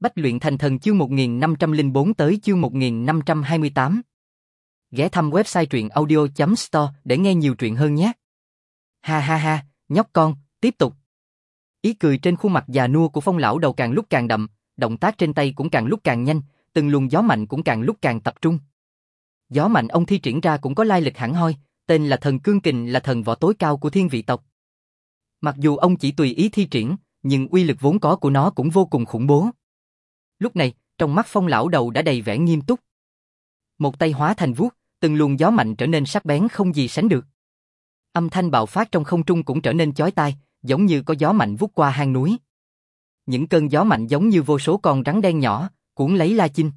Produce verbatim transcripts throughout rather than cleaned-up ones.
Bách luyện thành thần chương một nghìn năm trăm lẻ bốn tới chương một nghìn năm trăm hai mươi tám. Ghé thăm website truyện audio chấm store để nghe nhiều truyện hơn nhé. Ha ha ha, nhóc con, tiếp tục. Ý cười trên khuôn mặt già nua của Phong lão đầu càng lúc càng đậm, động tác trên tay cũng càng lúc càng nhanh, từng luồng gió mạnh cũng càng lúc càng tập trung. Gió mạnh ông thi triển ra cũng có lai lịch hẳn hoi, tên là Thần Cương Kình, là thần võ tối cao của thiên vị tộc. Mặc dù ông chỉ tùy ý thi triển, nhưng uy lực vốn có của nó cũng vô cùng khủng bố. Lúc này, trong mắt Phong lão đầu đã đầy vẻ nghiêm túc. Một tay hóa thành vuốt, từng luồng gió mạnh trở nên sắc bén không gì sánh được. Âm thanh bạo phát trong không trung cũng trở nên chói tai, giống như có gió mạnh vút qua hang núi. Những cơn gió mạnh giống như vô số con rắn đen nhỏ, cuốn lấy La Chinh.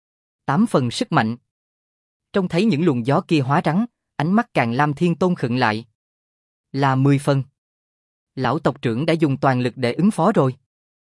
Tám phần sức mạnh. Trông thấy những luồng gió kia hóa rắn, ánh mắt Càn Lam Thiên Tôn khựng lại. Là mười phần. Lão tộc trưởng đã dùng toàn lực để ứng phó rồi.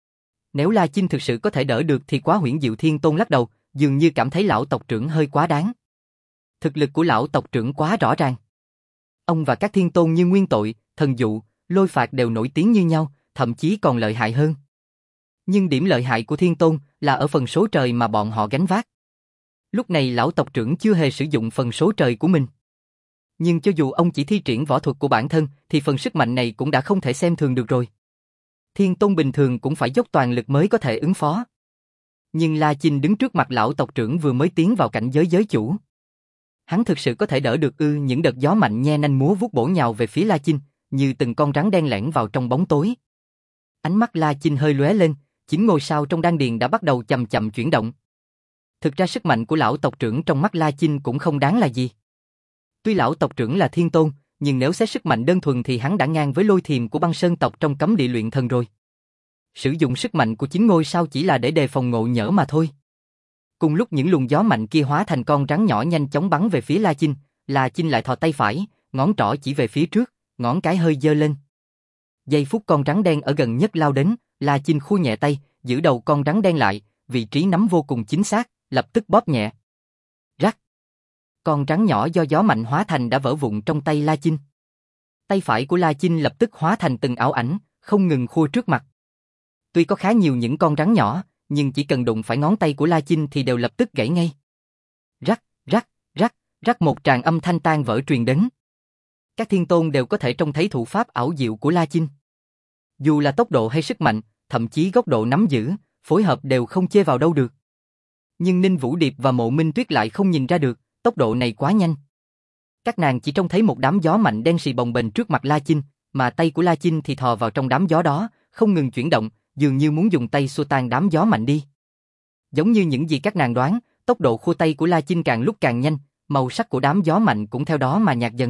Nếu La Chinh thực sự có thể đỡ được thì quá. Huyễn Diệu Thiên Tôn lắc đầu, dường như cảm thấy lão tộc trưởng hơi quá đáng. Thực lực của lão tộc trưởng quá rõ ràng. Ông và các thiên tôn như Nguyên Tội, Thần Dụ, Lôi Phạt đều nổi tiếng như nhau, thậm chí còn lợi hại hơn. Nhưng điểm lợi hại của thiên tôn là ở phần số trời mà bọn họ gánh vác. Lúc này lão tộc trưởng chưa hề sử dụng phần số trời của mình. Nhưng cho dù ông chỉ thi triển võ thuật của bản thân thì phần sức mạnh này cũng đã không thể xem thường được rồi. Thiên tôn bình thường cũng phải dốc toàn lực mới có thể ứng phó. Nhưng La Chinh đứng trước mặt lão tộc trưởng vừa mới tiến vào cảnh giới giới chủ. Hắn thực sự có thể đỡ được ư? Những đợt gió mạnh nhe nanh múa vuốt bổ nhào về phía La Chinh, như từng con rắn đen lẻn vào trong bóng tối. Ánh mắt La Chinh hơi lóe lên, chín ngôi sao trong đan điền đã bắt đầu chậm chậm chuyển động. Thực ra sức mạnh của lão tộc trưởng trong mắt La Chinh cũng không đáng là gì. Tuy lão tộc trưởng là thiên tôn, nhưng nếu xét sức mạnh đơn thuần thì hắn đã ngang với Lôi Thiềm của Băng Sơn tộc trong cấm địa luyện thần rồi. Sử dụng sức mạnh của chín ngôi sao chỉ là để đề phòng ngộ nhỡ mà thôi. Cùng lúc những luồng gió mạnh kia hóa thành con rắn nhỏ nhanh chóng bắn về phía La Chinh, La Chinh lại thò tay phải, ngón trỏ chỉ về phía trước, ngón cái hơi giơ lên. Giây phút con rắn đen ở gần nhất lao đến, La Chinh khu nhẹ tay, giữ đầu con rắn đen lại, vị trí nắm vô cùng chính xác, lập tức bóp nhẹ. Rắc. Con rắn nhỏ do gió mạnh hóa thành đã vỡ vụn trong tay La Chinh. Tay phải của La Chinh lập tức hóa thành từng ảo ảnh, không ngừng khua trước mặt. Tuy có khá nhiều những con rắn nhỏ, nhưng chỉ cần đụng phải ngón tay của La Chinh thì đều lập tức gãy ngay. Rắc, rắc, rắc, rắc, một tràng âm thanh tan vỡ truyền đến. Các thiên tôn đều có thể trông thấy thủ pháp ảo diệu của La Chinh. Dù là tốc độ hay sức mạnh, thậm chí góc độ nắm giữ, phối hợp đều không chê vào đâu được. Nhưng Ninh Vũ Điệp và Mộ Minh Tuyết lại không nhìn ra được, tốc độ này quá nhanh. Các nàng chỉ trông thấy một đám gió mạnh đen sì bồng bềnh trước mặt La Chinh, mà tay của La Chinh thì thò vào trong đám gió đó, không ngừng chuyển động, dường như muốn dùng tay xua tan đám gió mạnh đi. Giống như những gì các nàng đoán, tốc độ khua tay của La Chinh càng lúc càng nhanh, màu sắc của đám gió mạnh cũng theo đó mà nhạt dần.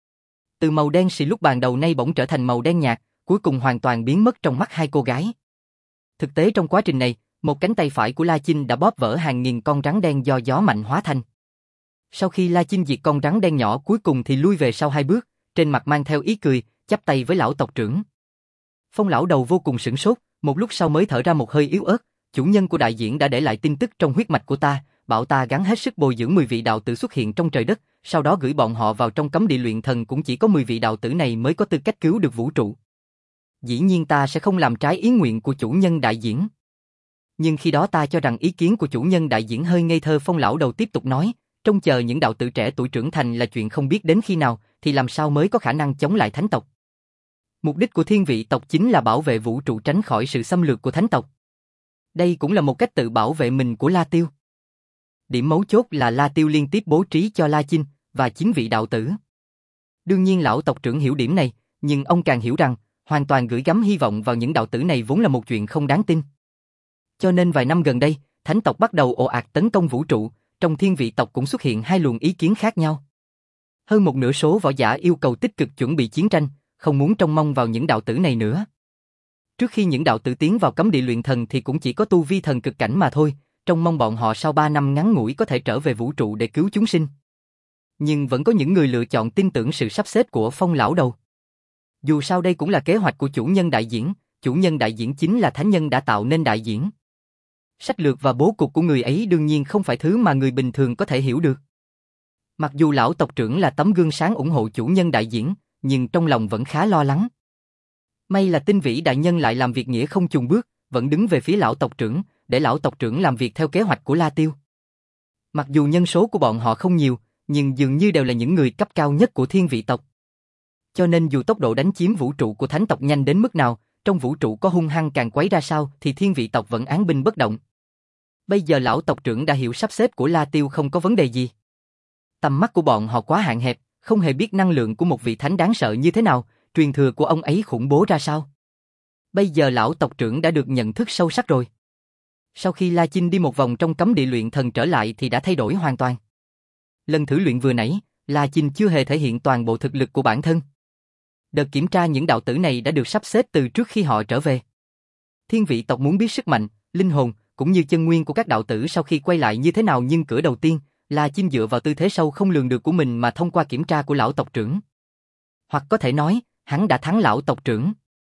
Từ màu đen sì lúc ban đầu nay bỗng trở thành màu đen nhạt, cuối cùng hoàn toàn biến mất trong mắt hai cô gái. Thực tế trong quá trình này, một cánh tay phải của La Chinh đã bóp vỡ hàng nghìn con rắn đen do gió mạnh hóa thành. Sau khi La Chinh diệt con rắn đen nhỏ cuối cùng thì lui về sau hai bước, trên mặt mang theo ý cười, chắp tay với lão tộc trưởng. Phong lão đầu vô cùng sửng sốt, một lúc sau mới thở ra một hơi yếu ớt. Chủ nhân của đại diễn đã để lại tin tức trong huyết mạch của ta, bảo ta gắng hết sức bồi dưỡng mười vị đạo tử xuất hiện trong trời đất, sau đó gửi bọn họ vào trong cấm địa luyện thần, cũng chỉ có mười vị đạo tử này mới có tư cách cứu được vũ trụ. Dĩ nhiên ta sẽ không làm trái ý nguyện của chủ nhân đại diễn. Nhưng khi đó ta cho rằng ý kiến của chủ nhân đại diễn hơi ngây thơ. Phong lão đầu tiếp tục nói, trông chờ những đạo tử trẻ tuổi trưởng thành là chuyện không biết đến khi nào, thì làm sao mới có khả năng chống lại thánh tộc. Mục đích của thiên vị tộc chính là bảo vệ vũ trụ tránh khỏi sự xâm lược của thánh tộc. Đây cũng là một cách tự bảo vệ mình của La Tiêu. Điểm mấu chốt là La Tiêu liên tiếp bố trí cho La Chinh và chín vị đạo tử. Đương nhiên lão tộc trưởng hiểu điểm này, nhưng ông càng hiểu rằng, hoàn toàn gửi gắm hy vọng vào những đạo tử này vốn là một chuyện không đáng tin. Cho nên vài năm gần đây, thánh tộc bắt đầu ồ ạt tấn công vũ trụ, trong thiên vị tộc cũng xuất hiện hai luồng ý kiến khác nhau. Hơn một nửa số võ giả yêu cầu tích cực chuẩn bị chiến tranh, không muốn trông mong vào những đạo tử này nữa. Trước khi những đạo tử tiến vào cấm địa luyện thần thì cũng chỉ có tu vi thần cực cảnh mà thôi, trông mong bọn họ sau ba năm ngắn ngủi có thể trở về vũ trụ để cứu chúng sinh. Nhưng vẫn có những người lựa chọn tin tưởng sự sắp xếp của Phong lão đầu. Dù sao đây cũng là kế hoạch của chủ nhân đại diễn, chủ nhân đại diễn chính là thánh nhân đã tạo nên đại diễn. Sách lược và bố cục của người ấy đương nhiên không phải thứ mà người bình thường có thể hiểu được. Mặc dù lão tộc trưởng là tấm gương sáng ủng hộ chủ nhân đại diễn, nhưng trong lòng vẫn khá lo lắng. May là Tinh Vĩ đại nhân lại làm việc nghĩa không chùn bước, vẫn đứng về phía lão tộc trưởng, để lão tộc trưởng làm việc theo kế hoạch của La Tiêu. Mặc dù nhân số của bọn họ không nhiều, nhưng dường như đều là những người cấp cao nhất của thiên vị tộc. Cho nên dù tốc độ đánh chiếm vũ trụ của thánh tộc nhanh đến mức nào, trong vũ trụ có hung hăng càng quấy ra sao thì thiên vị tộc vẫn án binh bất động. Bây giờ lão tộc trưởng đã hiểu sắp xếp của La Tiêu không có vấn đề gì. Tầm mắt của bọn họ quá hạn hẹp, không hề biết năng lượng của một vị thánh đáng sợ như thế nào, truyền thừa của ông ấy khủng bố ra sao. Bây giờ lão tộc trưởng đã được nhận thức sâu sắc rồi. Sau khi La Chinh đi một vòng trong cấm địa luyện thần trở lại thì đã thay đổi hoàn toàn. Lần thử luyện vừa nãy, La Chinh chưa hề thể hiện toàn bộ thực lực của bản thân. Đợt kiểm tra những đạo tử này đã được sắp xếp từ trước khi họ trở về. Thiên vị tộc muốn biết sức mạnh, linh hồn, cũng như chân nguyên của các đạo tử sau khi quay lại như thế nào, nhưng cửa đầu tiên, La Chinh dựa vào tư thế sâu không lường được của mình mà thông qua kiểm tra của lão tộc trưởng. Hoặc có thể nói, hắn đã thắng lão tộc trưởng.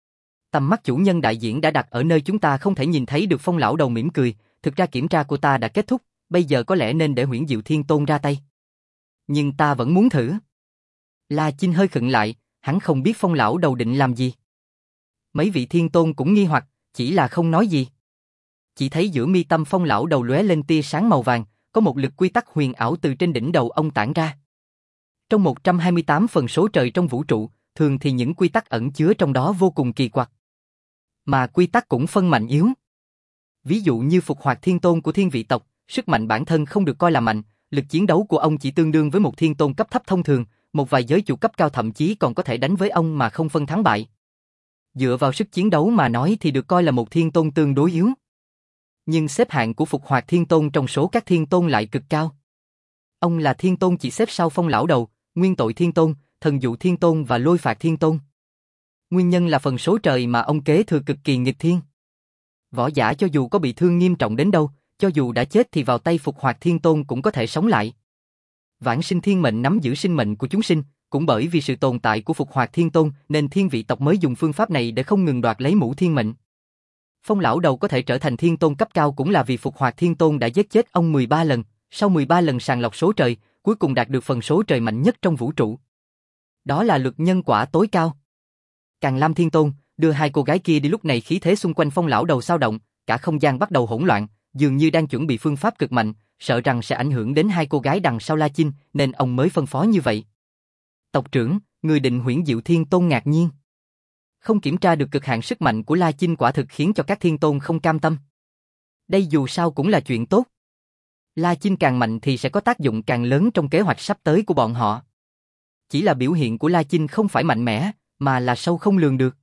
Tầm mắt chủ nhân đại diễn đã đặt ở nơi chúng ta không thể nhìn thấy được. Phong lão đầu mỉm cười, thực ra kiểm tra của ta đã kết thúc, bây giờ có lẽ nên để Huyễn Diệu Thiên Tôn ra tay. Nhưng ta vẫn muốn thử. La Chinh hơi khựng lại, hắn không biết Phong lão đầu định làm gì. Mấy vị thiên tôn cũng nghi hoặc, chỉ là không nói gì. Chỉ thấy giữa mi tâm Phong lão đầu lóe lên tia sáng màu vàng, có một lực quy tắc huyền ảo từ trên đỉnh đầu ông tản ra. Trong một trăm hai mươi tám phần số trời trong vũ trụ, thường thì những quy tắc ẩn chứa trong đó vô cùng kỳ quặc. Mà quy tắc cũng phân mạnh yếu. Ví dụ như Phục Hoạt Thiên Tôn của thiên vị tộc, sức mạnh bản thân không được coi là mạnh, lực chiến đấu của ông chỉ tương đương với một thiên tôn cấp thấp thông thường, một vài giới chủ cấp cao thậm chí còn có thể đánh với ông mà không phân thắng bại. Dựa vào sức chiến đấu mà nói thì được coi là một thiên tôn tương đối yếu. Nhưng xếp hạng của Phục Hoạt Thiên Tôn trong số các thiên tôn lại cực cao. Ông là thiên tôn chỉ xếp sau Phong lão đầu, Nguyên Tội Thiên Tôn, Thần Dụ Thiên Tôn và Lôi Phạt Thiên Tôn. Nguyên nhân là phần số trời mà ông kế thừa cực kỳ nghịch thiên. Võ giả cho dù có bị thương nghiêm trọng đến đâu, cho dù đã chết thì vào tay Phục Hoạt Thiên Tôn cũng có thể sống lại. Vãng sinh thiên mệnh nắm giữ sinh mệnh của chúng sinh, cũng bởi vì sự tồn tại của Phục Hoạt Thiên Tôn nên thiên vị tộc mới dùng phương pháp này để không ngừng đoạt lấy mũ thiên mệnh. Phong lão đầu có thể trở thành thiên tôn cấp cao cũng là vì Phục Hoạt Thiên Tôn đã giết chết ông mười ba lần, sau mười ba lần sàng lọc số trời, cuối cùng đạt được phần số trời mạnh nhất trong vũ trụ. Đó là luật nhân quả tối cao. Càn Lam Thiên Tôn đưa hai cô gái kia đi, lúc này khí thế xung quanh Phong lão đầu xao động, cả không gian bắt đầu hỗn loạn, dường như đang chuẩn bị phương pháp cực mạnh, sợ rằng sẽ ảnh hưởng đến hai cô gái đằng sau La Chinh, nên ông mới phân phó như vậy. Tộc trưởng, người định Huyễn Diệu Thiên Tôn ngạc nhiên. Không kiểm tra được cực hạn sức mạnh của La Chinh quả thực khiến cho các thiên tôn không cam tâm. Đây dù sao cũng là chuyện tốt. La Chinh càng mạnh thì sẽ có tác dụng càng lớn trong kế hoạch sắp tới của bọn họ. Chỉ là biểu hiện của La Chinh không phải mạnh mẽ, mà là sâu không lường được.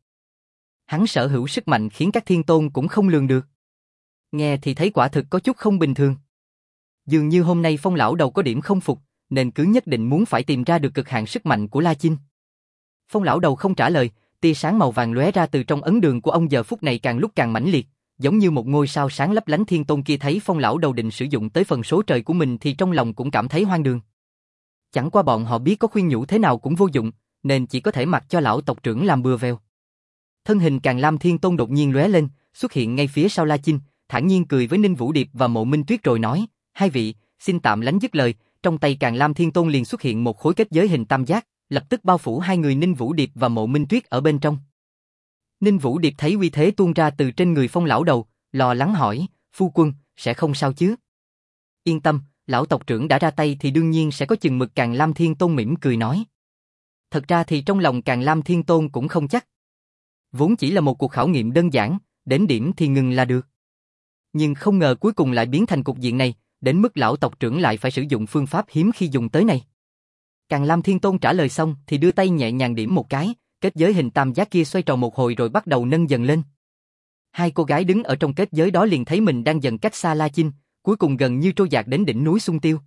Hắn sở hữu sức mạnh khiến các thiên tôn cũng không lường được. Nghe thì thấy quả thực có chút không bình thường. Dường như hôm nay Phong lão đầu có điểm không phục, nên cứ nhất định muốn phải tìm ra được cực hạn sức mạnh của La Chinh. Phong lão đầu không trả lời, tia sáng màu vàng lóe ra từ trong ấn đường của ông giờ phút này càng lúc càng mãnh liệt, giống như một ngôi sao sáng lấp lánh. Thiên tôn kia thấy Phong lão đầu định sử dụng tới phần số trời của mình thì trong lòng cũng cảm thấy hoang đường. Chẳng qua bọn họ biết có khuyên nhủ thế nào cũng vô dụng, nên chỉ có thể mặc cho lão tộc trưởng làm bừa vèo. Thân hình Càn Lam Thiên Tôn đột nhiên lóe lên, xuất hiện ngay phía sau La Chinh, thản nhiên cười với Ninh Vũ Điệp và Mộ Minh Tuyết rồi nói: "Hai vị, xin tạm lánh." Dứt lời, trong tay Càn Lam Thiên Tôn liền xuất hiện một khối kết giới hình tam giác, lập tức bao phủ hai người Ninh Vũ Điệp và Mộ Minh Tuyết ở bên trong. Ninh Vũ Điệp thấy uy thế tuôn ra từ trên người Phong lão đầu, lo lắng hỏi: "Phu quân, sẽ không sao chứ?" "Yên tâm, lão tộc trưởng đã ra tay thì đương nhiên sẽ có chừng mực." Càn Lam Thiên Tôn mỉm cười nói. Thật ra thì trong lòng Càn Lam Thiên Tôn cũng không chắc. Vốn chỉ là một cuộc khảo nghiệm đơn giản, đến điểm thì ngừng là được. Nhưng không ngờ cuối cùng lại biến thành cục diện này, đến mức lão tộc trưởng lại phải sử dụng phương pháp hiếm khi dùng tới này. Càn Lam Thiên Tôn trả lời xong thì đưa tay nhẹ nhàng điểm một cái, kết giới hình tam giác kia xoay tròn một hồi rồi bắt đầu nâng dần lên. Hai cô gái đứng ở trong kết giới đó liền thấy mình đang dần cách xa La Chinh, cuối cùng gần như trôi dạt đến đỉnh núi Xuân Tiêu.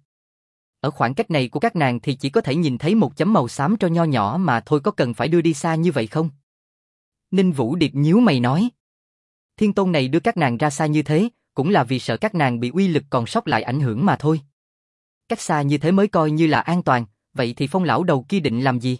Ở khoảng cách này của các nàng thì chỉ có thể nhìn thấy một chấm màu xám tro nho nhỏ mà thôi, có cần phải đưa đi xa như vậy không? Ninh Vũ Điệp nhíu mày nói. Thiên Tôn này đưa các nàng ra xa như thế, cũng là vì sợ các nàng bị uy lực còn sót lại ảnh hưởng mà thôi. Cách xa như thế mới coi như là an toàn, vậy thì Phong lão đầu kia định làm gì?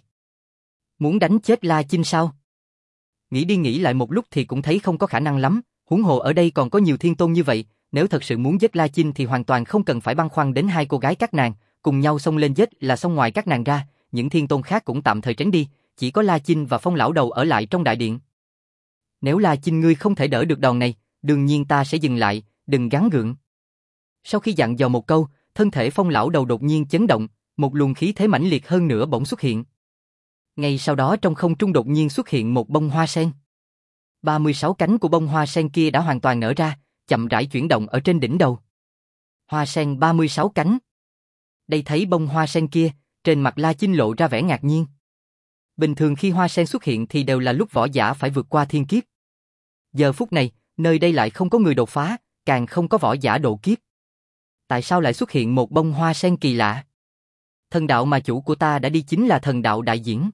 Muốn đánh chết La Chinh sao? Nghĩ đi nghĩ lại một lúc thì cũng thấy không có khả năng lắm, huống hồ ở đây còn có nhiều thiên tôn như vậy, nếu thật sự muốn giết La Chinh thì hoàn toàn không cần phải băn khoăn đến hai cô gái các nàng, cùng nhau xông lên giết là xong. Ngoài các nàng ra, những thiên tôn khác cũng tạm thời tránh đi, chỉ có La Chinh và Phong lão đầu ở lại trong đại điện. Nếu La Chinh ngươi không thể đỡ được đòn này, đương nhiên ta sẽ dừng lại, đừng gắng gượng. Sau khi dặn dò một câu, thân thể Phong lão đầu đột nhiên chấn động, một luồng khí thế mãnh liệt hơn nữa bỗng xuất hiện. Ngay sau đó trong không trung đột nhiên xuất hiện một bông hoa sen. ba mươi sáu cánh của bông hoa sen kia đã hoàn toàn nở ra, chậm rãi chuyển động ở trên đỉnh đầu. Hoa sen ba mươi sáu cánh. Đây thấy bông hoa sen kia, trên mặt La Chinh lộ ra vẻ ngạc nhiên. Bình thường khi hoa sen xuất hiện thì đều là lúc võ giả phải vượt qua thiên kiếp. Giờ phút này, nơi đây lại không có người đột phá, càng không có võ giả độ kiếp. Tại sao lại xuất hiện một bông hoa sen kỳ lạ? Thần đạo mà chủ của ta đã đi chính là thần đạo đại diễn.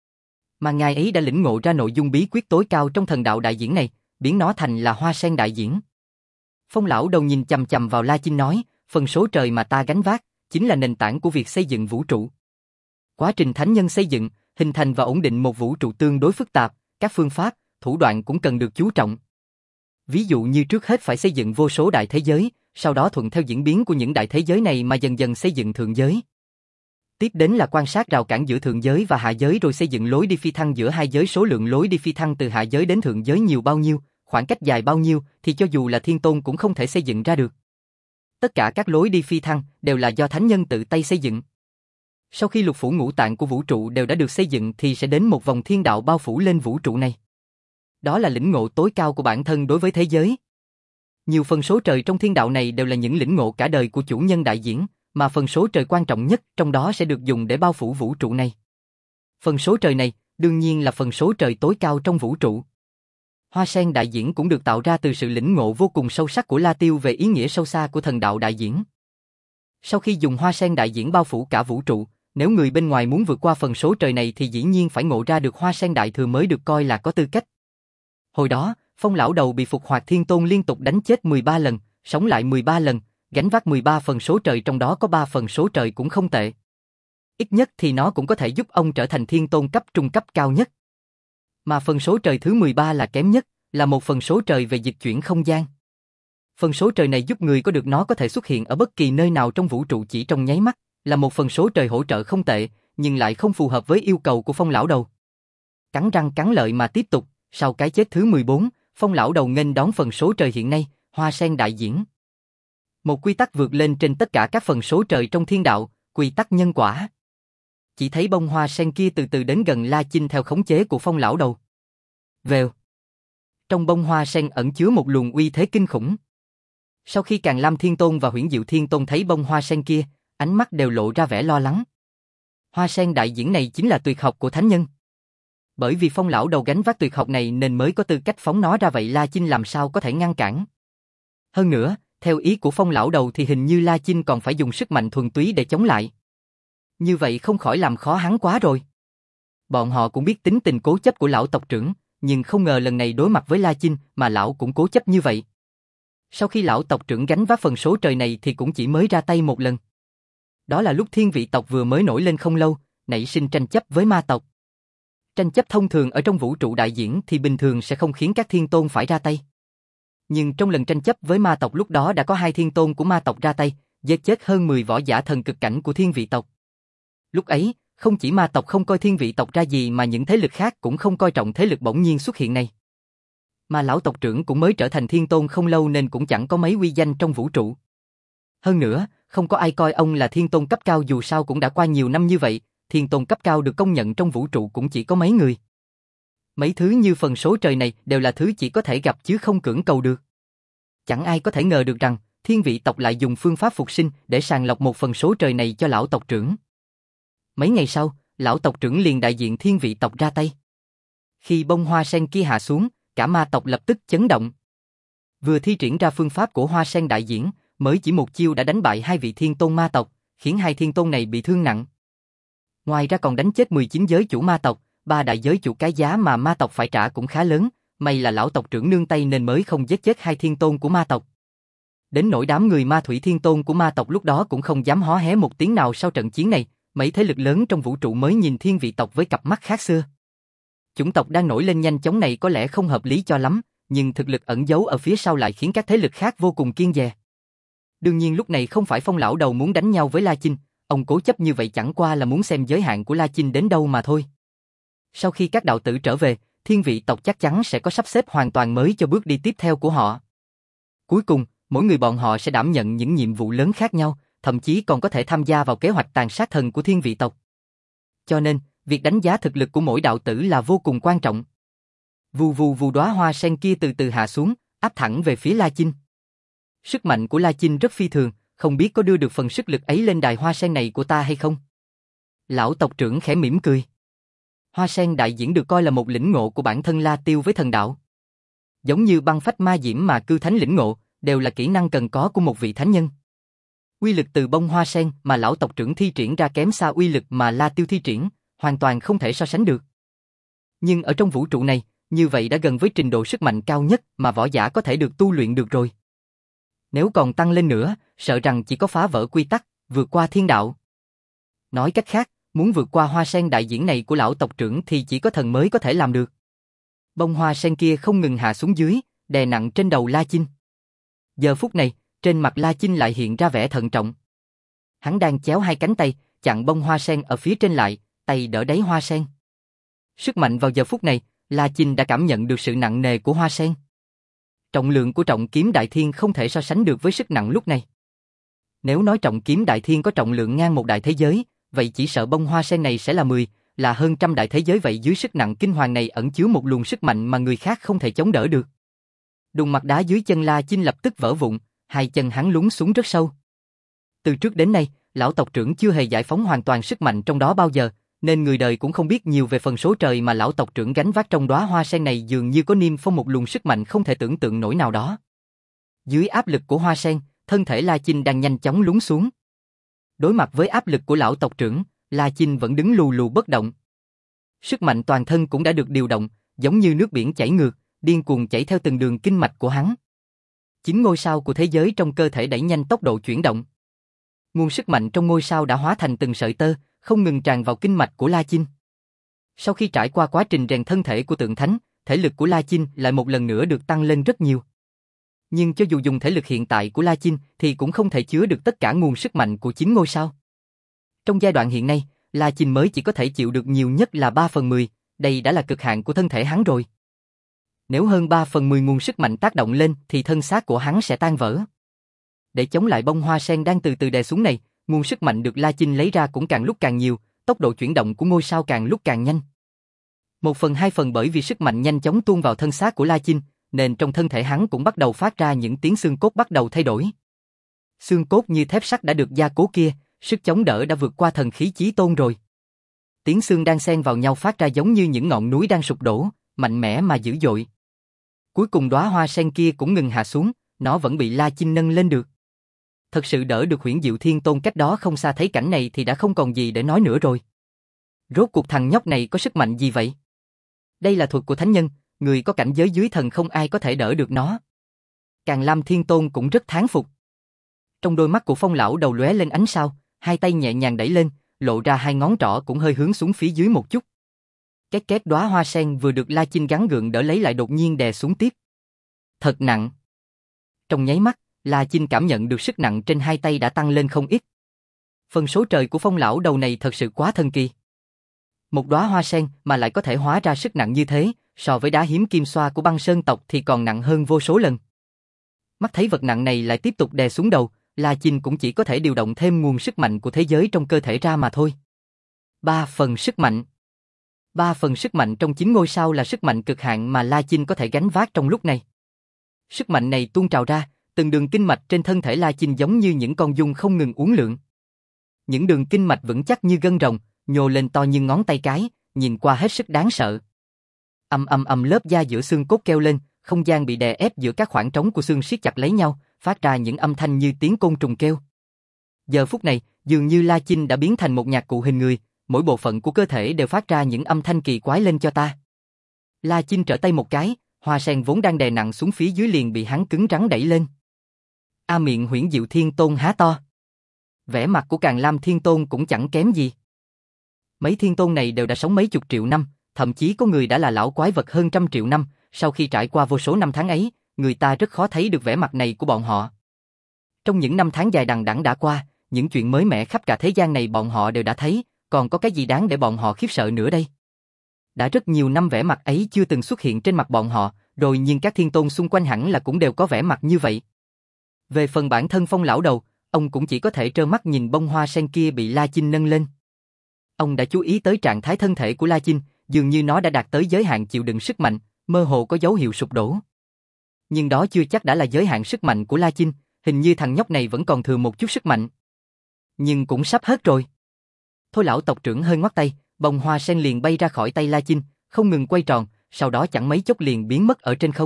Mà ngài ấy đã lĩnh ngộ ra nội dung bí quyết tối cao trong thần đạo đại diễn này, biến nó thành là hoa sen đại diễn. Phong lão đầu nhìn chằm chằm vào La Chinh nói, phần số trời mà ta gánh vác, chính là nền tảng của việc xây dựng vũ trụ. Quá trình thánh nhân xây dựng, hình thành và ổn định một vũ trụ tương đối phức tạp, các phương pháp, thủ đoạn cũng cần được chú trọng. Ví dụ như trước hết phải xây dựng vô số đại thế giới, sau đó thuận theo diễn biến của những đại thế giới này mà dần dần xây dựng thượng giới. Tiếp đến là quan sát rào cản giữa thượng giới và hạ giới rồi xây dựng lối đi phi thăng giữa hai giới, số lượng lối đi phi thăng từ hạ giới đến thượng giới nhiều bao nhiêu, khoảng cách dài bao nhiêu thì cho dù là thiên tôn cũng không thể xây dựng ra được. Tất cả các lối đi phi thăng đều là do thánh nhân tự tay xây dựng. Sau khi lục phủ ngũ tạng của vũ trụ đều đã được xây dựng thì sẽ đến một vòng thiên đạo bao phủ lên vũ trụ này. Đó là lĩnh ngộ tối cao của bản thân đối với thế giới. Nhiều phần số trời trong thiên đạo này đều là những lĩnh ngộ cả đời của chủ nhân đại diễn, mà phần số trời quan trọng nhất trong đó sẽ được dùng để bao phủ vũ trụ này. Phần số trời này, đương nhiên là phần số trời tối cao trong vũ trụ. Hoa sen đại diễn cũng được tạo ra từ sự lĩnh ngộ vô cùng sâu sắc của La Tiêu về ý nghĩa sâu xa của thần đạo đại diễn. Sau khi dùng hoa sen đại diễn bao phủ cả vũ trụ, nếu người bên ngoài muốn vượt qua phần số trời này thì dĩ nhiên phải ngộ ra được hoa sen đại thừa mới được coi là có tư cách. Hồi đó, Phong lão đầu bị Phục Hoạt Thiên Tôn liên tục đánh chết mười ba lần, sống lại mười ba lần, gánh vác mười ba phần số trời, trong đó có ba phần số trời cũng không tệ. Ít nhất thì nó cũng có thể giúp ông trở thành thiên tôn cấp trung cấp cao nhất. Mà phần số trời thứ mười ba là kém nhất, là một phần số trời về dịch chuyển không gian. Phần số trời này giúp người có được nó có thể xuất hiện ở bất kỳ nơi nào trong vũ trụ chỉ trong nháy mắt, là một phần số trời hỗ trợ không tệ, nhưng lại không phù hợp với yêu cầu của Phong lão đầu. Cắn răng cắn lợi mà tiếp tục, sau cái chết thứ mười bốn, Phong lão đầu nghênh đón phần số trời hiện nay, hoa sen đại diễn. Một quy tắc vượt lên trên tất cả các phần số trời trong thiên đạo, quy tắc nhân quả. Chỉ thấy bông hoa sen kia từ từ đến gần La Chinh theo khống chế của Phong lão đầu. Vèo. Trong bông hoa sen ẩn chứa một luồng uy thế kinh khủng. Sau khi Càn Lam Thiên Tôn và Huyễn Diệu Thiên Tôn thấy bông hoa sen kia, ánh mắt đều lộ ra vẻ lo lắng. Hoa sen đại diễn này chính là tuyệt học của thánh nhân. Bởi vì Phong lão đầu gánh vác tuyệt học này nên mới có tư cách phóng nó ra, vậy La Chinh làm sao có thể ngăn cản. Hơn nữa, theo ý của Phong lão đầu thì hình như La Chinh còn phải dùng sức mạnh thuần túy để chống lại. Như vậy không khỏi làm khó hắn quá rồi. Bọn họ cũng biết tính tình cố chấp của lão tộc trưởng, nhưng không ngờ lần này đối mặt với La Chinh mà lão cũng cố chấp như vậy. Sau khi lão tộc trưởng gánh vác phần số trời này thì cũng chỉ mới ra tay một lần. Đó là lúc thiên vị tộc vừa mới nổi lên không lâu, nảy sinh tranh chấp với ma tộc. Tranh chấp thông thường ở trong vũ trụ đại diễn thì bình thường sẽ không khiến các thiên tôn phải ra tay. Nhưng trong lần tranh chấp với ma tộc lúc đó đã có hai thiên tôn của ma tộc ra tay, giết chết hơn mười võ giả thần cực cảnh của thiên vị tộc. Lúc ấy, không chỉ ma tộc không coi thiên vị tộc ra gì mà những thế lực khác cũng không coi trọng thế lực bỗng nhiên xuất hiện này. Mà lão tộc trưởng cũng mới trở thành thiên tôn không lâu nên cũng chẳng có mấy uy danh trong vũ trụ. Hơn nữa, không có ai coi ông là thiên tôn cấp cao, dù sao cũng đã qua nhiều năm như vậy, thiên tôn cấp cao được công nhận trong vũ trụ cũng chỉ có mấy người. Mấy thứ như phần số trời này đều là thứ chỉ có thể gặp chứ không cưỡng cầu được. Chẳng ai có thể ngờ được rằng thiên vị tộc lại dùng phương pháp phục sinh để sàng lọc một phần số trời này cho lão tộc trưởng. Mấy ngày sau, lão tộc trưởng liền đại diện thiên vị tộc ra tay. Khi bông hoa sen kia hạ xuống, cả ma tộc lập tức chấn động. Vừa thi triển ra phương pháp của hoa sen đại diễn, mới chỉ một chiêu đã đánh bại hai vị thiên tôn ma tộc, khiến hai thiên tôn này bị thương nặng. Ngoài ra còn đánh chết mười chín giới chủ ma tộc, ba đại giới chủ, cái giá mà ma tộc phải trả cũng khá lớn, may là lão tộc trưởng nương tay nên mới không giết chết hai thiên tôn của ma tộc. Đến nỗi đám người ma thủy thiên tôn của ma tộc lúc đó cũng không dám hó hé một tiếng nào sau trận chiến này, mấy thế lực lớn trong vũ trụ mới nhìn thiên vị tộc với cặp mắt khác xưa. Chủng tộc đang nổi lên nhanh chóng này có lẽ không hợp lý cho lắm, nhưng thực lực ẩn giấu ở phía sau lại khiến các thế lực khác vô cùng kiêng dè. Đương nhiên lúc này không phải Phong lão đầu muốn đánh nhau với La Chinh, ông cố chấp như vậy chẳng qua là muốn xem giới hạn của La Chinh đến đâu mà thôi. Sau khi các đạo tử trở về, thiên vị tộc chắc chắn sẽ có sắp xếp hoàn toàn mới cho bước đi tiếp theo của họ. Cuối cùng, mỗi người bọn họ sẽ đảm nhận những nhiệm vụ lớn khác nhau, thậm chí còn có thể tham gia vào kế hoạch tàn sát thần của thiên vị tộc. Cho nên, việc đánh giá thực lực của mỗi đạo tử là vô cùng quan trọng. Vù vù vù, đóa hoa sen kia từ từ hạ xuống, áp thẳng về phía La Chinh. Sức mạnh của La Chinh rất phi thường, không biết có đưa được phần sức lực ấy lên đài hoa sen này của ta hay không? Lão tộc trưởng khẽ mỉm cười. Hoa sen đại diễn được coi là một lĩnh ngộ của bản thân La Tiêu với thần đạo. Giống như băng phách ma diễm mà cư thánh lĩnh ngộ, đều là kỹ năng cần có của một vị thánh nhân. Uy lực từ bông hoa sen mà lão tộc trưởng thi triển ra kém xa uy lực mà La Tiêu thi triển, hoàn toàn không thể so sánh được. Nhưng ở trong vũ trụ này, như vậy đã gần với trình độ sức mạnh cao nhất mà võ giả có thể được tu luyện được rồi. Nếu còn tăng lên nữa, sợ rằng chỉ có phá vỡ quy tắc, vượt qua thiên đạo. Nói cách khác, muốn vượt qua hoa sen đại diễn này của lão tộc trưởng thì chỉ có thần mới có thể làm được. Bông hoa sen kia không ngừng hạ xuống dưới, đè nặng trên đầu La Chinh. Giờ phút này, trên mặt La Chinh lại hiện ra vẻ thận trọng. Hắn đang chéo hai cánh tay, chặn bông hoa sen ở phía trên lại, tay đỡ đáy hoa sen. Sức mạnh vào giờ phút này, La Chinh đã cảm nhận được sự nặng nề của hoa sen. Trọng lượng của trọng kiếm đại thiên không thể so sánh được với sức nặng lúc này. Nếu nói trọng kiếm đại thiên có trọng lượng ngang một đại thế giới, vậy chỉ sợ bông hoa sen này sẽ là mười, là hơn trăm đại thế giới vậy. Dưới sức nặng kinh hoàng này ẩn chứa một luồng sức mạnh mà người khác không thể chống đỡ được. Đùng, mặt đá dưới chân La Chinh lập tức vỡ vụn, hai chân hắn lún xuống rất sâu. Từ trước đến nay, lão tộc trưởng chưa hề giải phóng hoàn toàn sức mạnh trong đó bao giờ, nên người đời cũng không biết nhiều về phần số trời mà lão tộc trưởng gánh vác trong đóa hoa sen này. Dường như có niêm phong một luồng sức mạnh không thể tưởng tượng nổi nào đó. Dưới áp lực của hoa sen, thân thể La Chinh đang nhanh chóng lún xuống. Đối mặt với áp lực của lão tộc trưởng, La Chinh vẫn đứng lù lù bất động. Sức mạnh toàn thân cũng đã được điều động, giống như nước biển chảy ngược, điên cuồng chảy theo từng đường kinh mạch của hắn. Chính ngôi sao của thế giới trong cơ thể đẩy nhanh tốc độ chuyển động. Nguồn sức mạnh trong ngôi sao đã hóa thành từng sợi tơ, không ngừng tràn vào kinh mạch của La Chinh. Sau khi trải qua quá trình rèn thân thể của tượng thánh, thể lực của La Chinh lại một lần nữa được tăng lên rất nhiều. Nhưng cho dù dùng thể lực hiện tại của La Chinh thì cũng không thể chứa được tất cả nguồn sức mạnh của chính ngôi sao. Trong giai đoạn hiện nay, La Chinh mới chỉ có thể chịu được nhiều nhất là ba phần mười, đây đã là cực hạn của thân thể hắn rồi. Nếu hơn ba phần mười nguồn sức mạnh tác động lên thì thân xác của hắn sẽ tan vỡ. Để chống lại bông hoa sen đang từ từ đè xuống này, nguồn sức mạnh được La Chinh lấy ra cũng càng lúc càng nhiều, tốc độ chuyển động của ngôi sao càng lúc càng nhanh. Một phần hai phần bởi vì sức mạnh nhanh chóng tuôn vào thân xác của La Chinh, nên trong thân thể hắn cũng bắt đầu phát ra những tiếng xương cốt bắt đầu thay đổi. Xương cốt như thép sắt đã được gia cố kia, sức chống đỡ đã vượt qua thần khí chí tôn rồi. Tiếng xương đang xen vào nhau phát ra giống như những ngọn núi đang sụp đổ, mạnh mẽ mà dữ dội. Cuối cùng đóa hoa sen kia cũng ngừng hạ xuống, nó vẫn bị La Chinh nâng lên được. Thật sự đỡ được Huyễn Diệu Thiên Tôn cách đó không xa thấy cảnh này thì đã không còn gì để nói nữa rồi. Rốt cuộc thằng nhóc này có sức mạnh gì vậy? Đây là thuật của thánh nhân, người có cảnh giới dưới thần không ai có thể đỡ được nó. Càn Lam Thiên Tôn cũng rất thán phục. Trong đôi mắt của Phong lão đầu lóe lên ánh sao, hai tay nhẹ nhàng đẩy lên, lộ ra hai ngón trỏ cũng hơi hướng xuống phía dưới một chút. Két két đóa hoa sen vừa được La Chinh gắng gượng đỡ lấy lại đột nhiên đè xuống tiếp. Thật nặng. Trong nháy mắt, La Chinh cảm nhận được sức nặng trên hai tay đã tăng lên không ít. Phần số trời của Phong lão đầu này thật sự quá thần kỳ. Một đóa hoa sen mà lại có thể hóa ra sức nặng như thế, so với đá hiếm kim xoa của băng sơn tộc thì còn nặng hơn vô số lần. Mắt thấy vật nặng này lại tiếp tục đè xuống đầu, La Chinh cũng chỉ có thể điều động thêm nguồn sức mạnh của thế giới trong cơ thể ra mà thôi. Ba phần sức mạnh. Ba phần sức mạnh trong chín ngôi sao là sức mạnh cực hạn mà La Chinh có thể gánh vác trong lúc này. Sức mạnh này tuôn trào ra, từng đường kinh mạch trên thân thể La Chinh giống như những con giun không ngừng uốn lượn. Những đường kinh mạch vững chắc như gân rồng, nhô lên to như ngón tay cái, nhìn qua hết sức đáng sợ. Ầm ầm ầm, lớp da giữa xương cốt kêu lên, không gian bị đè ép giữa các khoảng trống của xương siết chặt lấy nhau, phát ra những âm thanh như tiếng côn trùng kêu. Giờ phút này, dường như La Chinh đã biến thành một nhạc cụ hình người, mỗi bộ phận của cơ thể đều phát ra những âm thanh kỳ quái lên cho ta. La Chinh trở tay một cái, hoa sen vốn đang đè nặng xuống phía dưới liền bị hắn cứng rắn đẩy lên. A miệng Huyễn Diệu Thiên Tôn há to. Vẻ mặt của Càn Lam Thiên Tôn cũng chẳng kém gì. Mấy thiên tôn này đều đã sống mấy chục triệu năm, thậm chí có người đã là lão quái vật hơn trăm triệu năm, sau khi trải qua vô số năm tháng ấy, người ta rất khó thấy được vẻ mặt này của bọn họ. Trong những năm tháng dài đằng đẵng đã qua, những chuyện mới mẻ khắp cả thế gian này bọn họ đều đã thấy, còn có cái gì đáng để bọn họ khiếp sợ nữa đây? Đã rất nhiều năm vẻ mặt ấy chưa từng xuất hiện trên mặt bọn họ, rồi nhưng các thiên tôn xung quanh hẳn là cũng đều có vẻ mặt như vậy. Về phần bản thân Phong lão đầu, ông cũng chỉ có thể trơ mắt nhìn bông hoa sen kia bị La Chinh nâng lên. Ông đã chú ý tới trạng thái thân thể của La Chinh, dường như nó đã đạt tới giới hạn chịu đựng sức mạnh, mơ hồ có dấu hiệu sụp đổ. Nhưng đó chưa chắc đã là giới hạn sức mạnh của La Chinh, hình như thằng nhóc này vẫn còn thừa một chút sức mạnh. Nhưng cũng sắp hết rồi. Thôi lão tộc trưởng hơi ngoắt tay, bông hoa sen liền bay ra khỏi tay La Chinh, không ngừng quay tròn, sau đó chẳng mấy chốc liền biến mất ở trên không.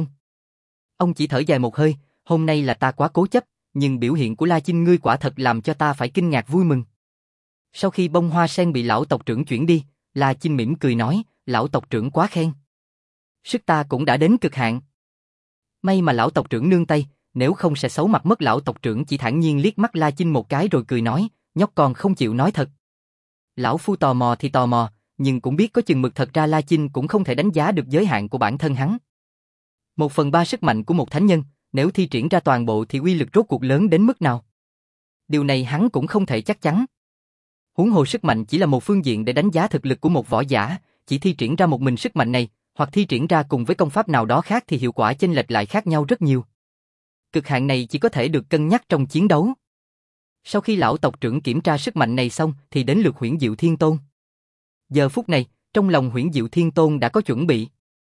Ông chỉ thở dài một hơi, hôm nay là ta quá cố chấp, nhưng biểu hiện của La Chinh ngươi quả thật làm cho ta phải kinh ngạc vui mừng. Sau khi bông hoa sen bị lão tộc trưởng chuyển đi, La Chinh mỉm cười nói, lão tộc trưởng quá khen. Sức ta cũng đã đến cực hạn. May mà lão tộc trưởng nương tay, nếu không sẽ xấu mặt mất. Lão tộc trưởng chỉ thản nhiên liếc mắt La Chinh một cái rồi cười nói, nhóc con không chịu nói thật. Lão phu tò mò thì tò mò, nhưng cũng biết có chừng mực. Thật ra La Chinh cũng không thể đánh giá được giới hạn của bản thân hắn. Một phần ba sức mạnh của một thánh nhân, nếu thi triển ra toàn bộ thì uy lực rốt cuộc lớn đến mức nào? Điều này hắn cũng không thể chắc chắn. Huống hồ sức mạnh chỉ là một phương diện để đánh giá thực lực của một võ giả, chỉ thi triển ra một mình sức mạnh này, hoặc thi triển ra cùng với công pháp nào đó khác thì hiệu quả chênh lệch lại khác nhau rất nhiều. Cực hạn này chỉ có thể được cân nhắc trong chiến đấu. Sau khi lão tộc trưởng kiểm tra sức mạnh này xong thì đến lượt Huyễn Diệu Thiên Tôn. Giờ phút này, trong lòng Huyễn Diệu Thiên Tôn đã có chuẩn bị.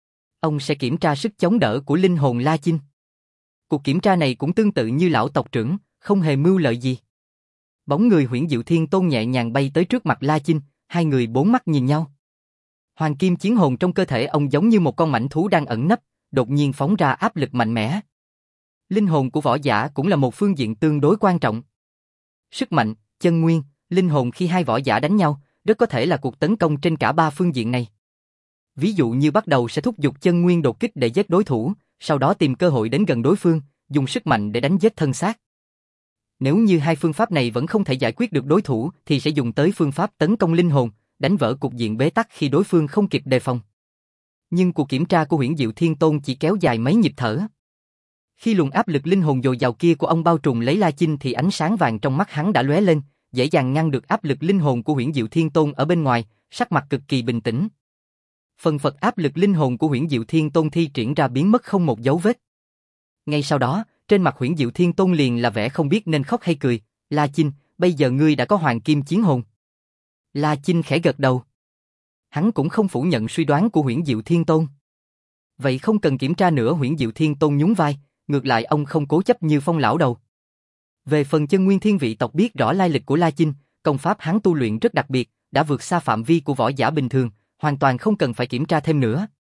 Ông sẽ kiểm tra sức chống đỡ của linh hồn La Chinh. Cuộc kiểm tra này cũng tương tự như lão tộc trưởng, không hề mưu lợi gì. Bóng người Huyễn Diệu Thiên Tôn nhẹ nhàng bay tới trước mặt La Chinh, hai người bốn mắt nhìn nhau. Hoàng kim chiến hồn trong cơ thể ông giống như một con mãnh thú đang ẩn nấp, đột nhiên phóng ra áp lực mạnh mẽ. Linh hồn của võ giả cũng là một phương diện tương đối quan trọng. Sức mạnh, chân nguyên, linh hồn khi hai võ giả đánh nhau, rất có thể là cuộc tấn công trên cả ba phương diện này. Ví dụ như bắt đầu sẽ thúc giục chân nguyên đột kích để giết đối thủ, sau đó tìm cơ hội đến gần đối phương, dùng sức mạnh để đánh giết thân xác. Nếu như hai phương pháp này vẫn không thể giải quyết được đối thủ thì sẽ dùng tới phương pháp tấn công linh hồn, đánh vỡ cục diện bế tắc khi đối phương không kịp đề phòng. Nhưng cuộc kiểm tra của Huyễn Diệu Thiên Tôn chỉ kéo dài mấy nhịp thở. Khi luồng áp lực linh hồn dồi dào kia của ông bao trùm lấy La Chinh thì ánh sáng vàng trong mắt hắn đã lóe lên, dễ dàng ngăn được áp lực linh hồn của Huyễn Diệu Thiên Tôn ở bên ngoài, sắc mặt cực kỳ bình tĩnh. Phần phật áp lực linh hồn của Huyễn Diệu Thiên Tôn thi triển ra biến mất không một dấu vết. Ngay sau đó, trên mặt Huyễn Diệu Thiên Tôn liền là vẻ không biết nên khóc hay cười. La Chinh, bây giờ ngươi đã có hoàng kim chiến hồn. La Chinh khẽ gật đầu. Hắn cũng không phủ nhận suy đoán của Huyễn Diệu Thiên Tôn. Vậy không cần kiểm tra nữa. Huyễn Diệu Thiên Tôn nhún vai, ngược lại ông không cố chấp như Phong lão đầu. Về phần chân nguyên thiên vị tộc biết rõ lai lịch của La Chinh, công pháp hắn tu luyện rất đặc biệt, đã vượt xa phạm vi của võ giả bình thường, hoàn toàn không cần phải kiểm tra thêm nữa.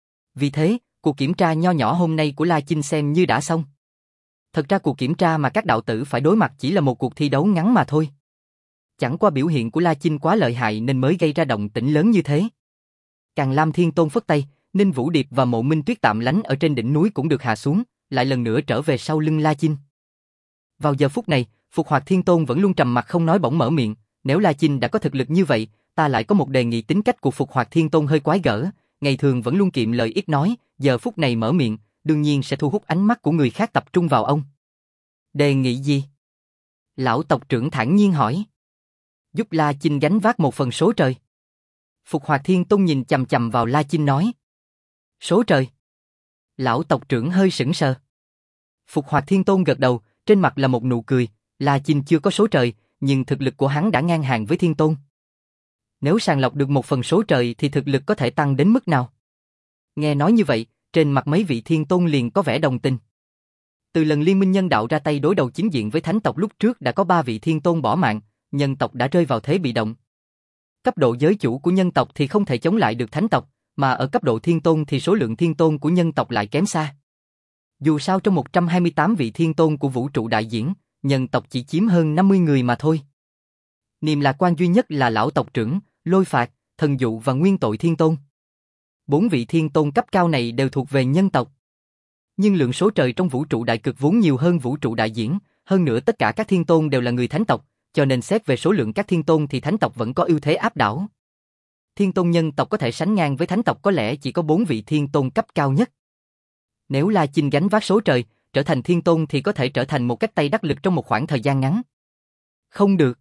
Vì thế, cuộc kiểm tra nho nhỏ hôm nay của La Chinh xem như đã xong. Thật ra cuộc kiểm tra mà các đạo tử phải đối mặt chỉ là một cuộc thi đấu ngắn mà thôi. Chẳng qua biểu hiện của La Chinh quá lợi hại nên mới gây ra động tĩnh lớn như thế. Càn Lam Thiên Tôn phất tay, Ninh Vũ Điệp và Mộ Minh Tuyết tạm lánh ở trên đỉnh núi cũng được hạ xuống, lại lần nữa trở về sau lưng La Chinh. Vào giờ phút này, Phục Hoạt Thiên Tôn vẫn luôn trầm mặc không nói, bỗng mở miệng, nếu La Chinh đã có thực lực như vậy, ta lại có một đề nghị. Tính cách của Phục Hoạt Thiên Tôn hơi quái gở, ngày thường vẫn luôn kiệm lời ít nói, giờ phút này mở miệng, đương nhiên sẽ thu hút ánh mắt của người khác tập trung vào ông. Đề nghị gì? Lão tộc trưởng thản nhiên hỏi. Giúp La Chinh gánh vác một phần số trời. Phục Hoạt Thiên Tôn nhìn chằm chằm vào La Chinh nói. Số trời? Lão tộc trưởng hơi sững sờ. Phục Hoạt Thiên Tôn gật đầu, trên mặt là một nụ cười. La Chinh chưa có số trời, nhưng thực lực của hắn đã ngang hàng với Thiên Tôn. Nếu sàng lọc được một phần số trời thì thực lực có thể tăng đến mức nào? Nghe nói như vậy, trên mặt mấy vị Thiên Tôn liền có vẻ đồng tình. Từ lần Liên minh nhân đạo ra tay đối đầu chính diện với Thánh tộc lúc trước đã có ba vị Thiên Tôn bỏ mạng, nhân tộc đã rơi vào thế bị động. Cấp độ giới chủ của nhân tộc thì không thể chống lại được Thánh tộc, mà ở cấp độ Thiên Tôn thì số lượng Thiên Tôn của nhân tộc lại kém xa. Dù sao trong một trăm hai mươi tám vị Thiên Tôn của vũ trụ đại diễn, nhân tộc chỉ chiếm hơn năm mươi người mà thôi. Niềm lạc quan duy nhất là lão tộc trưởng, Lôi Phạt, Thần Dụ và Nguyên Tội Thiên Tôn. Bốn vị Thiên Tôn cấp cao này đều thuộc về nhân tộc. Nhưng lượng số trời trong vũ trụ đại cực vốn nhiều hơn vũ trụ đại diễn, hơn nữa tất cả các Thiên Tôn đều là người Thánh tộc, cho nên xét về số lượng các Thiên Tôn thì Thánh tộc vẫn có ưu thế áp đảo. Thiên Tôn nhân tộc có thể sánh ngang với Thánh tộc có lẽ chỉ có bốn vị Thiên Tôn cấp cao nhất. Nếu La Chinh gánh vác số trời, trở thành Thiên Tôn thì có thể trở thành một cách tay đắc lực trong một khoảng thời gian ngắn. Không được.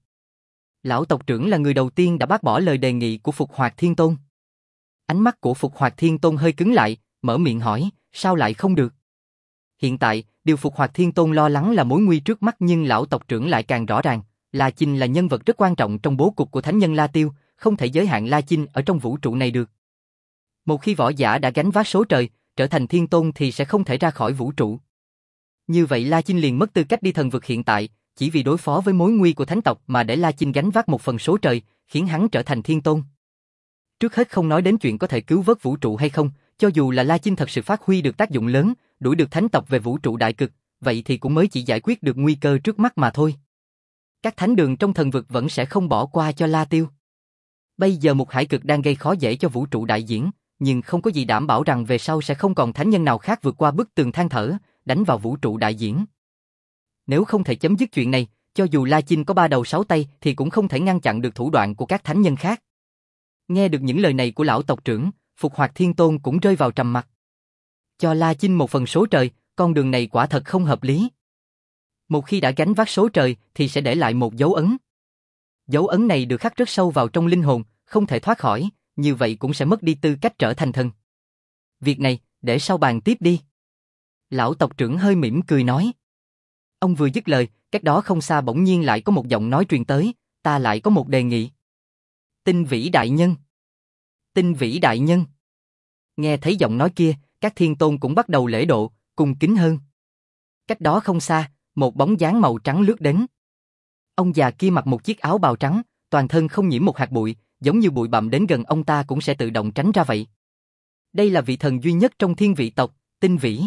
Lão tộc trưởng là người đầu tiên đã bác bỏ lời đề nghị của Phục Hoạt Thiên Tôn. Ánh mắt của Phục Hoạt Thiên Tôn hơi cứng lại, mở miệng hỏi, sao lại không được? Hiện tại, điều Phục Hoạt Thiên Tôn lo lắng là mối nguy trước mắt nhưng lão tộc trưởng lại càng rõ ràng, La Chinh là nhân vật rất quan trọng trong bố cục của thánh nhân La Tiêu, không thể giới hạn La Chinh ở trong vũ trụ này được. Một khi võ giả đã gánh vác số trời, trở thành thiên tôn thì sẽ không thể ra khỏi vũ trụ. Như vậy La Chinh liền mất tư cách đi thần vực hiện tại, chỉ vì đối phó với mối nguy của thánh tộc mà để La Chinh gánh vác một phần số trời, khiến hắn trở thành thiên tôn. Trước hết không nói đến chuyện có thể cứu vớt vũ trụ hay không, cho dù là La Chinh thật sự phát huy được tác dụng lớn, đuổi được thánh tộc về vũ trụ đại cực, vậy thì cũng mới chỉ giải quyết được nguy cơ trước mắt mà thôi. Các thánh đường trong thần vực vẫn sẽ không bỏ qua cho La Tiêu. Bây giờ một hải cực đang gây khó dễ cho vũ trụ đại diễn, nhưng không có gì đảm bảo rằng về sau sẽ không còn thánh nhân nào khác vượt qua bức tường than thở, đánh vào vũ trụ đại diễn. Nếu không thể chấm dứt chuyện này, cho dù La Chinh có ba đầu sáu tay thì cũng không thể ngăn chặn được thủ đoạn của các thánh nhân khác. Nghe được những lời này của lão tộc trưởng, Phục Hoạt Thiên Tôn cũng rơi vào trầm mặc. Cho La Chinh một phần số trời, con đường này quả thật không hợp lý. Một khi đã gánh vác số trời thì sẽ để lại một dấu ấn. Dấu ấn này được khắc rất sâu vào trong linh hồn, không thể thoát khỏi, như vậy cũng sẽ mất đi tư cách trở thành thần. Việc này, để sau bàn tiếp đi. Lão tộc trưởng hơi mỉm cười nói. Ông vừa dứt lời, cách đó không xa bỗng nhiên lại có một giọng nói truyền tới, ta lại có một đề nghị. Tinh Vĩ đại nhân. Tinh Vĩ đại nhân. Nghe thấy giọng nói kia, các thiên tôn cũng bắt đầu lễ độ, cung kính hơn. Cách đó không xa, một bóng dáng màu trắng lướt đến. Ông già kia mặc một chiếc áo bào trắng, toàn thân không nhiễm một hạt bụi, giống như bụi bặm đến gần ông ta cũng sẽ tự động tránh ra vậy. Đây là vị thần duy nhất trong thiên vị tộc, Tinh Vĩ.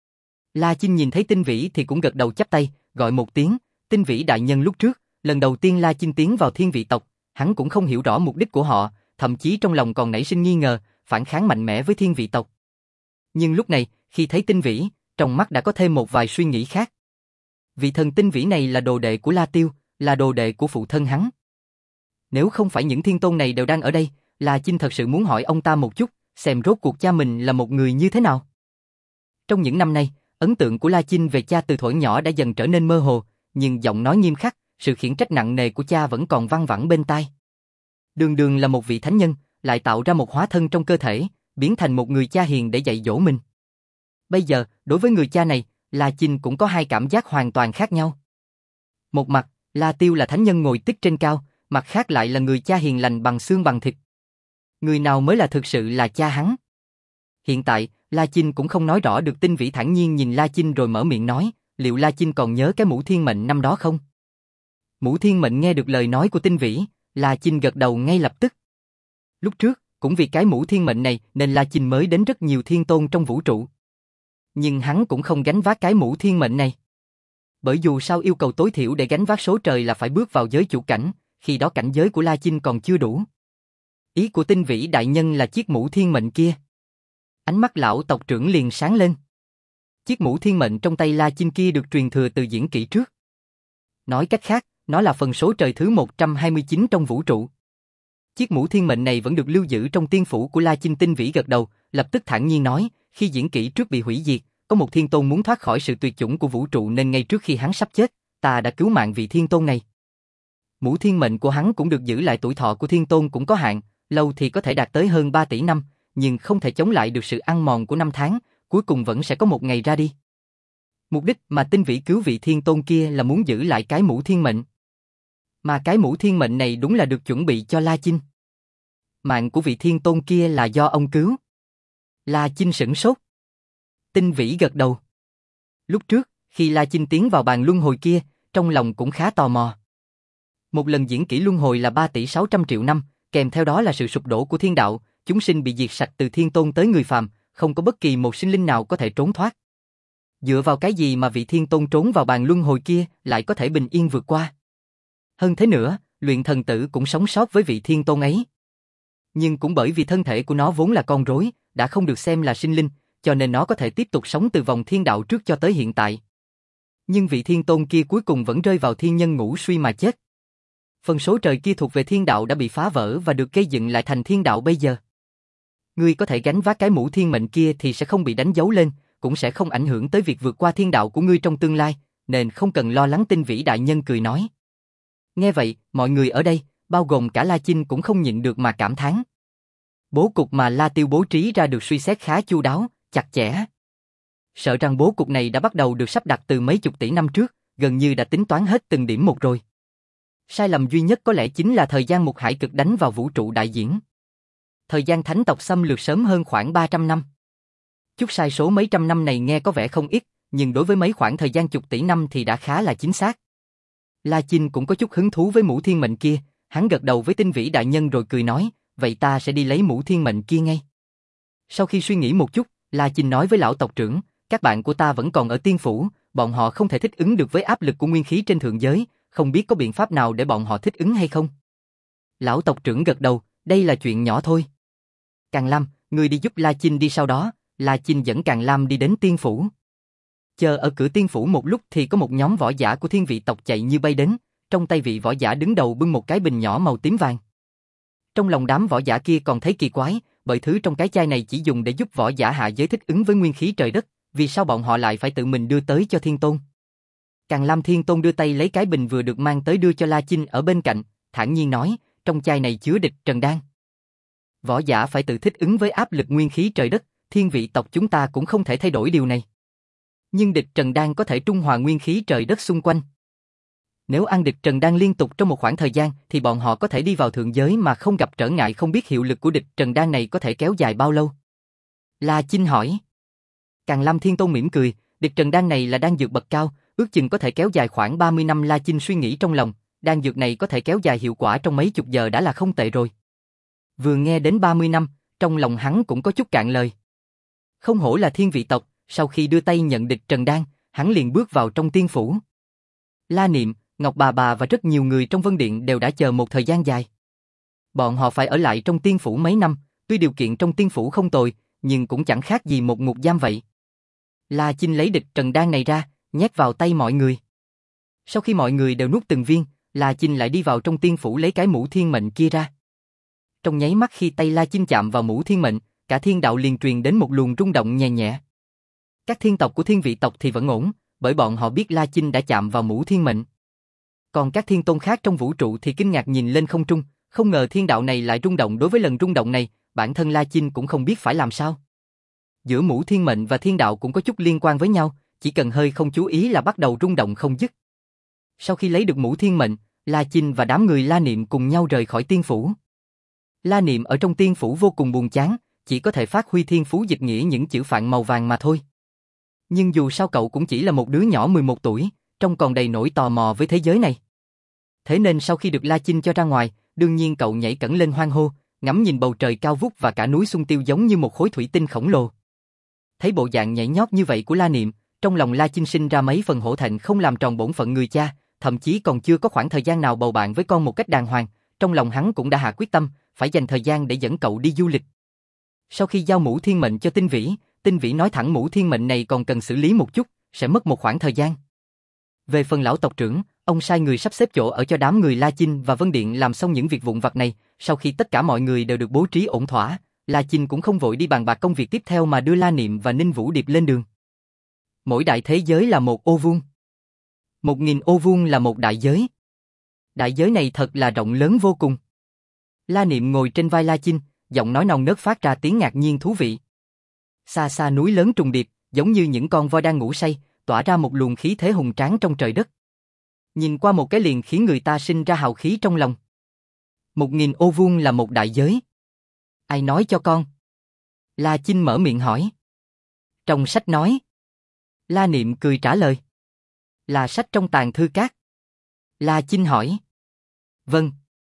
La Chinh nhìn thấy Tinh Vĩ thì cũng gật đầu chắp tay, gọi một tiếng, Tinh Vĩ đại nhân. Lúc trước, lần đầu tiên La Chinh tiến vào thiên vị tộc, hắn cũng không hiểu rõ mục đích của họ, thậm chí trong lòng còn nảy sinh nghi ngờ, phản kháng mạnh mẽ với thiên vị tộc. Nhưng lúc này, khi thấy Tinh Vĩ, trong mắt đã có thêm một vài suy nghĩ khác. Vị thần Tinh Vĩ này là đồ đệ của La Tiêu, là đồ đệ của phụ thân hắn. Nếu không phải những thiên tôn này đều đang ở đây, La Chinh thật sự muốn hỏi ông ta một chút, xem rốt cuộc cha mình là một người như thế nào. Trong những năm nay, ấn tượng của La Chinh về cha từ thuở nhỏ đã dần trở nên mơ hồ, nhưng giọng nói nghiêm khắc, sự khiển trách nặng nề của cha vẫn còn văng vẳng bên tai. Đường đường là một vị thánh nhân, lại tạo ra một hóa thân trong cơ thể, biến thành một người cha hiền để dạy dỗ mình. Bây giờ, đối với người cha này, La Chinh cũng có hai cảm giác hoàn toàn khác nhau. Một mặt, La Tiêu là thánh nhân ngồi tích trên cao, mặt khác lại là người cha hiền lành bằng xương bằng thịt. Người nào mới là thực sự là cha hắn? Hiện tại, La Chinh cũng không nói rõ được. Tinh Vĩ thản nhiên nhìn La Chinh rồi mở miệng nói, liệu La Chinh còn nhớ cái mũ thiên mệnh năm đó không? Mũ thiên mệnh nghe được lời nói của Tinh Vĩ, La Chinh gật đầu ngay lập tức. Lúc trước, cũng vì cái mũ thiên mệnh này nên La Chinh mới đến rất nhiều thiên tôn trong vũ trụ. Nhưng hắn cũng không gánh vác cái mũ thiên mệnh này. Bởi dù sao yêu cầu tối thiểu để gánh vác số trời là phải bước vào giới chủ cảnh, khi đó cảnh giới của La Chinh còn chưa đủ. Ý của Tinh Vĩ đại nhân là chiếc mũ thiên mệnh kia. Ánh mắt lão tộc trưởng liền sáng lên. Chiếc mũ thiên mệnh trong tay La Chinh kia được truyền thừa từ diễn kỹ trước. Nói cách khác, nó là phần số trời thứ một trăm hai mươi chín trong vũ trụ. Chiếc mũ thiên mệnh này vẫn được lưu giữ trong tiên phủ của La Chinh. Tinh Vĩ gật đầu, lập tức thản nhiên nói, khi diễn kỹ trước bị hủy diệt, có một thiên tôn muốn thoát khỏi sự tuyệt chủng của vũ trụ nên ngay trước khi hắn sắp chết, ta đã cứu mạng vị thiên tôn này. Mũ thiên mệnh của hắn cũng được giữ lại. Tuổi thọ của thiên tôn cũng có hạn, lâu thì có thể đạt tới hơn ba tỷ năm, nhưng không thể chống lại được sự ăn mòn của năm tháng, cuối cùng vẫn sẽ có một ngày ra đi. Mục đích mà Tinh Vĩ cứu vị thiên tôn kia là muốn giữ lại cái mũ thiên mệnh. Mà cái mũ thiên mệnh này đúng là được chuẩn bị cho La Chinh. Mạng của vị thiên tôn kia là do ông cứu. La Chinh sửng sốt. Tinh Vĩ gật đầu. Lúc trước, khi La Chinh tiến vào bàn luân hồi kia, trong lòng cũng khá tò mò. Một lần diễn kỹ luân hồi là ba tỷ sáu trăm triệu năm, kèm theo đó là sự sụp đổ của thiên đạo, chúng sinh bị diệt sạch từ thiên tôn tới người phàm, không có bất kỳ một sinh linh nào có thể trốn thoát. Dựa vào cái gì mà vị thiên tôn trốn vào bàn luân hồi kia lại có thể bình yên vượt qua? Hơn thế nữa, luyện thần tử cũng sống sót với vị thiên tôn ấy. Nhưng cũng bởi vì thân thể của nó vốn là con rối, đã không được xem là sinh linh, cho nên nó có thể tiếp tục sống từ vòng thiên đạo trước cho tới hiện tại. Nhưng vị thiên tôn kia cuối cùng vẫn rơi vào thiên nhân ngũ suy mà chết. Phần số trời kia thuộc về thiên đạo đã bị phá vỡ và được gây dựng lại thành thiên đạo bây giờ. Ngươi có thể gánh vác cái mũ thiên mệnh kia thì sẽ không bị đánh dấu lên, cũng sẽ không ảnh hưởng tới việc vượt qua thiên đạo của ngươi trong tương lai, nên không cần lo lắng. Tinh Vĩ đại nhân cười nói. Nghe vậy, mọi người ở đây, bao gồm cả La Chinh cũng không nhịn được mà cảm thán. Bố cục mà La Tiêu bố trí ra được suy xét khá chu đáo, chặt chẽ. Sợ rằng bố cục này đã bắt đầu được sắp đặt từ mấy chục tỷ năm trước, gần như đã tính toán hết từng điểm một rồi. Sai lầm duy nhất có lẽ chính là thời gian Mục Hải Cực đánh vào vũ trụ đại diễn. Thời gian thánh tộc xâm lược sớm hơn khoảng ba trăm năm. Chút sai số mấy trăm năm này nghe có vẻ không ít, nhưng đối với mấy khoảng thời gian chục tỷ năm thì đã khá là chính xác. La Chinh cũng có chút hứng thú với mũ thiên mệnh kia, hắn gật đầu với Tinh Vĩ đại nhân rồi cười nói, vậy ta sẽ đi lấy mũ thiên mệnh kia ngay. Sau khi suy nghĩ một chút, La Chinh nói với lão tộc trưởng, các bạn của ta vẫn còn ở tiên phủ, bọn họ không thể thích ứng được với áp lực của nguyên khí trên thượng giới, không biết có biện pháp nào để bọn họ thích ứng hay không? Lão tộc trưởng gật đầu, đây là chuyện nhỏ thôi. Càn Lam, ngươi đi giúp La Chinh đi, sau đó, La Chinh dẫn Càn Lam đi đến tiên phủ. Chờ ở cửa tiên phủ một lúc thì có một nhóm võ giả của thiên vị tộc chạy như bay đến, trong tay vị võ giả đứng đầu bưng một cái bình nhỏ màu tím vàng. Trong lòng đám võ giả kia còn thấy kỳ quái, bởi thứ trong cái chai này chỉ dùng để giúp võ giả hạ giới thích ứng với nguyên khí trời đất, vì sao bọn họ lại phải tự mình đưa tới cho Thiên Tôn? Càn Lam Thiên Tôn đưa tay lấy cái bình vừa được mang tới đưa cho La Chinh ở bên cạnh, thản nhiên nói, trong chai này chứa địch trần đan. Võ giả phải tự thích ứng với áp lực nguyên khí trời đất, thiên vị tộc chúng ta cũng không thể thay đổi điều này. Nhưng địch trần đan có thể trung hòa nguyên khí trời đất xung quanh. Nếu ăn địch trần đan liên tục trong một khoảng thời gian thì bọn họ có thể đi vào thượng giới mà không gặp trở ngại, không biết hiệu lực của địch trần đan này có thể kéo dài bao lâu? La Chinh hỏi. Càn Lam Thiên Tôn mỉm cười, địch trần đan này là đan dược bậc cao, ước chừng có thể kéo dài khoảng ba mươi năm. La Chinh suy nghĩ trong lòng, đan dược này có thể kéo dài hiệu quả trong mấy chục giờ đã là không tệ rồi. Vừa nghe đến ba mươi năm, trong lòng hắn cũng có chút cạn lời. Không hổ là thiên vị tộc, sau khi đưa tay nhận địch trần đan, hắn liền bước vào trong tiên phủ. La Niệm, Ngọc Bà Bà và rất nhiều người trong Vân Điện đều đã chờ một thời gian dài. Bọn họ phải ở lại trong tiên phủ mấy năm, tuy điều kiện trong tiên phủ không tồi, nhưng cũng chẳng khác gì một ngục giam vậy. La Chinh lấy địch trần đan này ra, nhét vào tay mọi người. Sau khi mọi người đều nuốt từng viên, La Chinh lại đi vào trong tiên phủ lấy cái mũ thiên mệnh kia ra. Trong nháy mắt khi tay La Chinh chạm vào mũ thiên mệnh, cả thiên đạo liền truyền đến một luồng rung động nhẹ nhẹ. Các thiên tộc của thiên vị tộc thì vẫn ổn, bởi bọn họ biết La Chinh đã chạm vào mũ thiên mệnh. Còn các thiên tôn khác trong vũ trụ thì kinh ngạc nhìn lên không trung, không ngờ thiên đạo này lại rung động. Đối với lần rung động này, bản thân La Chinh cũng không biết phải làm sao. Giữa mũ thiên mệnh và thiên đạo cũng có chút liên quan với nhau, chỉ cần hơi không chú ý là bắt đầu rung động không dứt. Sau khi lấy được mũ thiên mệnh, La Chinh và đám người La Niệm cùng nhau rời khỏi tiên phủ. La Niệm ở trong tiên phủ vô cùng buồn chán, chỉ có thể phát huy thiên phú dịch nghĩa những chữ phạn màu vàng mà thôi. Nhưng dù sao cậu cũng chỉ là một đứa nhỏ mười một tuổi, trông còn đầy nỗi tò mò với thế giới này. Thế nên sau khi được La Chinh cho ra ngoài, đương nhiên cậu nhảy cẫng lên hoan hô, ngắm nhìn bầu trời cao vút và cả núi Xuân Tiêu giống như một khối thủy tinh khổng lồ. Thấy bộ dạng nhảy nhót như vậy của La Niệm, trong lòng La Chinh sinh ra mấy phần hổ thẹn không làm tròn bổn phận người cha, thậm chí còn chưa có khoảng thời gian nào bầu bạn với con một cách đàng hoàng, trong lòng hắn cũng đã hạ quyết tâm, phải dành thời gian để dẫn cậu đi du lịch. Sau khi giao mũ thiên mệnh cho Tinh Vĩ, Tinh Vĩ nói thẳng mũ thiên mệnh này còn cần xử lý một chút, sẽ mất một khoảng thời gian. Về phần lão tộc trưởng, ông sai người sắp xếp chỗ ở cho đám người La Chinh và Vân Điện làm xong những việc vụn vặt này, sau khi tất cả mọi người đều được bố trí ổn thỏa, La Chinh cũng không vội đi bàn bạc công việc tiếp theo mà đưa La Niệm và Ninh Vũ Điệp lên đường. Mỗi đại thế giới là một ô vuông. Một nghìn ô vuông là một đại giới. Đại giới này thật là rộng lớn vô cùng. La Niệm ngồi trên vai La Chinh, giọng nói non nớt phát ra tiếng ngạc nhiên thú vị. Xa xa núi lớn trùng điệp, giống như những con voi đang ngủ say, tỏa ra một luồng khí thế hùng tráng trong trời đất. Nhìn qua một cái liền khiến người ta sinh ra hào khí trong lòng. Một nghìn ô vuông là một đại giới. Ai nói cho con? La Chinh mở miệng hỏi. Trong sách nói. La Niệm cười trả lời. Là sách trong tàng thư các. La Chinh hỏi. Vâng.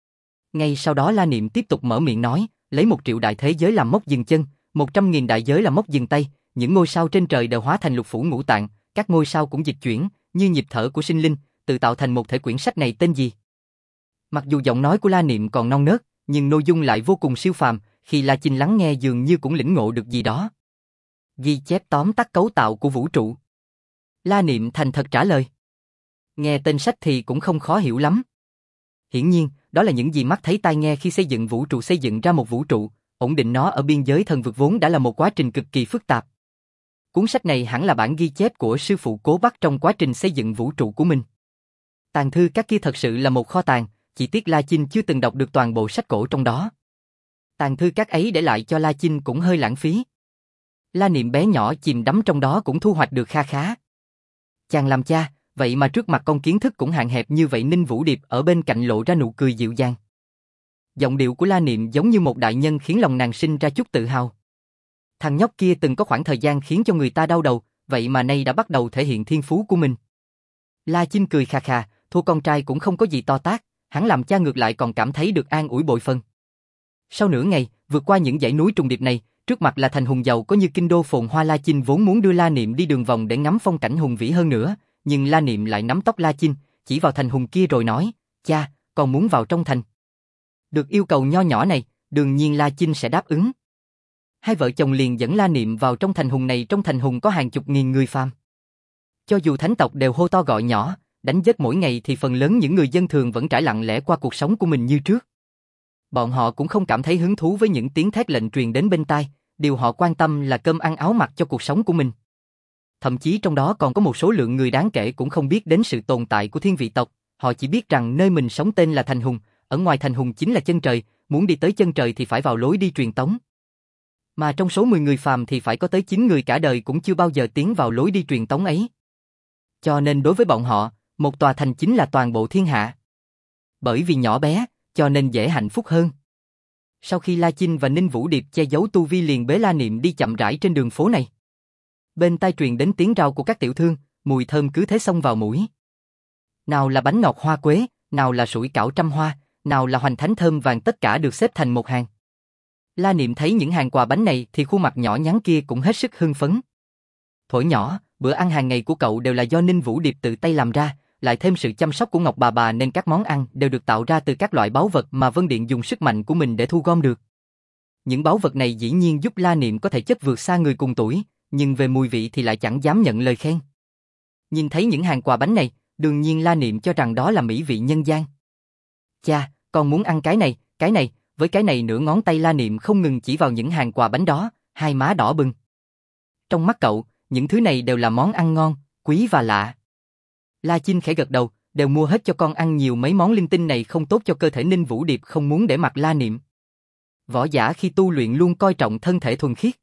Ngay sau đó La Niệm tiếp tục mở miệng nói, lấy một triệu đại thế giới làm mốc dừng chân, một trăm nghìn đại giới làm mốc dừng tay, những ngôi sao trên trời đều hóa thành lục phủ ngũ tạng, các ngôi sao cũng dịch chuyển, như nhịp thở của sinh linh, tự tạo thành một thể. Quyển sách này tên gì? Mặc dù giọng nói của La Niệm còn non nớt, nhưng nội dung lại vô cùng siêu phàm, khi La Chinh lắng nghe dường như cũng lĩnh ngộ được gì đó. Ghi chép tóm tắt cấu tạo của vũ trụ. La Niệm thành thật trả lời. Nghe tên sách thì cũng không khó hiểu lắm. Hiển nhiên, đó là những gì mắt thấy tai nghe khi xây dựng vũ trụ, xây dựng ra một vũ trụ, ổn định nó ở biên giới thần vực vốn đã là một quá trình cực kỳ phức tạp. Cuốn sách này hẳn là bản ghi chép của sư phụ Cố Bắc trong quá trình xây dựng vũ trụ của mình. Tàng thư các kia thật sự là một kho tàng, chỉ tiếc La Chinh chưa từng đọc được toàn bộ sách cổ trong đó. Tàng thư các ấy để lại cho La Chinh cũng hơi lãng phí. La Niệm bé nhỏ chìm đắm trong đó cũng thu hoạch được kha khá. Chàng làm cha, vậy mà trước mặt con kiến thức cũng hạn hẹp như vậy. Ninh Vũ Điệp ở bên cạnh lộ ra nụ cười dịu dàng. Giọng điệu của La Niệm giống như một đại nhân khiến lòng nàng sinh ra chút tự hào. Thằng nhóc kia từng có khoảng thời gian khiến cho người ta đau đầu, vậy mà nay đã bắt đầu thể hiện thiên phú của mình. La Chinh cười khà khà, thua con trai cũng không có gì to tát, hắn làm cha ngược lại còn cảm thấy được an ủi bội phần. Sau nửa ngày, vượt qua những dãy núi trùng điệp này, trước mặt là thành hùng giàu có như kinh đô phồn hoa. La Chinh vốn muốn đưa La Niệm đi đường vòng để ngắm phong cảnh hùng vĩ hơn nữa, nhưng La Niệm lại nắm tóc La Chinh, chỉ vào thành hùng kia rồi nói, cha, con muốn vào trong thành. Được yêu cầu nho nhỏ này, đương nhiên La Chinh sẽ đáp ứng. Hai vợ chồng liền dẫn La Niệm vào trong thành hùng này. Trong thành hùng có hàng chục nghìn người phàm. Cho dù thánh tộc đều hô to gọi nhỏ, đánh giết mỗi ngày thì phần lớn những người dân thường vẫn trải lặng lẽ qua cuộc sống của mình như trước. Bọn họ cũng không cảm thấy hứng thú với những tiếng thét lệnh truyền đến bên tai, điều họ quan tâm là cơm ăn áo mặc cho cuộc sống của mình. Thậm chí trong đó còn có một số lượng người đáng kể cũng không biết đến sự tồn tại của thiên vị tộc, họ chỉ biết rằng nơi mình sống tên là thành hùng, ở ngoài thành hùng chính là chân trời, muốn đi tới chân trời thì phải vào lối đi truyền tống. Mà trong số mười người phàm thì phải có tới chín người cả đời cũng chưa bao giờ tiến vào lối đi truyền tống ấy. Cho nên đối với bọn họ, một tòa thành chính là toàn bộ thiên hạ. Bởi vì nhỏ bé, cho nên dễ hạnh phúc hơn. Sau khi La Chinh và Ninh Vũ Điệp che giấu tu vi liền bế La Niệm đi chậm rãi trên đường phố này. Bên tai truyền đến tiếng rao của các tiểu thương, mùi thơm cứ thế xông vào mũi. Nào là bánh ngọt hoa quế, nào là sủi cảo trăm hoa, nào là hoành thánh thơm vàng, tất cả được xếp thành một hàng. La Niệm thấy những hàng quà bánh này thì khuôn mặt nhỏ nhắn kia cũng hết sức hưng phấn. Thổi nhỏ, bữa ăn hàng ngày của cậu đều là do Ninh Vũ Điệp tự tay làm ra, lại thêm sự chăm sóc của Ngọc bà bà nên các món ăn đều được tạo ra từ các loại báu vật mà Vân Điện dùng sức mạnh của mình để thu gom được. Những báu vật này dĩ nhiên giúp La Niệm có thể chất vượt xa người cùng tuổi, nhưng về mùi vị thì lại chẳng dám nhận lời khen. Nhìn thấy những hàng quà bánh này, đương nhiên La Niệm cho rằng đó là mỹ vị nhân gian. Cha, con muốn ăn cái này, cái này, với cái này nửa ngón tay La Niệm không ngừng chỉ vào những hàng quà bánh đó, hai má đỏ bừng. Trong mắt cậu, những thứ này đều là món ăn ngon, quý và lạ. La Chinh khẽ gật đầu, đều mua hết cho con ăn nhiều, mấy món linh tinh này không tốt cho cơ thể. Ninh Vũ Điệp không muốn để mặt La Niệm. Võ giả khi tu luyện luôn coi trọng thân thể thuần khiết.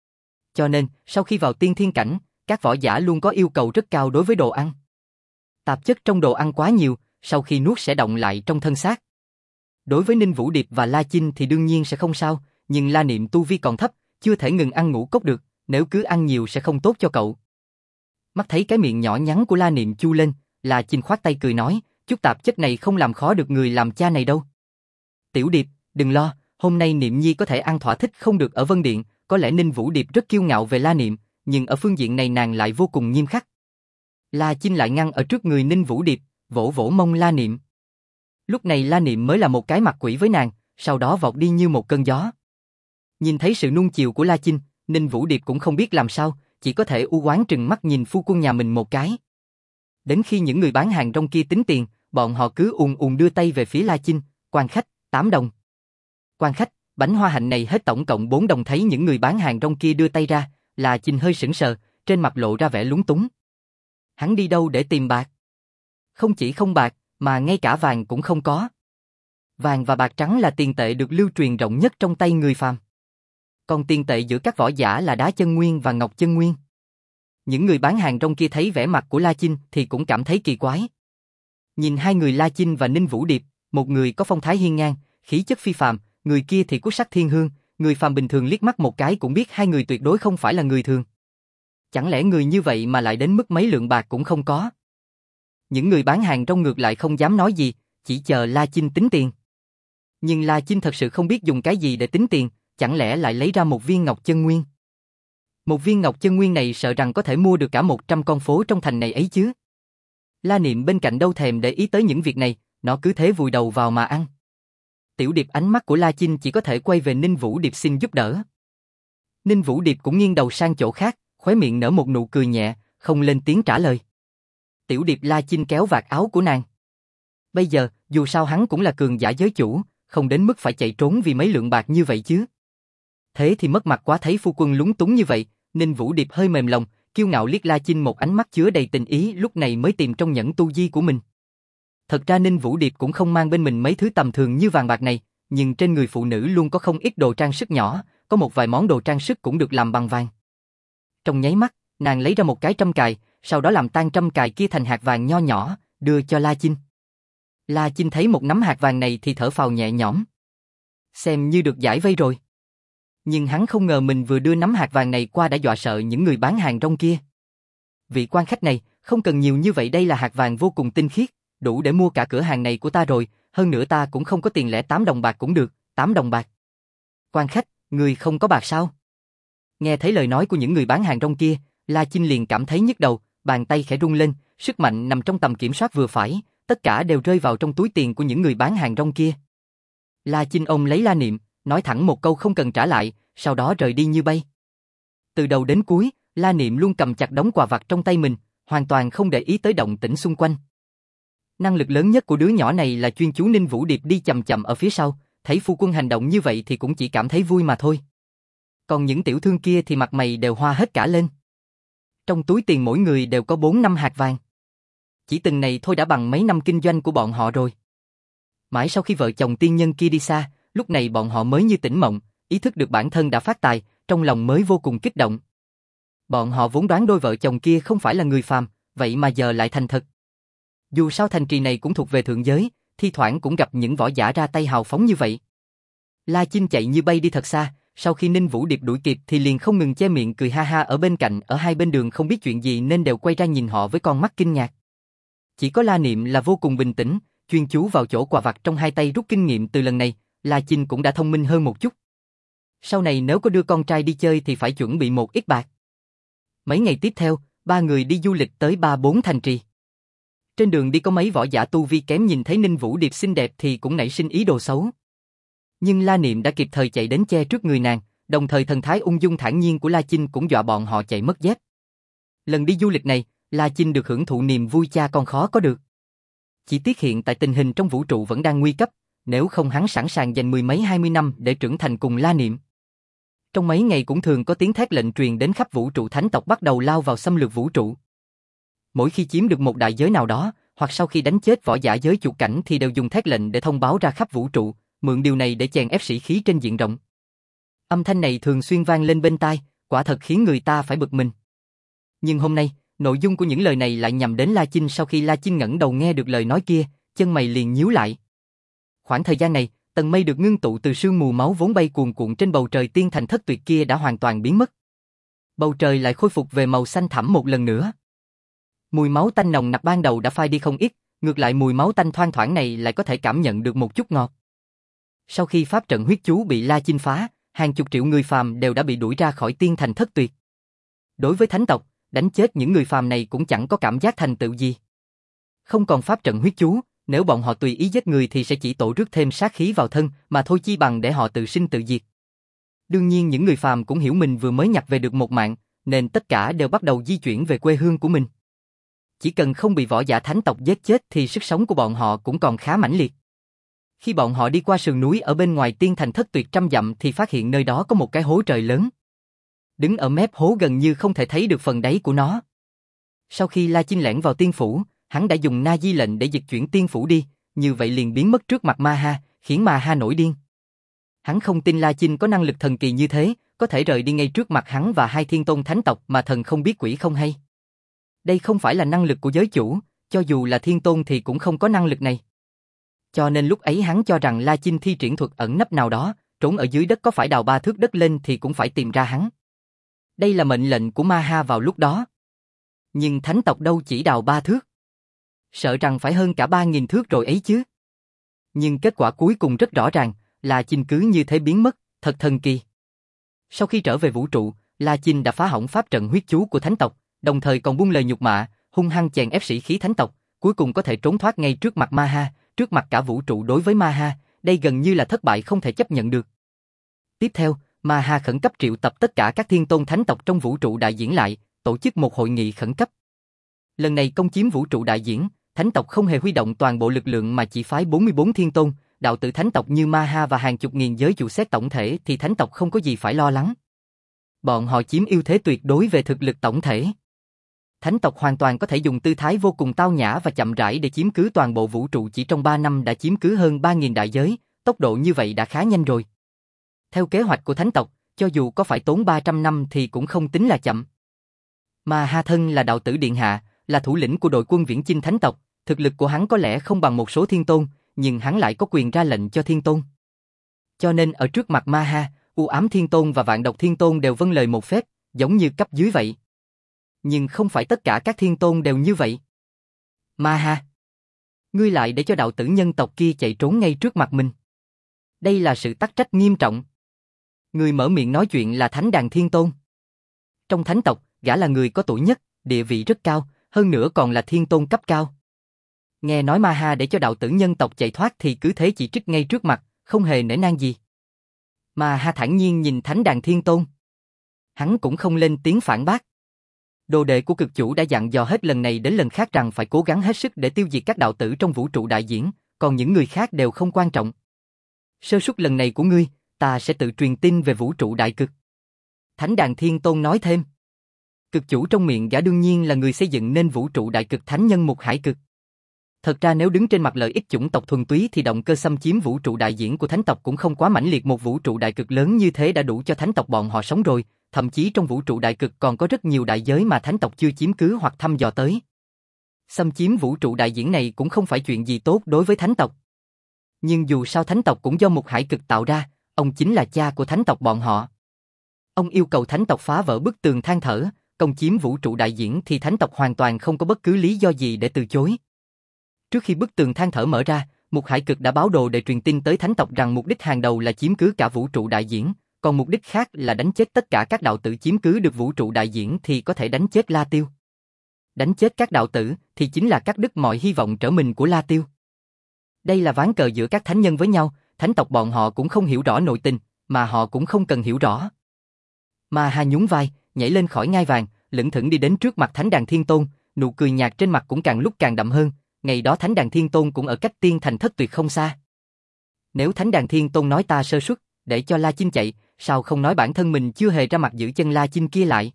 Cho nên, sau khi vào tiên thiên cảnh, các võ giả luôn có yêu cầu rất cao đối với đồ ăn. Tạp chất trong đồ ăn quá nhiều, sau khi nuốt sẽ đọng lại trong thân xác. Đối với Ninh Vũ Điệp và La Chinh thì đương nhiên sẽ không sao, nhưng La Niệm tu vi còn thấp, chưa thể ngừng ăn ngũ cốc được, nếu cứ ăn nhiều sẽ không tốt cho cậu. Mắt thấy cái miệng nhỏ nhắn của La Niệm chu lên, La Chinh khoát tay cười nói, chút tạp chất này không làm khó được người làm cha này đâu. Tiểu Điệp, đừng lo, hôm nay Niệm Nhi có thể ăn thỏa thích không được ở Vân Điện, có lẽ Ninh Vũ Điệp rất kiêu ngạo về La Niệm, nhưng ở phương diện này nàng lại vô cùng nghiêm khắc. La Chinh lại ngăn ở trước người Ninh Vũ Điệp, vỗ vỗ mông La Niệm. Lúc này La Niệm mới là một cái mặt quỷ với nàng, sau đó vọt đi như một cơn gió. Nhìn thấy sự nuông chiều của La Chinh, Ninh Vũ Điệp cũng không biết làm sao, chỉ có thể u oán trừng mắt nhìn phu quân nhà mình một cái. Đến khi những người bán hàng rong kia tính tiền, bọn họ cứ ùn ùn đưa tay về phía La Chinh, quan khách, tám đồng. Quan khách, bánh hoa hạnh này hết tổng cộng bốn đồng. Thấy những người bán hàng rong kia đưa tay ra, La Chinh hơi sững sờ, trên mặt lộ ra vẻ lúng túng. Hắn đi đâu để tìm bạc? Không chỉ không bạc, mà ngay cả vàng cũng không có. Vàng và bạc trắng là tiền tệ được lưu truyền rộng nhất trong tay người phàm. Còn tiền tệ giữa các võ giả là đá chân nguyên và ngọc chân nguyên. Những người bán hàng rong kia thấy vẻ mặt của La Chinh thì cũng cảm thấy kỳ quái. Nhìn hai người La Chinh và Ninh Vũ Điệp, một người có phong thái hiên ngang, khí chất phi phàm, người kia thì quốc sắc thiên hương, người phàm bình thường liếc mắt một cái cũng biết hai người tuyệt đối không phải là người thường. Chẳng lẽ người như vậy mà lại đến mức mấy lượng bạc cũng không có? Những người bán hàng rong ngược lại không dám nói gì, chỉ chờ La Chinh tính tiền. Nhưng La Chinh thật sự không biết dùng cái gì để tính tiền, chẳng lẽ lại lấy ra một viên ngọc chân nguyên? Một viên ngọc chân nguyên này sợ rằng có thể mua được cả một trăm con phố trong thành này ấy chứ. La Niệm bên cạnh đâu thèm để ý tới những việc này, nó cứ thế vùi đầu vào mà ăn. Tiểu Điệp ánh mắt của La Chinh chỉ có thể quay về Ninh Vũ Điệp xin giúp đỡ. Ninh Vũ Điệp cũng nghiêng đầu sang chỗ khác, khóe miệng nở một nụ cười nhẹ, không lên tiếng trả lời. Tiểu Điệp La Chinh kéo vạt áo của nàng. Bây giờ, dù sao hắn cũng là cường giả giới chủ, không đến mức phải chạy trốn vì mấy lượng bạc như vậy chứ. Thế thì mất mặt quá. Thấy phu quân lúng túng như vậy, Ninh Vũ Điệp hơi mềm lòng, kiêu ngạo liếc La Chinh một ánh mắt chứa đầy tình ý, lúc này mới tìm trong nhẫn tu di của mình. Thật ra Ninh Vũ Điệp cũng không mang bên mình mấy thứ tầm thường như vàng bạc này, nhưng trên người phụ nữ luôn có không ít đồ trang sức nhỏ, có một vài món đồ trang sức cũng được làm bằng vàng. Trong nháy mắt, nàng lấy ra một cái trâm cài, sau đó làm tan trâm cài kia thành hạt vàng nho nhỏ, đưa cho La Chinh. La Chinh thấy một nắm hạt vàng này thì thở phào nhẹ nhõm. Xem như được giải vây rồi. Nhưng hắn không ngờ mình vừa đưa nắm hạt vàng này qua đã dọa sợ những người bán hàng rong kia. Vị quan khách này, không cần nhiều như vậy, đây là hạt vàng vô cùng tinh khiết, đủ để mua cả cửa hàng này của ta rồi, hơn nữa ta cũng không có tiền lẻ, tám đồng bạc cũng được, tám đồng bạc. Quan khách, người không có bạc sao? Nghe thấy lời nói của những người bán hàng rong kia, La Chinh liền cảm thấy nhức đầu, bàn tay khẽ rung lên, sức mạnh nằm trong tầm kiểm soát vừa phải, tất cả đều rơi vào trong túi tiền của những người bán hàng rong kia. La Chinh ôm lấy La Niệm, nói thẳng một câu không cần trả lại, sau đó rời đi như bay. Từ đầu đến cuối, La Niệm luôn cầm chặt đống quà vặt trong tay mình, hoàn toàn không để ý tới động tĩnh xung quanh. Năng lực lớn nhất của đứa nhỏ này là chuyên chú Ninh Vũ Điệp đi chậm chậm ở phía sau, thấy phu quân hành động như vậy thì cũng chỉ cảm thấy vui mà thôi. Còn những tiểu thương kia thì mặt mày đều hoa hết cả lên. Trong túi tiền mỗi người đều có bốn năm hạt vàng. Chỉ từng này thôi đã bằng mấy năm kinh doanh của bọn họ rồi. Mãi sau khi vợ chồng tiên nhân kia đi xa, lúc này bọn họ mới như tỉnh mộng, ý thức được bản thân đã phát tài, trong lòng mới vô cùng kích động. Bọn họ vốn đoán đôi vợ chồng kia không phải là người phàm, vậy mà giờ lại thành thật. Dù sao thành trì này cũng thuộc về thượng giới, thi thoảng cũng gặp những võ giả ra tay hào phóng như vậy. La Chinh chạy như bay đi thật xa, sau khi Ninh Vũ Điệp đuổi kịp thì liền không ngừng che miệng cười ha ha, ở bên cạnh, ở hai bên đường không biết chuyện gì nên đều quay ra nhìn họ với con mắt kinh ngạc. Chỉ có La Niệm là vô cùng bình tĩnh, chuyên chú vào chỗ quà vặt trong hai tay. Rút kinh nghiệm từ lần này, La Chinh cũng đã thông minh hơn một chút. Sau này nếu có đưa con trai đi chơi thì phải chuẩn bị một ít bạc. Mấy ngày tiếp theo, ba người đi du lịch tới ba bốn thành trì. Trên đường đi có mấy võ giả tu vi kém nhìn thấy Ninh Vũ Điệp xinh đẹp thì cũng nảy sinh ý đồ xấu. Nhưng La Niệm đã kịp thời chạy đến che trước người nàng, đồng thời thần thái ung dung thản nhiên của La Chinh cũng dọa bọn họ chạy mất dép. Lần đi du lịch này, La Chinh được hưởng thụ niềm vui cha con khó có được. Chỉ tiếc hiện tại tình hình trong vũ trụ vẫn đang nguy cấp, nếu không hắn sẵn sàng dành mười mấy hai mươi năm để trưởng thành cùng La Niệm. Trong mấy ngày cũng thường có tiếng thét lệnh truyền đến khắp vũ trụ, thánh tộc bắt đầu lao vào xâm lược vũ trụ. Mỗi khi chiếm được một đại giới nào đó, hoặc sau khi đánh chết võ giả giới chuột cảnh thì đều dùng thét lệnh để thông báo ra khắp vũ trụ, mượn điều này để chèn ép sĩ khí trên diện rộng. Âm thanh này thường xuyên vang lên bên tai, quả thật khiến người ta phải bực mình. Nhưng hôm nay, nội dung của những lời này lại nhằm đến La Chinh. Sau khi La Chinh ngẩng đầu nghe được lời nói kia, chân mày liền nhíu lại. Khoảng thời gian này, tầng mây được ngưng tụ từ sương mù máu vốn bay cuồn cuộn trên bầu trời tiên thành thất tuyệt kia đã hoàn toàn biến mất. Bầu trời lại khôi phục về màu xanh thẳm một lần nữa. Mùi máu tanh nồng nặc ban đầu đã phai đi không ít, ngược lại mùi máu tanh thoang thoảng này lại có thể cảm nhận được một chút ngọt. Sau khi pháp trận huyết chú bị La Chinh phá, hàng chục triệu người phàm đều đã bị đuổi ra khỏi tiên thành thất tuyệt. Đối với thánh tộc, đánh chết những người phàm này cũng chẳng có cảm giác thành tựu gì. Không còn pháp trận huyết chú, nếu bọn họ tùy ý giết người thì sẽ chỉ tổ rước thêm sát khí vào thân, mà thôi chi bằng để họ tự sinh tự diệt. Đương nhiên những người phàm cũng hiểu mình vừa mới nhặt về được một mạng, nên tất cả đều bắt đầu di chuyển về quê hương của mình. Chỉ cần không bị võ giả thánh tộc giết chết thì sức sống của bọn họ cũng còn khá mãnh liệt. Khi bọn họ đi qua sườn núi ở bên ngoài tiên thành thất tuyệt trăm dặm thì phát hiện nơi đó có một cái hố trời lớn. Đứng ở mép hố gần như không thể thấy được phần đáy của nó. Sau khi La Chinh lẻn vào tiên phủ, hắn đã dùng Na Di lệnh để dịch chuyển tiên phủ đi, như vậy liền biến mất trước mặt Ma Ha, khiến Ma Ha nổi điên. Hắn không tin La Chinh có năng lực thần kỳ như thế, có thể rời đi ngay trước mặt hắn và hai thiên tôn thánh tộc mà thần không biết quỷ không hay. Đây không phải là năng lực của giới chủ, cho dù là thiên tôn thì cũng không có năng lực này. Cho nên lúc ấy hắn cho rằng La Chinh thi triển thuật ẩn nấp nào đó, trốn ở dưới đất, có phải đào ba thước đất lên thì cũng phải tìm ra hắn. Đây là mệnh lệnh của Ma Ha vào lúc đó. Nhưng thánh tộc đâu chỉ đào ba thước. Sợ rằng phải hơn cả ba nghìn thước rồi ấy chứ. Nhưng kết quả cuối cùng rất rõ ràng, La Chinh cứ như thế biến mất, thật thần kỳ. Sau khi trở về vũ trụ, La Chinh đã phá hỏng pháp trận huyết chú của thánh tộc, đồng thời còn buông lời nhục mạ, hung hăng chèn ép sĩ khí thánh tộc, cuối cùng có thể trốn thoát ngay trước mặt Ma Ha, trước mặt cả vũ trụ. Đối với Ma Ha, đây gần như là thất bại không thể chấp nhận được. Tiếp theo, Ma Ha khẩn cấp triệu tập tất cả các thiên tôn thánh tộc trong vũ trụ đại diễn lại, tổ chức một hội nghị khẩn cấp. Lần này công chiếm vũ trụ đại diễn, thánh tộc không hề huy động toàn bộ lực lượng mà chỉ phái bốn mươi bốn thiên tôn, đạo tử thánh tộc như Ma Ha và hàng chục nghìn giới chủ. Xét tổng thể thì thánh tộc không có gì phải lo lắng. Bọn họ chiếm ưu thế tuyệt đối về thực lực tổng thể. Thánh tộc hoàn toàn có thể dùng tư thái vô cùng tao nhã và chậm rãi để chiếm cứ toàn bộ vũ trụ, chỉ trong ba năm đã chiếm cứ hơn ba nghìn đại giới, tốc độ như vậy đã khá nhanh rồi. Theo kế hoạch của thánh tộc, cho dù có phải tốn ba trăm năm thì cũng không tính là chậm. Mà Ha Thân là đạo tử điện hạ, là thủ lĩnh của đội quân viễn chinh thánh tộc, thực lực của hắn có lẽ không bằng một số thiên tôn, nhưng hắn lại có quyền ra lệnh cho thiên tôn. Cho nên ở trước mặt Ma Ha, U Ám Thiên Tôn và Vạn Độc Thiên Tôn đều vâng lời một phép, giống như cấp dưới vậy. Nhưng không phải tất cả các thiên tôn đều như vậy. Ma Ha, ngươi lại để cho đạo tử nhân tộc kia chạy trốn ngay trước mặt mình. Đây là sự tắc trách nghiêm trọng. Người mở miệng nói chuyện là Thánh Đàn Thiên Tôn. Trong thánh tộc, gã là người có tuổi nhất, địa vị rất cao, hơn nữa còn là thiên tôn cấp cao. Nghe nói Ma Ha để cho đạo tử nhân tộc chạy thoát thì cứ thế chỉ trích ngay trước mặt, không hề nể nang gì. Ma Ha thản nhiên nhìn Thánh Đàn Thiên Tôn. Hắn cũng không lên tiếng phản bác. Đồ đệ của cực chủ đã dặn dò hết lần này đến lần khác rằng phải cố gắng hết sức để tiêu diệt các đạo tử trong vũ trụ đại diễn, còn những người khác đều không quan trọng. Sơ suất lần này của ngươi, ta sẽ tự truyền tin về vũ trụ đại cực. Thánh Đàn Thiên Tôn nói thêm. Cực chủ trong miệng gã đương nhiên là người xây dựng nên vũ trụ đại cực thánh nhân Mục Hải Cực. Thật ra nếu đứng trên mặt lợi ích chủng tộc thuần túy thì động cơ xâm chiếm vũ trụ đại diễn của thánh tộc cũng không quá mãnh liệt, một vũ trụ đại cực lớn như thế đã đủ cho thánh tộc bọn họ sống rồi, thậm chí trong vũ trụ đại cực còn có rất nhiều đại giới mà thánh tộc chưa chiếm cứ hoặc thăm dò tới. Xâm chiếm vũ trụ đại diễn này cũng không phải chuyện gì tốt đối với thánh tộc. Nhưng dù sao thánh tộc cũng do Mục Hải Cực tạo ra, ông chính là cha của thánh tộc bọn họ. Ông yêu cầu thánh tộc phá vỡ bức tường than thở, công chiếm vũ trụ đại diễn thì thánh tộc hoàn toàn không có bất cứ lý do gì để từ chối. Trước khi bức tường than thở mở ra, Mục Hải Cực đã báo đồ để truyền tin tới thánh tộc rằng mục đích hàng đầu là chiếm cứ cả vũ trụ đại diễn, còn mục đích khác là đánh chết tất cả các đạo tử chiếm cứ được vũ trụ đại diễn thì có thể đánh chết La Tiêu. Đánh chết các đạo tử thì chính là cắt đứt mọi hy vọng trở mình của La Tiêu. Đây là ván cờ giữa các thánh nhân với nhau, thánh tộc bọn họ cũng không hiểu rõ nội tình, mà họ cũng không cần hiểu rõ. Ma Ha nhún vai, nhảy lên khỏi ngai vàng, lững thững đi đến trước mặt Thánh Đàn Thiên Tôn, nụ cười nhạt trên mặt cũng càng lúc càng đậm hơn. Ngày đó Thánh Đàn Thiên Tôn cũng ở cách Tiên Thành Thất Tuyệt không xa. Nếu Thánh Đàn Thiên Tôn nói ta sơ suất, để cho La Chinh chạy, sao không nói bản thân mình chưa hề ra mặt giữ chân La Chinh kia lại?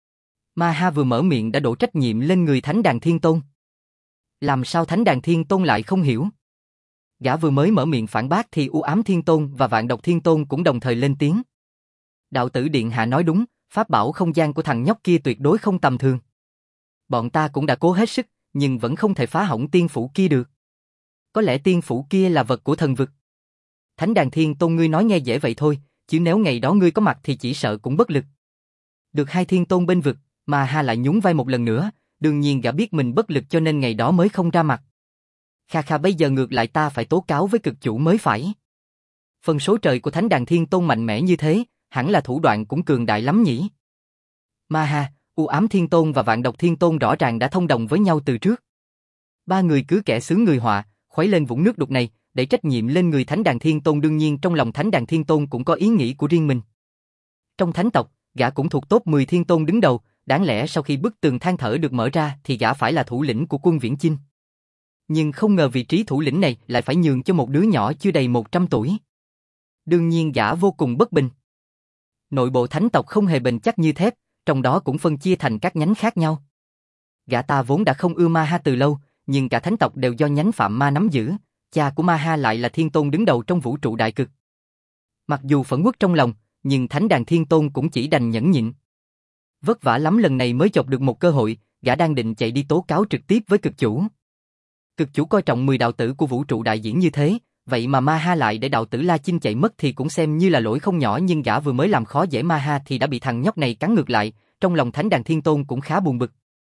Ma Ha vừa mở miệng đã đổ trách nhiệm lên người Thánh Đàn Thiên Tôn. Làm sao Thánh Đàn Thiên Tôn lại không hiểu? Gã vừa mới mở miệng phản bác thì U Ám Thiên Tôn và Vạn Độc Thiên Tôn cũng đồng thời lên tiếng. Đạo tử điện hạ nói đúng, pháp bảo không gian của thằng nhóc kia tuyệt đối không tầm thường. Bọn ta cũng đã cố hết sức, nhưng vẫn không thể phá hỏng tiên phủ kia được. Có lẽ tiên phủ kia là vật của thần vực. Thánh Đàn Thiên Tôn ngươi nói nghe dễ vậy thôi, chứ nếu ngày đó ngươi có mặt thì chỉ sợ cũng bất lực. Được hai thiên tôn bên vực, mà Ha lại nhún vai một lần nữa, đương nhiên gã biết mình bất lực cho nên ngày đó mới không ra mặt. Kha kha, bây giờ ngược lại ta phải tố cáo với cực chủ mới phải. Phần số trời của Thánh Đàn Thiên Tôn mạnh mẽ như thế, hẳn là thủ đoạn cũng cường đại lắm nhỉ. Ma Ha, U Ám Thiên Tôn và Vạn Độc Thiên Tôn rõ ràng đã thông đồng với nhau từ trước. Ba người cứ kẻ xướng người họa, khuấy lên vũng nước đục này, để trách nhiệm lên người Thánh Đàn Thiên Tôn. Đương nhiên trong lòng Thánh Đàn Thiên Tôn cũng có ý nghĩ của riêng mình. Trong thánh tộc, gã cũng thuộc top mười thiên tôn đứng đầu, đáng lẽ sau khi bức tường than thở được mở ra thì gã phải là thủ lĩnh của quân viễn chinh. Nhưng không ngờ vị trí thủ lĩnh này lại phải nhường cho một đứa nhỏ chưa đầy một trăm tuổi. Đương nhiên gã vô cùng bất bình. Nội bộ thánh tộc không hề bền chắc như thép, trong đó cũng phân chia thành các nhánh khác nhau. Gã ta vốn đã không ưa Ma Ha từ lâu, nhưng cả thánh tộc đều do nhánh Phạm Ma nắm giữ, cha của Ma Ha lại là thiên tôn đứng đầu trong vũ trụ đại cực. Mặc dù phẫn uất trong lòng, nhưng Thánh Đàn Thiên Tôn cũng chỉ đành nhẫn nhịn. Vất vả lắm lần này mới chộp được một cơ hội, gã đang định chạy đi tố cáo trực tiếp với cực chủ. Cực chủ coi trọng mười đạo tử của vũ trụ đại diễn như thế, vậy mà Ma Ha lại để đạo tử La Chinh chạy mất thì cũng xem như là lỗi không nhỏ, nhưng gã vừa mới làm khó dễ Ma Ha thì đã bị thằng nhóc này cắn ngược lại, trong lòng Thánh Đàn Thiên Tôn cũng khá buồn bực.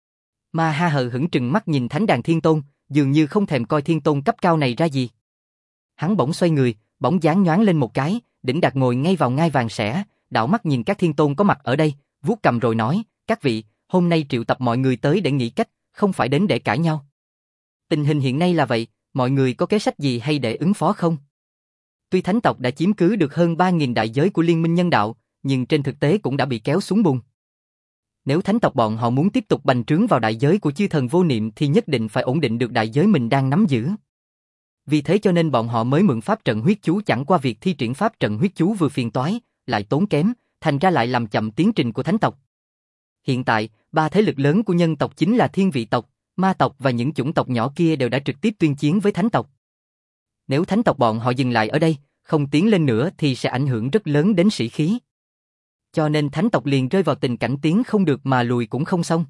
Ma Ha hờ hững trừng mắt nhìn Thánh Đàn Thiên Tôn, dường như không thèm coi thiên tôn cấp cao này ra gì. Hắn bỗng xoay người, bỗng dáng nhoáng lên một cái, đĩnh đạc ngồi ngay vào ngai vàng sẻ, đảo mắt nhìn các thiên tôn có mặt ở đây, vuốt cầm rồi nói, các vị, hôm nay triệu tập mọi người tới để nghĩ cách, không phải đến để cãi nhau. Tình hình hiện nay là vậy, mọi người có kế sách gì hay để ứng phó không? Tuy thánh tộc đã chiếm cứ được hơn ba nghìn đại giới của Liên minh Nhân Đạo, nhưng trên thực tế cũng đã bị kéo xuống bùn. Nếu thánh tộc bọn họ muốn tiếp tục bành trướng vào đại giới của chư thần vô niệm thì nhất định phải ổn định được đại giới mình đang nắm giữ. Vì thế cho nên bọn họ mới mượn pháp trận huyết chú, chẳng qua việc thi triển pháp trận huyết chú vừa phiền toái, lại tốn kém, thành ra lại làm chậm tiến trình của thánh tộc. Hiện tại, ba thế lực lớn của nhân tộc chính là thiên vị tộc, ma tộc và những chủng tộc nhỏ kia đều đã trực tiếp tuyên chiến với thánh tộc. Nếu thánh tộc bọn họ dừng lại ở đây, không tiến lên nữa thì sẽ ảnh hưởng rất lớn đến sĩ khí. Cho nên thánh tộc liền rơi vào tình cảnh tiến không được mà lùi cũng không xong.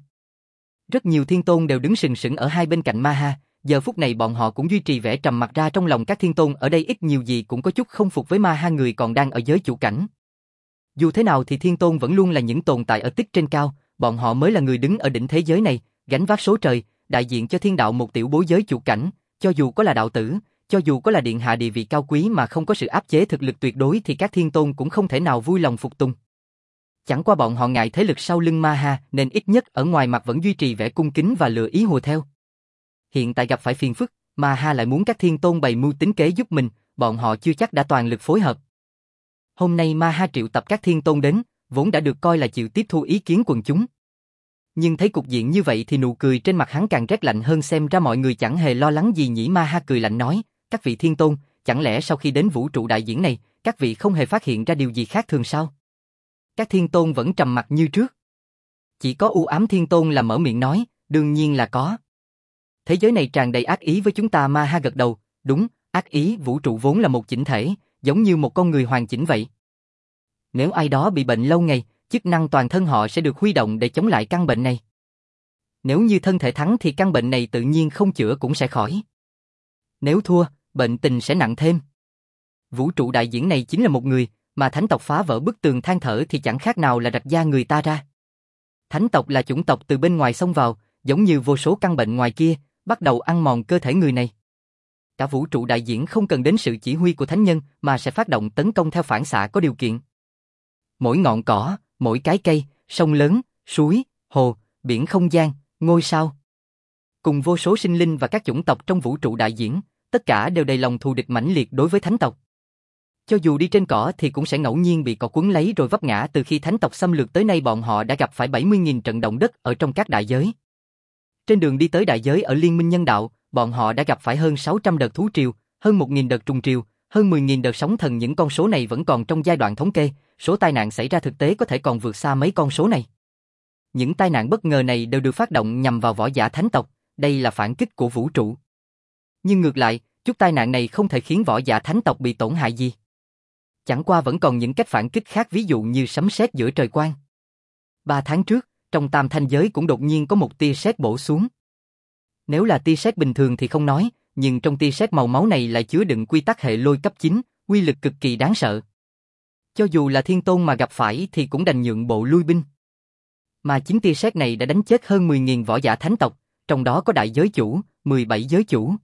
Rất nhiều thiên tôn đều đứng sừng sững ở hai bên cạnh Ma Ha, giờ phút này bọn họ cũng duy trì vẻ trầm mặc ra trong lòng các thiên tôn ở đây ít nhiều gì cũng có chút không phục với Ma Ha người còn đang ở giới chủ cảnh. Dù thế nào thì thiên tôn vẫn luôn là những tồn tại ở tích trên cao, bọn họ mới là người đứng ở đỉnh thế giới này, gánh vác số trời, đại diện cho thiên đạo một tiểu bối giới chủ cảnh, cho dù có là đạo tử, cho dù có là điện hạ địa vị cao quý mà không có sự áp chế thực lực tuyệt đối thì các thiên tôn cũng không thể nào vui lòng phục tùng. Chẳng qua bọn họ ngại thế lực sau lưng Ma Ha nên ít nhất ở ngoài mặt vẫn duy trì vẻ cung kính và lựa ý hùa theo. Hiện tại gặp phải phiền phức, Ma Ha lại muốn các thiên tôn bày mưu tính kế giúp mình, bọn họ chưa chắc đã toàn lực phối hợp. Hôm nay Ma Ha triệu tập các thiên tôn đến, vốn đã được coi là chịu tiếp thu ý kiến quần chúng. Nhưng thấy cục diện như vậy thì nụ cười trên mặt hắn càng rét lạnh hơn, xem ra mọi người chẳng hề lo lắng gì nhỉ. Ma Ha cười lạnh nói, các vị thiên tôn, chẳng lẽ sau khi đến vũ trụ đại diễn này, các vị không hề phát hiện ra điều gì khác thường sao? Các thiên tôn vẫn trầm mặc như trước. Chỉ có u ám thiên tôn là mở miệng nói, đương nhiên là có. Thế giới này tràn đầy ác ý với chúng ta. Ma Ha gật đầu, đúng, ác ý. Vũ trụ vốn là một chỉnh thể, giống như một con người hoàn chỉnh vậy. Nếu ai đó bị bệnh lâu ngày, chức năng toàn thân họ sẽ được huy động để chống lại căn bệnh này. Nếu như thân thể thắng thì căn bệnh này tự nhiên không chữa cũng sẽ khỏi. Nếu thua, bệnh tình sẽ nặng thêm. Vũ trụ đại diễn này chính là một người, mà thánh tộc phá vỡ bức tường than thở thì chẳng khác nào là rạch da người ta ra. Thánh tộc là chủng tộc từ bên ngoài xông vào, giống như vô số căn bệnh ngoài kia, bắt đầu ăn mòn cơ thể người này. Cả vũ trụ đại diễn không cần đến sự chỉ huy của thánh nhân mà sẽ phát động tấn công theo phản xạ có điều kiện. Mỗi ngọn cỏ, mỗi cái cây, sông lớn, suối, hồ, biển không gian, ngôi sao, cùng vô số sinh linh và các chủng tộc trong vũ trụ đại diễn, tất cả đều đầy lòng thù địch mãnh liệt đối với thánh tộc. Cho dù đi trên cỏ thì cũng sẽ ngẫu nhiên bị cỏ cuốn lấy rồi vấp ngã. Từ khi thánh tộc xâm lược tới nay bọn họ đã gặp phải bảy mươi nghìn trận động đất ở trong các đại giới. Trên đường đi tới đại giới ở Liên minh Nhân Đạo, bọn họ đã gặp phải hơn sáu trăm đợt thú triều, hơn một nghìn đợt trùng triều, hơn mười nghìn đợt sóng thần. Những con số này vẫn còn trong giai đoạn thống kê, số tai nạn xảy ra thực tế có thể còn vượt xa mấy con số này. Những tai nạn bất ngờ này đều được phát động nhằm vào võ giả thánh tộc, đây là phản kích của vũ trụ. Nhưng ngược lại, chút tai nạn này không thể khiến võ giả thánh tộc bị tổn hại gì. Chẳng qua vẫn còn những cách phản kích khác, ví dụ như sấm sét giữa trời quang. Ba tháng trước, trong tam thanh giới cũng đột nhiên có một tia sét bổ xuống. Nếu là tia sét bình thường thì không nói, nhưng trong tia sét màu máu này lại chứa đựng quy tắc hệ lôi cấp chín, uy lực cực kỳ đáng sợ. Cho dù là thiên tôn mà gặp phải thì cũng đành nhượng bộ lui binh. Mà chính tia sét này đã đánh chết hơn mười nghìn võ giả thánh tộc, trong đó có đại giới chủ, mười bảy giới chủ.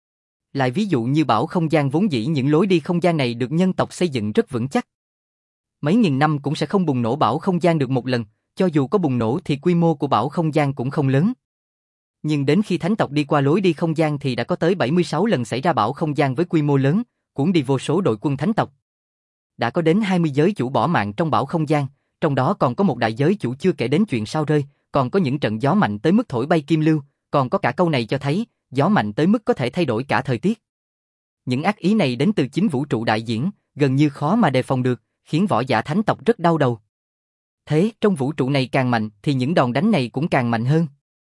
Lại ví dụ như bảo không gian, vốn dĩ những lối đi không gian này được nhân tộc xây dựng rất vững chắc. Mấy nghìn năm cũng sẽ không bùng nổ bảo không gian được một lần, cho dù có bùng nổ thì quy mô của bảo không gian cũng không lớn. Nhưng đến khi thánh tộc đi qua lối đi không gian thì đã có tới bảy mươi sáu lần xảy ra bảo không gian với quy mô lớn, cuốn đi vô số đội quân thánh tộc. Đã có đến hai mươi giới chủ bỏ mạng trong bảo không gian, trong đó còn có một đại giới chủ, chưa kể đến chuyện sao rơi, còn có những trận gió mạnh tới mức thổi bay kim lưu, còn có cả câu này cho thấy, gió mạnh tới mức có thể thay đổi cả thời tiết. Những ác ý này đến từ chính vũ trụ đại diễn, gần như khó mà đề phòng được, khiến võ giả thánh tộc rất đau đầu. Thế, trong vũ trụ này càng mạnh thì những đòn đánh này cũng càng mạnh hơn.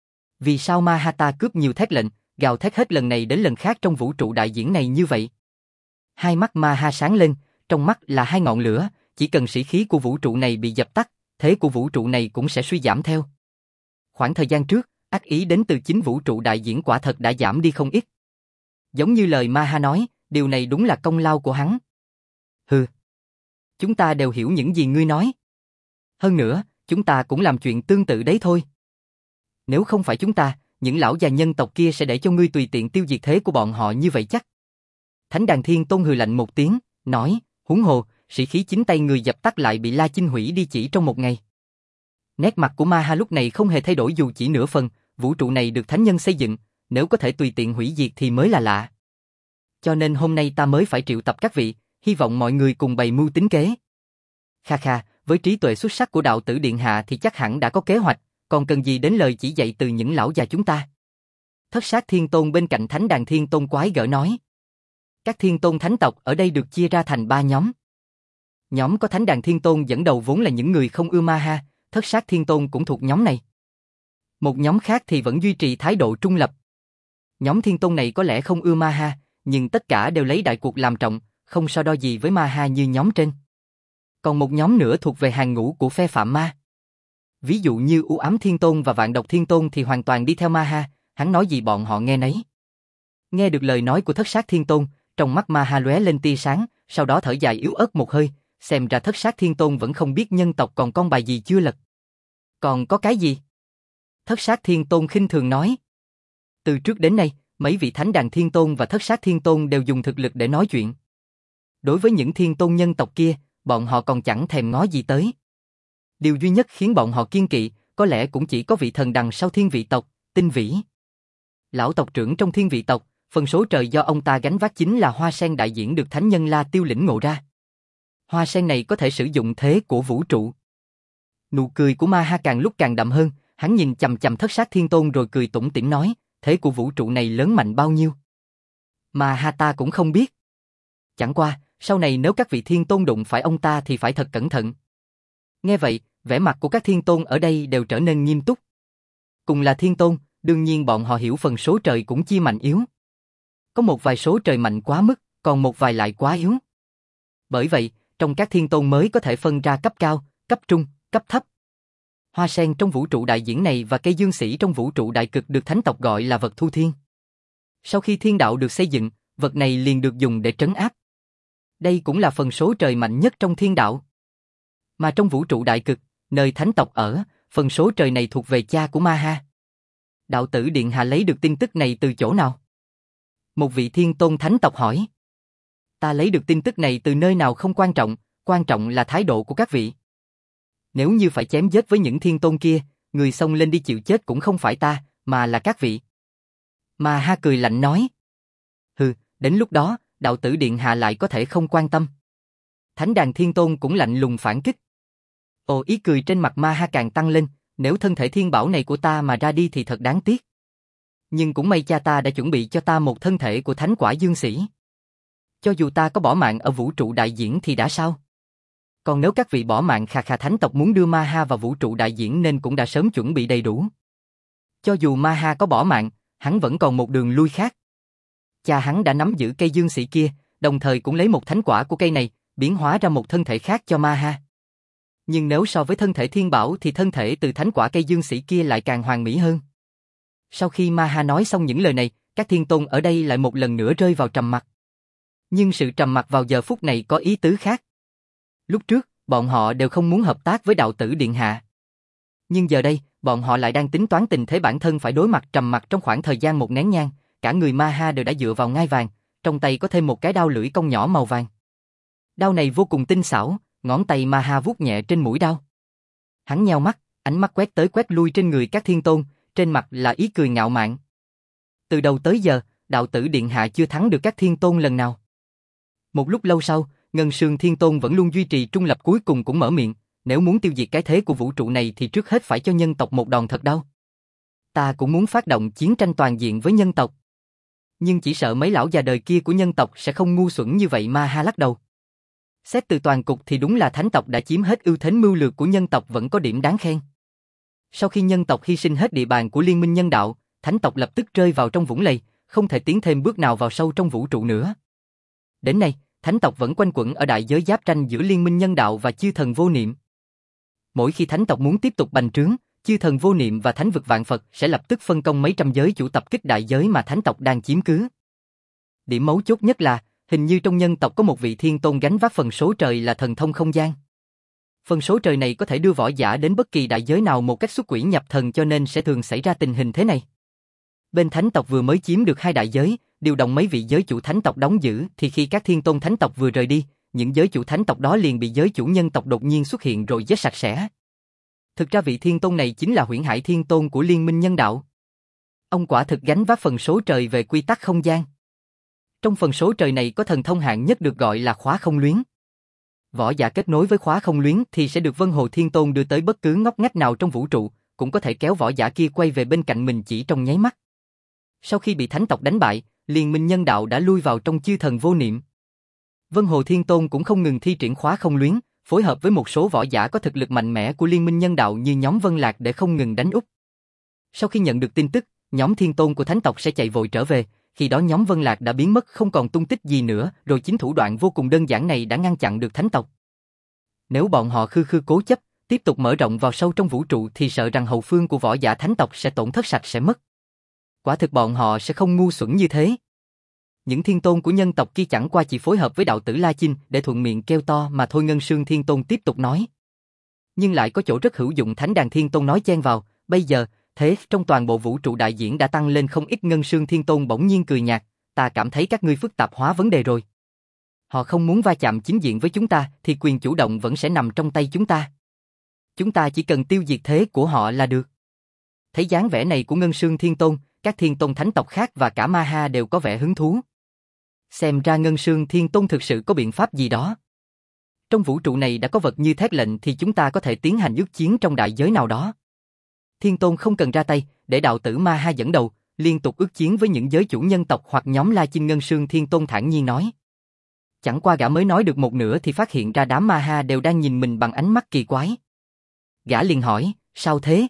Vì sao Ma Ha ta cướp nhiều thét lệnh, gào thét hết lần này đến lần khác trong vũ trụ đại diễn này như vậy? Hai mắt Ma Ha sáng lên, trong mắt là hai ngọn lửa, chỉ cần sĩ khí của vũ trụ này bị dập tắt, thế của vũ trụ này cũng sẽ suy giảm theo. Khoảng thời gian trước, ác ý đến từ chính vũ trụ đại diễn quả thật đã giảm đi không ít. Giống như lời Ma Ha nói, điều này đúng là công lao của hắn. Hừ. Chúng ta đều hiểu những gì ngươi nói. Hơn nữa, chúng ta cũng làm chuyện tương tự đấy thôi. Nếu không phải chúng ta, những lão già nhân tộc kia sẽ để cho ngươi tùy tiện tiêu diệt thế của bọn họ như vậy chắc. Thánh Đàn Thiên Tôn hừ lạnh một tiếng, nói, huống hồ, sĩ khí chính tay người dập tắt lại bị La Chinh hủy đi chỉ trong một ngày. Nét mặt của Ma Ha lúc này không hề thay đổi dù chỉ nửa phần, vũ trụ này được thánh nhân xây dựng, nếu có thể tùy tiện hủy diệt thì mới là lạ. Cho nên hôm nay ta mới phải triệu tập các vị, hy vọng mọi người cùng bày mưu tính kế. Kha kha, với trí tuệ xuất sắc của đạo tử điện hạ thì chắc hẳn đã có kế hoạch, còn cần gì đến lời chỉ dạy từ những lão già chúng ta. Thất sát thiên tôn bên cạnh Thánh Đàn Thiên Tôn quái gở nói. Các thiên tôn thánh tộc ở đây được chia ra thành ba nhóm. Nhóm có Thánh Đàn Thiên Tôn dẫn đầu vốn là những người không ưa Ma Ha, Thất sát thiên tôn cũng thuộc nhóm này. Một nhóm khác thì vẫn duy trì thái độ trung lập. Nhóm thiên tôn này có lẽ không ưa Ma Ha, nhưng tất cả đều lấy đại cuộc làm trọng, không so đo gì với Ma Ha như nhóm trên. Còn một nhóm nữa thuộc về hàng ngũ của phe Phạm Ma. Ví dụ như U Ám Thiên Tôn và Vạn Độc Thiên Tôn thì hoàn toàn đi theo Ma Ha, hắn nói gì bọn họ nghe nấy. Nghe được lời nói của Thất Sát Thiên Tôn, trong mắt Ma Ha lóe lên tia sáng, sau đó thở dài yếu ớt một hơi, xem ra Thất Sát Thiên Tôn vẫn không biết nhân tộc còn con bài gì chưa lật. Còn có cái gì? Thất Sát Thiên Tôn khinh thường nói. Từ trước đến nay, mấy vị Thánh Đàn Thiên Tôn và Thất Sát Thiên Tôn đều dùng thực lực để nói chuyện. Đối với những Thiên Tôn nhân tộc kia, bọn họ còn chẳng thèm ngó gì tới. Điều duy nhất khiến bọn họ kiêng kỵ, có lẽ cũng chỉ có vị thần đằng sau Thiên Vị tộc, Tinh Vĩ. Lão tộc trưởng trong Thiên Vị tộc, phần số trời do ông ta gánh vác chính là hoa sen đại diễn được Thánh Nhân La Tiêu lĩnh ngộ ra. Hoa sen này có thể sử dụng thế của vũ trụ. Nụ cười của Ma Ha càng lúc càng đậm hơn, hắn nhìn chằm chằm Thất Sát Thiên Tôn rồi cười tủm tỉm nói, thế của vũ trụ này lớn mạnh bao nhiêu? Ma Ha ta cũng không biết. Chẳng qua, sau này nếu các vị Thiên Tôn đụng phải ông ta thì phải thật cẩn thận. Nghe vậy, vẻ mặt của các Thiên Tôn ở đây đều trở nên nghiêm túc. Cùng là Thiên Tôn, đương nhiên bọn họ hiểu phần số trời cũng chia mạnh yếu. Có một vài số trời mạnh quá mức, còn một vài lại quá yếu. Bởi vậy, trong các Thiên Tôn mới có thể phân ra cấp cao, cấp trung, cấp thấp. Hoa sen trong vũ trụ đại diễn này và cây dương sĩ trong vũ trụ đại cực được thánh tộc gọi là vật thu thiên. Sau khi thiên đạo được xây dựng, vật này liền được dùng để trấn áp. Đây cũng là phần số trời mạnh nhất trong thiên đạo. Mà trong vũ trụ đại cực, nơi thánh tộc ở, phần số trời này thuộc về cha của Ma Ha. Đạo tử Điện Hạ lấy được tin tức này từ chỗ nào? Một vị Thiên Tôn thánh tộc hỏi. Ta lấy được tin tức này từ nơi nào không quan trọng, quan trọng là thái độ của các vị. Nếu như phải chém giết với những Thiên Tôn kia, người xông lên đi chịu chết cũng không phải ta, mà là các vị. Ma Ha cười lạnh nói. Hừ, đến lúc đó, đạo tử Điện Hạ lại có thể không quan tâm. Thánh Đàn Thiên Tôn cũng lạnh lùng phản kích. Ồ, ý cười trên mặt Ma Ha càng tăng lên, nếu thân thể thiên bảo này của ta mà ra đi thì thật đáng tiếc. Nhưng cũng may cha ta đã chuẩn bị cho ta một thân thể của thánh quả dương sĩ. Cho dù ta có bỏ mạng ở vũ trụ đại diễn thì đã sao? Còn nếu các vị bỏ mạng khà khà thánh tộc muốn đưa Ma Ha vào vũ trụ đại diễn nên cũng đã sớm chuẩn bị đầy đủ. Cho dù Ma Ha có bỏ mạng, hắn vẫn còn một đường lui khác. Cha hắn đã nắm giữ cây dương sĩ kia, đồng thời cũng lấy một thánh quả của cây này, biến hóa ra một thân thể khác cho Ma Ha. Nhưng nếu so với thân thể thiên bảo thì thân thể từ thánh quả cây dương sĩ kia lại càng hoàn mỹ hơn. Sau khi Ma Ha nói xong những lời này, các Thiên Tôn ở đây lại một lần nữa rơi vào trầm mặc. Nhưng sự trầm mặc vào giờ phút này có ý tứ khác. Lúc trước, bọn họ đều không muốn hợp tác với đạo tử Điện Hạ. Nhưng giờ đây, bọn họ lại đang tính toán tình thế bản thân phải đối mặt trầm mặc trong khoảng thời gian một nén nhang, cả người Ma Ha đều đã dựa vào ngai vàng, trong tay có thêm một cái đao lưỡi cong nhỏ màu vàng. Đao này vô cùng tinh xảo, ngón tay Ma Ha vuốt nhẹ trên mũi đao. Hắn nheo mắt, ánh mắt quét tới quét lui trên người các Thiên Tôn, trên mặt là ý cười ngạo mạn. Từ đầu tới giờ, đạo tử Điện Hạ chưa thắng được các Thiên Tôn lần nào. Một lúc lâu sau, Ngân Sương Thiên Tôn vẫn luôn duy trì trung lập cuối cùng cũng mở miệng, nếu muốn tiêu diệt cái thế của vũ trụ này thì trước hết phải cho nhân tộc một đòn thật đau. Ta cũng muốn phát động chiến tranh toàn diện với nhân tộc. Nhưng chỉ sợ mấy lão già đời kia của nhân tộc sẽ không ngu xuẩn như vậy. Ma Ha lắc đầu. Xét từ toàn cục thì đúng là thánh tộc đã chiếm hết ưu thế mưu lược của nhân tộc vẫn có điểm đáng khen. Sau khi nhân tộc hy sinh hết địa bàn của liên minh nhân đạo, thánh tộc lập tức rơi vào trong vũng lầy, không thể tiến thêm bước nào vào sâu trong vũ trụ nữa. Đến nay, thánh tộc vẫn quanh quẩn ở đại giới giáp tranh giữa liên minh nhân đạo và chư thần vô niệm. Mỗi khi thánh tộc muốn tiếp tục bành trướng, chư thần vô niệm và thánh vực vạn Phật sẽ lập tức phân công mấy trăm giới chủ tập kích đại giới mà thánh tộc đang chiếm cứ. Điểm mấu chốt nhất là, hình như trong nhân tộc có một vị Thiên Tôn gánh vác phần số trời là thần thông không gian. Phần số trời này có thể đưa võ giả đến bất kỳ đại giới nào một cách xuất quỷ nhập thần, cho nên sẽ thường xảy ra tình hình thế này. Bên thánh tộc vừa mới chiếm được hai đại giới, điều động mấy vị giới chủ thánh tộc đóng giữ, thì khi các Thiên Tôn thánh tộc vừa rời đi, những giới chủ thánh tộc đó liền bị giới chủ nhân tộc đột nhiên xuất hiện rồi giết sạch sẽ. Thực ra vị Thiên Tôn này chính là Huyễn Hải Thiên Tôn của liên minh nhân đạo. Ông quả thực gánh vác phần số trời về quy tắc không gian. Trong phần số trời này có thần thông hạng nhất được gọi là khóa không luyến. Võ giả kết nối với khóa không luyến thì sẽ được Vân Hồ Thiên Tôn đưa tới bất cứ ngóc ngách nào trong vũ trụ, cũng có thể kéo võ giả kia quay về bên cạnh mình chỉ trong nháy mắt. Sau khi bị thánh tộc đánh bại, liên minh nhân đạo đã lui vào trong chư thần vô niệm. Vân Hồ Thiên Tôn cũng không ngừng thi triển khóa không luyến, phối hợp với một số võ giả có thực lực mạnh mẽ của liên minh nhân đạo như nhóm Vân Lạc để không ngừng đánh úp. Sau khi nhận được tin tức, nhóm Thiên Tôn của thánh tộc sẽ chạy vội trở về, khi đó nhóm Vân Lạc đã biến mất không còn tung tích gì nữa, rồi chính thủ đoạn vô cùng đơn giản này đã ngăn chặn được thánh tộc. Nếu bọn họ khư khư cố chấp, tiếp tục mở rộng vào sâu trong vũ trụ thì sợ rằng hậu phương của võ giả thánh tộc sẽ tổn thất sạch sẽ mất. Quả thực bọn họ sẽ không ngu xuẩn như thế. Những thiên tôn của nhân tộc kia chẳng qua chỉ phối hợp với đạo tử La Chinh để thuận miệng kêu to mà thôi. Ngân Sương Thiên Tôn tiếp tục nói. Nhưng lại có chỗ rất hữu dụng. Thánh Đàn Thiên Tôn nói chen vào. Bây giờ, thế trong toàn bộ vũ trụ đại diễn đã tăng lên không ít. Ngân Sương Thiên Tôn bỗng nhiên cười nhạt. Ta cảm thấy các ngươi phức tạp hóa vấn đề rồi. Họ không muốn va chạm chính diện với chúng ta thì quyền chủ động vẫn sẽ nằm trong tay chúng ta. Chúng ta chỉ cần tiêu diệt thế của họ là được. Thấy dáng vẻ này của Ngân Sương Thiên Tôn, các thiên tôn thánh tộc khác và cả Ma Ha đều có vẻ hứng thú. Xem ra Ngân Sương Thiên Tôn thực sự có biện pháp gì đó. Trong vũ trụ này đã có vật như thét lệnh thì chúng ta có thể tiến hành ước chiến trong đại giới nào đó. Thiên Tôn không cần ra tay, để đạo tử Ma Ha dẫn đầu, liên tục ước chiến với những giới chủ nhân tộc hoặc nhóm La Chinh. Ngân Sương Thiên Tôn thản nhiên nói. Chẳng qua gã mới nói được một nửa thì phát hiện ra đám Ma Ha đều đang nhìn mình bằng ánh mắt kỳ quái. Gã liền hỏi, sao thế?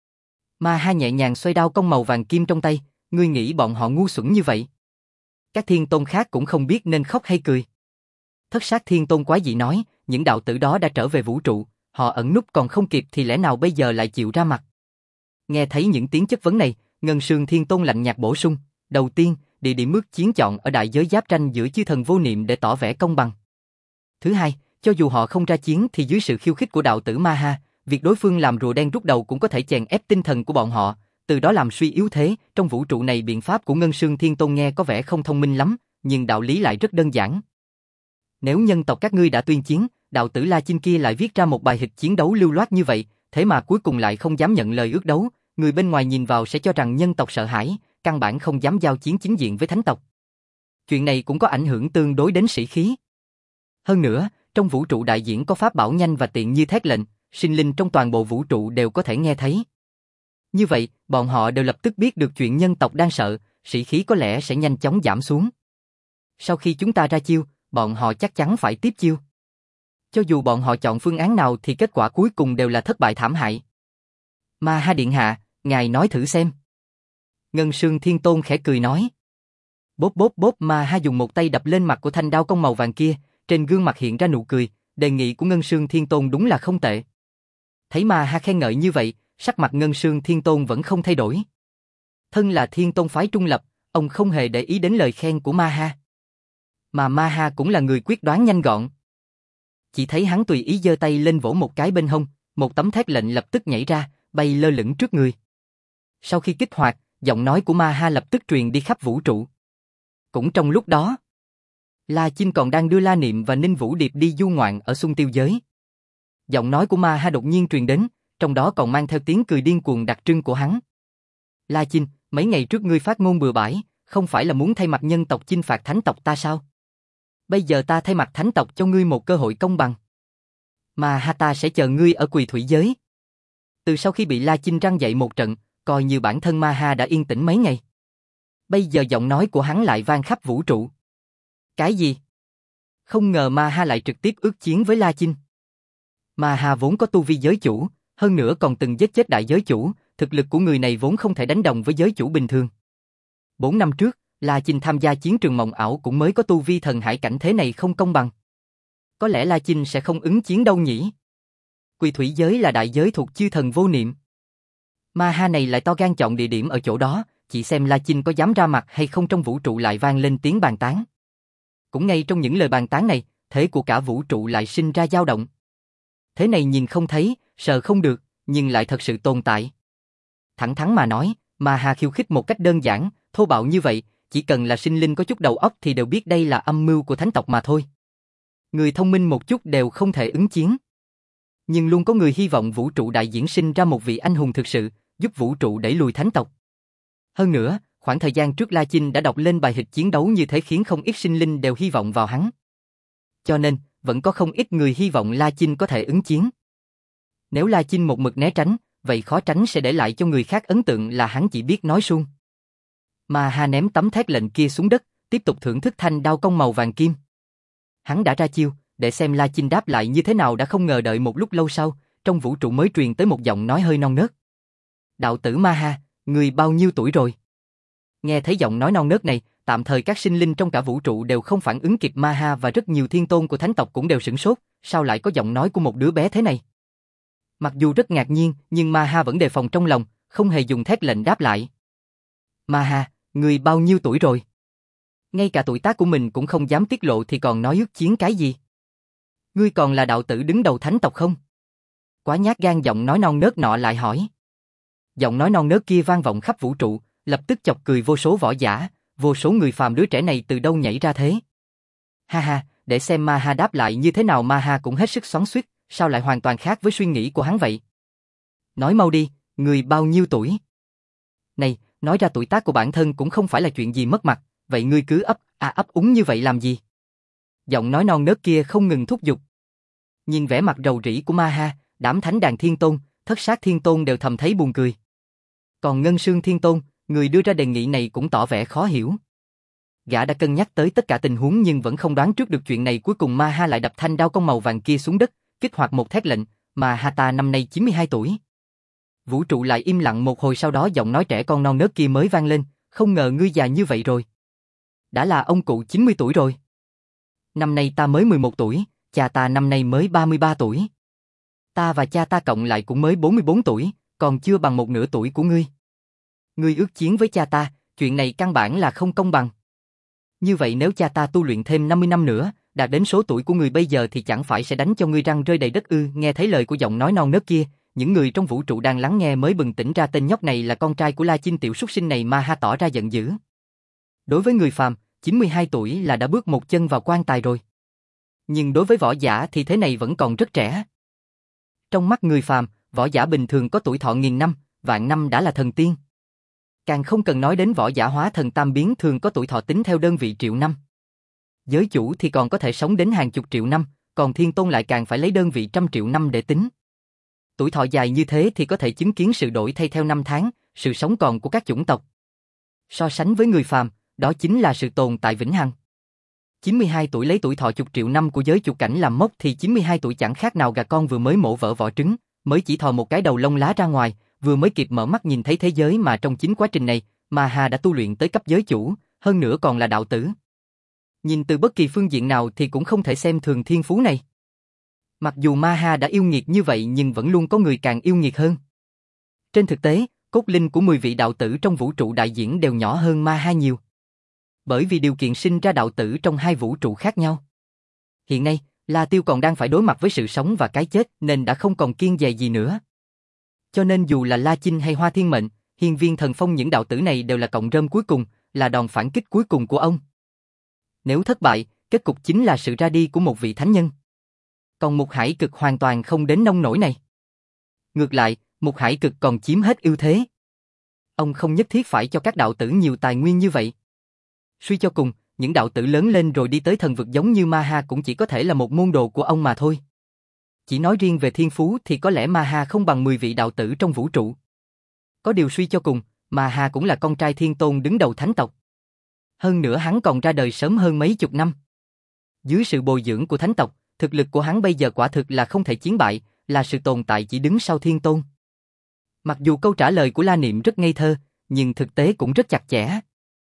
Ma Ha nhẹ nhàng xoay đao cong màu vàng kim trong tay, ngươi nghĩ bọn họ ngu xuẩn như vậy? Các thiên tôn khác cũng không biết nên khóc hay cười. Thất sát thiên tôn quái dị nói, những đạo tử đó đã trở về vũ trụ, họ ẩn núp còn không kịp thì lẽ nào bây giờ lại chịu ra mặt? Nghe thấy những tiếng chất vấn này, Ngân Sương Thiên Tôn lạnh nhạt bổ sung, đầu tiên, địa điểm ước chiến chọn ở đại giới giáp tranh giữa chư thần vô niệm để tỏ vẻ công bằng. Thứ hai, cho dù họ không ra chiến thì dưới sự khiêu khích của đạo tử Ma Ha, việc đối phương làm rùa đen rút đầu cũng có thể chèn ép tinh thần của bọn họ, từ đó làm suy yếu thế. Trong vũ trụ này biện pháp của Ngân Sương Thiên Tôn nghe có vẻ không thông minh lắm, nhưng đạo lý lại rất đơn giản. Nếu nhân tộc các ngươi đã tuyên chiến, đạo tử La Chinh kia lại viết ra một bài hịch chiến đấu lưu loát như vậy, thế mà cuối cùng lại không dám nhận lời ước đấu, người bên ngoài nhìn vào sẽ cho rằng nhân tộc sợ hãi, căn bản không dám giao chiến chính diện với thánh tộc. Chuyện này cũng có ảnh hưởng tương đối đến sĩ khí. Hơn nữa, trong vũ trụ đại diễn có pháp bảo nhanh và tiện như thét lệnh, sinh linh trong toàn bộ vũ trụ đều có thể nghe thấy. Như vậy, bọn họ đều lập tức biết được chuyện nhân tộc đang sợ, sĩ khí có lẽ sẽ nhanh chóng giảm xuống. Sau khi chúng ta ra chiêu, bọn họ chắc chắn phải tiếp chiêu. Cho dù bọn họ chọn phương án nào thì kết quả cuối cùng đều là thất bại thảm hại. Ma Ha điện hạ, ngài nói thử xem. Ngân Sương Thiên Tôn khẽ cười nói. Bốp bốp bốp. Ma Ha dùng một tay đập lên mặt của thanh đao cong màu vàng kia, trên gương mặt hiện ra nụ cười, đề nghị của Ngân Sương Thiên Tôn đúng là không tệ. Thấy Ma Ha khen ngợi như vậy, sắc mặt Ngân Sương Thiên Tôn vẫn không thay đổi. Thân là Thiên Tôn phái trung lập, ông không hề để ý đến lời khen của Ma Ha. Mà Ma Ha cũng là người quyết đoán nhanh gọn. Chỉ thấy hắn tùy ý giơ tay lên vỗ một cái bên hông, một tấm thét lệnh lập tức nhảy ra, bay lơ lửng trước người. Sau khi kích hoạt, giọng nói của Ma Ha lập tức truyền đi khắp vũ trụ. Cũng trong lúc đó, La Chinh còn đang đưa La Niệm và Ninh Vũ Điệp đi du ngoạn ở xung tiêu giới. Giọng nói của Ma Ha đột nhiên truyền đến, trong đó còn mang theo tiếng cười điên cuồng đặc trưng của hắn. La Chinh, mấy ngày trước ngươi phát ngôn bừa bãi, không phải là muốn thay mặt nhân tộc chinh phạt thánh tộc ta sao? Bây giờ ta thay mặt thánh tộc cho ngươi một cơ hội công bằng. Ma Ha ta sẽ chờ ngươi ở Quỳ Thủy giới. Từ sau khi bị La Chinh răng dậy một trận, coi như bản thân Ma Ha đã yên tĩnh mấy ngày. Bây giờ giọng nói của hắn lại vang khắp vũ trụ. Cái gì? Không ngờ Ma Ha lại trực tiếp ước chiến với La Chinh. Ma Ha vốn có tu vi giới chủ, hơn nữa còn từng giết chết đại giới chủ, thực lực của người này vốn không thể đánh đồng với giới chủ bình thường. Bốn năm trước, La Chinh tham gia chiến trường mộng ảo cũng mới có tu vi thần hải cảnh, thế này không công bằng. Có lẽ La Chinh sẽ không ứng chiến đâu nhỉ? Quỳ Thủy giới là đại giới thuộc chư thần vô niệm. Ma Ha này lại to gan chọn địa điểm ở chỗ đó, chỉ xem La Chinh có dám ra mặt hay không. Trong vũ trụ lại vang lên tiếng bàn tán. Cũng ngay trong những lời bàn tán này, thế của cả vũ trụ lại sinh ra dao động. Thế này nhìn không thấy, sợ không được, nhưng lại thật sự tồn tại. Thẳng thắn mà nói, Ma Ha khiêu khích một cách đơn giản, thô bạo như vậy, chỉ cần là sinh linh có chút đầu óc thì đều biết đây là âm mưu của thánh tộc mà thôi. Người thông minh một chút đều không thể ứng chiến. Nhưng luôn có người hy vọng vũ trụ đại diễn sinh ra một vị anh hùng thực sự, giúp vũ trụ đẩy lùi thánh tộc. Hơn nữa, khoảng thời gian trước La Chinh đã đọc lên bài hịch chiến đấu như thế khiến không ít sinh linh đều hy vọng vào hắn. Cho nên, vẫn có không ít người hy vọng La Chinh có thể ứng chiến. Nếu La Chinh một mực né tránh, vậy khó tránh sẽ để lại cho người khác ấn tượng là hắn chỉ biết nói suông. Ma Ha ném tấm thét lệnh kia xuống đất, tiếp tục thưởng thức thanh đao cong màu vàng kim. Hắn đã ra chiêu, để xem La Chinh đáp lại như thế nào. Đã không ngờ đợi một lúc lâu sau, trong vũ trụ mới truyền tới một giọng nói hơi non nớt. Đạo tử Ma Ha, người bao nhiêu tuổi rồi? Nghe thấy giọng nói non nớt này, tạm thời các sinh linh trong cả vũ trụ đều không phản ứng kịp. Ma Ha và rất nhiều thiên tôn của thánh tộc cũng đều sửng sốt, sao lại có giọng nói của một đứa bé thế này? Mặc dù rất ngạc nhiên, nhưng Ma Ha vẫn đề phòng trong lòng, không hề dùng thét lệnh đáp lại. Ma Ha, người bao nhiêu tuổi rồi? Ngay cả tuổi tác của mình cũng không dám tiết lộ thì còn nói ước chiến cái gì? Ngươi còn là đạo tử đứng đầu thánh tộc không? Quá nhát gan giọng nói non nớt nọ lại hỏi. Giọng nói non nớt kia vang vọng khắp vũ trụ, lập tức chọc cười vô số võ giả, vô số người phàm đứa trẻ này từ đâu nhảy ra thế? Ha ha, để xem Ma Ha đáp lại như thế nào. Ma Ha cũng hết sức xoắn xuýt, sao lại hoàn toàn khác với suy nghĩ của hắn vậy? Nói mau đi, người bao nhiêu tuổi? Này, nói ra tuổi tác của bản thân cũng không phải là chuyện gì mất mặt, vậy ngươi cứ ấp à ấp úng như vậy làm gì? Giọng nói non nớt kia không ngừng thúc giục. Nhìn vẻ mặt rầu rĩ của Ma Ha, Đám Thánh Đàn Thiên Tôn, Thất Sát Thiên Tôn đều thầm thấy buồn cười. Còn Ngân Sương Thiên Tôn, người đưa ra đề nghị này cũng tỏ vẻ khó hiểu. Gã đã cân nhắc tới tất cả tình huống nhưng vẫn không đoán trước được chuyện này. Cuối cùng Ma Ha lại đập thanh đao cong màu vàng kia xuống đất, kích hoạt một thét lệnh, Ma Ha ta năm nay chín mươi hai tuổi. Vũ trụ lại im lặng một hồi, sau đó giọng nói trẻ con non nớt kia mới vang lên, không ngờ ngươi già như vậy rồi. Đã là ông cụ chín mươi tuổi rồi. Năm nay ta mới mười một tuổi, cha ta năm nay mới ba mươi ba tuổi. Ta và cha ta cộng lại cũng mới bốn mươi bốn tuổi, còn chưa bằng một nửa tuổi của ngươi. Ngươi ước chiến với cha ta, chuyện này căn bản là không công bằng. Như vậy nếu cha ta tu luyện thêm năm mươi năm nữa, đạt đến số tuổi của ngươi bây giờ thì chẳng phải sẽ đánh cho ngươi răng rơi đầy đất ư? Nghe thấy lời của giọng nói non nớt kia, những người trong vũ trụ đang lắng nghe mới bừng tỉnh ra tên nhóc này là con trai của La Chinh. Tiểu súc sinh này. Ma Ha tỏ ra giận dữ. Đối với người phàm, chín mươi hai tuổi là đã bước một chân vào quan tài rồi. Nhưng đối với võ giả thì thế này vẫn còn rất trẻ. Trong mắt người phàm, võ giả bình thường có tuổi thọ nghìn năm, vạn năm đã là thần tiên. Càng không cần nói đến võ giả hóa thần tam biến thường có tuổi thọ tính theo đơn vị triệu năm. Giới chủ thì còn có thể sống đến hàng chục triệu năm, còn thiên tôn lại càng phải lấy đơn vị trăm triệu năm để tính. Tuổi thọ dài như thế thì có thể chứng kiến sự đổi thay theo năm tháng, sự sống còn của các chủng tộc. So sánh với người phàm, đó chính là sự tồn tại vĩnh hằng. chín mươi hai tuổi lấy tuổi thọ chục triệu năm của giới chủ cảnh làm mốc thì chín mươi hai tuổi chẳng khác nào gà con vừa mới mổ vỡ vỏ trứng, mới chỉ thò một cái đầu lông lá ra ngoài, vừa mới kịp mở mắt nhìn thấy thế giới mà trong chính quá trình này, Ma Ha đã tu luyện tới cấp giới chủ, hơn nữa còn là đạo tử. Nhìn từ bất kỳ phương diện nào thì cũng không thể xem thường thiên phú này. Mặc dù Ma Ha đã yêu nghiệt như vậy nhưng vẫn luôn có người càng yêu nghiệt hơn. Trên thực tế, cốt linh của mười vị đạo tử trong vũ trụ đại diễn đều nhỏ hơn Ma Ha nhiều. Bởi vì điều kiện sinh ra đạo tử trong hai vũ trụ khác nhau. Hiện nay, La Tiêu còn đang phải đối mặt với sự sống và cái chết nên đã không còn kiêng dè gì nữa. Cho nên dù là La Chinh hay Hoa Thiên Mệnh, Hiên Viên Thần Phong, những đạo tử này đều là cọng rơm cuối cùng, là đòn phản kích cuối cùng của ông. Nếu thất bại, kết cục chính là sự ra đi của một vị thánh nhân. Còn Mục Hải Cực hoàn toàn không đến nông nỗi này. Ngược lại, Mục Hải Cực còn chiếm hết ưu thế. Ông không nhất thiết phải cho các đạo tử nhiều tài nguyên như vậy. Suy cho cùng, những đạo tử lớn lên rồi đi tới thần vực giống như Ma Ha cũng chỉ có thể là một môn đồ của ông mà thôi. Chỉ nói riêng về thiên phú thì có lẽ Ma Ha không bằng mười vị đạo tử trong vũ trụ. Có điều suy cho cùng, Ma Ha cũng là con trai thiên tôn đứng đầu thánh tộc. Hơn nữa hắn còn ra đời sớm hơn mấy chục năm. Dưới sự bồi dưỡng của thánh tộc, thực lực của hắn bây giờ quả thực là không thể chiến bại, là sự tồn tại chỉ đứng sau thiên tôn. Mặc dù câu trả lời của La Niệm rất ngây thơ, nhưng thực tế cũng rất chặt chẽ.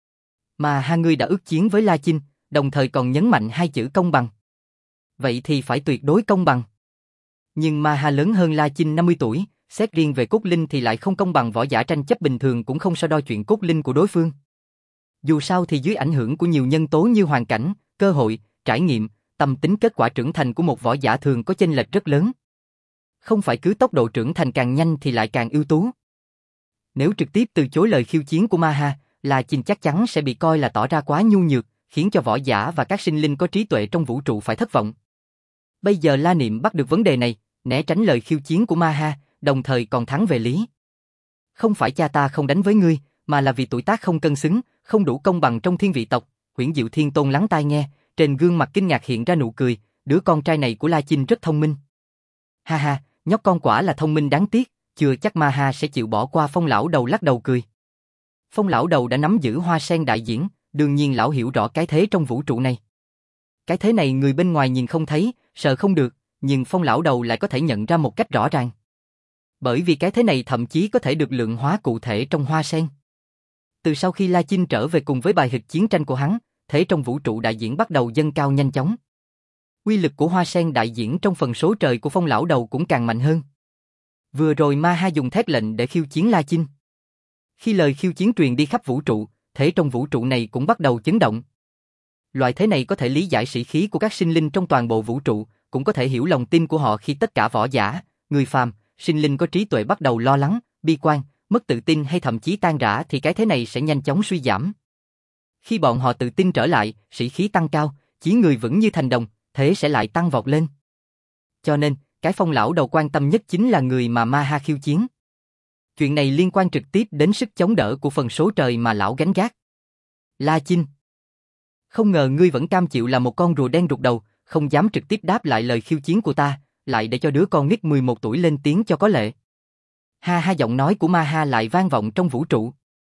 Mà hai người đã ước chiến với La Chinh, đồng thời còn nhấn mạnh hai chữ công bằng. Vậy thì phải tuyệt đối công bằng. Nhưng Ma Ha lớn hơn La Chinh năm mươi tuổi, xét riêng về cốt linh thì lại không công bằng. Võ giả tranh chấp bình thường cũng không so đo chuyện cốt linh của đối phương. Dù sao thì dưới ảnh hưởng của nhiều nhân tố như hoàn cảnh, cơ hội, trải nghiệm, tâm tính, kết quả trưởng thành của một võ giả thường có chênh lệch rất lớn. Không phải cứ tốc độ trưởng thành càng nhanh thì lại càng ưu tú. Nếu trực tiếp từ chối lời khiêu chiến của Ma Ha, La Chinh chắc chắn sẽ bị coi là tỏ ra quá nhu nhược, khiến cho võ giả và các sinh linh có trí tuệ trong vũ trụ phải thất vọng. Bây giờ La Niệm bắt được vấn đề này, né tránh lời khiêu chiến của Ma Ha, đồng thời còn thắng về lý. Không phải cha ta không đánh với ngươi, mà là vì tuổi tác không cân xứng, không đủ công bằng trong thiên vị tộc. Huyễn Diệu Thiên Tôn lắng tai nghe, trên gương mặt kinh ngạc hiện ra nụ cười, đứa con trai này của La Chinh rất thông minh. Ha ha, nhóc con quả là thông minh đáng tiếc, chưa chắc Ma Ha sẽ chịu bỏ qua. Phong lão đầu lắc đầu cười. Phong lão đầu đã nắm giữ hoa sen đại diễn, đương nhiên lão hiểu rõ cái thế trong vũ trụ này. Cái thế này người bên ngoài nhìn không thấy, sợ không được, nhưng Phong lão đầu lại có thể nhận ra một cách rõ ràng. Bởi vì cái thế này thậm chí có thể được lượng hóa cụ thể trong hoa sen. Từ sau khi La Chinh trở về cùng với bài hịch chiến tranh của hắn, thế trong vũ trụ đại diễn bắt đầu dâng cao nhanh chóng. Uy lực của hoa sen đại diễn trong phần số trời của Phong lão đầu cũng càng mạnh hơn. Vừa rồi Ma Ha dùng thét lệnh để khiêu chiến La Chinh. Khi lời khiêu chiến truyền đi khắp vũ trụ, thế trong vũ trụ này cũng bắt đầu chấn động. Loại thế này có thể lý giải sĩ khí của các sinh linh trong toàn bộ vũ trụ, cũng có thể hiểu lòng tin của họ khi tất cả võ giả, người phàm, sinh linh có trí tuệ bắt đầu lo lắng, bi quan, mất tự tin hay thậm chí tan rã thì cái thế này sẽ nhanh chóng suy giảm. Khi bọn họ tự tin trở lại, sĩ khí tăng cao, chí người vững như thành đồng, thế sẽ lại tăng vọt lên. Cho nên, cái Phong lão đầu quan tâm nhất chính là người mà Ma Ha khiêu chiến. Chuyện này liên quan trực tiếp đến sức chống đỡ của phần số trời mà lão gánh gác. La Chinh, không ngờ ngươi vẫn cam chịu là một con rùa đen rụt đầu, không dám trực tiếp đáp lại lời khiêu chiến của ta, lại để cho đứa con nít mười một tuổi lên tiếng cho có lệ. Ha ha, giọng nói của Ma Ha lại vang vọng trong vũ trụ.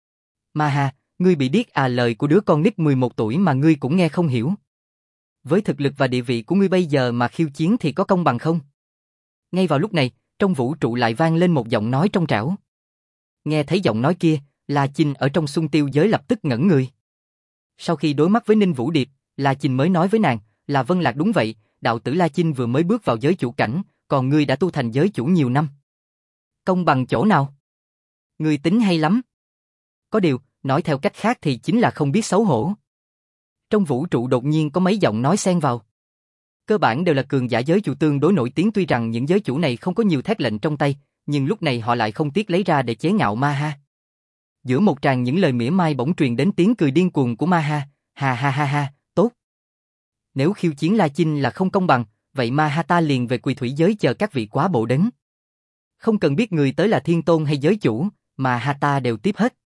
Ma Ha, ngươi bị điếc à? Lời của đứa con nít mười một tuổi mà ngươi cũng nghe không hiểu. Với thực lực và địa vị của ngươi bây giờ mà khiêu chiến thì có công bằng không? Ngay vào lúc này, trong vũ trụ lại vang lên một giọng nói trong trẻo. Nghe thấy giọng nói kia, La Chinh ở trong Xung Tiêu giới lập tức ngẩn người. Sau khi đối mắt với Ninh Vũ Điệp, La Chinh mới nói với nàng, là Vân Lạc đúng vậy, đạo tử La Chinh vừa mới bước vào giới chủ cảnh, còn ngươi đã tu thành giới chủ nhiều năm. Công bằng chỗ nào? Ngươi tính hay lắm. Có điều, nói theo cách khác thì chính là không biết xấu hổ. Trong vũ trụ đột nhiên có mấy giọng nói xen vào. Cơ bản đều là cường giả giới chủ tương đối nổi tiếng, tuy rằng những giới chủ này không có nhiều thét lệnh trong tay, nhưng lúc này họ lại không tiếc lấy ra để chế ngạo Ma Ha. Giữa một tràng những lời mỉa mai bỗng truyền đến tiếng cười điên cuồng của Ma Ha, ha ha ha ha, tốt. Nếu khiêu chiến La Chinh là không công bằng, vậy Ma Ha ta liền về Quỳ Thủy giới chờ các vị quá bộ đến. Không cần biết người tới là thiên tôn hay giới chủ, Ma Ha ta đều tiếp hết.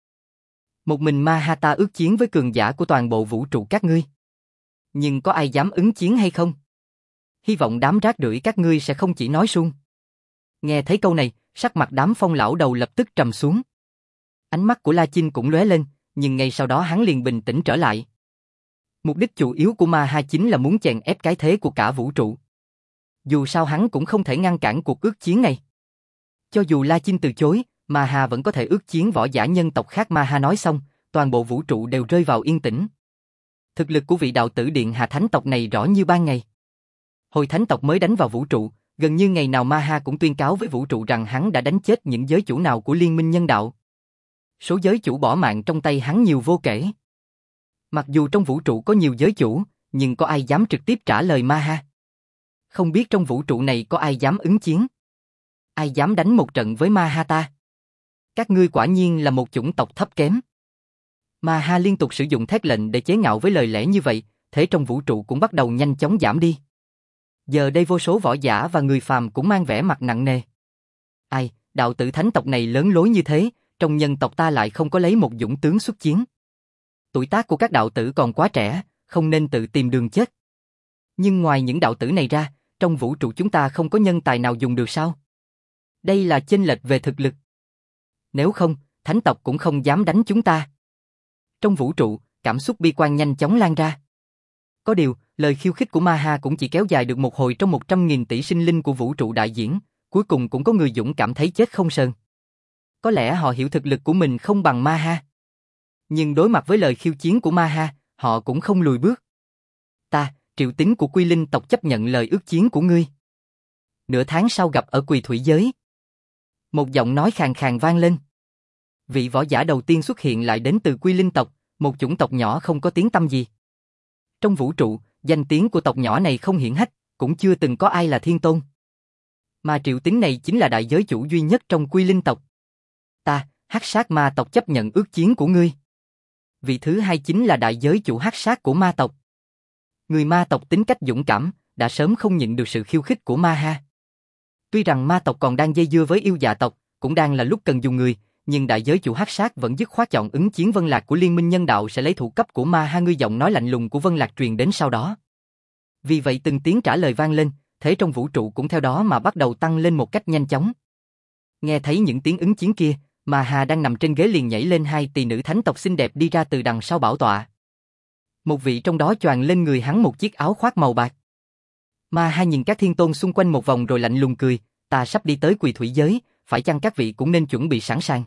Một mình Ma Ha ta ước chiến với cường giả của toàn bộ vũ trụ các ngươi. Nhưng có ai dám ứng chiến hay không? Hy vọng đám rác rưởi các ngươi sẽ không chỉ nói suông. Nghe thấy câu này, sắc mặt đám Phong lão đầu lập tức trầm xuống. Ánh mắt của La Chinh cũng lóe lên, nhưng ngay sau đó hắn liền bình tĩnh trở lại. Mục đích chủ yếu của Ma Ha chính là muốn chèn ép cái thế của cả vũ trụ. Dù sao hắn cũng không thể ngăn cản cuộc ước chiến này. Cho dù La Chinh từ chối, Ma Ha vẫn có thể ước chiến võ giả nhân tộc khác. Ma Ha nói xong, toàn bộ vũ trụ đều rơi vào yên tĩnh. Thực lực của vị đạo tử điện Hà thánh tộc này rõ như ban ngày. Hồi thánh tộc mới đánh vào vũ trụ, gần như ngày nào Ma Ha cũng tuyên cáo với vũ trụ rằng hắn đã đánh chết những giới chủ nào của liên minh nhân đạo. Số giới chủ bỏ mạng trong tay hắn nhiều vô kể. Mặc dù trong vũ trụ có nhiều giới chủ, nhưng có ai dám trực tiếp trả lời Ma Ha? Không biết trong vũ trụ này có ai dám ứng chiến? Ai dám đánh một trận với Ma Ha ta? Các ngươi quả nhiên là một chủng tộc thấp kém. Ma Ha liên tục sử dụng thét lệnh để chế ngạo với lời lẽ như vậy, thế trong vũ trụ cũng bắt đầu nhanh chóng giảm đi. Giờ đây vô số võ giả và người phàm cũng mang vẻ mặt nặng nề. Ai, đạo tử thánh tộc này lớn lối như thế, trong nhân tộc ta lại không có lấy một dũng tướng xuất chiến. Tuổi tác của các đạo tử còn quá trẻ, không nên tự tìm đường chết. Nhưng ngoài những đạo tử này ra, trong vũ trụ chúng ta không có nhân tài nào dùng được sao? Đây là chênh lệch về thực lực. Nếu không, thánh tộc cũng không dám đánh chúng ta. Trong vũ trụ, cảm xúc bi quan nhanh chóng lan ra. Có điều, lời khiêu khích của Ma Ha cũng chỉ kéo dài được một hồi trong một trăm nghìn tỷ sinh linh của vũ trụ đại diễn, cuối cùng cũng có người dũng cảm thấy chết không sờn. Có lẽ họ hiểu thực lực của mình không bằng Ma Ha. Nhưng đối mặt với lời khiêu chiến của Ma Ha, họ cũng không lùi bước. Ta, Triệu Tín của Quy Linh tộc chấp nhận lời ước chiến của ngươi. Nửa tháng sau gặp ở Quỳ Thủy giới. Một giọng nói khàn khàn vang lên. Vị võ giả đầu tiên xuất hiện lại đến từ Quy Linh tộc, một chủng tộc nhỏ không có tiếng tăm gì. Trong vũ trụ, danh tiếng của tộc nhỏ này không hiển hách, cũng chưa từng có ai là thiên tôn. Mà Triệu Tín này chính là đại giới chủ duy nhất trong Quy Linh tộc. Ta, Hắc Sát Ma tộc chấp nhận ước chiến của ngươi. Vị thứ hai chính là đại giới chủ Hắc Sát của Ma tộc. Người Ma tộc tính cách dũng cảm, đã sớm không nhịn được sự khiêu khích của Ma Ha. Tuy rằng Ma tộc còn đang dây dưa với yêu dạ tộc, cũng đang là lúc cần dùng người, nhưng đại giới chủ Hắc Sát vẫn dứt khoát chọn ứng chiến Vân Lạc của Liên minh nhân đạo sẽ lấy thủ cấp của Ma Ha. Ngươi giọng nói lạnh lùng của Vân Lạc truyền đến sau đó. Vì vậy từng tiếng trả lời vang lên, thế trong vũ trụ cũng theo đó mà bắt đầu tăng lên một cách nhanh chóng. Nghe thấy những tiếng ứng chiến kia, Ma Ha đang nằm trên ghế liền nhảy lên hai tỷ nữ thánh tộc xinh đẹp đi ra từ đằng sau bảo tọa. Một vị trong đó choàng lên người hắn một chiếc áo khoác màu bạc. Ma Ha nhìn các thiên tôn xung quanh một vòng rồi lạnh lùng cười, ta sắp đi tới Quỳ Thủy giới, phải chăng các vị cũng nên chuẩn bị sẵn sàng?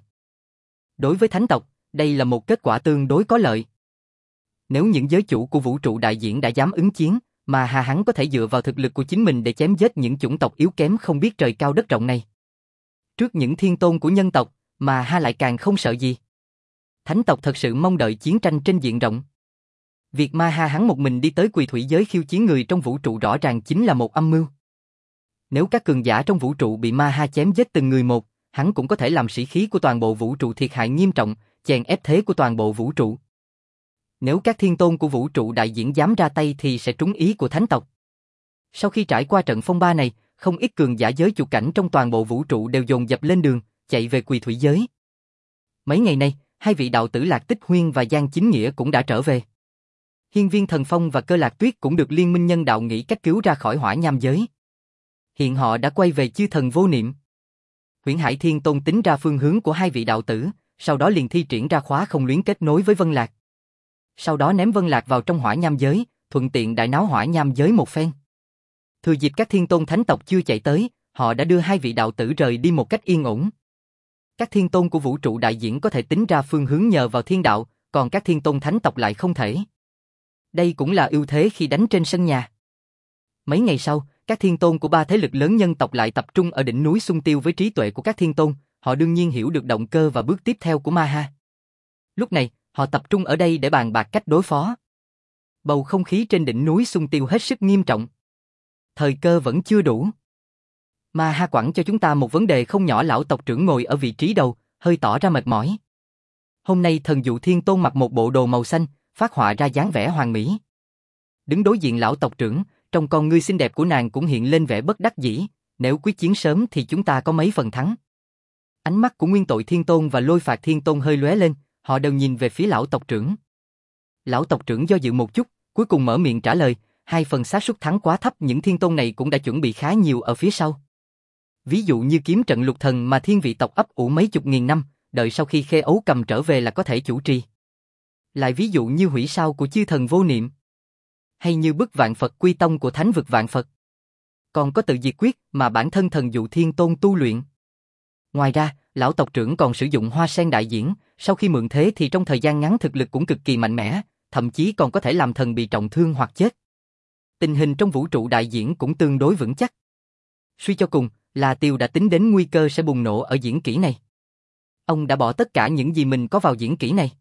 Đối với thánh tộc, đây là một kết quả tương đối có lợi. Nếu những giới chủ của vũ trụ đại diễn đã dám ứng chiến, mà hà hắn có thể dựa vào thực lực của chính mình để chém giết những chủng tộc yếu kém không biết trời cao đất rộng này. Trước những thiên tôn của nhân tộc, mà ha lại càng không sợ gì. Thánh tộc thật sự mong đợi chiến tranh trên diện rộng. Việc ma ha hắn một mình đi tới Quỳ Thủy giới khiêu chiến người trong vũ trụ rõ ràng chính là một âm mưu. Nếu các cường giả trong vũ trụ bị ma ha chém giết từng người một, hắn cũng có thể làm sĩ khí của toàn bộ vũ trụ thiệt hại nghiêm trọng, chèn ép thế của toàn bộ vũ trụ. Nếu các thiên tôn của vũ trụ đại diễn dám ra tay thì sẽ trúng ý của thánh tộc. Sau khi trải qua trận phong ba này, không ít cường giả giới chuột cảnh trong toàn bộ vũ trụ đều dồn dập lên đường, chạy về Quỳ Thủy giới. Mấy ngày nay, hai vị đạo tử Lạc Tích Huyên và Giang Chính Nghĩa cũng đã trở về. Hiên Viên Thần Phong và Cơ Lạc Tuyết cũng được Liên minh nhân đạo nghĩ cách cứu ra khỏi hỏa nham giới. Hiện họ đã quay về chư thần vô niệm. Huyễn Hải Thiên Tôn tính ra phương hướng của hai vị đạo tử, sau đó liền thi triển ra khóa không luyến kết nối với Vân Lạc. Sau đó ném Vân Lạc vào trong hỏa nham giới, thuận tiện đại náo hỏa nham giới một phen. Thừa dịp các thiên tôn thánh tộc chưa chạy tới, họ đã đưa hai vị đạo tử rời đi một cách yên ổn. Các thiên tôn của vũ trụ đại diễn có thể tính ra phương hướng nhờ vào thiên đạo, còn các thiên tôn thánh tộc lại không thể. Đây cũng là ưu thế khi đánh trên sân nhà. Mấy ngày sau, các thiên tôn của ba thế lực lớn nhân tộc lại tập trung ở đỉnh núi Xung Tiêu với trí tuệ của các thiên tôn, họ đương nhiên hiểu được động cơ và bước tiếp theo của Ma Ha. Lúc này, họ tập trung ở đây để bàn bạc cách đối phó. Bầu không khí trên đỉnh núi Xung Tiêu hết sức nghiêm trọng. Thời cơ vẫn chưa đủ. Ma Ha quẳng cho chúng ta một vấn đề không nhỏ. Lão tộc trưởng ngồi ở vị trí đầu, hơi tỏ ra mệt mỏi. Hôm nay thần dụ thiên tôn mặc một bộ đồ màu xanh, phát họa ra dáng vẻ hoàn mỹ. Đứng đối diện lão tộc trưởng, trong con ngươi xinh đẹp của nàng cũng hiện lên vẻ bất đắc dĩ, nếu quyết chiến sớm thì chúng ta có mấy phần thắng. Ánh mắt của Nguyên Tội Thiên Tôn và Lôi Phạt Thiên Tôn hơi lóe lên, họ đều nhìn về phía lão tộc trưởng. Lão tộc trưởng do dự một chút, cuối cùng mở miệng trả lời, hai phần xác suất thắng quá thấp, những thiên tôn này cũng đã chuẩn bị khá nhiều ở phía sau. Ví dụ như kiếm trận lục thần mà thiên vị tộc ấp ủ mấy chục nghìn năm, đợi sau khi Khê Ấu Cầm trở về là có thể chủ trì. Lại ví dụ như hủy sao của chư thần vô niệm, hay như bức vạn Phật quy tông của thánh vực vạn Phật. Còn có tự diệt quyết mà bản thân thần dụ thiên tôn tu luyện. Ngoài ra, lão tộc trưởng còn sử dụng hoa sen đại diễn, sau khi mượn thế thì trong thời gian ngắn thực lực cũng cực kỳ mạnh mẽ, thậm chí còn có thể làm thần bị trọng thương hoặc chết. Tình hình trong vũ trụ đại diễn cũng tương đối vững chắc. Suy cho cùng, là Tiêu đã tính đến nguy cơ sẽ bùng nổ ở diễn kỹ này. Ông đã bỏ tất cả những gì mình có vào diễn kỹ này.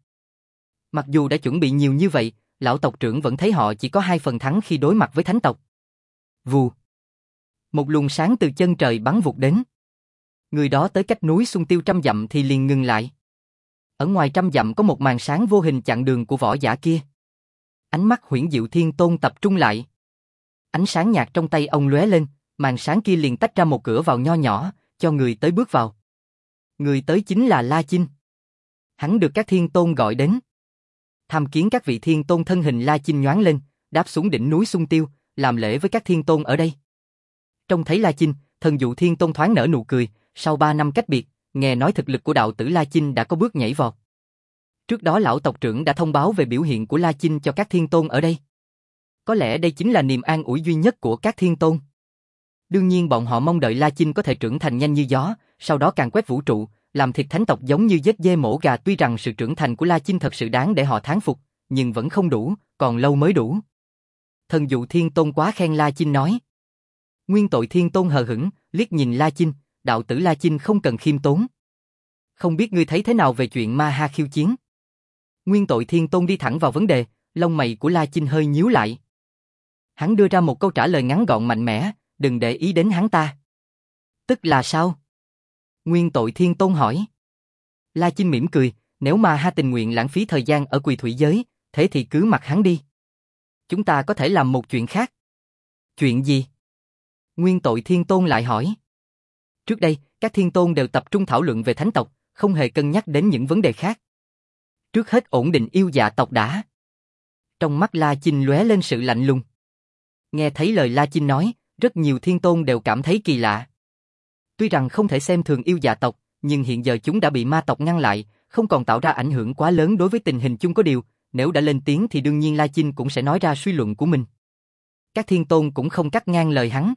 Mặc dù đã chuẩn bị nhiều như vậy, lão tộc trưởng vẫn thấy họ chỉ có hai phần thắng khi đối mặt với thánh tộc. Vù. Một luồng sáng từ chân trời bắn vụt đến. Người đó tới cách núi Xung Tiêu trăm dặm thì liền ngừng lại. Ở ngoài trăm dặm có một màn sáng vô hình chặn đường của võ giả kia. Ánh mắt Huyễn Diệu Thiên Tôn tập trung lại. Ánh sáng nhạt trong tay ông lóe lên, màn sáng kia liền tách ra một cửa vào nho nhỏ, cho người tới bước vào. Người tới chính là La Chinh. Hắn được các thiên tôn gọi đến. Tham kiến các vị thiên tôn. Thân hình La Chinh nhoáng lên, đáp xuống đỉnh núi Xung Tiêu, làm lễ với các thiên tôn ở đây. Trông thấy La Chinh, thần dụ thiên tôn thoáng nở nụ cười, sau ba năm cách biệt, nghe nói thực lực của đạo tử La Chinh đã có bước nhảy vọt. Trước đó lão tộc trưởng đã thông báo về biểu hiện của La Chinh cho các thiên tôn ở đây. Có lẽ đây chính là niềm an ủi duy nhất của các thiên tôn. Đương nhiên bọn họ mong đợi La Chinh có thể trưởng thành nhanh như gió, sau đó càn quét vũ trụ, làm thịt thánh tộc giống như giết dê mổ gà. Tuy rằng sự trưởng thành của La Chinh thật sự đáng để họ thán phục, nhưng vẫn không đủ, còn lâu mới đủ. Thần dụ thiên tôn quá khen La Chinh nói. Nguyên Tội Thiên Tôn hờ hững, liếc nhìn La Chinh, đạo tử La Chinh không cần khiêm tốn. Không biết ngươi thấy thế nào về chuyện Ma Ha khiêu chiến? Nguyên Tội Thiên Tôn đi thẳng vào vấn đề, lông mày của La Chinh hơi nhíu lại. Hắn đưa ra một câu trả lời ngắn gọn mạnh mẽ, đừng để ý đến hắn ta. Tức là sao? Nguyên Tội Thiên Tôn hỏi. La Chinh mỉm cười, nếu Ma Ha tình nguyện lãng phí thời gian ở Quỳ Thủy giới, thế thì cứ mặc hắn đi. Chúng ta có thể làm một chuyện khác. Chuyện gì? Nguyên Tội Thiên Tôn lại hỏi. Trước đây, các thiên tôn đều tập trung thảo luận về thánh tộc, không hề cân nhắc đến những vấn đề khác. Trước hết ổn định yêu dạ tộc đã. Trong mắt La Chinh lóe lên sự lạnh lùng. Nghe thấy lời La Chinh nói, rất nhiều thiên tôn đều cảm thấy kỳ lạ. Tuy rằng không thể xem thường yêu dạ tộc, nhưng hiện giờ chúng đã bị ma tộc ngăn lại, không còn tạo ra ảnh hưởng quá lớn đối với tình hình chung. Có điều, nếu đã lên tiếng thì đương nhiên La Chinh cũng sẽ nói ra suy luận của mình. Các thiên tôn cũng không cắt ngang lời hắn.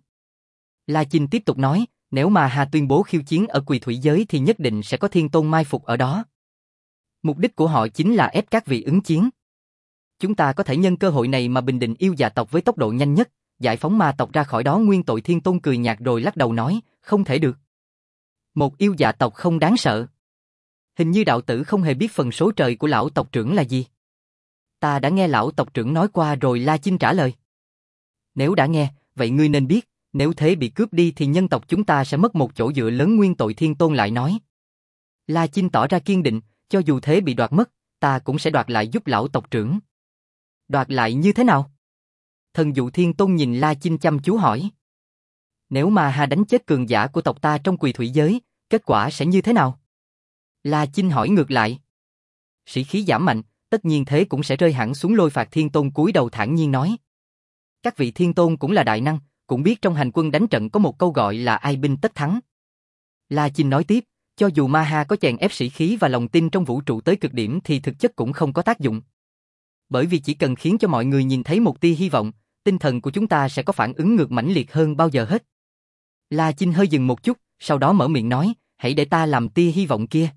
La Chinh tiếp tục nói, nếu mà Hà tuyên bố khiêu chiến ở Quỳ Thủy giới thì nhất định sẽ có thiên tôn mai phục ở đó. Mục đích của họ chính là ép các vị ứng chiến. Chúng ta có thể nhân cơ hội này mà bình định yêu dạ tộc với tốc độ nhanh nhất, giải phóng ma tộc ra khỏi đó. Nguyên Tội Thiên Tôn cười nhạt rồi lắc đầu nói, không thể được. Một yêu dạ tộc không đáng sợ. Hình như đạo tử không hề biết phần số trời của lão tộc trưởng là gì. Ta đã nghe lão tộc trưởng nói qua rồi, La Chinh trả lời. Nếu đã nghe, vậy ngươi nên biết, nếu thế bị cướp đi thì nhân tộc chúng ta sẽ mất một chỗ dựa lớn. Nguyên Tội Thiên Tôn lại nói. La Chinh tỏ ra kiên định, cho dù thế bị đoạt mất, ta cũng sẽ đoạt lại giúp lão tộc trưởng. Đoạt lại như thế nào? Thần Dụ Thiên Tôn nhìn La Chinh chăm chú hỏi. Nếu Ma Ha đánh chết cường giả của tộc ta trong Quỳ Thủy giới, kết quả sẽ như thế nào? La Chinh hỏi ngược lại. Sĩ khí giảm mạnh, tất nhiên thế cũng sẽ rơi hẳn xuống. Lôi Phạt Thiên Tôn cúi đầu thản nhiên nói. Các vị Thiên Tôn cũng là đại năng, cũng biết trong hành quân đánh trận có một câu gọi là ai binh tất thắng. La Chinh nói tiếp, cho dù Ma Ha có chèn ép sĩ khí và lòng tin trong vũ trụ tới cực điểm thì thực chất cũng không có tác dụng. Bởi vì chỉ cần khiến cho mọi người nhìn thấy một tia hy vọng, tinh thần của chúng ta sẽ có phản ứng ngược mãnh liệt hơn bao giờ hết. La Chinh hơi dừng một chút, sau đó mở miệng nói, hãy để ta làm tia hy vọng kia.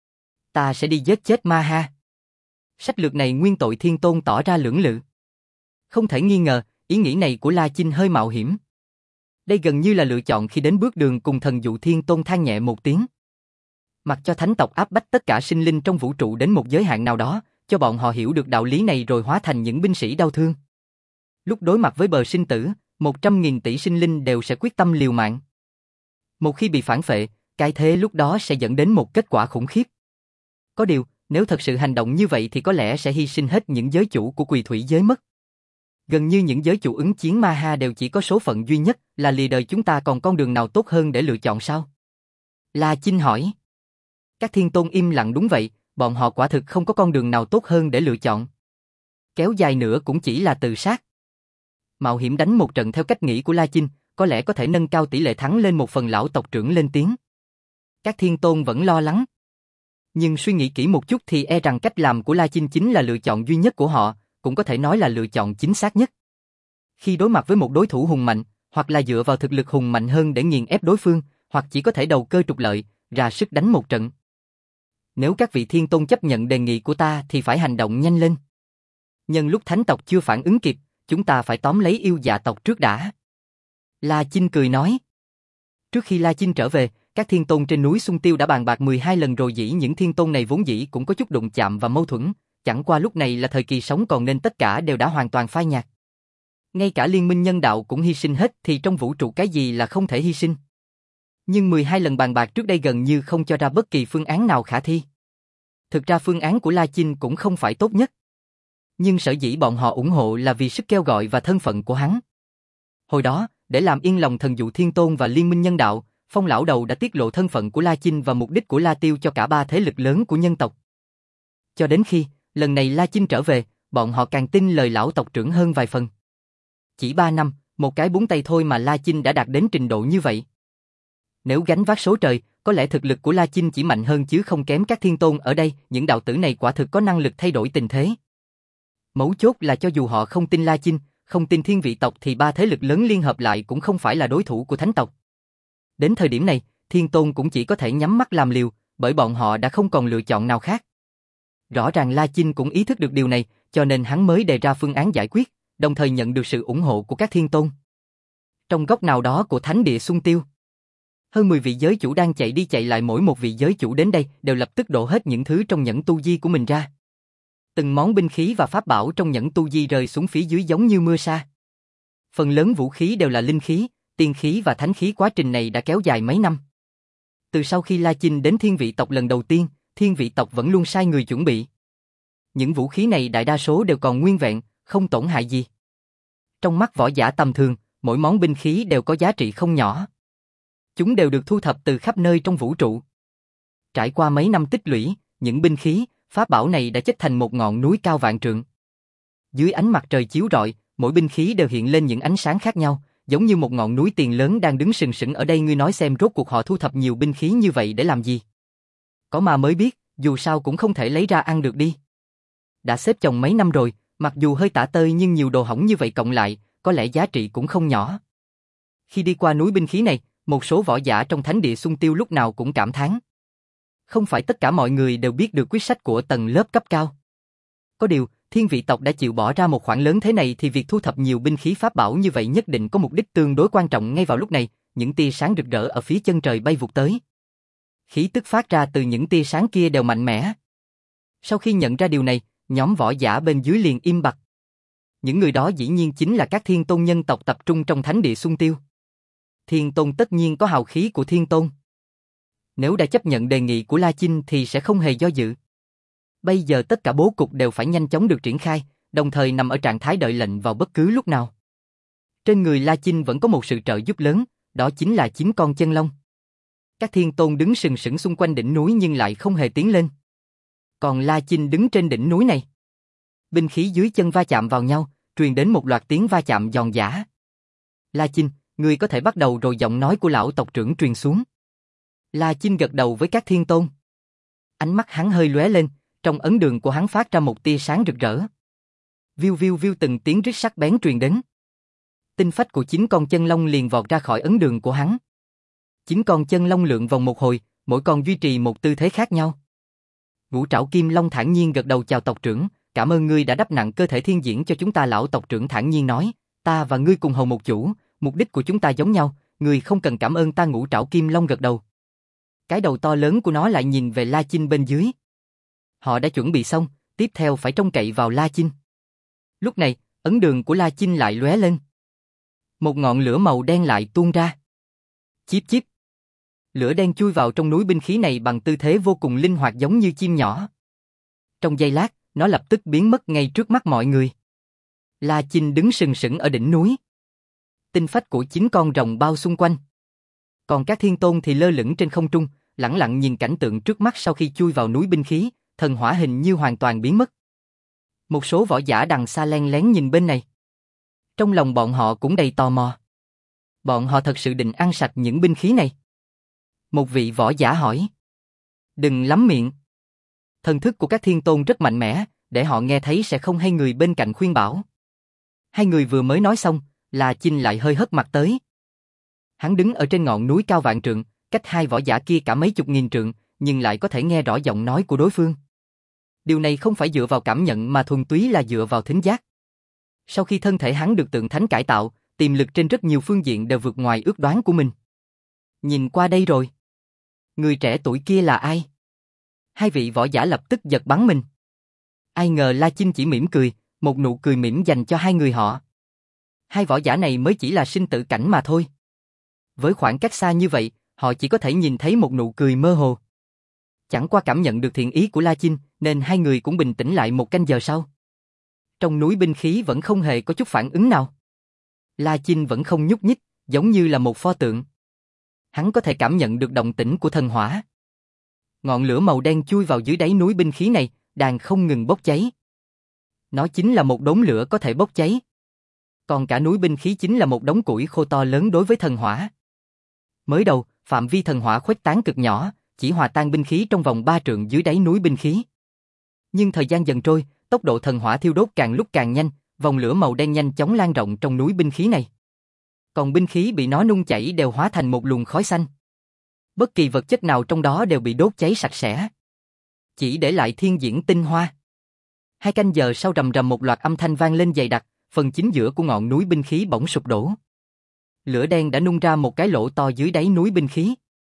Ta sẽ đi giết chết Ma Ha. Sách lược này Nguyên Tội Thiên Tôn tỏ ra lưỡng lự. Không thể nghi ngờ, ý nghĩ này của La Chinh hơi mạo hiểm. Đây gần như là lựa chọn khi đến bước đường. Cùng Thần Dụ Thiên Tôn than nhẹ một tiếng. Mặc cho thánh tộc áp bách tất cả sinh linh trong vũ trụ đến một giới hạn nào đó, cho bọn họ hiểu được đạo lý này rồi hóa thành những binh sĩ đau thương. Lúc đối mặt với bờ sinh tử, một trăm nghìn tỷ sinh linh đều sẽ quyết tâm liều mạng. Một khi bị phản phệ, cái thế lúc đó sẽ dẫn đến một kết quả khủng khiếp. Có điều, nếu thật sự hành động như vậy thì có lẽ sẽ hy sinh hết những giới chủ của Quỳ Thủy giới mất. Gần như những giới chủ ứng chiến Ma Ha đều chỉ có số phận duy nhất là lìa đời. Chúng ta còn con đường nào tốt hơn để lựa chọn sao? La Chinh hỏi. Các Thiên Tôn im lặng. Đúng vậy, bọn họ quả thực không có con đường nào tốt hơn để lựa chọn. Kéo dài nữa cũng chỉ là tự sát. Mạo hiểm đánh một trận theo cách nghĩ của La Chinh, có lẽ có thể nâng cao tỷ lệ thắng lên một phần. Lão tộc trưởng lên tiếng. Các Thiên Tôn vẫn lo lắng. Nhưng suy nghĩ kỹ một chút thì e rằng cách làm của La Chinh chính là lựa chọn duy nhất của họ, cũng có thể nói là lựa chọn chính xác nhất. Khi đối mặt với một đối thủ hùng mạnh, hoặc là dựa vào thực lực hùng mạnh hơn để nghiền ép đối phương, hoặc chỉ có thể đầu cơ trục lợi, ra sức đánh một trận. Nếu các vị Thiên Tôn chấp nhận đề nghị của ta thì phải hành động nhanh lên. Nhân lúc thánh tộc chưa phản ứng kịp, chúng ta phải tóm lấy yêu dạ tộc trước đã. La Chinh cười nói. Trước khi La Chinh trở về, các Thiên Tôn trên núi Xung Tiêu đã bàn bạc mười hai lần rồi. Dĩ những Thiên Tôn này vốn dĩ cũng có chút đụng chạm và mâu thuẫn, chẳng qua lúc này là thời kỳ sống còn nên tất cả đều đã hoàn toàn phai nhạt. Ngay cả liên minh nhân đạo cũng hy sinh hết thì trong vũ trụ cái gì là không thể hy sinh. Nhưng mười hai lần bàn bạc trước đây gần như không cho ra bất kỳ phương án nào khả thi. Thực ra phương án của La Chinh cũng không phải tốt nhất. Nhưng sở dĩ bọn họ ủng hộ là vì sức kêu gọi và thân phận của hắn. Hồi đó, để làm yên lòng Thần Dụ Thiên Tôn và liên minh nhân đạo, Phong lão đầu đã tiết lộ thân phận của La Chinh và mục đích của La Tiêu cho cả ba thế lực lớn của nhân tộc. Cho đến khi, lần này La Chinh trở về, bọn họ càng tin lời lão tộc trưởng hơn vài phần. Chỉ ba năm, một cái búng tay thôi mà La Chinh đã đạt đến trình độ như vậy. Nếu gánh vác số trời, có lẽ thực lực của La Chinh chỉ mạnh hơn chứ không kém các Thiên Tôn ở đây. Những đạo tử này quả thực có năng lực thay đổi tình thế. Mấu chốt là cho dù họ không tin La Chinh, không tin Thiên Vị tộc thì ba thế lực lớn liên hợp lại cũng không phải là đối thủ của Thánh tộc. Đến thời điểm này, Thiên Tôn cũng chỉ có thể nhắm mắt làm liều, bởi bọn họ đã không còn lựa chọn nào khác. Rõ ràng La Chinh cũng ý thức được điều này, cho nên hắn mới đề ra phương án giải quyết, đồng thời nhận được sự ủng hộ của các Thiên Tôn. Trong góc nào đó của Thánh địa Xung Tiêu, hơn mười vị giới chủ đang chạy đi chạy lại, mỗi một vị giới chủ đến đây đều lập tức đổ hết những thứ trong nhẫn tu di của mình ra. Từng món binh khí và pháp bảo trong nhẫn tu di rơi xuống phía dưới giống như mưa sa. Phần lớn vũ khí đều là linh khí, tiên khí và thánh khí. Quá trình này đã kéo dài mấy năm. Từ sau khi La Chinh đến Thiên Vị tộc lần đầu tiên, Thiên Vị tộc vẫn luôn sai người chuẩn bị. Những vũ khí này đại đa số đều còn nguyên vẹn, không tổn hại gì. Trong mắt võ giả tầm thường, mỗi món binh khí đều có giá trị không nhỏ. Chúng đều được thu thập từ khắp nơi trong vũ trụ. Trải qua mấy năm tích lũy, những binh khí, pháp bảo này đã chất thành một ngọn núi cao vạn trượng. Dưới ánh mặt trời chiếu rọi, mỗi binh khí đều hiện lên những ánh sáng khác nhau, giống như một ngọn núi tiền lớn đang đứng sừng sững ở đây. Ngươi nói xem rốt cuộc họ thu thập nhiều binh khí như vậy để làm gì? Có ma mới biết, dù sao cũng không thể lấy ra ăn được đi. Đã xếp chồng mấy năm rồi, mặc dù hơi tả tơi nhưng nhiều đồ hỏng như vậy cộng lại, có lẽ giá trị cũng không nhỏ. Khi đi qua núi binh khí này, một số võ giả trong Thánh địa Xung Tiêu lúc nào cũng cảm thán. Không phải tất cả mọi người đều biết được quyết sách của tầng lớp cấp cao. Có điều, Thiên vị tộc đã chịu bỏ ra một khoản lớn thế này thì việc thu thập nhiều binh khí pháp bảo như vậy nhất định có mục đích tương đối quan trọng. Ngay vào lúc này, những tia sáng rực rỡ ở phía chân trời bay vụt tới. Khí tức phát ra từ những tia sáng kia đều mạnh mẽ. Sau khi nhận ra điều này, nhóm võ giả bên dưới liền im bặt. Những người đó dĩ nhiên chính là các thiên tôn nhân tộc tập trung trong thánh địa Xuân Tiêu. Thiên tôn tất nhiên có hào khí của thiên tôn. Nếu đã chấp nhận đề nghị của La Chinh thì sẽ không hề do dự. Bây giờ tất cả bố cục đều phải nhanh chóng được triển khai, đồng thời nằm ở trạng thái đợi lệnh vào bất cứ lúc nào. Trên người La Chinh vẫn có một sự trợ giúp lớn, đó chính là chín con chân long. Các thiên tôn đứng sừng sững xung quanh đỉnh núi nhưng lại không hề tiến lên. Còn La Chinh đứng trên đỉnh núi này. Binh khí dưới chân va chạm vào nhau, truyền đến một loạt tiếng va chạm giòn giã. La Chinh, ngươi có thể bắt đầu rồi. Giọng nói của lão tộc trưởng truyền xuống. La Chinh gật đầu với các thiên tôn. Ánh mắt hắn hơi lóe lên, trong ấn đường của hắn phát ra một tia sáng rực rỡ. Viu viu viu từng tiếng rít sắc bén truyền đến. Tinh phách của chín con chân long liền vọt ra khỏi ấn đường của hắn. Chín con chân long lượn vòng một hồi, mỗi con duy trì một tư thế khác nhau. Ngũ Trảo Kim Long thản nhiên gật đầu chào tộc trưởng, cảm ơn ngươi đã đắp nặng cơ thể thiên diễn cho chúng ta. Lão tộc trưởng thản nhiên nói, ta và ngươi cùng hầu một chủ, mục đích của chúng ta giống nhau, ngươi không cần cảm ơn ta. Ngũ Trảo Kim Long gật đầu. Cái đầu to lớn của nó lại nhìn về La Chinh bên dưới. Họ đã chuẩn bị xong, tiếp theo phải trông cậy vào La Chinh. Lúc này, ấn đường của La Chinh lại lóe lên. Một ngọn lửa màu đen lại tuôn ra. Chíp chíp. Lửa đen chui vào trong núi binh khí này bằng tư thế vô cùng linh hoạt giống như chim nhỏ. Trong giây lát, nó lập tức biến mất ngay trước mắt mọi người. La Chinh đứng sừng sững ở đỉnh núi. Tinh phách của chín con rồng bao xung quanh. Còn các thiên tôn thì lơ lửng trên không trung, lẳng lặng nhìn cảnh tượng trước mắt. Sau khi chui vào núi binh khí, thần hỏa hình như hoàn toàn biến mất. Một số võ giả đằng xa len lén nhìn bên này. Trong lòng bọn họ cũng đầy tò mò. Bọn họ thật sự định ăn sạch những binh khí này. Một vị võ giả hỏi. Đừng lắm miệng. Thần thức của các thiên tôn rất mạnh mẽ, để họ nghe thấy sẽ không hay. Người bên cạnh khuyên bảo. Hai người vừa mới nói xong, La Chinh lại hơi hất mặt tới. Hắn đứng ở trên ngọn núi cao vạn trượng, cách hai võ giả kia cả mấy chục nghìn trượng, nhưng lại có thể nghe rõ giọng nói của đối phương. Điều này không phải dựa vào cảm nhận mà thuần túy là dựa vào thính giác. Sau khi thân thể hắn được tượng thánh cải tạo, tiềm lực trên rất nhiều phương diện đều vượt ngoài ước đoán của mình. Nhìn qua đây rồi. Người trẻ tuổi kia là ai? Hai vị võ giả lập tức giật bắn mình. Ai ngờ La Chinh chỉ mỉm cười, một nụ cười mỉm dành cho hai người họ. Hai võ giả này mới chỉ là sinh tử cảnh mà thôi. Với khoảng cách xa như vậy, họ chỉ có thể nhìn thấy một nụ cười mơ hồ. Chẳng qua cảm nhận được thiện ý của La Chinh, nên hai người cũng bình tĩnh lại một canh giờ sau. Trong núi binh khí vẫn không hề có chút phản ứng nào. La Chinh vẫn không nhúc nhích, giống như là một pho tượng. Hắn có thể cảm nhận được động tĩnh của thần hỏa. Ngọn lửa màu đen chui vào dưới đáy núi binh khí này, đang không ngừng bốc cháy. Nó chính là một đống lửa có thể bốc cháy. Còn cả núi binh khí chính là một đống củi khô to lớn đối với thần hỏa. Mới đầu, phạm vi thần hỏa khuếch tán cực nhỏ, chỉ hòa tan binh khí trong vòng ba trượng dưới đáy núi binh khí. Nhưng thời gian dần trôi, tốc độ thần hỏa thiêu đốt càng lúc càng nhanh, vòng lửa màu đen nhanh chóng lan rộng trong núi binh khí này. Còn binh khí bị nó nung chảy đều hóa thành một luồng khói xanh. Bất kỳ vật chất nào trong đó đều bị đốt cháy sạch sẽ. Chỉ để lại thiên diễn tinh hoa. Hai canh giờ sau, rầm rầm một loạt âm thanh vang lên dày đặc, phần chính giữa của ngọn núi binh khí bỗng sụp đổ. Lửa đen đã nung ra một cái lỗ to dưới đáy núi binh khí.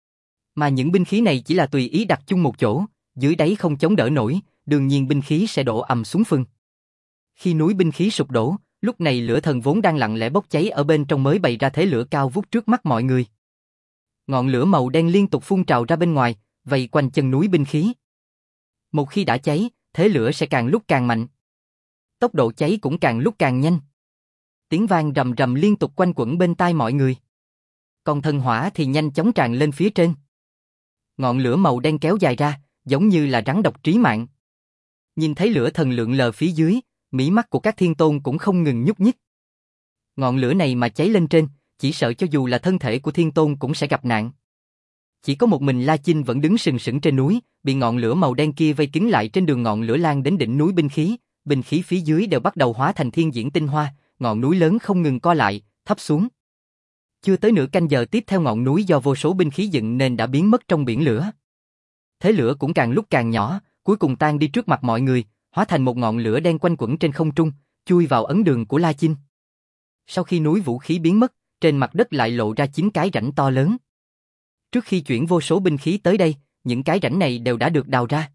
Mà những binh khí này chỉ là tùy ý đặt chung một chỗ, dưới đáy không chống đỡ nổi, đương nhiên binh khí sẽ đổ ầm xuống phừng. Khi núi binh khí sụp đổ, lúc này lửa thần vốn đang lặng lẽ bốc cháy ở bên trong mới bày ra thế lửa cao vút trước mắt mọi người. Ngọn lửa màu đen liên tục phun trào ra bên ngoài, vây quanh chân núi binh khí. Một khi đã cháy, thế lửa sẽ càng lúc càng mạnh. Tốc độ cháy cũng càng lúc càng nhanh. Tiếng vang rầm rầm liên tục quanh quẩn bên tai mọi người. Còn thần hỏa thì nhanh chóng tràn lên phía trên. Ngọn lửa màu đen kéo dài ra, giống như là rắn độc trí mạng. Nhìn thấy lửa thần lượn lờ phía dưới, mí mắt của các thiên tôn cũng không ngừng nhúc nhích. Ngọn lửa này mà cháy lên trên, chỉ sợ cho dù là thân thể của thiên tôn cũng sẽ gặp nạn. Chỉ có một mình La Chinh vẫn đứng sừng sững trên núi, bị ngọn lửa màu đen kia vây kín lại. Trên đường ngọn lửa lan đến đỉnh núi binh khí, binh khí phía dưới đều bắt đầu hóa thành thiên diễn tinh hoa, ngọn núi lớn không ngừng co lại, thấp xuống. Chưa tới nửa canh giờ tiếp theo, ngọn núi do vô số binh khí dựng nên đã biến mất trong biển lửa. Thế lửa cũng càng lúc càng nhỏ, cuối cùng tan đi trước mặt mọi người, hóa thành một ngọn lửa đen quanh quẩn trên không trung, chui vào ấn đường của La Chinh. Sau khi núi vũ khí biến mất, trên mặt đất lại lộ ra chín cái rãnh to lớn. Trước khi chuyển vô số binh khí tới đây, những cái rãnh này đều đã được đào ra.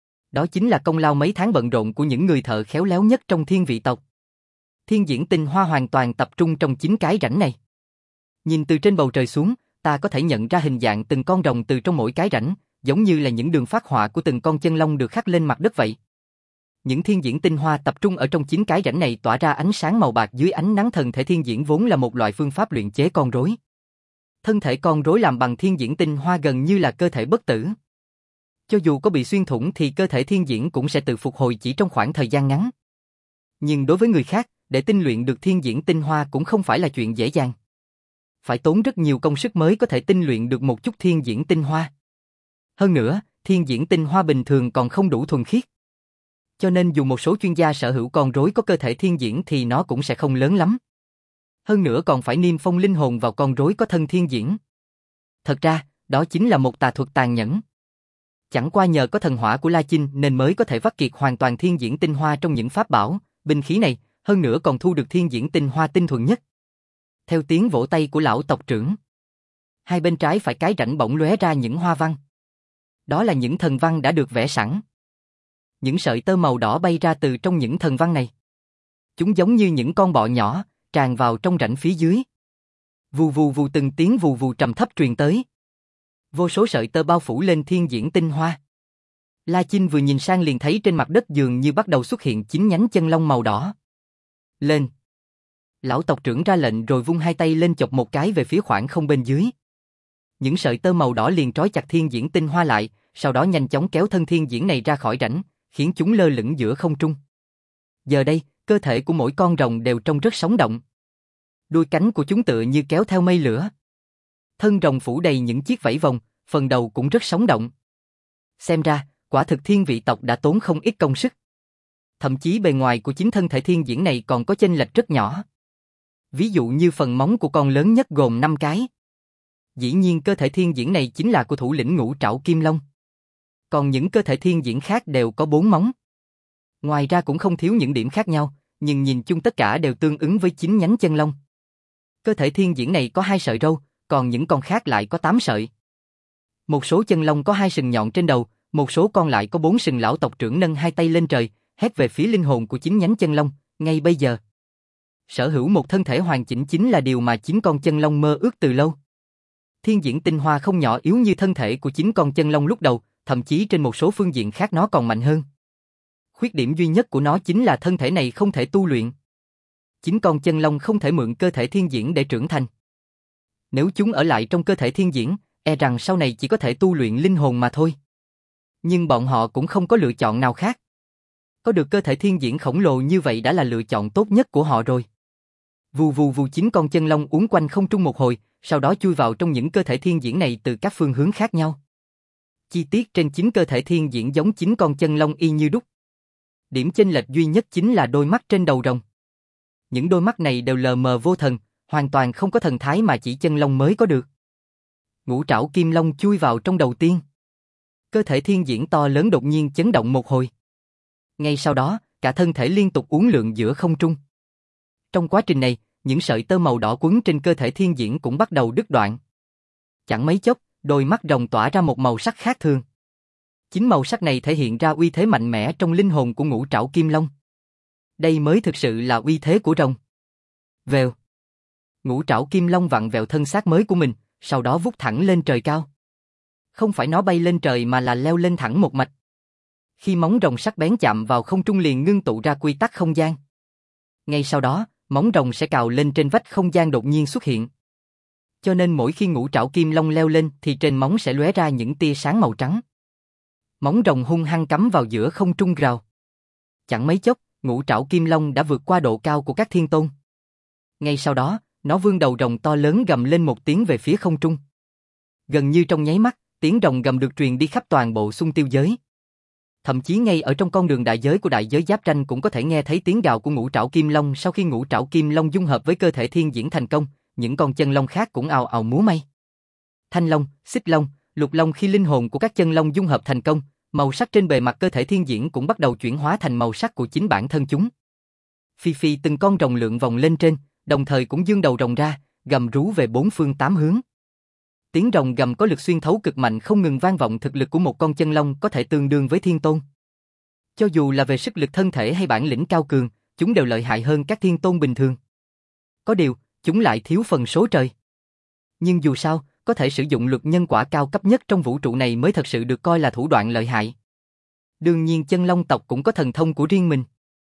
Đó chính là công lao mấy tháng bận rộn của những người thợ khéo léo nhất trong Thiên Vị tộc. Thiên Diễn Tinh Hoa hoàn toàn tập trung trong chín cái rãnh này. Nhìn từ trên bầu trời xuống, ta có thể nhận ra hình dạng từng con rồng từ trong mỗi cái rãnh, giống như là những đường phác họa của từng con chân long được khắc lên mặt đất vậy. Những thiên diễn tinh hoa tập trung ở trong chín cái rãnh này tỏa ra ánh sáng màu bạc dưới ánh nắng. Thần thể thiên diễn vốn là một loại phương pháp luyện chế con rối. Thân thể con rối làm bằng thiên diễn tinh hoa gần như là cơ thể bất tử. Cho dù có bị xuyên thủng thì cơ thể thiên diễn cũng sẽ tự phục hồi chỉ trong khoảng thời gian ngắn. Nhưng đối với người khác, để tinh luyện được thiên diễn tinh hoa cũng không phải là chuyện dễ dàng. Phải tốn rất nhiều công sức mới có thể tinh luyện được một chút thiên diễn tinh hoa. Hơn nữa, thiên diễn tinh hoa bình thường còn không đủ thuần khiết. Cho nên dù một số chuyên gia sở hữu con rối có cơ thể thiên diễn thì nó cũng sẽ không lớn lắm. Hơn nữa còn phải niêm phong linh hồn vào con rối có thân thiên diễn. Thật ra, đó chính là một tà thuật tàn nhẫn. Chẳng qua nhờ có thần hỏa của La Chinh nên mới có thể vắt kiệt hoàn toàn thiên diễn tinh hoa trong những pháp bảo, binh khí này, hơn nữa còn thu được thiên diễn tinh hoa tinh thuần nhất. Theo tiếng vỗ tay của lão tộc trưởng, hai bên trái phải cái rãnh bỗng lóe ra những hoa văn. Đó là những thần văn đã được vẽ sẵn. Những sợi tơ màu đỏ bay ra từ trong những thần văn này. Chúng giống như những con bọ nhỏ, tràn vào trong rãnh phía dưới. Vù vù vù từng tiếng vù vù trầm thấp truyền tới. Vô số sợi tơ bao phủ lên thiên diễn tinh hoa. La Chinh vừa nhìn sang liền thấy trên mặt đất dường như bắt đầu xuất hiện chín nhánh chân long màu đỏ. Lên! Lão tộc trưởng ra lệnh rồi vung hai tay lên chộp một cái về phía khoảng không bên dưới. Những sợi tơ màu đỏ liền trói chặt thiên diễn tinh hoa lại, sau đó nhanh chóng kéo thân thiên diễn này ra khỏi rãnh, khiến chúng lơ lửng giữa không trung. Giờ đây, cơ thể của mỗi con rồng đều trông rất sống động. Đuôi cánh của chúng tựa như kéo theo mây lửa. Thân rồng phủ đầy những chiếc vảy vòng, phần đầu cũng rất sống động. Xem ra, quả thực thiên vị tộc đã tốn không ít công sức. Thậm chí bề ngoài của chính thân thể thiên diễn này còn có chênh lệch rất nhỏ. Ví dụ như phần móng của con lớn nhất gồm năm cái. Dĩ nhiên cơ thể thiên diễn này chính là của thủ lĩnh Ngũ Trảo Kim Long. Còn những cơ thể thiên diễn khác đều có bốn móng. Ngoài ra cũng không thiếu những điểm khác nhau, nhưng nhìn chung tất cả đều tương ứng với chín nhánh chân long. Cơ thể thiên diễn này có hai sợi râu, còn những con khác lại có tám sợi. Một số chân long có hai sừng nhọn trên đầu, một số con lại có bốn sừng. Lão tộc trưởng nâng hai tay lên trời, hét về phía linh hồn của chín nhánh chân long, ngay bây giờ. Sở hữu một thân thể hoàn chỉnh chính là điều mà chín con chân long mơ ước từ lâu. Thiên diễn tinh hoa không nhỏ yếu như thân thể của chín con chân long lúc đầu, thậm chí trên một số phương diện khác nó còn mạnh hơn. Khuyết điểm duy nhất của nó chính là thân thể này không thể tu luyện. Chín con chân long không thể mượn cơ thể thiên diễn để trưởng thành. Nếu chúng ở lại trong cơ thể thiên diễn, e rằng sau này chỉ có thể tu luyện linh hồn mà thôi. Nhưng bọn họ cũng không có lựa chọn nào khác. Có được cơ thể thiên diễn khổng lồ như vậy đã là lựa chọn tốt nhất của họ rồi. Vù vù vù chín con chân long uốn quanh không trung một hồi, sau đó chui vào trong những cơ thể thiên diễn này từ các phương hướng khác nhau. Chi tiết trên chín cơ thể thiên diễn giống chín con chân long y như đúc. Điểm chênh lệch duy nhất chính là đôi mắt trên đầu rồng. Những đôi mắt này đều lờ mờ vô thần, hoàn toàn không có thần thái mà chỉ chân long mới có được. Ngũ Trảo Kim Long chui vào trong đầu tiên. Cơ thể thiên diễn to lớn đột nhiên chấn động một hồi. Ngay sau đó, cả thân thể liên tục uốn lượn giữa không trung. Trong quá trình này, những sợi tơ màu đỏ quấn trên cơ thể thiên diễn cũng bắt đầu đứt đoạn. Chẳng mấy chốc, đôi mắt rồng tỏa ra một màu sắc khác thường. Chính màu sắc này thể hiện ra uy thế mạnh mẽ trong linh hồn của Ngũ Trảo Kim Long. Đây mới thực sự là uy thế của rồng. Vèo. Ngũ Trảo Kim Long vặn vẹo thân xác mới của mình, sau đó vút thẳng lên trời cao. Không phải nó bay lên trời mà là leo lên thẳng một mạch. Khi móng rồng sắc bén chạm vào không trung liền ngưng tụ ra quy tắc không gian. Ngay sau đó, móng rồng sẽ cào lên trên vách không gian đột nhiên xuất hiện. Cho nên mỗi khi Ngũ Trảo Kim Long leo lên thì trên móng sẽ lóe ra những tia sáng màu trắng. Móng rồng hung hăng cắm vào giữa không trung rào. Chẳng mấy chốc, Ngũ Trảo Kim Long đã vượt qua độ cao của các thiên tôn. Ngay sau đó, nó vươn đầu rồng to lớn gầm lên một tiếng về phía không trung. Gần như trong nháy mắt, tiếng rồng gầm được truyền đi khắp toàn bộ xung tiêu giới. Thậm chí ngay ở trong con đường đại giới của đại giới giáp tranh cũng có thể nghe thấy tiếng gào của Ngũ Trảo Kim Long. Sau khi Ngũ Trảo Kim Long dung hợp với cơ thể thiên diễn thành công, những con chân long khác cũng ào ào múa may. Thanh long, xích long, lục long khi linh hồn của các chân long dung hợp thành công, màu sắc trên bề mặt cơ thể thiên diễn cũng bắt đầu chuyển hóa thành màu sắc của chính bản thân chúng. Phi phi từng con rồng lượn vòng lên trên, đồng thời cũng giương đầu rồng ra, gầm rú về bốn phương tám hướng. Tiếng rồng gầm có lực xuyên thấu cực mạnh không ngừng vang vọng, thực lực của một con chân long có thể tương đương với thiên tôn. Cho dù là về sức lực thân thể hay bản lĩnh cao cường, chúng đều lợi hại hơn các thiên tôn bình thường. Có điều, chúng lại thiếu phần số trời. Nhưng dù sao, có thể sử dụng luật nhân quả cao cấp nhất trong vũ trụ này mới thật sự được coi là thủ đoạn lợi hại. Đương nhiên chân long tộc cũng có thần thông của riêng mình.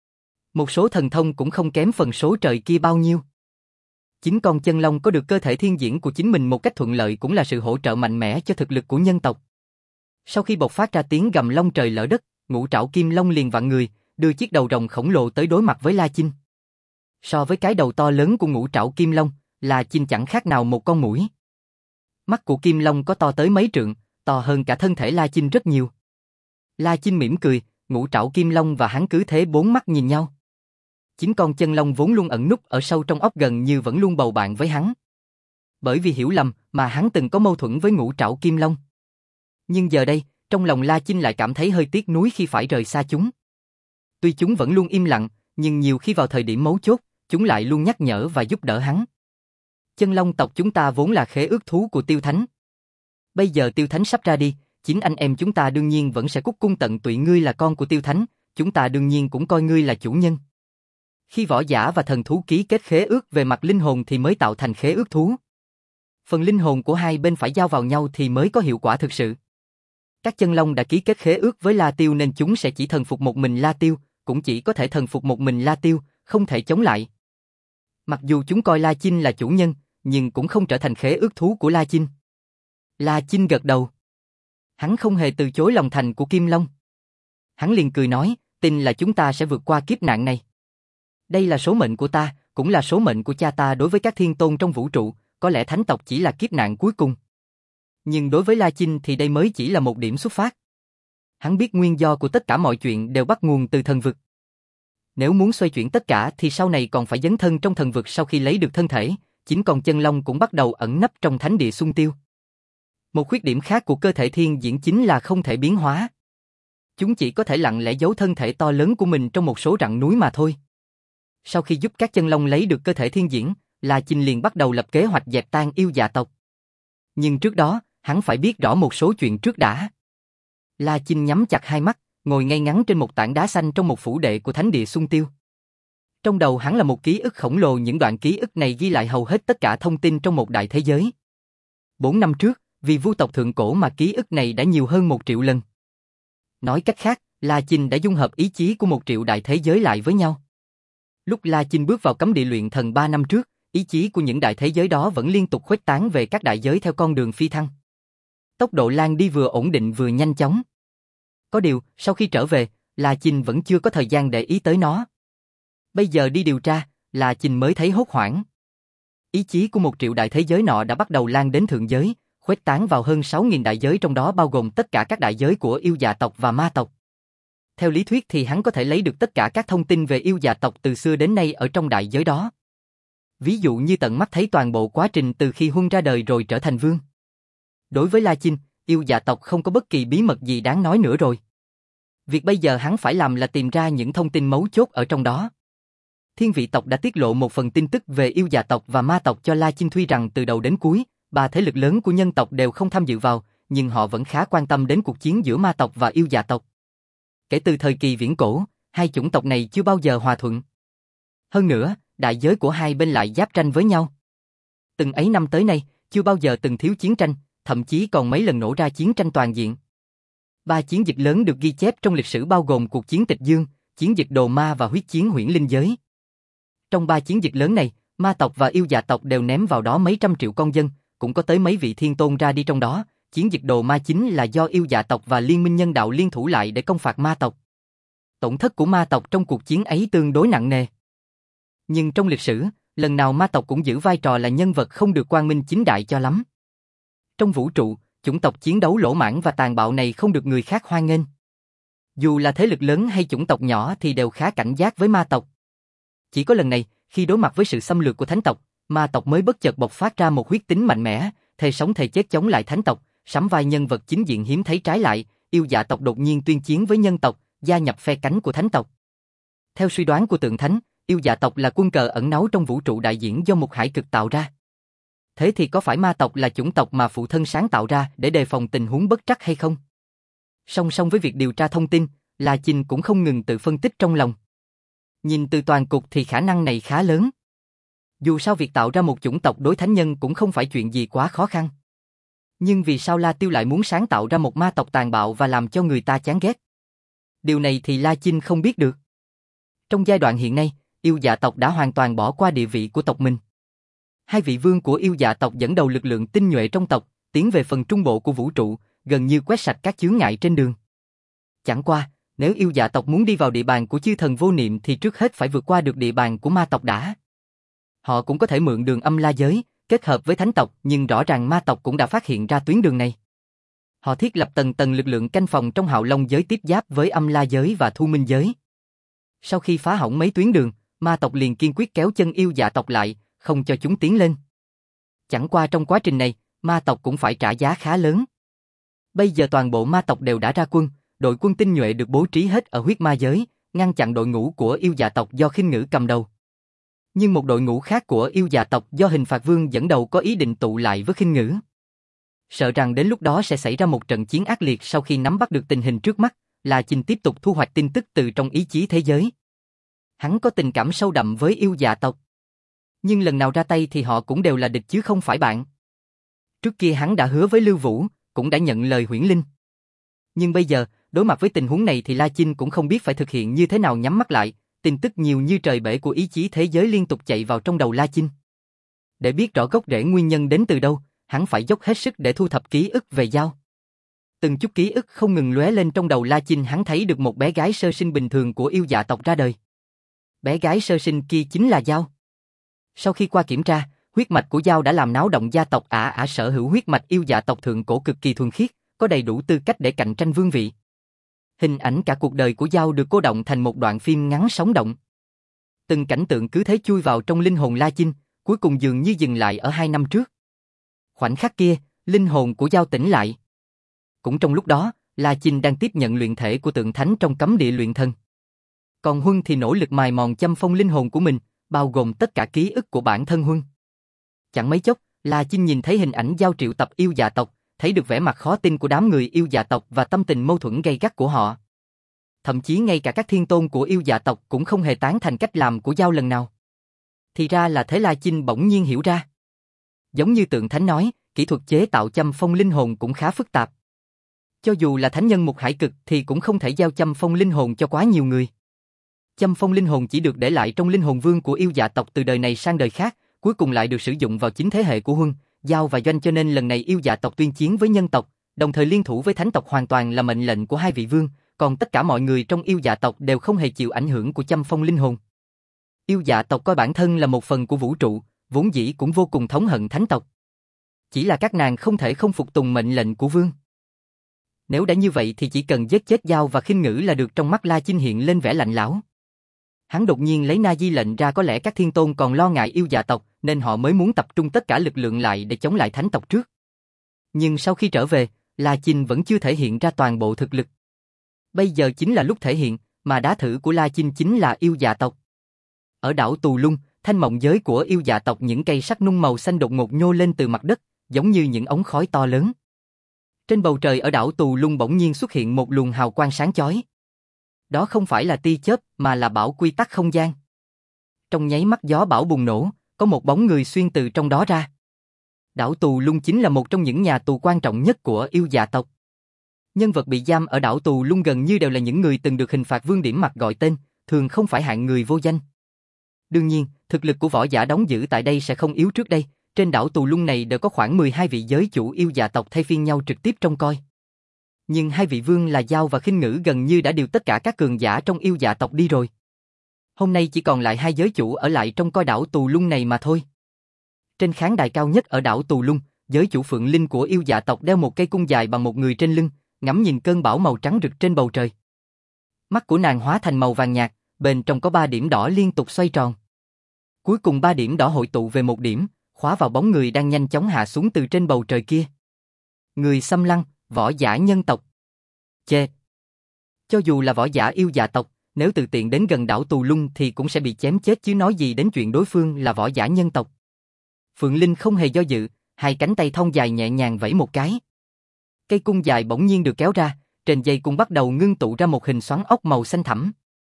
Một số thần thông cũng không kém phần số trời kia bao nhiêu. Chính con chân long có được cơ thể thiên diễn của chính mình một cách thuận lợi cũng là sự hỗ trợ mạnh mẽ cho thực lực của nhân tộc. Sau khi bộc phát ra tiếng gầm long trời lở đất, Ngũ Trảo Kim Long liền vặn người, đưa chiếc đầu rồng khổng lồ tới đối mặt với La Chinh. So với cái đầu to lớn của Ngũ Trảo Kim Long, La Chinh chẳng khác nào một con muỗi. Mắt của Kim Long có to tới mấy trượng, to hơn cả thân thể La Chinh rất nhiều. La Chinh mỉm cười, Ngũ Trảo Kim Long và hắn cứ thế bốn mắt nhìn nhau. Chính con chân long vốn luôn ẩn núp ở sâu trong óc gần như vẫn luôn bầu bạn với hắn. Bởi vì hiểu lầm mà hắn từng có mâu thuẫn với Ngũ Trảo Kim Long. Nhưng giờ đây, trong lòng La Chinh lại cảm thấy hơi tiếc nuối khi phải rời xa chúng. Tuy chúng vẫn luôn im lặng, nhưng nhiều khi vào thời điểm mấu chốt, chúng lại luôn nhắc nhở và giúp đỡ hắn. Chân long tộc chúng ta vốn là khế ước thú của Tiêu Thánh. Bây giờ Tiêu Thánh sắp ra đi, chính anh em chúng ta đương nhiên vẫn sẽ cúc cung tận tụy, ngươi là con của Tiêu Thánh, chúng ta đương nhiên cũng coi ngươi là chủ nhân. Khi võ giả và thần thú ký kết khế ước về mặt linh hồn thì mới tạo thành khế ước thú. Phần linh hồn của hai bên phải giao vào nhau thì mới có hiệu quả thực sự. Các chân long đã ký kết khế ước với La Tiêu nên chúng sẽ chỉ thần phục một mình La Tiêu, cũng chỉ có thể thần phục một mình La Tiêu, không thể chống lại. Mặc dù chúng coi La Chinh là chủ nhân, nhưng cũng không trở thành khế ước thú của La Chinh. La Chinh gật đầu. Hắn không hề từ chối lòng thành của Kim Long. Hắn liền cười nói, tin là chúng ta sẽ vượt qua kiếp nạn này. Đây là số mệnh của ta, cũng là số mệnh của cha ta đối với các thiên tôn trong vũ trụ, có lẽ thánh tộc chỉ là kiếp nạn cuối cùng. Nhưng đối với La Chinh thì đây mới chỉ là một điểm xuất phát. Hắn biết nguyên do của tất cả mọi chuyện đều bắt nguồn từ thần vực. Nếu muốn xoay chuyển tất cả thì sau này còn phải dấn thân trong thần vực. Sau khi lấy được thân thể, chính con chân long cũng bắt đầu ẩn nấp trong thánh địa Xuân Tiêu. Một khuyết điểm khác của cơ thể thiên diễn chính là không thể biến hóa. Chúng chỉ có thể lặng lẽ giấu thân thể to lớn của mình trong một số rặng núi mà thôi. Sau khi giúp các chân long lấy được cơ thể thiên diễn, La Chinh liền bắt đầu lập kế hoạch dẹp tan yêu dạ tộc. Nhưng trước đó, hắn phải biết rõ một số chuyện trước đã. La Chinh nhắm chặt hai mắt, ngồi ngay ngắn trên một tảng đá xanh trong một phủ đệ của thánh địa Xuân Tiêu. Trong đầu hắn là một ký ức khổng lồ, những đoạn ký ức này ghi lại hầu hết tất cả thông tin trong một đại thế giới. Bốn năm trước, vì vu tộc thượng cổ mà ký ức này đã nhiều hơn một triệu lần. Nói cách khác, La Chinh đã dung hợp ý chí của một triệu đại thế giới lại với nhau. Lúc La Chinh bước vào cấm địa luyện thần ba năm trước, ý chí của những đại thế giới đó vẫn liên tục khuếch tán về các đại giới theo con đường phi thăng. Tốc độ lan đi vừa ổn định vừa nhanh chóng. Có điều, sau khi trở về, La Chinh vẫn chưa có thời gian để ý tới nó. Bây giờ đi điều tra, La Chinh mới thấy hốt hoảng. Ý chí của một triệu đại thế giới nọ đã bắt đầu lan đến thượng giới, khuếch tán vào hơn sáu nghìn đại giới, trong đó bao gồm tất cả các đại giới của yêu dạ tộc và ma tộc. Theo lý thuyết thì hắn có thể lấy được tất cả các thông tin về yêu dạ tộc từ xưa đến nay ở trong đại giới đó. Ví dụ như tận mắt thấy toàn bộ quá trình từ khi Huân ra đời rồi trở thành vương. Đối với La Chinh, yêu dạ tộc không có bất kỳ bí mật gì đáng nói nữa rồi. Việc bây giờ hắn phải làm là tìm ra những thông tin mấu chốt ở trong đó. Thiên vị tộc đã tiết lộ một phần tin tức về yêu dạ tộc và ma tộc cho La Chinh, tuy rằng từ đầu đến cuối, ba thế lực lớn của nhân tộc đều không tham dự vào, nhưng họ vẫn khá quan tâm đến cuộc chiến giữa ma tộc và yêu dạ tộc. Kể từ thời kỳ viễn cổ, hai chủng tộc này chưa bao giờ hòa thuận. Hơn nữa, đại giới của hai bên lại giáp tranh với nhau. Từng ấy năm tới nay, chưa bao giờ từng thiếu chiến tranh, thậm chí còn mấy lần nổ ra chiến tranh toàn diện. Ba chiến dịch lớn được ghi chép trong lịch sử bao gồm cuộc chiến Tịch Dương, chiến dịch Đồ Ma và huyết chiến Huyễn Linh Giới. Trong ba chiến dịch lớn này, ma tộc và yêu dạ tộc đều ném vào đó mấy trăm triệu con dân, cũng có tới mấy vị thiên tôn ra đi trong đó. Chiến dịch Đồ Ma chính là do yêu dạ tộc và Liên minh Nhân Đạo liên thủ lại để công phạt ma tộc. Tổn thất của ma tộc trong cuộc chiến ấy tương đối nặng nề. Nhưng trong lịch sử, lần nào ma tộc cũng giữ vai trò là nhân vật không được quang minh chính đại cho lắm. Trong vũ trụ, chủng tộc chiến đấu lỗ mãng và tàn bạo này không được người khác hoan nghênh. Dù là thế lực lớn hay chủng tộc nhỏ thì đều khá cảnh giác với ma tộc. Chỉ có lần này, khi đối mặt với sự xâm lược của thánh tộc, ma tộc mới bất chợt bộc phát ra một huyết tính mạnh mẽ, thề sống thề chết chống lại thánh tộc, sắm vai nhân vật chính diện hiếm thấy. Trái lại, yêu dạ tộc đột nhiên tuyên chiến với nhân tộc, gia nhập phe cánh của thánh tộc. Theo suy đoán của Tượng Thánh, yêu dạ tộc là quân cờ ẩn náu trong vũ trụ đại diễn do một hải cực tạo ra. Thế thì có phải ma tộc là chủng tộc mà phụ thân sáng tạo ra để đề phòng tình huống bất trắc hay không? Song song với việc điều tra thông tin, La Chinh cũng không ngừng tự phân tích trong lòng. Nhìn từ toàn cục thì khả năng này khá lớn. Dù sao việc tạo ra một chủng tộc đối thánh nhân cũng không phải chuyện gì quá khó khăn. Nhưng vì sao La Tiêu lại muốn sáng tạo ra một ma tộc tàn bạo và làm cho người ta chán ghét? Điều này thì La Chinh không biết được. Trong giai đoạn hiện nay, yêu dạ tộc đã hoàn toàn bỏ qua địa vị của tộc mình. Hai vị vương của yêu dạ tộc dẫn đầu lực lượng tinh nhuệ trong tộc, tiến về phần trung bộ của vũ trụ, gần như quét sạch các chướng ngại trên đường. Chẳng qua, nếu yêu dạ tộc muốn đi vào địa bàn của chư thần vô niệm thì trước hết phải vượt qua được địa bàn của ma tộc đã. Họ cũng có thể mượn đường âm la giới, kết hợp với thánh tộc, nhưng rõ ràng ma tộc cũng đã phát hiện ra tuyến đường này. Họ thiết lập tầng tầng lực lượng canh phòng trong Hạo Long giới tiếp giáp với âm la giới và thu minh giới. Sau khi phá hỏng mấy tuyến đường, ma tộc liền kiên quyết kéo chân yêu dạ tộc lại, không cho chúng tiến lên. Chẳng qua trong quá trình này, ma tộc cũng phải trả giá khá lớn. Bây giờ toàn bộ ma tộc đều đã ra quân, đội quân tinh nhuệ được bố trí hết ở huyết ma giới, ngăn chặn đội ngũ của yêu dạ tộc do Khinh Ngữ cầm đầu. Nhưng một đội ngũ khác của yêu dạ tộc do Hình Phạt Vương dẫn đầu có ý định tụ lại với Khinh Ngữ. Sợ rằng đến lúc đó sẽ xảy ra một trận chiến ác liệt. Sau khi nắm bắt được tình hình trước mắt, La Chinh tiếp tục thu hoạch tin tức từ trong ý chí thế giới. Hắn có tình cảm sâu đậm với yêu dạ tộc. Nhưng lần nào ra tay thì họ cũng đều là địch chứ không phải bạn. Trước kia hắn đã hứa với Lưu Vũ, cũng đã nhận lời Huyễn Linh. Nhưng bây giờ, đối mặt với tình huống này thì La Chinh cũng không biết phải thực hiện như thế nào. Nhắm mắt lại, tin tức nhiều như trời bể của ý chí thế giới liên tục chạy vào trong đầu La Chinh. Để biết rõ gốc rễ nguyên nhân đến từ đâu, hắn phải dốc hết sức để thu thập ký ức về Giao. Từng chút ký ức không ngừng lóe lên trong đầu La Chinh. Hắn thấy được một bé gái sơ sinh bình thường của yêu dạ tộc ra đời. Bé gái sơ sinh kia chính là Giao. Sau khi qua kiểm tra, huyết mạch của Giao đã làm náo động gia tộc Ả Ả sở hữu huyết mạch yêu dạ tộc thượng cổ cực kỳ thuần khiết, có đầy đủ tư cách để cạnh tranh vương vị. Hình ảnh cả cuộc đời của Giao được cô động thành một đoạn phim ngắn sống động. Từng cảnh tượng cứ thế chui vào trong linh hồn La Chinh, cuối cùng dường như dừng lại ở hai năm trước. Khoảnh khắc kia, linh hồn của Giao tỉnh lại. Cũng trong lúc đó, La Chinh đang tiếp nhận luyện thể của Tượng Thánh trong cấm địa luyện thân. Còn Huân thì nỗ lực mài mòn châm phong linh hồn của mình, bao gồm tất cả ký ức của bản thân Huân. Chẳng mấy chốc, La Chinh nhìn thấy hình ảnh Giao triệu tập yêu dạ tộc, thấy được vẻ mặt khó tin của đám người yêu dạ tộc và tâm tình mâu thuẫn gay gắt của họ. Thậm chí ngay cả các thiên tôn của yêu dạ tộc cũng không hề tán thành cách làm của Giao lần nào. Thì ra là thế. La Chinh bỗng nhiên hiểu ra. Giống như Tượng Thánh nói, kỹ thuật chế tạo châm phong linh hồn cũng khá phức tạp. Cho dù là thánh nhân một hải cực thì cũng không thể giao châm phong linh hồn cho quá nhiều người. Châm phong linh hồn chỉ được để lại trong linh hồn vương của yêu dạ tộc từ đời này sang đời khác, cuối cùng lại được sử dụng vào chính thế hệ của Huân, Giao và Doanh, cho nên lần này yêu dạ tộc tuyên chiến với nhân tộc, đồng thời liên thủ với thánh tộc hoàn toàn là mệnh lệnh của hai vị vương, còn tất cả mọi người trong yêu dạ tộc đều không hề chịu ảnh hưởng của châm phong linh hồn. Yêu dạ tộc coi bản thân là một phần của vũ trụ, vốn dĩ cũng vô cùng thống hận thánh tộc. Chỉ là các nàng không thể không phục tùng mệnh lệnh của vương. Nếu đã như vậy thì chỉ cần giết chết Giao và Khinh Ngữ là được. Trong mắt La Chinh hiện lên vẻ lạnh lẽo. Hắn đột nhiên lấy Na Di lệnh ra, có lẽ các thiên tôn còn lo ngại yêu dạ tộc nên họ mới muốn tập trung tất cả lực lượng lại để chống lại thánh tộc trước. Nhưng sau khi trở về, La Chinh vẫn chưa thể hiện ra toàn bộ thực lực. Bây giờ chính là lúc thể hiện, mà đá thử của La Chinh chính là yêu dạ tộc. Ở đảo Tù Lung, thanh mộng giới của yêu dạ tộc, những cây sắt nung màu xanh đột ngột nhô lên từ mặt đất, giống như những ống khói to lớn. Trên bầu trời ở đảo Tù Lung bỗng nhiên xuất hiện một luồng hào quang sáng chói. Đó không phải là tia chớp mà là bảo quy tắc không gian. Trong nháy mắt gió bão bùng nổ, có một bóng người xuyên từ trong đó ra. Đảo Tù Lung chính là một trong những nhà tù quan trọng nhất của yêu dạ tộc. Nhân vật bị giam ở đảo Tù Lung gần như đều là những người từng được Hình Phạt Vương điểm mặt gọi tên, thường không phải hạng người vô danh. Đương nhiên, thực lực của võ giả đóng giữ tại đây sẽ không yếu trước đây. Trên đảo Tù Lung này đều có khoảng mười hai vị giới chủ yêu dạ tộc thay phiên nhau trực tiếp trông coi. Nhưng hai vị vương là Giao và Khinh Ngữ gần như đã điều tất cả các cường giả trong yêu dạ tộc đi rồi. Hôm nay chỉ còn lại hai giới chủ ở lại trông coi đảo Tù Lung này mà thôi. Trên khán đài cao nhất ở đảo Tù Lung, giới chủ Phượng Linh của yêu dạ tộc đeo một cây cung dài bằng một người trên lưng, ngắm nhìn cơn bão màu trắng rực trên bầu trời. Mắt của nàng hóa thành màu vàng nhạt, bên trong có ba điểm đỏ liên tục xoay tròn. Cuối cùng ba điểm đỏ hội tụ về một điểm, khóa vào bóng người đang nhanh chóng hạ xuống từ trên bầu trời kia. Người xâm lăng, võ giả nhân tộc. Chê! Cho dù là võ giả yêu dạ tộc, nếu tự tiện đến gần đảo Tù Lung thì cũng sẽ bị chém chết chứ nói gì đến chuyện đối phương là võ giả nhân tộc. Phượng Linh không hề do dự, hai cánh tay thon dài nhẹ nhàng vẫy một cái. Cây cung dài bỗng nhiên được kéo ra, trên dây cung bắt đầu ngưng tụ ra một hình xoắn ốc màu xanh thẳm.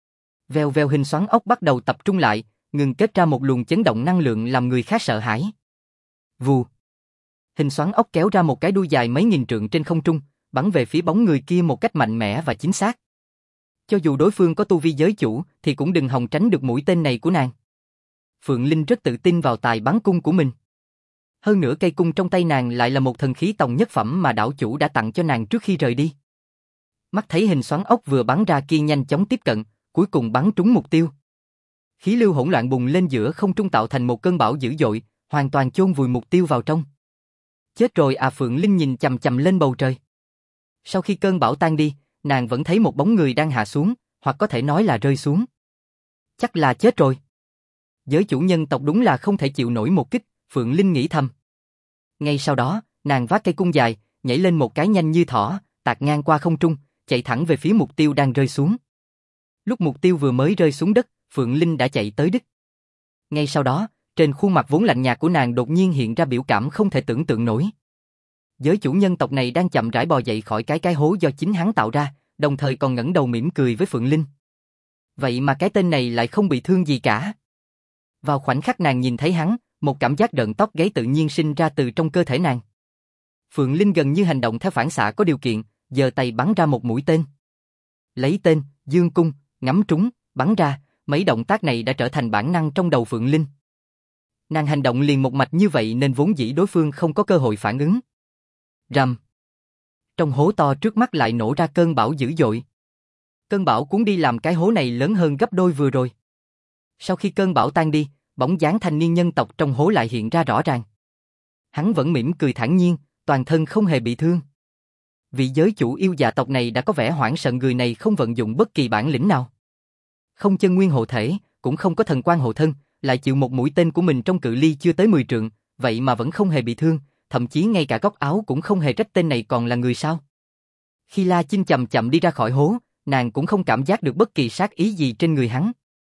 Vèo vèo hình xoắn ốc bắt đầu tập trung lại, ngừng kết ra một luồng chấn động năng lượng làm người khác sợ hãi. Vù. Hình xoắn ốc kéo ra một cái đuôi dài mấy nghìn trượng trên không trung, bắn về phía bóng người kia một cách mạnh mẽ và chính xác. Cho dù đối phương có tu vi giới chủ thì cũng đừng hòng tránh được mũi tên này của nàng. Phượng Linh rất tự tin vào tài bắn cung của mình. Hơn nữa cây cung trong tay nàng lại là một thần khí tòng nhất phẩm mà đảo chủ đã tặng cho nàng trước khi rời đi. Mắt thấy hình xoắn ốc vừa bắn ra kia nhanh chóng tiếp cận, cuối cùng bắn trúng mục tiêu. Khí lưu hỗn loạn bùng lên giữa không trung tạo thành một cơn bão dữ dội, hoàn toàn chôn vùi mục tiêu vào trong. Chết rồi à, Phượng Linh nhìn chằm chằm lên bầu trời. Sau khi cơn bão tan đi, nàng vẫn thấy một bóng người đang hạ xuống, hoặc có thể nói là rơi xuống. Chắc là chết rồi. Giới chủ nhân tộc đúng là không thể chịu nổi một kích, Phượng Linh nghĩ thầm. Ngay sau đó, nàng vác cây cung dài, nhảy lên một cái nhanh như thỏ, tạt ngang qua không trung, chạy thẳng về phía mục tiêu đang rơi xuống. Lúc mục tiêu vừa mới rơi xuống đất, Phượng Linh đã chạy tới đích. Ngay sau đó, trên khuôn mặt vốn lạnh nhạt của nàng đột nhiên hiện ra biểu cảm không thể tưởng tượng nổi. Giới chủ nhân tộc này đang chậm rãi bò dậy khỏi cái cái hố do chính hắn tạo ra, đồng thời còn ngẩng đầu mỉm cười với Phượng Linh. Vậy mà cái tên này lại không bị thương gì cả. Vào khoảnh khắc nàng nhìn thấy hắn, một cảm giác rợn tóc gáy tự nhiên sinh ra từ trong cơ thể nàng. Phượng Linh gần như hành động theo phản xạ có điều kiện, giơ tay bắn ra một mũi tên. Lấy tên, dương cung, ngắm trúng, bắn ra, mấy động tác này đã trở thành bản năng trong đầu Phượng Linh. Nàng hành động liền một mạch như vậy nên vốn dĩ đối phương không có cơ hội phản ứng. Rầm. Trong hố to trước mắt lại nổ ra cơn bão dữ dội. Cơn bão cuốn đi làm cái hố này lớn hơn gấp đôi vừa rồi. Sau khi cơn bão tan đi, bóng dáng thanh niên nhân tộc trong hố lại hiện ra rõ ràng. Hắn vẫn mỉm cười thản nhiên, toàn thân không hề bị thương. Vị giới chủ yêu dạ tộc này đã có vẻ hoảng sợ, người này không vận dụng bất kỳ bản lĩnh nào. Không chân nguyên hộ thể, cũng không có thần quan hộ thân, lại chịu một mũi tên của mình trong cự ly chưa tới mười trượng, vậy mà vẫn không hề bị thương, thậm chí ngay cả góc áo cũng không hề rách, tên này còn là người sao? Khi La Chinh chậm chậm đi ra khỏi hố, nàng cũng không cảm giác được bất kỳ sát ý gì trên người hắn.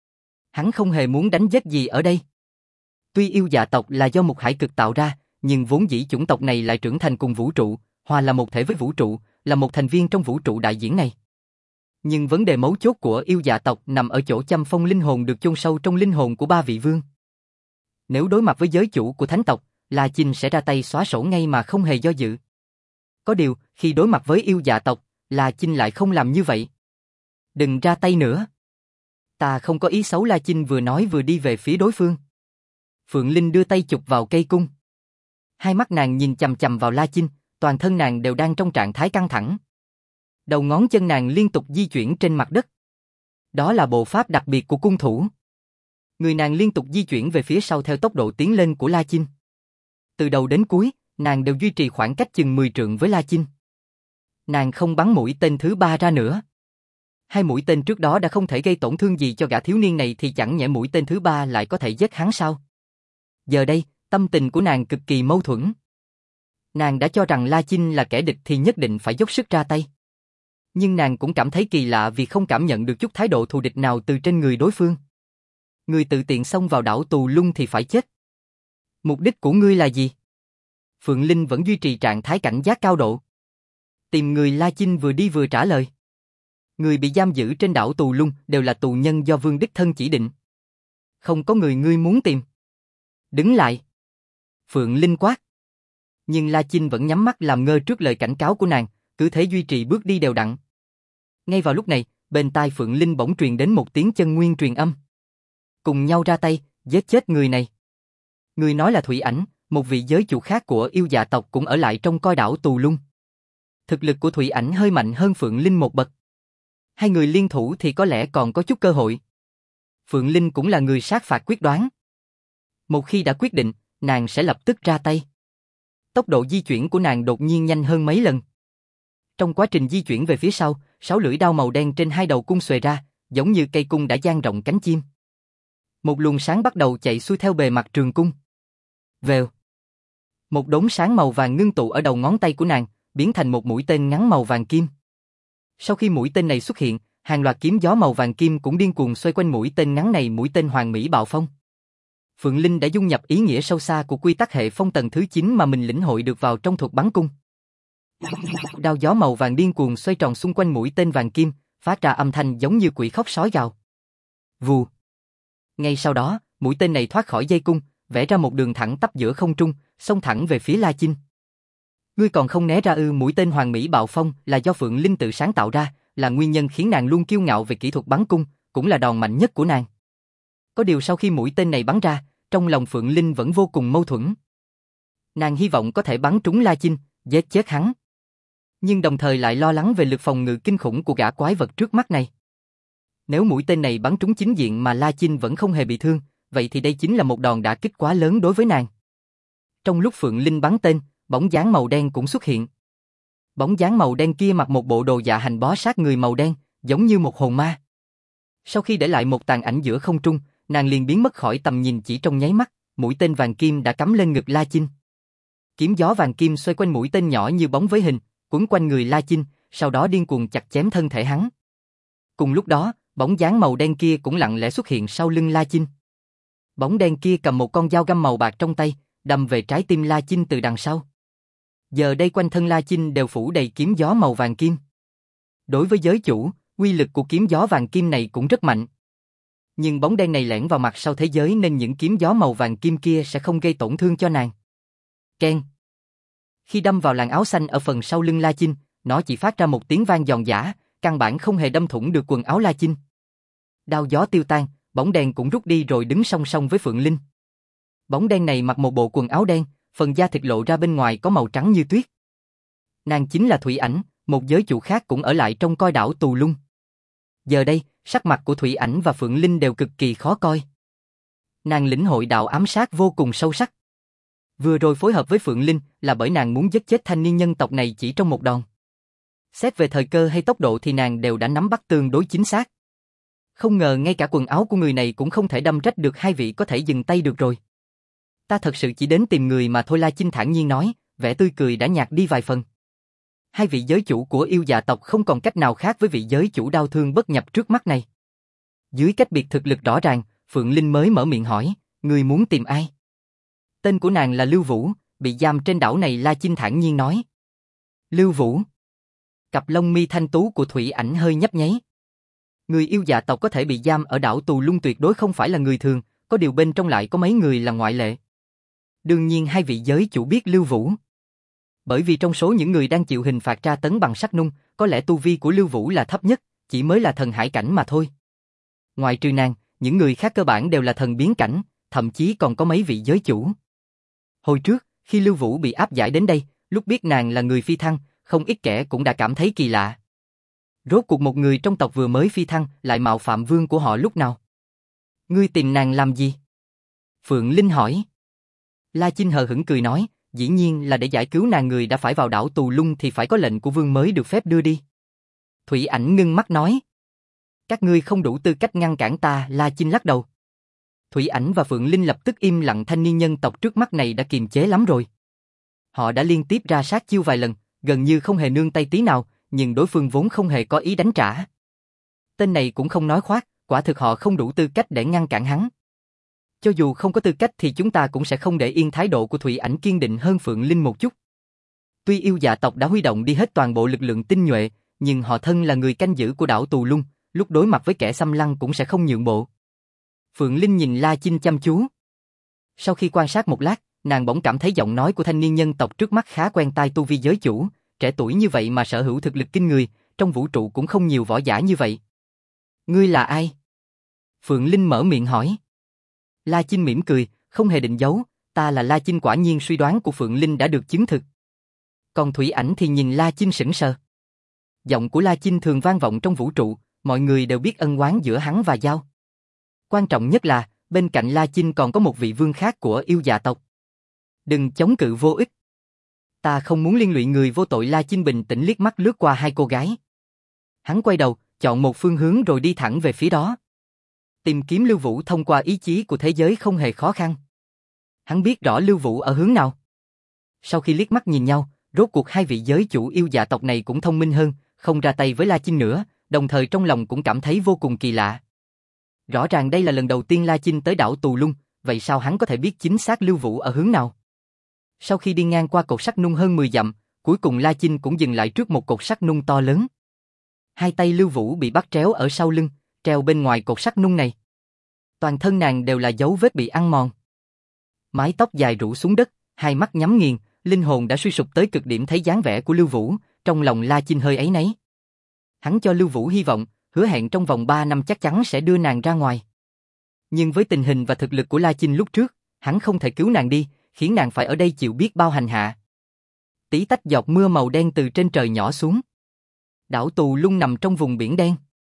Hắn không hề muốn đánh giết gì ở đây. Tuy yêu dạ tộc là do một hải cực tạo ra, nhưng vốn dĩ chủng tộc này lại trưởng thành cùng vũ trụ, hòa là một thể với vũ trụ, là một thành viên trong vũ trụ đại diễn này. Nhưng vấn đề mấu chốt của yêu dạ tộc nằm ở chỗ châm phong linh hồn được chôn sâu trong linh hồn của ba vị vương. Nếu đối mặt với giới chủ của thánh tộc, La Chinh sẽ ra tay xóa sổ ngay mà không hề do dự. Có điều, khi đối mặt với yêu dạ tộc, La Chinh lại không làm như vậy. Đừng ra tay nữa. Ta không có ý xấu, La Chinh vừa nói vừa đi về phía đối phương. Phượng Linh đưa tay chụp vào cây cung. Hai mắt nàng nhìn chằm chằm vào La Chinh, toàn thân nàng đều đang trong trạng thái căng thẳng. Đầu ngón chân nàng liên tục di chuyển trên mặt đất. Đó là bộ pháp đặc biệt của cung thủ. Người nàng liên tục di chuyển về phía sau theo tốc độ tiến lên của La Chinh. Từ đầu đến cuối, nàng đều duy trì khoảng cách chừng mười trượng với La Chinh. Nàng không bắn mũi tên thứ ba ra nữa. Hai mũi tên trước đó đã không thể gây tổn thương gì cho gã thiếu niên này thì chẳng nhẽ mũi tên thứ ba lại có thể giết hắn sao? Giờ đây, tâm tình của nàng cực kỳ mâu thuẫn. Nàng đã cho rằng La Chinh là kẻ địch thì nhất định phải dốc sức ra tay. Nhưng nàng cũng cảm thấy kỳ lạ vì không cảm nhận được chút thái độ thù địch nào từ trên người đối phương. Người tự tiện xông vào đảo Tù Lung thì phải chết. Mục đích của ngươi là gì? Phượng Linh vẫn duy trì trạng thái cảnh giác cao độ. Tìm người, La Chinh vừa đi vừa trả lời. Người bị giam giữ trên đảo Tù Lung đều là tù nhân do vương đích thân chỉ định. Không có người ngươi muốn tìm. Đứng lại. Phượng Linh quát. Nhưng La Chinh vẫn nhắm mắt làm ngơ trước lời cảnh cáo của nàng, cứ thế duy trì bước đi đều đặn. Ngay vào lúc này, bên tai Phượng Linh bỗng truyền đến một tiếng chân nguyên truyền âm. Cùng nhau ra tay, giết chết người này. Người nói là Thủy Ảnh, một vị giới chủ khác của yêu dạ tộc cũng ở lại trong coi đảo Tù Lung. Thực lực của Thủy Ảnh hơi mạnh hơn Phượng Linh một bậc. Hai người liên thủ thì có lẽ còn có chút cơ hội. Phượng Linh cũng là người sát phạt quyết đoán. Một khi đã quyết định, nàng sẽ lập tức ra tay. Tốc độ di chuyển của nàng đột nhiên nhanh hơn mấy lần. Trong quá trình di chuyển về phía sau, sáu lưỡi đao màu đen trên hai đầu cung xuề ra, giống như cây cung đã dang rộng cánh chim. Một luồng sáng bắt đầu chạy xuôi theo bề mặt trường cung. Vèo. Một đốm sáng màu vàng ngưng tụ ở đầu ngón tay của nàng, biến thành một mũi tên ngắn màu vàng kim. Sau khi mũi tên này xuất hiện, hàng loạt kiếm gió màu vàng kim cũng điên cuồng xoay quanh mũi tên ngắn này, mũi tên Hoàng Mỹ Bạo Phong. Phượng Linh đã dung nhập ý nghĩa sâu xa của quy tắc hệ phong tầng thứ chín mà mình lĩnh hội được vào trong thuật bắn cung. Đao gió màu vàng điên cuồng xoay tròn xung quanh mũi tên vàng kim, phát ra âm thanh giống như quỷ khóc sói gào. Vù. Ngay sau đó, mũi tên này thoát khỏi dây cung, vẽ ra một đường thẳng tắp giữa không trung, xông thẳng về phía La Chinh. Ngươi còn không né ra ư? Mũi tên Hoàng Mỹ Bạo Phong là do Phượng Linh tự sáng tạo ra, là nguyên nhân khiến nàng luôn kiêu ngạo về kỹ thuật bắn cung, cũng là đòn mạnh nhất của nàng. Có điều sau khi mũi tên này bắn ra, trong lòng Phượng Linh vẫn vô cùng mâu thuẫn. Nàng hy vọng có thể bắn trúng La Chinh, giết chết hắn. Nhưng đồng thời lại lo lắng về lực phòng ngự kinh khủng của gã quái vật trước mắt này. Nếu mũi tên này bắn trúng chính diện mà La Chinh vẫn không hề bị thương, vậy thì đây chính là một đòn đả kích quá lớn đối với nàng. Trong lúc Phượng Linh bắn tên, bóng dáng màu đen cũng xuất hiện. Bóng dáng màu đen kia mặc một bộ đồ dạ hành bó sát người màu đen, giống như một hồn ma. Sau khi để lại một tàn ảnh giữa không trung, nàng liền biến mất khỏi tầm nhìn chỉ trong nháy mắt, mũi tên vàng kim đã cắm lên ngực La Chinh. Kiếm gió vàng kim xoay quanh mũi tên nhỏ như bóng với hình, quấn quanh người La Chinh, sau đó điên cuồng chặt chém thân thể hắn. Cùng lúc đó, bóng dáng màu đen kia cũng lặng lẽ xuất hiện sau lưng La Chinh. Bóng đen kia cầm một con dao găm màu bạc trong tay, đâm về trái tim La Chinh từ đằng sau. Giờ đây quanh thân La Chinh đều phủ đầy kiếm gió màu vàng kim. Đối với giới chủ, uy lực của kiếm gió vàng kim này cũng rất mạnh. Nhưng bóng đen này lẻn vào mặt sau thế giới nên những kiếm gió màu vàng kim kia sẽ không gây tổn thương cho nàng. Keng. Khi đâm vào làn áo xanh ở phần sau lưng La Chinh, nó chỉ phát ra một tiếng vang giòn giã, căn bản không hề đâm thủng được quần áo La Chinh. Đao gió tiêu tan, bóng đen cũng rút đi rồi đứng song song với Phượng Linh. Bóng đen này mặc một bộ quần áo đen, phần da thịt lộ ra bên ngoài có màu trắng như tuyết. Nàng chính là Thủy Ảnh, một giới chủ khác cũng ở lại trong coi đảo Tù Lung. Giờ đây, sắc mặt của Thủy Ảnh và Phượng Linh đều cực kỳ khó coi. Nàng lĩnh hội đạo ám sát vô cùng sâu sắc. Vừa rồi phối hợp với Phượng Linh là bởi nàng muốn giết chết thanh niên nhân tộc này chỉ trong một đòn. Xét về thời cơ hay tốc độ thì nàng đều đã nắm bắt tương đối chính xác. Không ngờ ngay cả quần áo của người này cũng không thể đâm rách được, hai vị có thể dừng tay được rồi. Ta thật sự chỉ đến tìm người mà thôi, La Chinh thản nhiên nói, vẻ tươi cười đã nhạt đi vài phần. Hai vị giới chủ của yêu dạ tộc không còn cách nào khác với vị giới chủ đau thương bất nhập trước mắt này. Dưới cách biệt thực lực rõ ràng, Phượng Linh mới mở miệng hỏi, người muốn tìm ai? Tên của nàng là Lưu Vũ, bị giam trên đảo này, La Chinh thản nhiên nói. Lưu Vũ. Cặp lông mi thanh tú của Thủy Ảnh hơi nhấp nháy. Người yêu dạ tộc có thể bị giam ở đảo Tù Lung tuyệt đối không phải là người thường, có điều bên trong lại có mấy người là ngoại lệ. Đương nhiên hai vị giới chủ biết Lưu Vũ. Bởi vì trong số những người đang chịu hình phạt tra tấn bằng sắt nung, có lẽ tu vi của Lưu Vũ là thấp nhất, chỉ mới là thần hải cảnh mà thôi. Ngoài trừ nàng, những người khác cơ bản đều là thần biến cảnh, thậm chí còn có mấy vị giới chủ. Hồi trước, khi Lưu Vũ bị áp giải đến đây, lúc biết nàng là người phi thăng, không ít kẻ cũng đã cảm thấy kỳ lạ. Rốt cuộc một người trong tộc vừa mới phi thăng lại mạo phạm vương của họ lúc nào? Ngươi tìm nàng làm gì? Phượng Linh hỏi. La Chinh hờ hững cười nói, dĩ nhiên là để giải cứu nàng, người đã phải vào đảo Tù Lung thì phải có lệnh của vương mới được phép đưa đi. Thủy Ảnh ngưng mắt nói. Các ngươi không đủ tư cách ngăn cản ta, La Chinh lắc đầu. Thủy Ảnh và Phượng Linh lập tức im lặng, thanh niên nhân tộc trước mắt này đã kiềm chế lắm rồi. Họ đã liên tiếp ra sát chiêu vài lần, gần như không hề nương tay tí nào, nhưng đối phương vốn không hề có ý đánh trả. Tên này cũng không nói khoác, quả thực họ không đủ tư cách để ngăn cản hắn. Cho dù không có tư cách thì chúng ta cũng sẽ không để yên. Thái độ của Thủy Ảnh kiên định hơn Phượng Linh một chút. Tuy yêu dạ tộc đã huy động đi hết toàn bộ lực lượng tinh nhuệ, nhưng họ thân là người canh giữ của đảo Tù Lung, lúc đối mặt với kẻ xâm lăng cũng sẽ không nhượng bộ. Phượng Linh nhìn La Chinh chăm chú. Sau khi quan sát một lát, nàng bỗng cảm thấy giọng nói của thanh niên nhân tộc trước mắt khá quen tai. Tu vi giới chủ, trẻ tuổi như vậy mà sở hữu thực lực kinh người, trong vũ trụ cũng không nhiều võ giả như vậy. Ngươi là ai? Phượng Linh mở miệng hỏi. La Chinh mỉm cười, không hề định giấu, ta là La Chinh. Quả nhiên suy đoán của Phượng Linh đã được chứng thực. Còn Thủy Ảnh thì nhìn La Chinh sững sờ. Giọng của La Chinh thường vang vọng trong vũ trụ, mọi người đều biết ân oán giữa hắn và Giao. Quan trọng nhất là, bên cạnh La Chinh còn có một vị vương khác của yêu dạ tộc. Đừng chống cự vô ích. Ta không muốn liên lụy người vô tội. La Chinh bình tĩnh liếc mắt lướt qua hai cô gái. Hắn quay đầu, chọn một phương hướng rồi đi thẳng về phía đó. Tìm kiếm Lưu Vũ thông qua ý chí của thế giới không hề khó khăn. Hắn biết rõ Lưu Vũ ở hướng nào. Sau khi liếc mắt nhìn nhau, rốt cuộc hai vị giới chủ yêu dạ tộc này cũng thông minh hơn, không ra tay với La Chinh nữa, đồng thời trong lòng cũng cảm thấy vô cùng kỳ lạ. Rõ ràng đây là lần đầu tiên La Chinh tới đảo Tù Lung, vậy sao hắn có thể biết chính xác Lưu Vũ ở hướng nào? Sau khi đi ngang qua cột sắt nung hơn mười dặm, cuối cùng La Chinh cũng dừng lại trước một cột sắt nung to lớn. Hai tay Lưu Vũ bị bắt tréo ở sau lưng, treo bên ngoài cột sắt nung này. Toàn thân nàng đều là dấu vết bị ăn mòn. Mái tóc dài rủ xuống đất, hai mắt nhắm nghiền, linh hồn đã suy sụp tới cực điểm thấy dáng vẻ của Lưu Vũ, trong lòng La Chinh hơi áy náy. Hắn cho Lưu Vũ hy vọng, hứa hẹn trong vòng ba năm chắc chắn sẽ đưa nàng ra ngoài. Nhưng với tình hình và thực lực của La Chinh lúc trước, hắn không thể cứu nàng đi, khiến nàng phải ở đây chịu biết bao hành hạ. Tí tách giọt mưa màu đen từ trên trời nhỏ xuống. Đảo Tù Lung nằm trong vùng biển đen.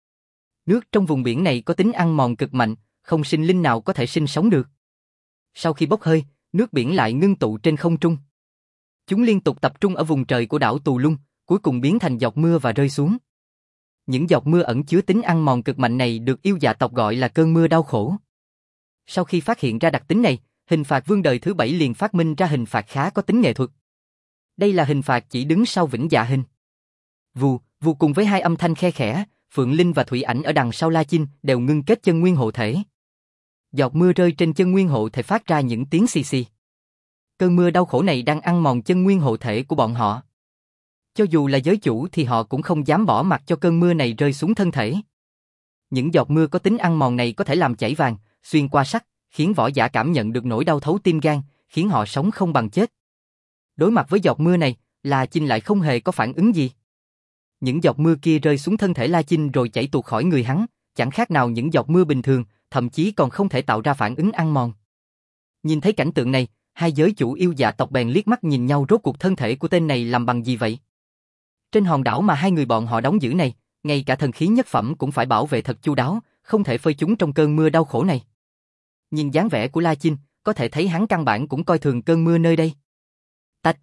Nước trong vùng biển này có tính ăn mòn cực mạnh, không sinh linh nào có thể sinh sống được. Sau khi bốc hơi, nước biển lại ngưng tụ trên không trung. Chúng liên tục tập trung ở vùng trời của đảo Tù Lung, cuối cùng biến thành giọt mưa và rơi xuống. Những giọt mưa ẩn chứa tính ăn mòn cực mạnh này được yêu dạ tộc gọi là cơn mưa đau khổ. Sau khi phát hiện ra đặc tính này, hình phạt vương đời thứ bảy liền phát minh ra hình phạt khá có tính nghệ thuật. Đây là hình phạt chỉ đứng sau vĩnh dạ hình. Vù, vù cùng với hai âm thanh khe khẽ, Phượng Linh và Thủy Ảnh ở đằng sau La Chinh đều ngưng kết chân nguyên hộ thể. Giọt mưa rơi trên chân nguyên hộ thể phát ra những tiếng xì xì. Cơn mưa đau khổ này đang ăn mòn chân nguyên hộ thể của bọn họ. Cho dù là giới chủ thì họ cũng không dám bỏ mặc cho cơn mưa này rơi xuống thân thể. Những giọt mưa có tính ăn mòn này có thể làm chảy vàng, xuyên qua sắt, khiến võ giả cảm nhận được nỗi đau thấu tim gan, khiến họ sống không bằng chết. Đối mặt với giọt mưa này, La Chinh lại không hề có phản ứng gì. Những giọt mưa kia rơi xuống thân thể La Chinh rồi chảy tuột khỏi người hắn, chẳng khác nào những giọt mưa bình thường, thậm chí còn không thể tạo ra phản ứng ăn mòn. Nhìn thấy cảnh tượng này, hai giới chủ yêu dạ tộc bèn liếc mắt nhìn nhau rốt cuộc thân thể của tên này làm bằng gì vậy? Trên hòn đảo mà hai người bọn họ đóng giữ này, ngay cả thần khí nhất phẩm cũng phải bảo vệ thật chu đáo, không thể phơi chúng trong cơn mưa đau khổ này. Nhìn dáng vẻ của La Chinh, có thể thấy hắn căn bản cũng coi thường cơn mưa nơi đây. Tạch.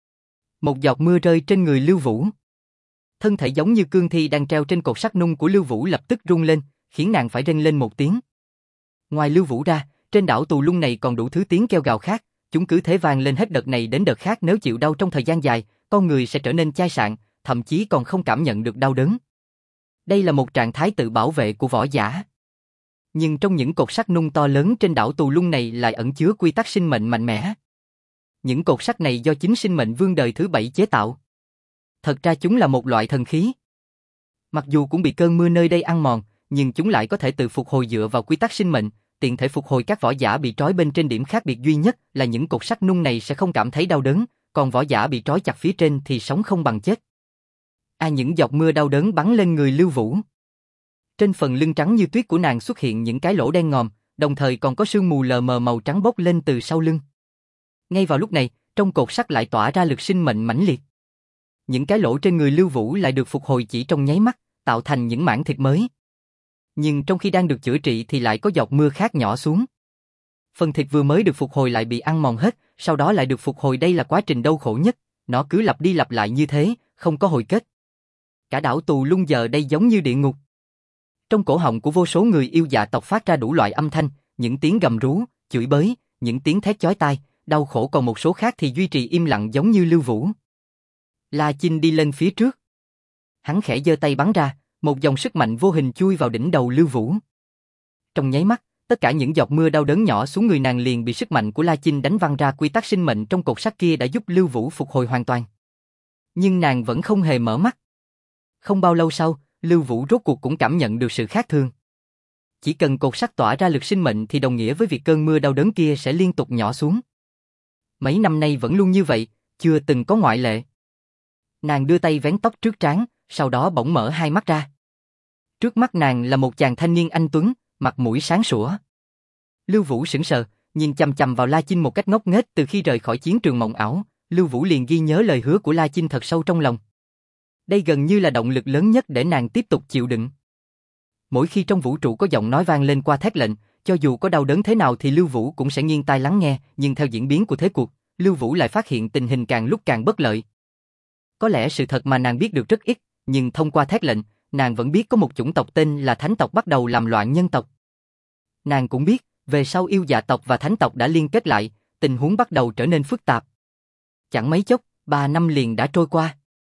Một giọt mưa rơi trên người Lưu Vũ. Thân thể giống như cương thi đang treo trên cột sắt nung của Lưu Vũ lập tức rung lên, khiến nàng phải rên lên một tiếng. Ngoài Lưu Vũ ra, trên đảo Tù Lung này còn đủ thứ tiếng kêu gào khác, chúng cứ thế vang lên hết đợt này đến đợt khác. Nếu chịu đau trong thời gian dài, con người sẽ trở nên chai sạn, thậm chí còn không cảm nhận được đau đớn. Đây là một trạng thái tự bảo vệ của võ giả. Nhưng trong những cột sắt nung to lớn trên đảo Tù Lung này lại ẩn chứa quy tắc sinh mệnh mạnh mẽ. Những cột sắt này do chính sinh mệnh vương đời thứ bảy chế tạo. Thật ra chúng là một loại thần khí. Mặc dù cũng bị cơn mưa nơi đây ăn mòn, nhưng chúng lại có thể tự phục hồi dựa vào quy tắc sinh mệnh, tiện thể phục hồi các võ giả bị trói bên trên. Điểm khác biệt duy nhất là những cột sắt nung này sẽ không cảm thấy đau đớn, còn võ giả bị trói chặt phía trên thì sống không bằng chết. À, những giọt mưa đau đớn bắn lên người Lưu Vũ. Trên phần lưng trắng như tuyết của nàng xuất hiện những cái lỗ đen ngòm, đồng thời còn có sương mù lờ mờ màu trắng bốc lên từ sau lưng. Ngay vào lúc này, trong cột sắt lại tỏa ra lực sinh mệnh mãnh liệt. Những cái lỗ trên người Lưu Vũ lại được phục hồi chỉ trong nháy mắt, tạo thành những mảng thịt mới. Nhưng trong khi đang được chữa trị thì lại có giọt mưa khác nhỏ xuống. Phần thịt vừa mới được phục hồi lại bị ăn mòn hết, sau đó lại được phục hồi. Đây là quá trình đau khổ nhất, nó cứ lặp đi lặp lại như thế, không có hồi kết. Cả đảo Tù Lung giờ đây giống như địa ngục. Trong cổ họng của vô số người yêu dạ tộc phát ra đủ loại âm thanh, những tiếng gầm rú, chửi bới, những tiếng thét chói tai, đau khổ, còn một số khác thì duy trì im lặng giống như Lưu Vũ. La Chinh đi lên phía trước. Hắn khẽ giơ tay bắn ra, một dòng sức mạnh vô hình chui vào đỉnh đầu Lưu Vũ. Trong nháy mắt, tất cả những giọt mưa đau đớn nhỏ xuống người nàng liền bị sức mạnh của La Chinh đánh văng ra. Quy tắc sinh mệnh trong cột sắt kia đã giúp Lưu Vũ phục hồi hoàn toàn. Nhưng nàng vẫn không hề mở mắt. Không bao lâu sau, Lưu Vũ rốt cuộc cũng cảm nhận được sự khác thường. Chỉ cần cột sắt tỏa ra lực sinh mệnh thì đồng nghĩa với việc cơn mưa đau đớn kia sẽ liên tục nhỏ xuống. Mấy năm nay vẫn luôn như vậy, chưa từng có ngoại lệ. Nàng đưa tay vén tóc trước trán, sau đó bỗng mở hai mắt ra. Trước mắt nàng là một chàng thanh niên anh tuấn, mặt mũi sáng sủa. Lưu Vũ sững sờ, nhìn chằm chằm vào La Chinh một cách ngốc nghếch. Từ khi rời khỏi chiến trường mộng ảo, Lưu Vũ liền ghi nhớ lời hứa của La Chinh thật sâu trong lòng. Đây gần như là động lực lớn nhất để nàng tiếp tục chịu đựng. Mỗi khi trong vũ trụ có giọng nói vang lên qua thét lệnh, cho dù có đau đớn thế nào thì Lưu Vũ cũng sẽ nghiêng tai lắng nghe, nhưng theo diễn biến của thế cuộc, Lưu Vũ lại phát hiện tình hình càng lúc càng bất lợi. Có lẽ sự thật mà nàng biết được rất ít, nhưng thông qua thét lệnh, nàng vẫn biết có một chủng tộc tên là Thánh tộc bắt đầu làm loạn nhân tộc. Nàng cũng biết, về sau yêu dạ tộc và Thánh tộc đã liên kết lại, tình huống bắt đầu trở nên phức tạp. Chẳng mấy chốc, ba năm liền đã trôi qua.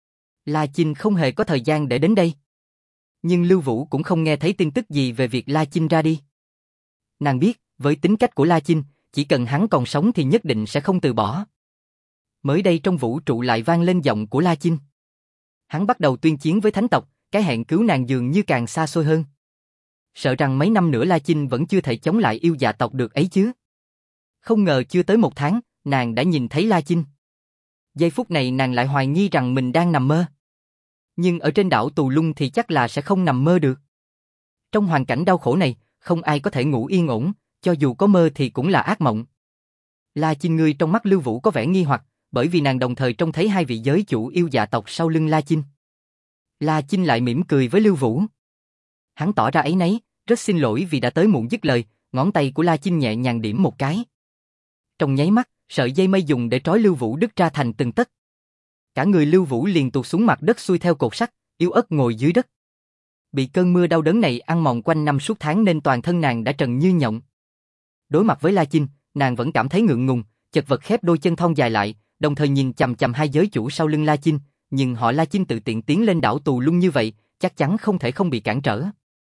La Chinh không hề có thời gian để đến đây. Nhưng Lưu Vũ cũng không nghe thấy tin tức gì về việc La Chinh ra đi. Nàng biết, với tính cách của La Chinh, chỉ cần hắn còn sống thì nhất định sẽ không từ bỏ. Mới đây trong vũ trụ lại vang lên giọng của La Chinh. Hắn bắt đầu tuyên chiến với thánh tộc, cái hẹn cứu nàng dường như càng xa xôi hơn. Sợ rằng mấy năm nữa La Chinh vẫn chưa thể chống lại yêu dạ tộc được ấy chứ. Không ngờ chưa tới một tháng, nàng đã nhìn thấy La Chinh. Giây phút này nàng lại hoài nghi rằng mình đang nằm mơ. Nhưng ở trên đảo Tù Lung thì chắc là sẽ không nằm mơ được. Trong hoàn cảnh đau khổ này, không ai có thể ngủ yên ổn, cho dù có mơ thì cũng là ác mộng. La Chinh, ngươi trong mắt Lưu Vũ có vẻ nghi hoặc, bởi vì nàng đồng thời trông thấy hai vị giới chủ yêu dạ tộc sau lưng La Chinh. La Chinh lại mỉm cười với Lưu Vũ. Hắn tỏ ra áy náy, rất xin lỗi vì đã tới muộn, dứt lời, ngón tay của La Chinh nhẹ nhàng điểm một cái. Trong nháy mắt, sợi dây mây dùng để trói Lưu Vũ đứt ra thành từng tấc. Cả người Lưu Vũ liền tuột xuống mặt đất xuôi theo cột sắt, yếu ớt ngồi dưới đất. Bị cơn mưa đau đớn này ăn mòn quanh năm suốt tháng nên toàn thân nàng đã trần như nhộng. Đối mặt với La Chinh, nàng vẫn cảm thấy ngượng ngùng, chật vật khép đôi chân thon dài lại, đồng thời nhìn chằm chằm hai giới chủ sau lưng La Chinh, nhưng họ La Chinh tự tiện tiến lên đảo Tù Lung như vậy, chắc chắn không thể không bị cản trở.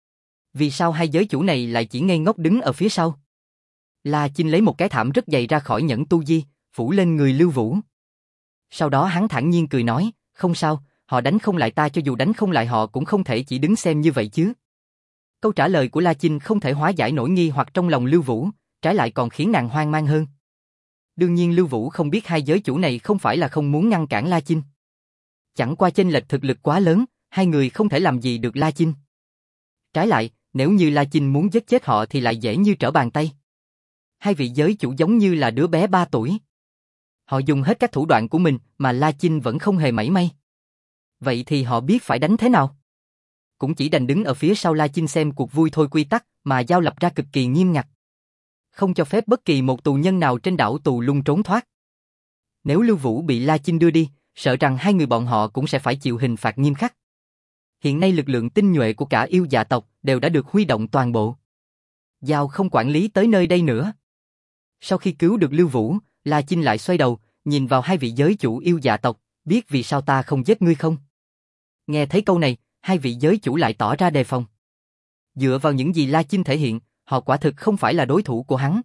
Vì sao hai giới chủ này lại chỉ ngây ngốc đứng ở phía sau? La Chinh lấy một cái thảm rất dày ra khỏi nhẫn tu di, phủ lên người Lưu Vũ. Sau đó hắn thản nhiên cười nói, không sao, họ đánh không lại ta, cho dù đánh không lại họ cũng không thể chỉ đứng xem như vậy chứ. Câu trả lời của La Chinh không thể hóa giải nỗi nghi hoặc trong lòng Lưu Vũ, trái lại còn khiến nàng hoang mang hơn. Đương nhiên Lưu Vũ không biết hai giới chủ này không phải là không muốn ngăn cản La Chinh. Chẳng qua chênh lệch thực lực quá lớn, hai người không thể làm gì được La Chinh. Trái lại, nếu như La Chinh muốn giết chết họ thì lại dễ như trở bàn tay. Hai vị giới chủ giống như là đứa bé ba tuổi. Họ dùng hết các thủ đoạn của mình mà La Chinh vẫn không hề mảy may. Vậy thì họ biết phải đánh thế nào? Cũng chỉ đành đứng ở phía sau La Chinh xem cuộc vui thôi. Quy tắc mà giao lập ra cực kỳ nghiêm ngặt. Không cho phép bất kỳ một tù nhân nào trên đảo Tù Lung trốn thoát. Nếu Lưu Vũ bị La Chinh đưa đi, sợ rằng hai người bọn họ cũng sẽ phải chịu hình phạt nghiêm khắc. Hiện nay lực lượng tinh nhuệ của cả yêu dạ tộc đều đã được huy động toàn bộ. Giao không quản lý tới nơi đây nữa. Sau khi cứu được Lưu Vũ, La Chinh lại xoay đầu, nhìn vào hai vị giới chủ yêu dạ tộc, biết vì sao ta không giết ngươi không? Nghe thấy câu này, hai vị giới chủ lại tỏ ra đề phòng. Dựa vào những gì La Chinh thể hiện, họ quả thực không phải là đối thủ của hắn.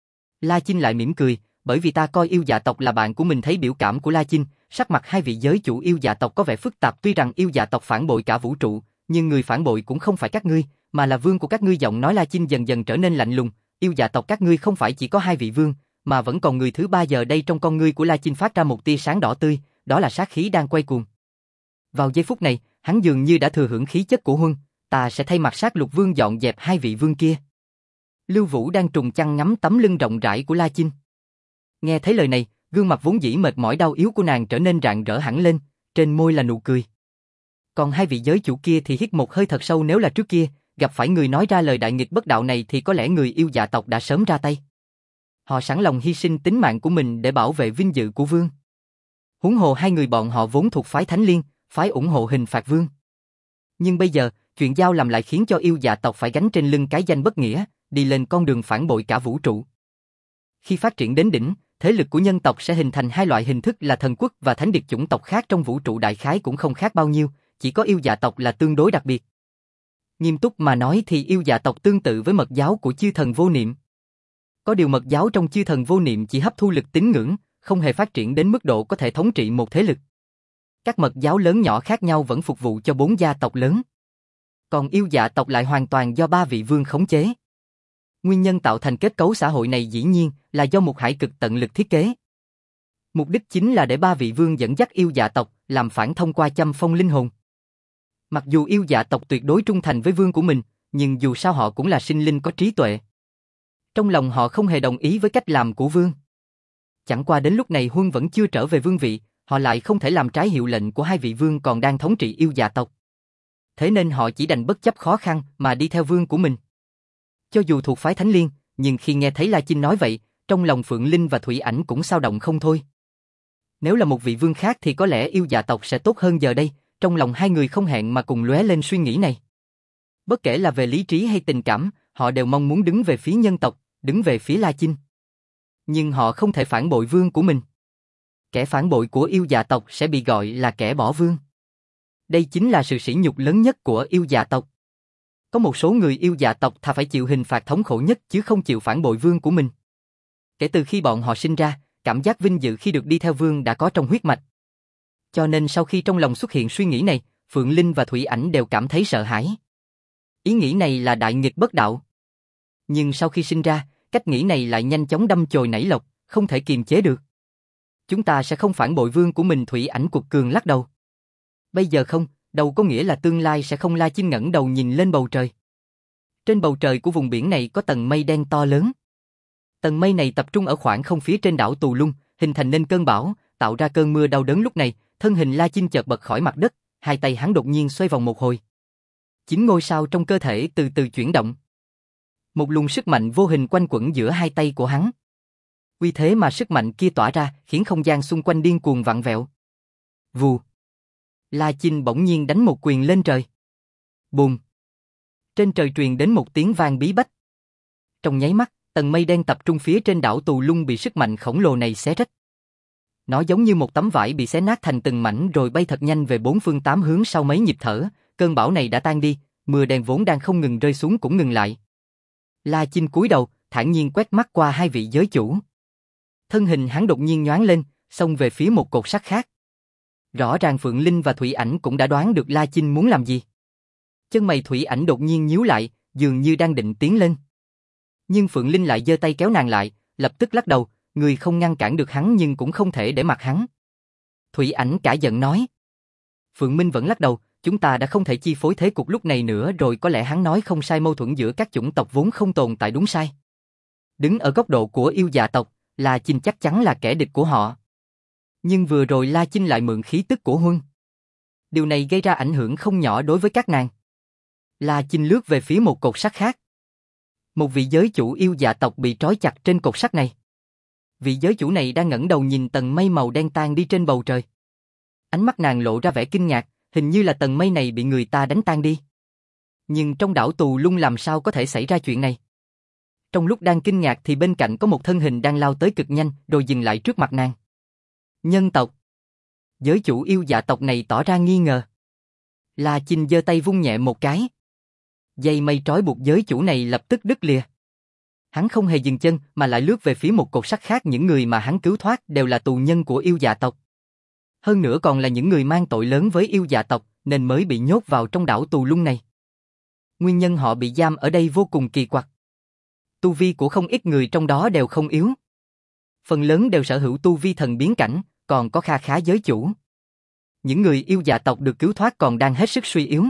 La Chinh lại mỉm cười, bởi vì ta coi yêu dạ tộc là bạn của mình. Thấy biểu cảm của La Chinh, sắc mặt hai vị giới chủ yêu dạ tộc có vẻ phức tạp. Tuy rằng yêu dạ tộc phản bội cả vũ trụ, nhưng người phản bội cũng không phải các ngươi, mà là vương của các ngươi. Giọng nói La Chinh dần dần trở nên lạnh lùng. Yêu dạ tộc các ngươi không phải chỉ có hai vị vương, mà vẫn còn người thứ ba. Giờ đây trong con ngươi của La Chinh phát ra một tia sáng đỏ tươi, đó là sát khí đang quay cuồng. Vào giây phút này, hắn dường như đã thừa hưởng khí chất của Huân. Ta sẽ thay mặt Sát Lục Vương dọn dẹp hai vị vương kia. Lưu Vũ đang trùng chăn ngắm tấm lưng rộng rãi của La Chinh. Nghe thấy lời này, gương mặt vốn dĩ mệt mỏi đau yếu của nàng trở nên rạng rỡ hẳn lên, trên môi là nụ cười. Còn hai vị giới chủ kia thì hít một hơi thật sâu. Nếu là trước kia, gặp phải người nói ra lời đại nghịch bất đạo này thì có lẽ người yêu dạ tộc đã sớm ra tay. Họ sẵn lòng hy sinh tính mạng của mình để bảo vệ vinh dự của vương. Huống hồ hai người bọn họ vốn thuộc phái Thánh Liên, phái ủng hộ hình phạt vương. Nhưng bây giờ, chuyện giao làm lại khiến cho yêu dạ tộc phải gánh trên lưng cái danh bất nghĩa, đi lên con đường phản bội cả vũ trụ. Khi phát triển đến đỉnh, thế lực của nhân tộc sẽ hình thành hai loại hình thức là thần quốc và thánh điệp. Chủng tộc khác trong vũ trụ đại khái cũng không khác bao nhiêu, chỉ có yêu dạ tộc là tương đối đặc biệt. Nghiêm túc mà nói thì yêu dạ tộc tương tự với mật giáo của chư thần vô niệm. Có điều mật giáo trong chư thần vô niệm chỉ hấp thu lực tín ngưỡng, không hề phát triển đến mức độ có thể thống trị một thế lực. Các mật giáo lớn nhỏ khác nhau vẫn phục vụ cho bốn gia tộc lớn. Còn yêu dạ tộc lại hoàn toàn do ba vị vương khống chế. Nguyên nhân tạo thành kết cấu xã hội này dĩ nhiên là do một hải cực tận lực thiết kế. Mục đích chính là để ba vị vương dẫn dắt yêu dạ tộc làm phản thông qua châm phong linh hồn. Mặc dù yêu dạ tộc tuyệt đối trung thành với vương của mình, nhưng dù sao họ cũng là sinh linh có trí tuệ. Trong lòng họ không hề đồng ý với cách làm của vương. Chẳng qua đến lúc này Huân vẫn chưa trở về vương vị, họ lại không thể làm trái hiệu lệnh của hai vị vương còn đang thống trị yêu dạ tộc. Thế nên họ chỉ đành bất chấp khó khăn mà đi theo vương của mình. Cho dù thuộc phái Thánh Liên, nhưng khi nghe thấy La Chinh nói vậy, trong lòng Phượng Linh và Thủy Ảnh cũng xao động không thôi. Nếu là một vị vương khác thì có lẽ yêu dạ tộc sẽ tốt hơn. Giờ đây, trong lòng hai người không hẹn mà cùng lóe lên suy nghĩ này. Bất kể là về lý trí hay tình cảm, họ đều mong muốn đứng về phía nhân tộc, đứng về phía La Chinh. Nhưng họ không thể phản bội vương của mình. Kẻ phản bội của yêu dạ tộc sẽ bị gọi là kẻ bỏ vương. Đây chính là sự sỉ nhục lớn nhất của yêu dạ tộc. Có một số người yêu dạ tộc thà phải chịu hình phạt thống khổ nhất chứ không chịu phản bội vương của mình. Kể từ khi bọn họ sinh ra, cảm giác vinh dự khi được đi theo vương đã có trong huyết mạch. Cho nên sau khi trong lòng xuất hiện suy nghĩ này, Phượng Linh và Thủy Ảnh đều cảm thấy sợ hãi. Ý nghĩ này là đại nghịch bất đạo. Nhưng sau khi sinh ra, cách nghĩ này lại nhanh chóng đâm chồi nảy lộc, không thể kiềm chế được. Chúng ta sẽ không phản bội vương của mình, Thủy Ảnh quật cường lắc đầu. Bây giờ không, đâu có nghĩa là tương lai sẽ không. La Chinh ngẩng đầu nhìn lên bầu trời. Trên bầu trời của vùng biển này có tầng mây đen to lớn. Tầng mây này tập trung ở khoảng không phía trên đảo Tù Lung, hình thành nên cơn bão, tạo ra cơn mưa đau đớn. Lúc này, thân hình La Chinh chợt bật khỏi mặt đất, hai tay hắn đột nhiên xoay vòng một hồi. Chín ngôi sao trong cơ thể từ từ chuyển động. Một luồng sức mạnh vô hình quanh quẩn giữa hai tay của hắn. Vì thế mà sức mạnh kia tỏa ra, khiến không gian xung quanh điên cuồng vặn vẹo. Vù. La Chinh bỗng nhiên đánh một quyền lên trời. Bùm. Trên trời truyền đến một tiếng vang bí bách. Trong nháy mắt, tầng mây đen tập trung phía trên đảo Tù Lung bị sức mạnh khổng lồ này xé rách. Nó giống như một tấm vải bị xé nát thành từng mảnh rồi bay thật nhanh về bốn phương tám hướng. Sau mấy nhịp thở, cơn bão này đã tan đi, mưa đen vốn đang không ngừng rơi xuống cũng ngừng lại. La Chinh cúi đầu, thản nhiên quét mắt qua hai vị giới chủ. Thân hình hắn đột nhiên nhoáng lên, xông về phía một cột sắt khác. Rõ ràng Phượng Linh và Thủy Ảnh cũng đã đoán được La Chinh muốn làm gì. Chân mày Thủy Ảnh đột nhiên nhíu lại, dường như đang định tiến lên. Nhưng Phượng Linh lại giơ tay kéo nàng lại, lập tức lắc đầu, người không ngăn cản được hắn nhưng cũng không thể để mặc hắn. Thủy Ảnh cả giận nói. Phượng Minh vẫn lắc đầu, chúng ta đã không thể chi phối thế cục lúc này nữa rồi. Có lẽ hắn nói không sai, mâu thuẫn giữa các chủng tộc vốn không tồn tại đúng sai. Đứng ở góc độ của yêu dạ tộc, La Chinh chắc chắn là kẻ địch của họ. Nhưng vừa rồi La Chinh lại mượn khí tức của Huân. Điều này gây ra ảnh hưởng không nhỏ đối với các nàng. La Chinh lướt về phía một cột sắt khác. Một vị giới chủ yêu dạ tộc bị trói chặt trên cột sắt này. Vị giới chủ này đang ngẩng đầu nhìn tầng mây màu đen tan đi trên bầu trời. Ánh mắt nàng lộ ra vẻ kinh ngạc, hình như là tầng mây này bị người ta đánh tan đi. Nhưng trong đảo Tù Lung làm sao có thể xảy ra chuyện này? Trong lúc đang kinh ngạc thì bên cạnh có một thân hình đang lao tới cực nhanh rồi dừng lại trước mặt nàng. Nhân tộc. Giới chủ yêu dạ tộc này tỏ ra nghi ngờ. La Chinh giơ tay vung nhẹ một cái. Dây mây trói buộc giới chủ này lập tức đứt lìa. Hắn không hề dừng chân mà lại lướt về phía một cột sắt khác. Những người mà hắn cứu thoát đều là tù nhân của yêu dạ tộc. Hơn nữa còn là những người mang tội lớn với yêu dạ tộc nên mới bị nhốt vào trong đảo Tù Lung này. Nguyên nhân họ bị giam ở đây vô cùng kỳ quặc. Tu vi của không ít người trong đó đều không yếu. Phần lớn đều sở hữu tu vi thần biến cảnh, còn có kha khá giới chủ. Những người yêu dạ tộc được cứu thoát còn đang hết sức suy yếu.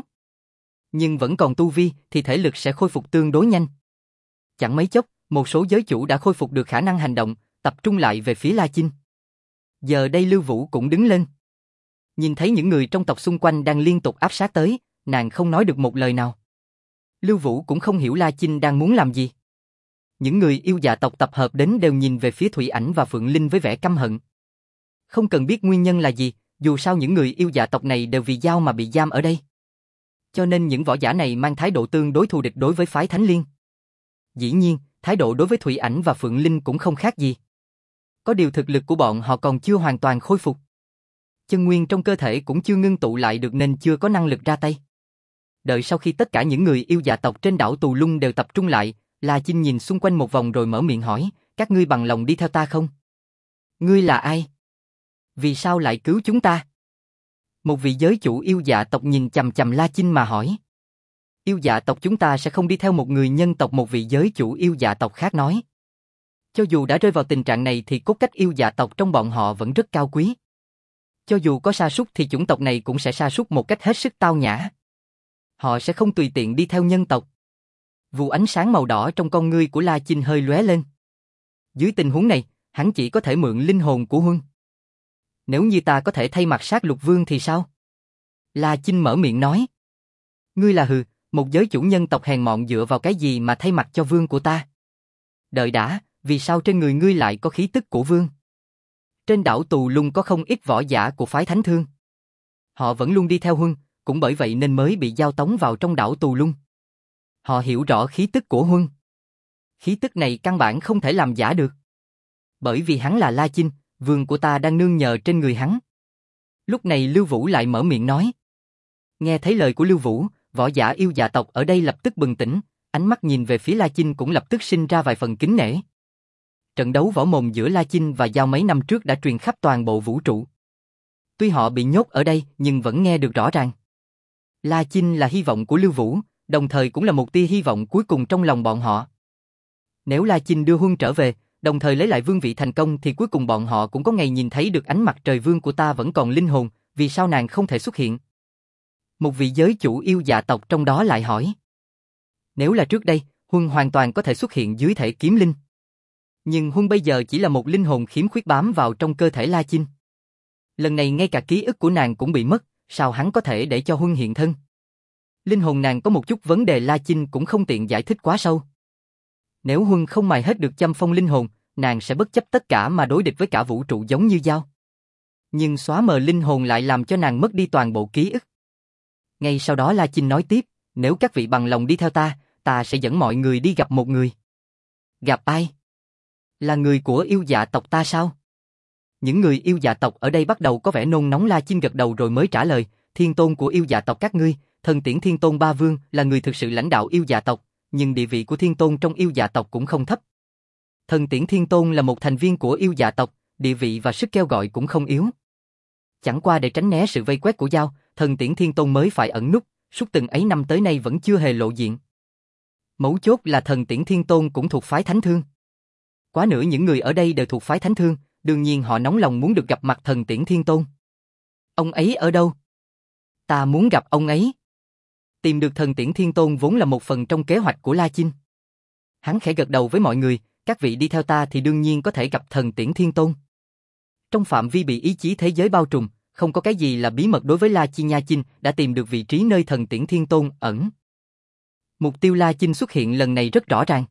Nhưng vẫn còn tu vi thì thể lực sẽ khôi phục tương đối nhanh. Chẳng mấy chốc, một số giới chủ đã khôi phục được khả năng hành động, tập trung lại về phía La Chinh. Giờ đây Lưu Vũ cũng đứng lên. Nhìn thấy những người trong tộc xung quanh đang liên tục áp sát tới, nàng không nói được một lời nào. Lưu Vũ cũng không hiểu La Chinh đang muốn làm gì. Những người yêu dạ tộc tập hợp đến đều nhìn về phía Thủy Ảnh và Phượng Linh với vẻ căm hận. Không cần biết nguyên nhân là gì, dù sao những người yêu dạ tộc này đều vì Giao mà bị giam ở đây. Cho nên những võ giả này mang thái độ tương đối thù địch đối với phái Thánh Liên. Dĩ nhiên, thái độ đối với Thủy Ảnh và Phượng Linh cũng không khác gì. Có điều thực lực của bọn họ còn chưa hoàn toàn khôi phục. Chân nguyên trong cơ thể cũng chưa ngưng tụ lại được nên chưa có năng lực ra tay. Đợi sau khi tất cả những người yêu dạ tộc trên đảo Tù Lung đều tập trung lại, La Chinh nhìn xung quanh một vòng rồi mở miệng hỏi, các ngươi bằng lòng đi theo ta không? Ngươi là ai? Vì sao lại cứu chúng ta? Một vị giới chủ yêu dạ tộc nhìn chằm chằm La Chinh mà hỏi. Yêu dạ tộc chúng ta sẽ không đi theo một người nhân tộc, một vị giới chủ yêu dạ tộc khác nói. Cho dù đã rơi vào tình trạng này thì cốt cách yêu dạ tộc trong bọn họ vẫn rất cao quý. Cho dù có sa sút thì chủng tộc này cũng sẽ sa sút một cách hết sức tao nhã. Họ sẽ không tùy tiện đi theo nhân tộc. Vụ ánh sáng màu đỏ trong con ngươi của La Chinh hơi lóe lên. Dưới tình huống này, hắn chỉ có thể mượn linh hồn của Huân. Nếu như ta có thể thay mặt sát lục vương thì sao? La Chinh mở miệng nói. Ngươi là hừ, một giới chủ nhân tộc hèn mọn dựa vào cái gì mà thay mặt cho vương của ta? Đợi đã, vì sao trên người ngươi lại có khí tức của vương? Trên đảo Tù Lung có không ít võ giả của phái Thánh Thương. Họ vẫn luôn đi theo Huân, cũng bởi vậy nên mới bị giao tống vào trong đảo Tù Lung. Họ hiểu rõ khí tức của Huân. Khí tức này căn bản không thể làm giả được. Bởi vì hắn là La Chinh, vương của ta đang nương nhờ trên người hắn. Lúc này Lưu Vũ lại mở miệng nói. Nghe thấy lời của Lưu Vũ, võ giả yêu dạ tộc ở đây lập tức bừng tỉnh, ánh mắt nhìn về phía La Chinh cũng lập tức sinh ra vài phần kính nể. Trận đấu võ mồm giữa La Chinh và Giao mấy năm trước đã truyền khắp toàn bộ vũ trụ. Tuy họ bị nhốt ở đây nhưng vẫn nghe được rõ ràng. La Chinh là hy vọng của Lưu Vũ, đồng thời cũng là một tia hy vọng cuối cùng trong lòng bọn họ. Nếu La Chinh đưa Huân trở về, đồng thời lấy lại vương vị thành công thì cuối cùng bọn họ cũng có ngày nhìn thấy được ánh mặt trời vương của ta vẫn còn linh hồn, vì sao nàng không thể xuất hiện? Một vị giới chủ yêu dạ tộc trong đó lại hỏi. Nếu là trước đây, Huân hoàn toàn có thể xuất hiện dưới thể kiếm linh. Nhưng Huân bây giờ chỉ là một linh hồn khiếm khuyết bám vào trong cơ thể La Chinh. Lần này ngay cả ký ức của nàng cũng bị mất, sao hắn có thể để cho Huân hiện thân? Linh hồn nàng có một chút vấn đề La Chinh cũng không tiện giải thích quá sâu. Nếu Huân không mài hết được châm phong linh hồn, nàng sẽ bất chấp tất cả mà đối địch với cả vũ trụ giống như Giao. Nhưng xóa mờ linh hồn lại làm cho nàng mất đi toàn bộ ký ức. Ngay sau đó La Chinh nói tiếp, nếu các vị bằng lòng đi theo ta, ta sẽ dẫn mọi người đi gặp một người. Gặp ai? Là người của yêu dạ tộc ta sao? Những người yêu dạ tộc ở đây bắt đầu có vẻ nôn nóng. La Chinh gật đầu rồi mới trả lời, thiên tôn của yêu dạ tộc các ngươi, Thần Tiễn Thiên Tôn Ba Vương là người thực sự lãnh đạo yêu dạ tộc, nhưng địa vị của thiên tôn trong yêu dạ tộc cũng không thấp. Thần Tiễn Thiên Tôn là một thành viên của yêu dạ tộc, địa vị và sức kêu gọi cũng không yếu. Chẳng qua để tránh né sự vây quét của Giao, Thần Tiễn Thiên Tôn mới phải ẩn núp, suốt từng ấy năm tới nay vẫn chưa hề lộ diện. Mấu chốt là Thần Tiễn Thiên Tôn cũng thuộc phái Thánh Thương. Quá nữa những người ở đây đều thuộc phái Thánh Thương, đương nhiên họ nóng lòng muốn được gặp mặt Thần Tiễn Thiên Tôn. Ông ấy ở đâu? Ta muốn gặp ông ấy. Tìm được Thần Tiễn Thiên Tôn vốn là một phần trong kế hoạch của La Chinh. Hắn khẽ gật đầu với mọi người, các vị đi theo ta thì đương nhiên có thể gặp Thần Tiễn Thiên Tôn. Trong phạm vi bị ý chí thế giới bao trùm, không có cái gì là bí mật đối với La Chinh. Nha Chinh đã tìm được vị trí nơi Thần Tiễn Thiên Tôn ẩn. Mục tiêu La Chinh xuất hiện lần này rất rõ ràng.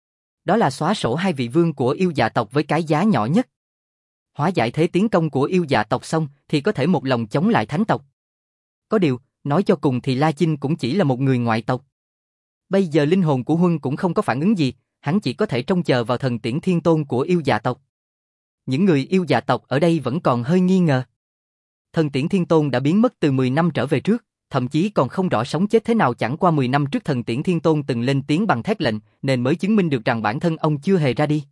Đó là xóa sổ hai vị vương của yêu dạ tộc với cái giá nhỏ nhất. Hóa giải thế tiến công của yêu dạ tộc xong thì có thể một lòng chống lại thánh tộc. Có điều, nói cho cùng thì La Chinh cũng chỉ là một người ngoại tộc. Bây giờ linh hồn của Huân cũng không có phản ứng gì, hắn chỉ có thể trông chờ vào Thần Tiễn Thiên Tôn của yêu dạ tộc. Những người yêu dạ tộc ở đây vẫn còn hơi nghi ngờ. Thần Tiễn Thiên Tôn đã biến mất từ mười năm trở về trước, thậm chí còn không rõ sống chết thế nào. Chẳng qua mười năm trước Thần Tiễn Thiên Tôn từng lên tiếng bằng thét lệnh, nên mới chứng minh được rằng bản thân ông chưa hề ra đi.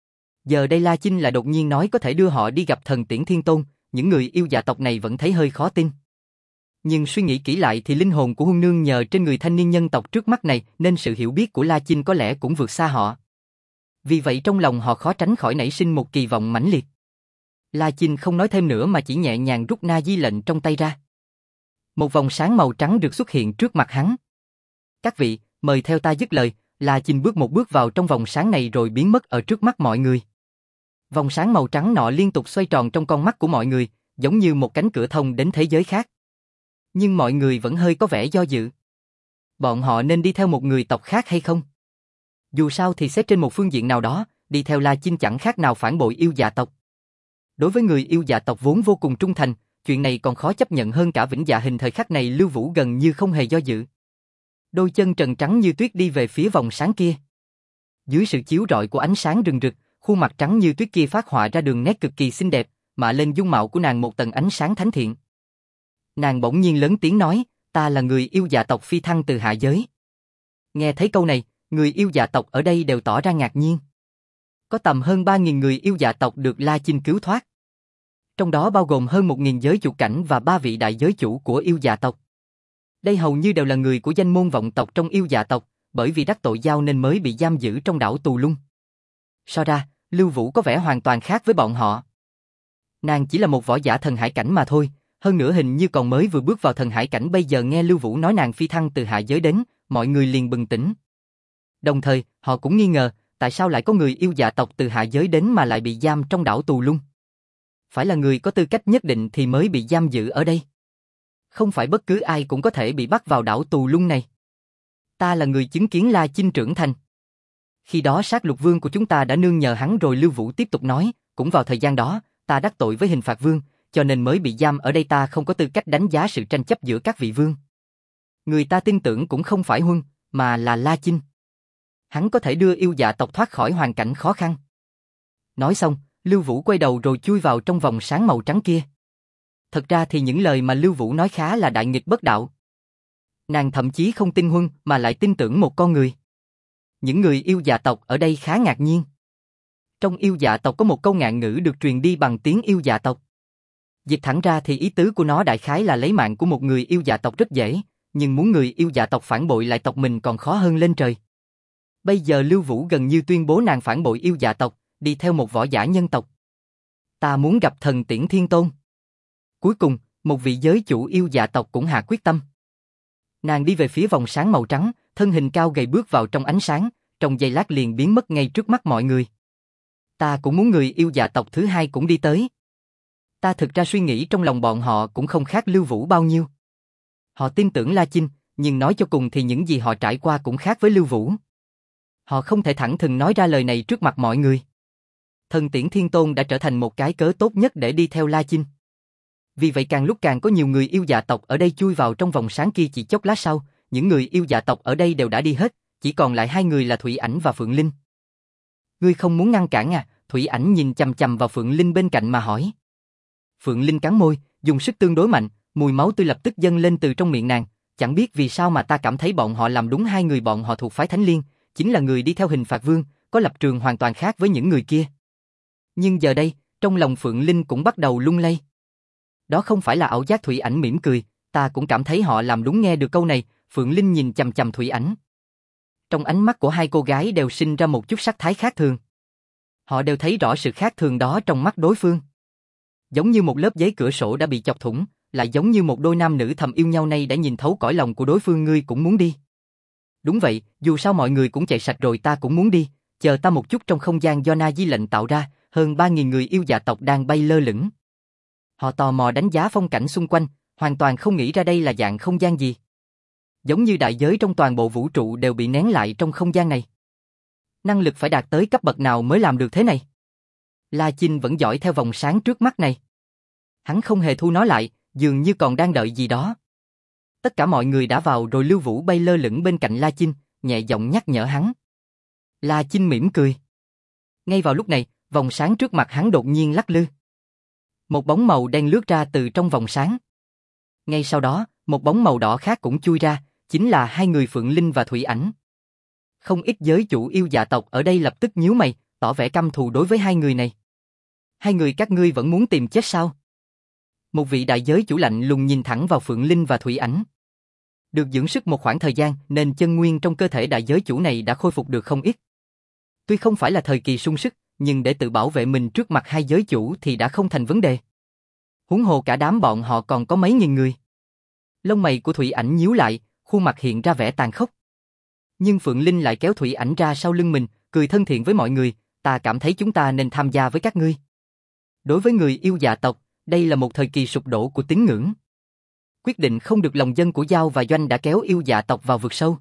Giờ đây La Chinh lại đột nhiên nói có thể đưa họ đi gặp Thần Tiễn Thiên Tôn, những người yêu dạ tộc này vẫn thấy hơi khó tin. Nhưng suy nghĩ kỹ lại thì linh hồn của Huân nương nhờ trên người thanh niên nhân tộc trước mắt này nên sự hiểu biết của La Chinh có lẽ cũng vượt xa họ. Vì vậy trong lòng họ khó tránh khỏi nảy sinh một kỳ vọng mãnh liệt. La Chinh không nói thêm nữa mà chỉ nhẹ nhàng rút na di lệnh trong tay ra. Một vòng sáng màu trắng được xuất hiện trước mặt hắn. Các vị, mời theo ta. Dứt lời, La Chinh bước một bước vào trong vòng sáng này rồi biến mất ở trước mắt mọi người. Vòng sáng màu trắng nọ liên tục xoay tròn trong con mắt của mọi người, giống như một cánh cửa thông đến thế giới khác. Nhưng mọi người vẫn hơi có vẻ do dự. Bọn họ nên đi theo một người tộc khác hay không? Dù sao thì xét trên một phương diện nào đó, đi theo La Chinh chẳng khác nào phản bội yêu dạ tộc. Đối với người yêu dạ tộc vốn vô cùng trung thành, chuyện này còn khó chấp nhận hơn cả vĩnh dạ hình. Thời khắc này Lưu Vũ gần như không hề do dự. Đôi chân trần trắng như tuyết đi về phía vòng sáng kia. Dưới sự chiếu rọi của ánh sáng rừng rực, khuôn mặt trắng như tuyết kia phát họa ra đường nét cực kỳ xinh đẹp, mạ lên dung mạo của nàng một tầng ánh sáng thánh thiện. Nàng bỗng nhiên lớn tiếng nói, ta là người yêu dạ tộc phi thăng từ hạ giới. Nghe thấy câu này, người yêu dạ tộc ở đây đều tỏ ra ngạc nhiên. Có tầm hơn ba nghìn người yêu dạ tộc được La Chinh cứu thoát. Trong đó bao gồm hơn một nghìn giới chủ cảnh và ba vị đại giới chủ của yêu dạ tộc. Đây hầu như đều là người của danh môn vọng tộc trong yêu dạ tộc, bởi vì đắc tội Giao nên mới bị giam giữ trong đảo Tù Lung. So ra, Lưu Vũ có vẻ hoàn toàn khác với bọn họ. Nàng chỉ là một võ giả thần hải cảnh mà thôi, hơn nữa hình như còn mới vừa bước vào thần hải cảnh. Bây giờ nghe Lưu Vũ nói nàng phi thăng từ hạ giới đến, mọi người liền bừng tỉnh. Đồng thời, họ cũng nghi ngờ, tại sao lại có người yêu dạ tộc từ hạ giới đến mà lại bị giam trong đảo Tù Lung? Phải là người có tư cách nhất định thì mới bị giam giữ ở đây. Không phải bất cứ ai cũng có thể bị bắt vào đảo Tù Lung này. Ta là người chứng kiến La Chinh trưởng thành. Khi đó sát lục vương của chúng ta đã nương nhờ hắn rồi. Lưu Vũ tiếp tục nói, cũng vào thời gian đó, ta đắc tội với hình phạt vương, cho nên mới bị giam ở đây. Ta không có tư cách đánh giá sự tranh chấp giữa các vị vương. Người ta tin tưởng cũng không phải Huân, mà là La Chinh. Hắn có thể đưa yêu dạ tộc thoát khỏi hoàn cảnh khó khăn. Nói xong, Lưu Vũ quay đầu rồi chui vào trong vòng sáng màu trắng kia. Thật ra thì những lời mà Lưu Vũ nói khá là đại nghịch bất đạo. Nàng thậm chí không tin Huân mà lại tin tưởng một con người. Những người yêu dạ tộc ở đây khá ngạc nhiên. Trong yêu dạ tộc có một câu ngạn ngữ được truyền đi bằng tiếng yêu dạ tộc. Dịch thẳng ra thì ý tứ của nó đại khái là lấy mạng của một người yêu dạ tộc rất dễ, nhưng muốn người yêu dạ tộc phản bội lại tộc mình còn khó hơn lên trời. Bây giờ Lưu Vũ gần như tuyên bố nàng phản bội yêu dạ tộc, đi theo một võ giả nhân tộc. Ta muốn gặp thần Tiễn Thiên Tôn. Cuối cùng, một vị giới chủ yêu dạ tộc cũng hạ quyết tâm. Nàng đi về phía vòng sáng màu trắng, thân hình cao gầy bước vào trong ánh sáng, trong giây lát liền biến mất ngay trước mắt mọi người. Ta cũng muốn người yêu dạ tộc thứ hai cũng đi tới. Ta thực ra suy nghĩ trong lòng bọn họ cũng không khác Lưu Vũ bao nhiêu. Họ tin tưởng La Chinh, nhưng nói cho cùng thì những gì họ trải qua cũng khác với Lưu Vũ. Họ không thể thẳng thừng nói ra lời này trước mặt mọi người. Thần Tiễn Thiên Tôn đã trở thành một cái cớ tốt nhất để đi theo La Chinh. Vì vậy càng lúc càng có nhiều người yêu dạ tộc ở đây chui vào trong vòng sáng kia. Chỉ chốc lát sau, những người yêu dạ tộc ở đây đều đã đi hết, chỉ còn lại hai người là Thủy Ảnh và Phượng Linh. Ngươi không muốn ngăn cản à? Thủy Ảnh nhìn chằm chằm vào Phượng Linh bên cạnh mà hỏi. Phượng Linh cắn môi, dùng sức tương đối mạnh, mùi máu tươi lập tức dâng lên từ trong miệng nàng. Chẳng biết vì sao mà ta cảm thấy bọn họ làm đúng. Hai người bọn họ thuộc phái Thánh Liên, chính là người đi theo Hình Phạt Vương, có lập trường hoàn toàn khác với những người kia. Nhưng giờ đây, trong lòng Phượng Linh cũng bắt đầu lung lay. Đó không phải là ảo giác. Thủy Ảnh mỉm cười, ta cũng cảm thấy họ làm đúng. Nghe được câu này, Phượng Linh nhìn chằm chằm Thủy Ảnh. Trong ánh mắt của hai cô gái đều sinh ra một chút sắc thái khác thường. Họ đều thấy rõ sự khác thường đó trong mắt đối phương. Giống như một lớp giấy cửa sổ đã bị chọc thủng, lại giống như một đôi nam nữ thầm yêu nhau nay đã nhìn thấu cõi lòng của đối phương. Ngươi cũng muốn đi? Đúng vậy, dù sao mọi người cũng chạy sạch rồi, ta cũng muốn đi. Chờ ta một chút. Trong không gian do Na Di lệnh tạo ra, hơn ba nghìn người yêu dạ tộc đang bay lơ lửng. Họ tò mò đánh giá phong cảnh xung quanh, hoàn toàn không nghĩ ra đây là dạng không gian gì. Giống như đại giới trong toàn bộ vũ trụ đều bị nén lại trong không gian này. Năng lực phải đạt tới cấp bậc nào mới làm được thế này? La Chinh vẫn dõi theo vòng sáng trước mắt này. Hắn không hề thu nó lại, dường như còn đang đợi gì đó. Tất cả mọi người đã vào rồi. Lưu Vũ bay lơ lửng bên cạnh La Chinh, nhẹ giọng nhắc nhở hắn. La Chinh mỉm cười. Ngay vào lúc này, vòng sáng trước mặt hắn đột nhiên lắc lư. Một bóng màu đen lướt ra từ trong vòng sáng. Ngay sau đó, một bóng màu đỏ khác cũng chui ra, chính là hai người Phượng Linh và Thủy Ảnh. Không ít giới chủ yêu dạ tộc ở đây lập tức nhíu mày, tỏ vẻ căm thù đối với hai người này. Hai người các ngươi vẫn muốn tìm chết sao? Một vị đại giới chủ lạnh lùng nhìn thẳng vào Phượng Linh và Thủy Ảnh. Được dưỡng sức một khoảng thời gian nên chân nguyên trong cơ thể đại giới chủ này đã khôi phục được không ít. Tuy không phải là thời kỳ sung sức, nhưng để tự bảo vệ mình trước mặt hai giới chủ thì đã không thành vấn đề. Huống hồ cả đám bọn họ còn có mấy nghìn người. Lông mày của Thủy Ảnh nhíu lại, khuôn mặt hiện ra vẻ tàn khốc. Nhưng Phượng Linh lại kéo Thủy Ảnh ra sau lưng mình, cười thân thiện với mọi người. Ta cảm thấy chúng ta nên tham gia với các ngươi. Đối với người yêu dạ tộc, đây là một thời kỳ sụp đổ của tín ngưỡng. Quyết định không được lòng dân của Giao và Doanh đã kéo yêu dạ tộc vào vực sâu.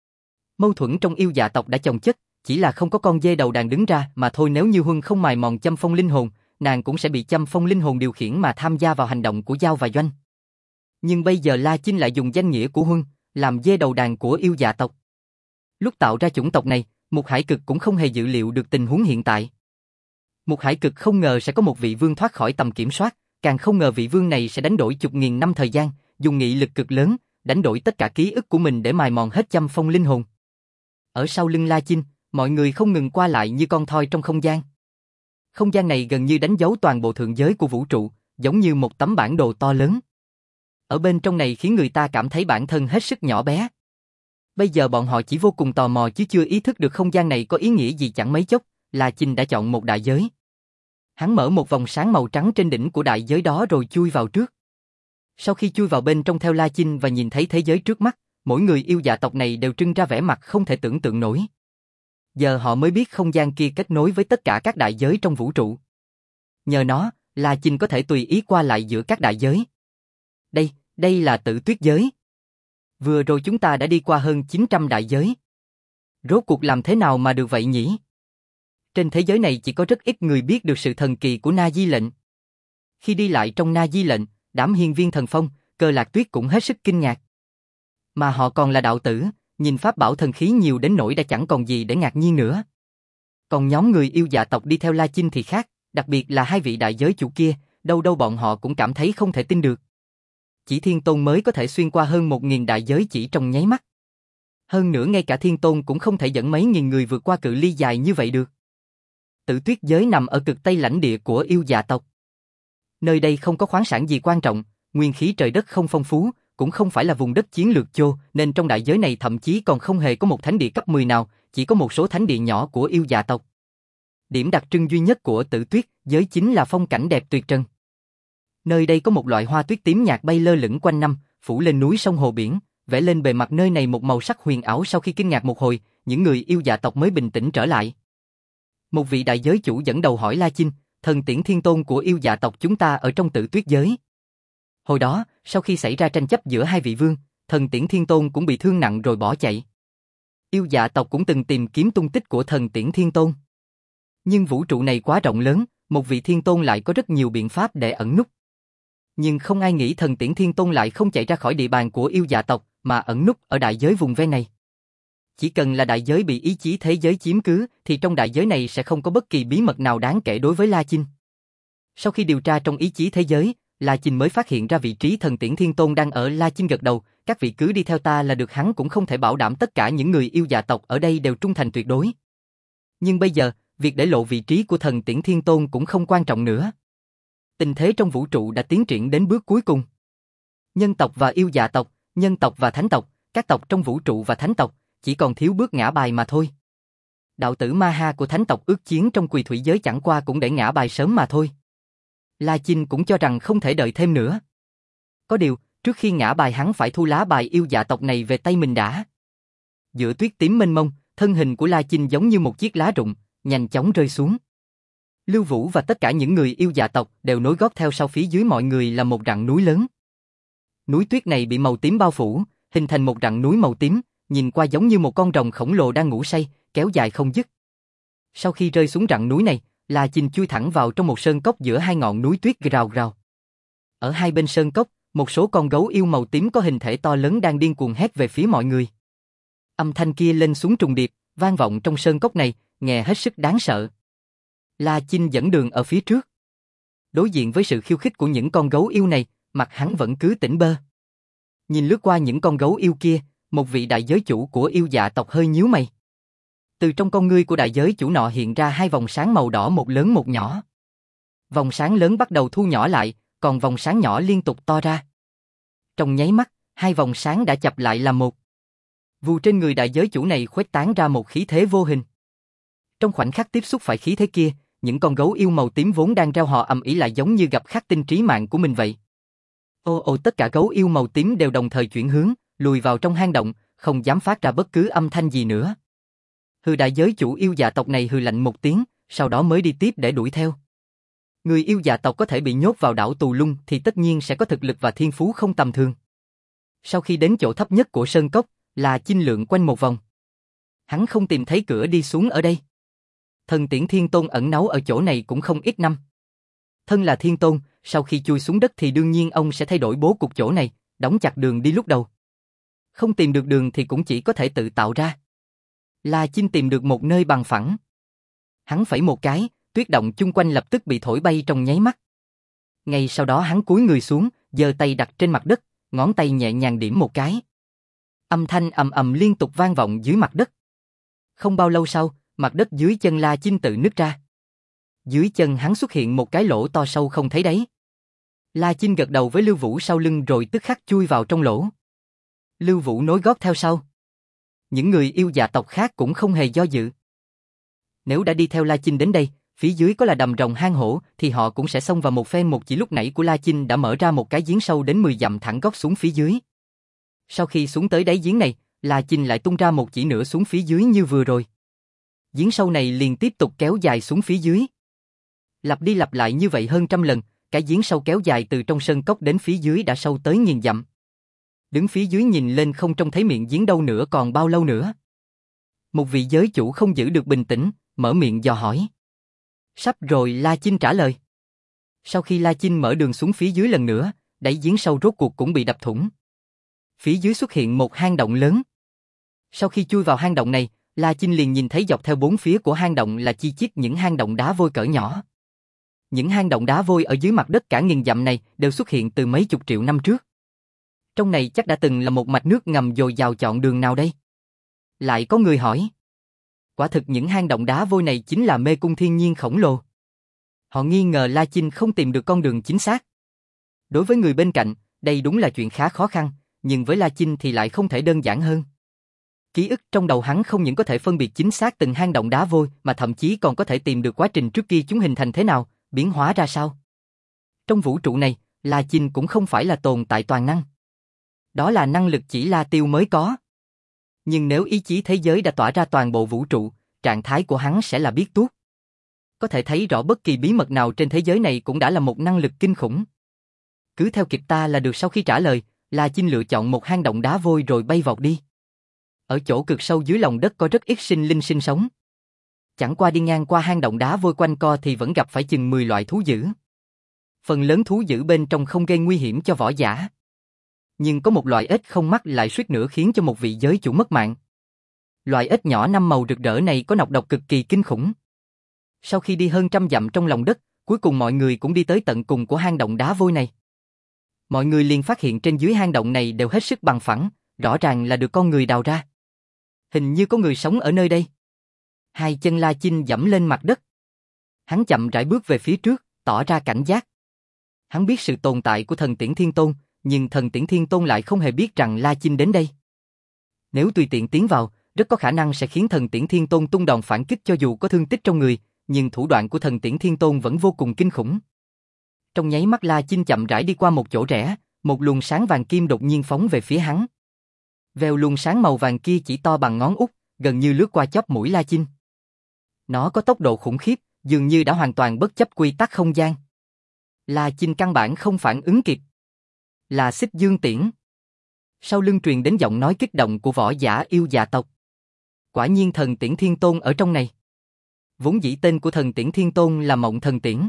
Mâu thuẫn trong yêu dạ tộc đã chồng chất, chỉ là không có con dê đầu đàn đứng ra mà thôi. Nếu như Huân không mài mòn Châm Phong linh hồn, nàng cũng sẽ bị Châm Phong linh hồn điều khiển mà tham gia vào hành động của Giao và Doanh. Nhưng bây giờ La Chinh lại dùng danh nghĩa của Huân, làm dê đầu đàn của yêu dạ tộc. Lúc tạo ra chủng tộc này, Mục Hải Cực cũng không hề dự liệu được tình huống hiện tại. Mục Hải Cực không ngờ sẽ có một vị vương thoát khỏi tầm kiểm soát, càng không ngờ vị vương này sẽ đánh đổi chục nghìn năm thời gian, dùng nghị lực cực lớn, đánh đổi tất cả ký ức của mình để mài mòn hết Châm Phong linh hồn. Ở sau lưng La Chinh, mọi người không ngừng qua lại như con thoi trong không gian. Không gian này gần như đánh dấu toàn bộ thượng giới của vũ trụ, giống như một tấm bản đồ to lớn. Ở bên trong này khiến người ta cảm thấy bản thân hết sức nhỏ bé. Bây giờ bọn họ chỉ vô cùng tò mò chứ chưa ý thức được không gian này có ý nghĩa gì. Chẳng mấy chốc, La Chinh đã chọn một đại giới. Hắn mở một vòng sáng màu trắng trên đỉnh của đại giới đó rồi chui vào trước. Sau khi chui vào bên trong theo La Chinh và nhìn thấy thế giới trước mắt, mỗi người yêu dạ tộc này đều trưng ra vẻ mặt không thể tưởng tượng nổi. Giờ họ mới biết không gian kia kết nối với tất cả các đại giới trong vũ trụ. Nhờ nó, La Chinh có thể tùy ý qua lại giữa các đại giới. Đây, đây là Tử Tuyết giới. Vừa rồi chúng ta đã đi qua hơn chín trăm đại giới. Rốt cuộc làm thế nào mà được vậy nhỉ? Trên thế giới này chỉ có rất ít người biết được sự thần kỳ của Na Di lệnh. Khi đi lại trong Na Di lệnh, đám hiên viên thần phong, Cơ Lạc Tuyết cũng hết sức kinh ngạc. Mà họ còn là đạo tử, nhìn pháp bảo thần khí nhiều đến nỗi đã chẳng còn gì để ngạc nhiên nữa. Còn nhóm người yêu dạ tộc đi theo La Chinh thì khác, đặc biệt là hai vị đại giới chủ kia, đâu đâu bọn họ cũng cảm thấy không thể tin được. Chỉ chỉ Thiên Tôn mới có thể xuyên qua hơn một nghìn đại giới chỉ trong nháy mắt. Hơn nữa ngay cả Thiên Tôn cũng không thể dẫn mấy nghìn người vượt qua cự ly dài như vậy được. Tử Tuyết giới nằm ở cực tây lãnh địa của yêu dạ tộc. Nơi đây không có khoáng sản gì quan trọng, nguyên khí trời đất không phong phú, cũng không phải là vùng đất chiến lược chô, nên trong đại giới này thậm chí còn không hề có một thánh địa cấp mười nào, chỉ có một số thánh địa nhỏ của yêu dạ tộc. Điểm đặc trưng duy nhất của Tử Tuyết giới chính là phong cảnh đẹp tuyệt trần. Nơi đây có một loại hoa tuyết tím nhạt bay lơ lửng quanh năm, phủ lên núi sông hồ biển, vẽ lên bề mặt nơi này một màu sắc huyền ảo. Sau khi kinh ngạc một hồi, những người yêu dạ tộc mới bình tĩnh trở lại. Một vị đại giới chủ dẫn đầu hỏi La Chinh, thần tiễn Thiên Tôn của yêu dạ tộc chúng ta ở trong Tử Tuyết giới. Hồi đó, sau khi xảy ra tranh chấp giữa hai vị vương, thần tiễn Thiên Tôn cũng bị thương nặng rồi bỏ chạy. Yêu dạ tộc cũng từng tìm kiếm tung tích của thần tiễn Thiên Tôn. Nhưng vũ trụ này quá rộng lớn, một vị Thiên Tôn lại có rất nhiều biện pháp để ẩn núp. Nhưng không ai nghĩ thần tiễn Thiên Tôn lại không chạy ra khỏi địa bàn của yêu dạ tộc, mà ẩn núp ở đại giới vùng ven này. Chỉ cần là đại giới bị ý chí thế giới chiếm cứ, thì trong đại giới này sẽ không có bất kỳ bí mật nào đáng kể đối với La Chinh. Sau khi điều tra trong ý chí thế giới, La Chinh mới phát hiện ra vị trí thần tiễn Thiên Tôn đang ở. La Chinh gật đầu, các vị cứ đi theo ta là được. Hắn cũng không thể bảo đảm tất cả những người yêu dạ tộc ở đây đều trung thành tuyệt đối. Nhưng bây giờ, việc để lộ vị trí của thần tiễn Thiên Tôn cũng không quan trọng nữa. Tình thế trong vũ trụ đã tiến triển đến bước cuối cùng. Nhân tộc và yêu dạ tộc, nhân tộc và thánh tộc, các tộc trong vũ trụ và thánh tộc, chỉ còn thiếu bước ngã bài mà thôi. Đạo tử Ma Ha của thánh tộc ước chiến trong Quỳ Thủy giới chẳng qua cũng để ngã bài sớm mà thôi. La Chinh cũng cho rằng không thể đợi thêm nữa. Có điều, trước khi ngã bài hắn phải thu lá bài yêu dạ tộc này về tay mình đã. Giữa tuyết tím mênh mông, thân hình của La Chinh giống như một chiếc lá rụng, nhanh chóng rơi xuống. Lưu Vũ và tất cả những người yêu dạ tộc đều nối gót theo sau. Phía dưới mọi người là một rặng núi lớn. Núi tuyết này bị màu tím bao phủ, hình thành một rặng núi màu tím, nhìn qua giống như một con rồng khổng lồ đang ngủ say, kéo dài không dứt. Sau khi rơi xuống rặng núi này, La Chinh chui thẳng vào trong một sơn cốc giữa hai ngọn núi tuyết rào rào. Ở hai bên sơn cốc, một số con gấu yêu màu tím có hình thể to lớn đang điên cuồng hét về phía mọi người. Âm thanh kia lên xuống trùng điệp, vang vọng trong sơn cốc này, nghe hết sức đáng sợ. La Chinh dẫn đường ở phía trước. Đối diện với sự khiêu khích của những con gấu yêu này, mặt hắn vẫn cứ tỉnh bơ. Nhìn lướt qua những con gấu yêu kia, một vị đại giới chủ của yêu dạ tộc hơi nhíu mày. Từ trong con ngươi của đại giới chủ nọ hiện ra hai vòng sáng màu đỏ, một lớn một nhỏ. Vòng sáng lớn bắt đầu thu nhỏ lại, còn vòng sáng nhỏ liên tục to ra. Trong nháy mắt, hai vòng sáng đã chập lại làm một. Vù trên người đại giới chủ này khuếch tán ra một khí thế vô hình. Trong khoảnh khắc tiếp xúc phải khí thế kia, những con gấu yêu màu tím vốn đang reo hò ầm ĩ lại giống như gặp khắc tinh trí mạng của mình vậy. Ô ô, tất cả gấu yêu màu tím đều đồng thời chuyển hướng, lùi vào trong hang động, không dám phát ra bất cứ âm thanh gì nữa. Hừ, đại giới chủ yêu dạ tộc này hừ lạnh một tiếng, sau đó mới đi tiếp để đuổi theo. Người yêu dạ tộc có thể bị nhốt vào đảo Tù Lung thì tất nhiên sẽ có thực lực và thiên phú không tầm thường. Sau khi đến chỗ thấp nhất của sơn cốc, La Chinh lượn quanh một vòng. Hắn không tìm thấy cửa đi xuống ở đây. Thần tiễn Thiên Tôn ẩn náu ở chỗ này cũng không ít năm. Thân là Thiên Tôn, sau khi chui xuống đất thì đương nhiên ông sẽ thay đổi bố cục chỗ này, đóng chặt đường đi lúc đầu. Không tìm được đường thì cũng chỉ có thể tự tạo ra. La Chinh tìm được một nơi bằng phẳng. Hắn phẩy một cái, tuyết động chung quanh lập tức bị thổi bay trong nháy mắt. Ngay sau đó hắn cúi người xuống, giơ tay đặt trên mặt đất, ngón tay nhẹ nhàng điểm một cái. Âm thanh ầm ầm liên tục vang vọng dưới mặt đất. Không bao lâu sau, mặt đất dưới chân La Chinh tự nứt ra. Dưới chân hắn xuất hiện một cái lỗ to sâu không thấy đáy. La Chinh gật đầu với Lưu Vũ sau lưng rồi tức khắc chui vào trong lỗ. Lưu Vũ nối gót theo sau. Những người yêu dạ tộc khác cũng không hề do dự. Nếu đã đi theo La Chinh đến đây, phía dưới có là đầm rồng hang hổ thì họ cũng sẽ xông vào một phen. Một chỉ lúc nãy của La Chinh đã mở ra một cái giếng sâu đến mười dặm thẳng gót xuống phía dưới. Sau khi xuống tới đáy giếng này, La Chinh lại tung ra một chỉ nữa xuống phía dưới như vừa rồi. Giếng sâu này liền tiếp tục kéo dài xuống phía dưới. Lặp đi lặp lại như vậy hơn trăm lần, cái giếng sâu kéo dài từ trong sơn cốc đến phía dưới đã sâu tới nghìn dặm. Đứng phía dưới nhìn lên không trông thấy miệng giếng đâu nữa, còn bao lâu nữa. Một vị giới chủ không giữ được bình tĩnh, mở miệng dò hỏi. Sắp rồi, La Chinh trả lời. Sau khi La Chinh mở đường xuống phía dưới lần nữa, đáy giếng sâu rốt cuộc cũng bị đập thủng. Phía dưới xuất hiện một hang động lớn. Sau khi chui vào hang động này, La Chinh liền nhìn thấy dọc theo bốn phía của hang động là chi chít những hang động đá vôi cỡ nhỏ. Những hang động đá vôi ở dưới mặt đất cả nghìn dặm này đều xuất hiện từ mấy chục triệu năm trước. Trong này chắc đã từng là một mạch nước ngầm dồi dào chọn đường nào đây? Lại có người hỏi. Quả thực những hang động đá vôi này chính là mê cung thiên nhiên khổng lồ. Họ nghi ngờ La Chinh không tìm được con đường chính xác. Đối với người bên cạnh, đây đúng là chuyện khá khó khăn, nhưng với La Chinh thì lại không thể đơn giản hơn. Ký ức trong đầu hắn không những có thể phân biệt chính xác từng hang động đá vôi mà thậm chí còn có thể tìm được quá trình trước kia chúng hình thành thế nào, biến hóa ra sao. Trong vũ trụ này, La Chinh cũng không phải là tồn tại toàn năng. Đó là năng lực chỉ La Tiêu mới có. Nhưng nếu ý chí thế giới đã tỏa ra toàn bộ vũ trụ, trạng thái của hắn sẽ là biết tuốt. Có thể thấy rõ bất kỳ bí mật nào trên thế giới này cũng đã là một năng lực kinh khủng. Cứ theo kịp ta là được. Sau khi trả lời, La Chinh lựa chọn một hang động đá vôi rồi bay vọt đi. Ở chỗ cực sâu dưới lòng đất có rất ít sinh linh sinh sống. Chẳng qua đi ngang qua hang động đá vôi quanh co thì vẫn gặp phải chừng mười loại thú dữ. Phần lớn thú dữ bên trong không gây nguy hiểm cho võ giả. Nhưng có một loại ếch không mắt lại suýt nữa khiến cho một vị giới chủ mất mạng. Loại ếch nhỏ năm màu rực rỡ này có nọc độc cực kỳ kinh khủng. Sau khi đi hơn trăm dặm trong lòng đất, cuối cùng mọi người cũng đi tới tận cùng của hang động đá vôi này. Mọi người liền phát hiện trên dưới hang động này đều hết sức bằng phẳng, rõ ràng là được con người đào ra. Hình như có người sống ở nơi đây. Hai chân La Chinh dẫm lên mặt đất. Hắn chậm rãi bước về phía trước, tỏ ra cảnh giác. Hắn biết sự tồn tại của thần Tiễn Thiên Tôn, nhưng thần Tiễn Thiên Tôn lại không hề biết rằng La Chinh đến đây. Nếu tùy tiện tiến vào, rất có khả năng sẽ khiến thần Tiễn Thiên Tôn tung đòn phản kích cho dù có thương tích trong người, nhưng thủ đoạn của thần Tiễn Thiên Tôn vẫn vô cùng kinh khủng. Trong nháy mắt La Chinh chậm rãi đi qua một chỗ rẽ, một luồng sáng vàng kim đột nhiên phóng về phía hắn. Vèo, luồng sáng màu vàng kia chỉ to bằng ngón út, gần như lướt qua chóp mũi La Chinh. Nó có tốc độ khủng khiếp, dường như đã hoàn toàn bất chấp quy tắc không gian. La Chinh căn bản không phản ứng kịp. Là Xích Dương Tiễn. Sau lưng truyền đến giọng nói kích động của võ giả yêu dạ tộc. Quả nhiên thần Tiễn Thiên Tôn ở trong này. Vốn dĩ tên của thần Tiễn Thiên Tôn là Mộng Thần Tiễn.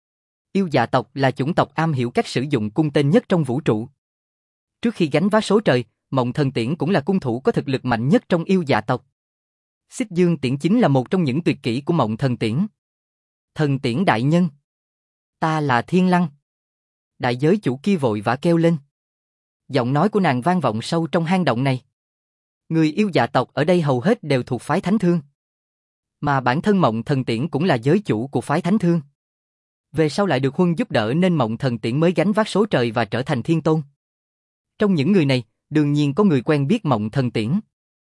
Yêu dạ tộc là chủng tộc am hiểu cách sử dụng cung tên nhất trong vũ trụ. Trước khi gánh vác số trời, Mộng Thần Tiễn cũng là cung thủ có thực lực mạnh nhất trong yêu dạ tộc. Xích Dương Tiễn chính là một trong những tuyệt kỹ của Mộng Thần Tiễn. Thần Tiễn đại nhân. Ta là Thiên Lăng. Đại giới chủ kia vội vã kêu lên. Giọng nói của nàng vang vọng sâu trong hang động này. Người yêu dạ tộc ở đây hầu hết đều thuộc phái Thánh Thương. Mà bản thân Mộng Thần Tiễn cũng là giới chủ của phái Thánh Thương. Về sau lại được Huân giúp đỡ nên Mộng Thần Tiễn mới gánh vác số trời và trở thành Thiên Tôn. Trong những người này, đương nhiên có người quen biết Mộng Thần Tiễn.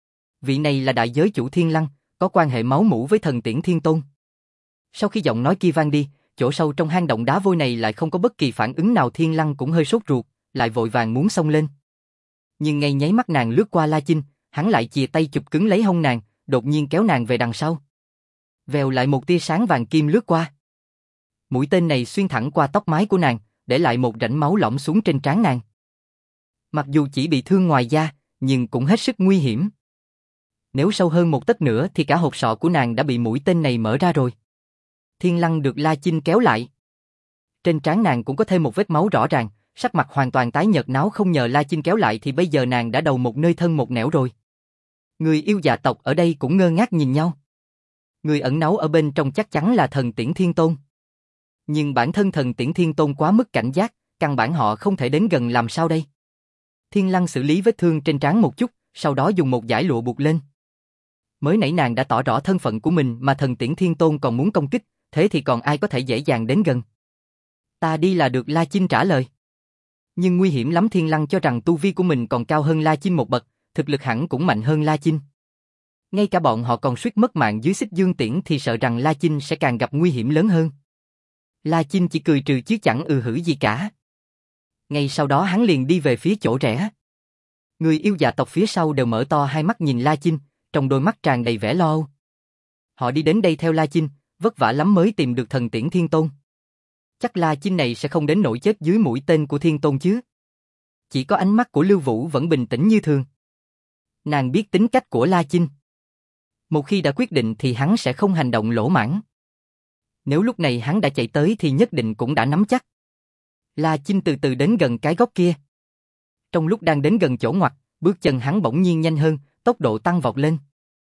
Vị này là đại giới chủ Thiên Lăng, có quan hệ máu mủ với thần Tiễn Thiên Tôn. Sau khi giọng nói kia vang đi, chỗ sâu trong hang động đá vôi này lại không có bất kỳ phản ứng nào. Thiên Lăng cũng hơi sốt ruột, lại vội vàng muốn xông lên. Nhưng ngay nháy mắt nàng lướt qua La Chinh, hắn lại chìa tay chụp cứng lấy hông nàng, đột nhiên kéo nàng về đằng sau. Vèo, lại một tia sáng vàng kim lướt qua. Mũi tên này xuyên thẳng qua tóc mái của nàng, để lại một rãnh máu lõm xuống trên trán nàng. Mặc dù chỉ bị thương ngoài da, nhưng cũng hết sức nguy hiểm. Nếu sâu hơn một tấc nữa thì cả hột sọ của nàng đã bị mũi tên này mở ra rồi. Thiên Lăng được La Chinh kéo lại. Trên trán nàng cũng có thêm một vết máu rõ ràng, sắc mặt hoàn toàn tái nhợt. Náo không nhờ La Chinh kéo lại thì bây giờ nàng đã đầu một nơi thân một nẻo rồi. Người yêu dạ tộc ở đây cũng ngơ ngác nhìn nhau. Người ẩn náu ở bên trong chắc chắn là thần Tiễn Thiên Tôn. Nhưng bản thân thần Tiễn Thiên Tôn quá mức cảnh giác, căn bản họ không thể đến gần. Làm sao đây? Thiên Lăng xử lý vết thương trên trán một chút, sau đó dùng một dải lụa buộc lên. Mới nãy nàng đã tỏ rõ thân phận của mình mà thần Tiễn Thiên Tôn còn muốn công kích, thế thì còn ai có thể dễ dàng đến gần. Ta đi là được, La Chinh trả lời. Nhưng nguy hiểm lắm. Thiên Lăng cho rằng tu vi của mình còn cao hơn La Chinh một bậc, thực lực hẳn cũng mạnh hơn La Chinh. Ngay cả bọn họ còn suýt mất mạng dưới Xích Dương Tiễn thì sợ rằng La Chinh sẽ càng gặp nguy hiểm lớn hơn. La Chinh chỉ cười trừ chứ chẳng ừ hử gì cả. Ngay sau đó hắn liền đi về phía chỗ rẽ. Người yêu dạ tộc phía sau đều mở to hai mắt nhìn La Chinh, trong đôi mắt tràn đầy vẻ lo âu. Họ đi đến đây theo La Chinh, vất vả lắm mới tìm được thần Tiễn Thiên Tôn. Chắc La Chinh này sẽ không đến nỗi chết dưới mũi tên của Thiên Tôn chứ. Chỉ có ánh mắt của Lưu Vũ vẫn bình tĩnh như thường. Nàng biết tính cách của La Chinh. Một khi đã quyết định thì hắn sẽ không hành động lỗ mãng. Nếu lúc này hắn đã chạy tới thì nhất định cũng đã nắm chắc. La Chinh từ từ đến gần cái góc kia. Trong lúc đang đến gần chỗ ngoặt, bước chân hắn bỗng nhiên nhanh hơn, tốc độ tăng vọt lên.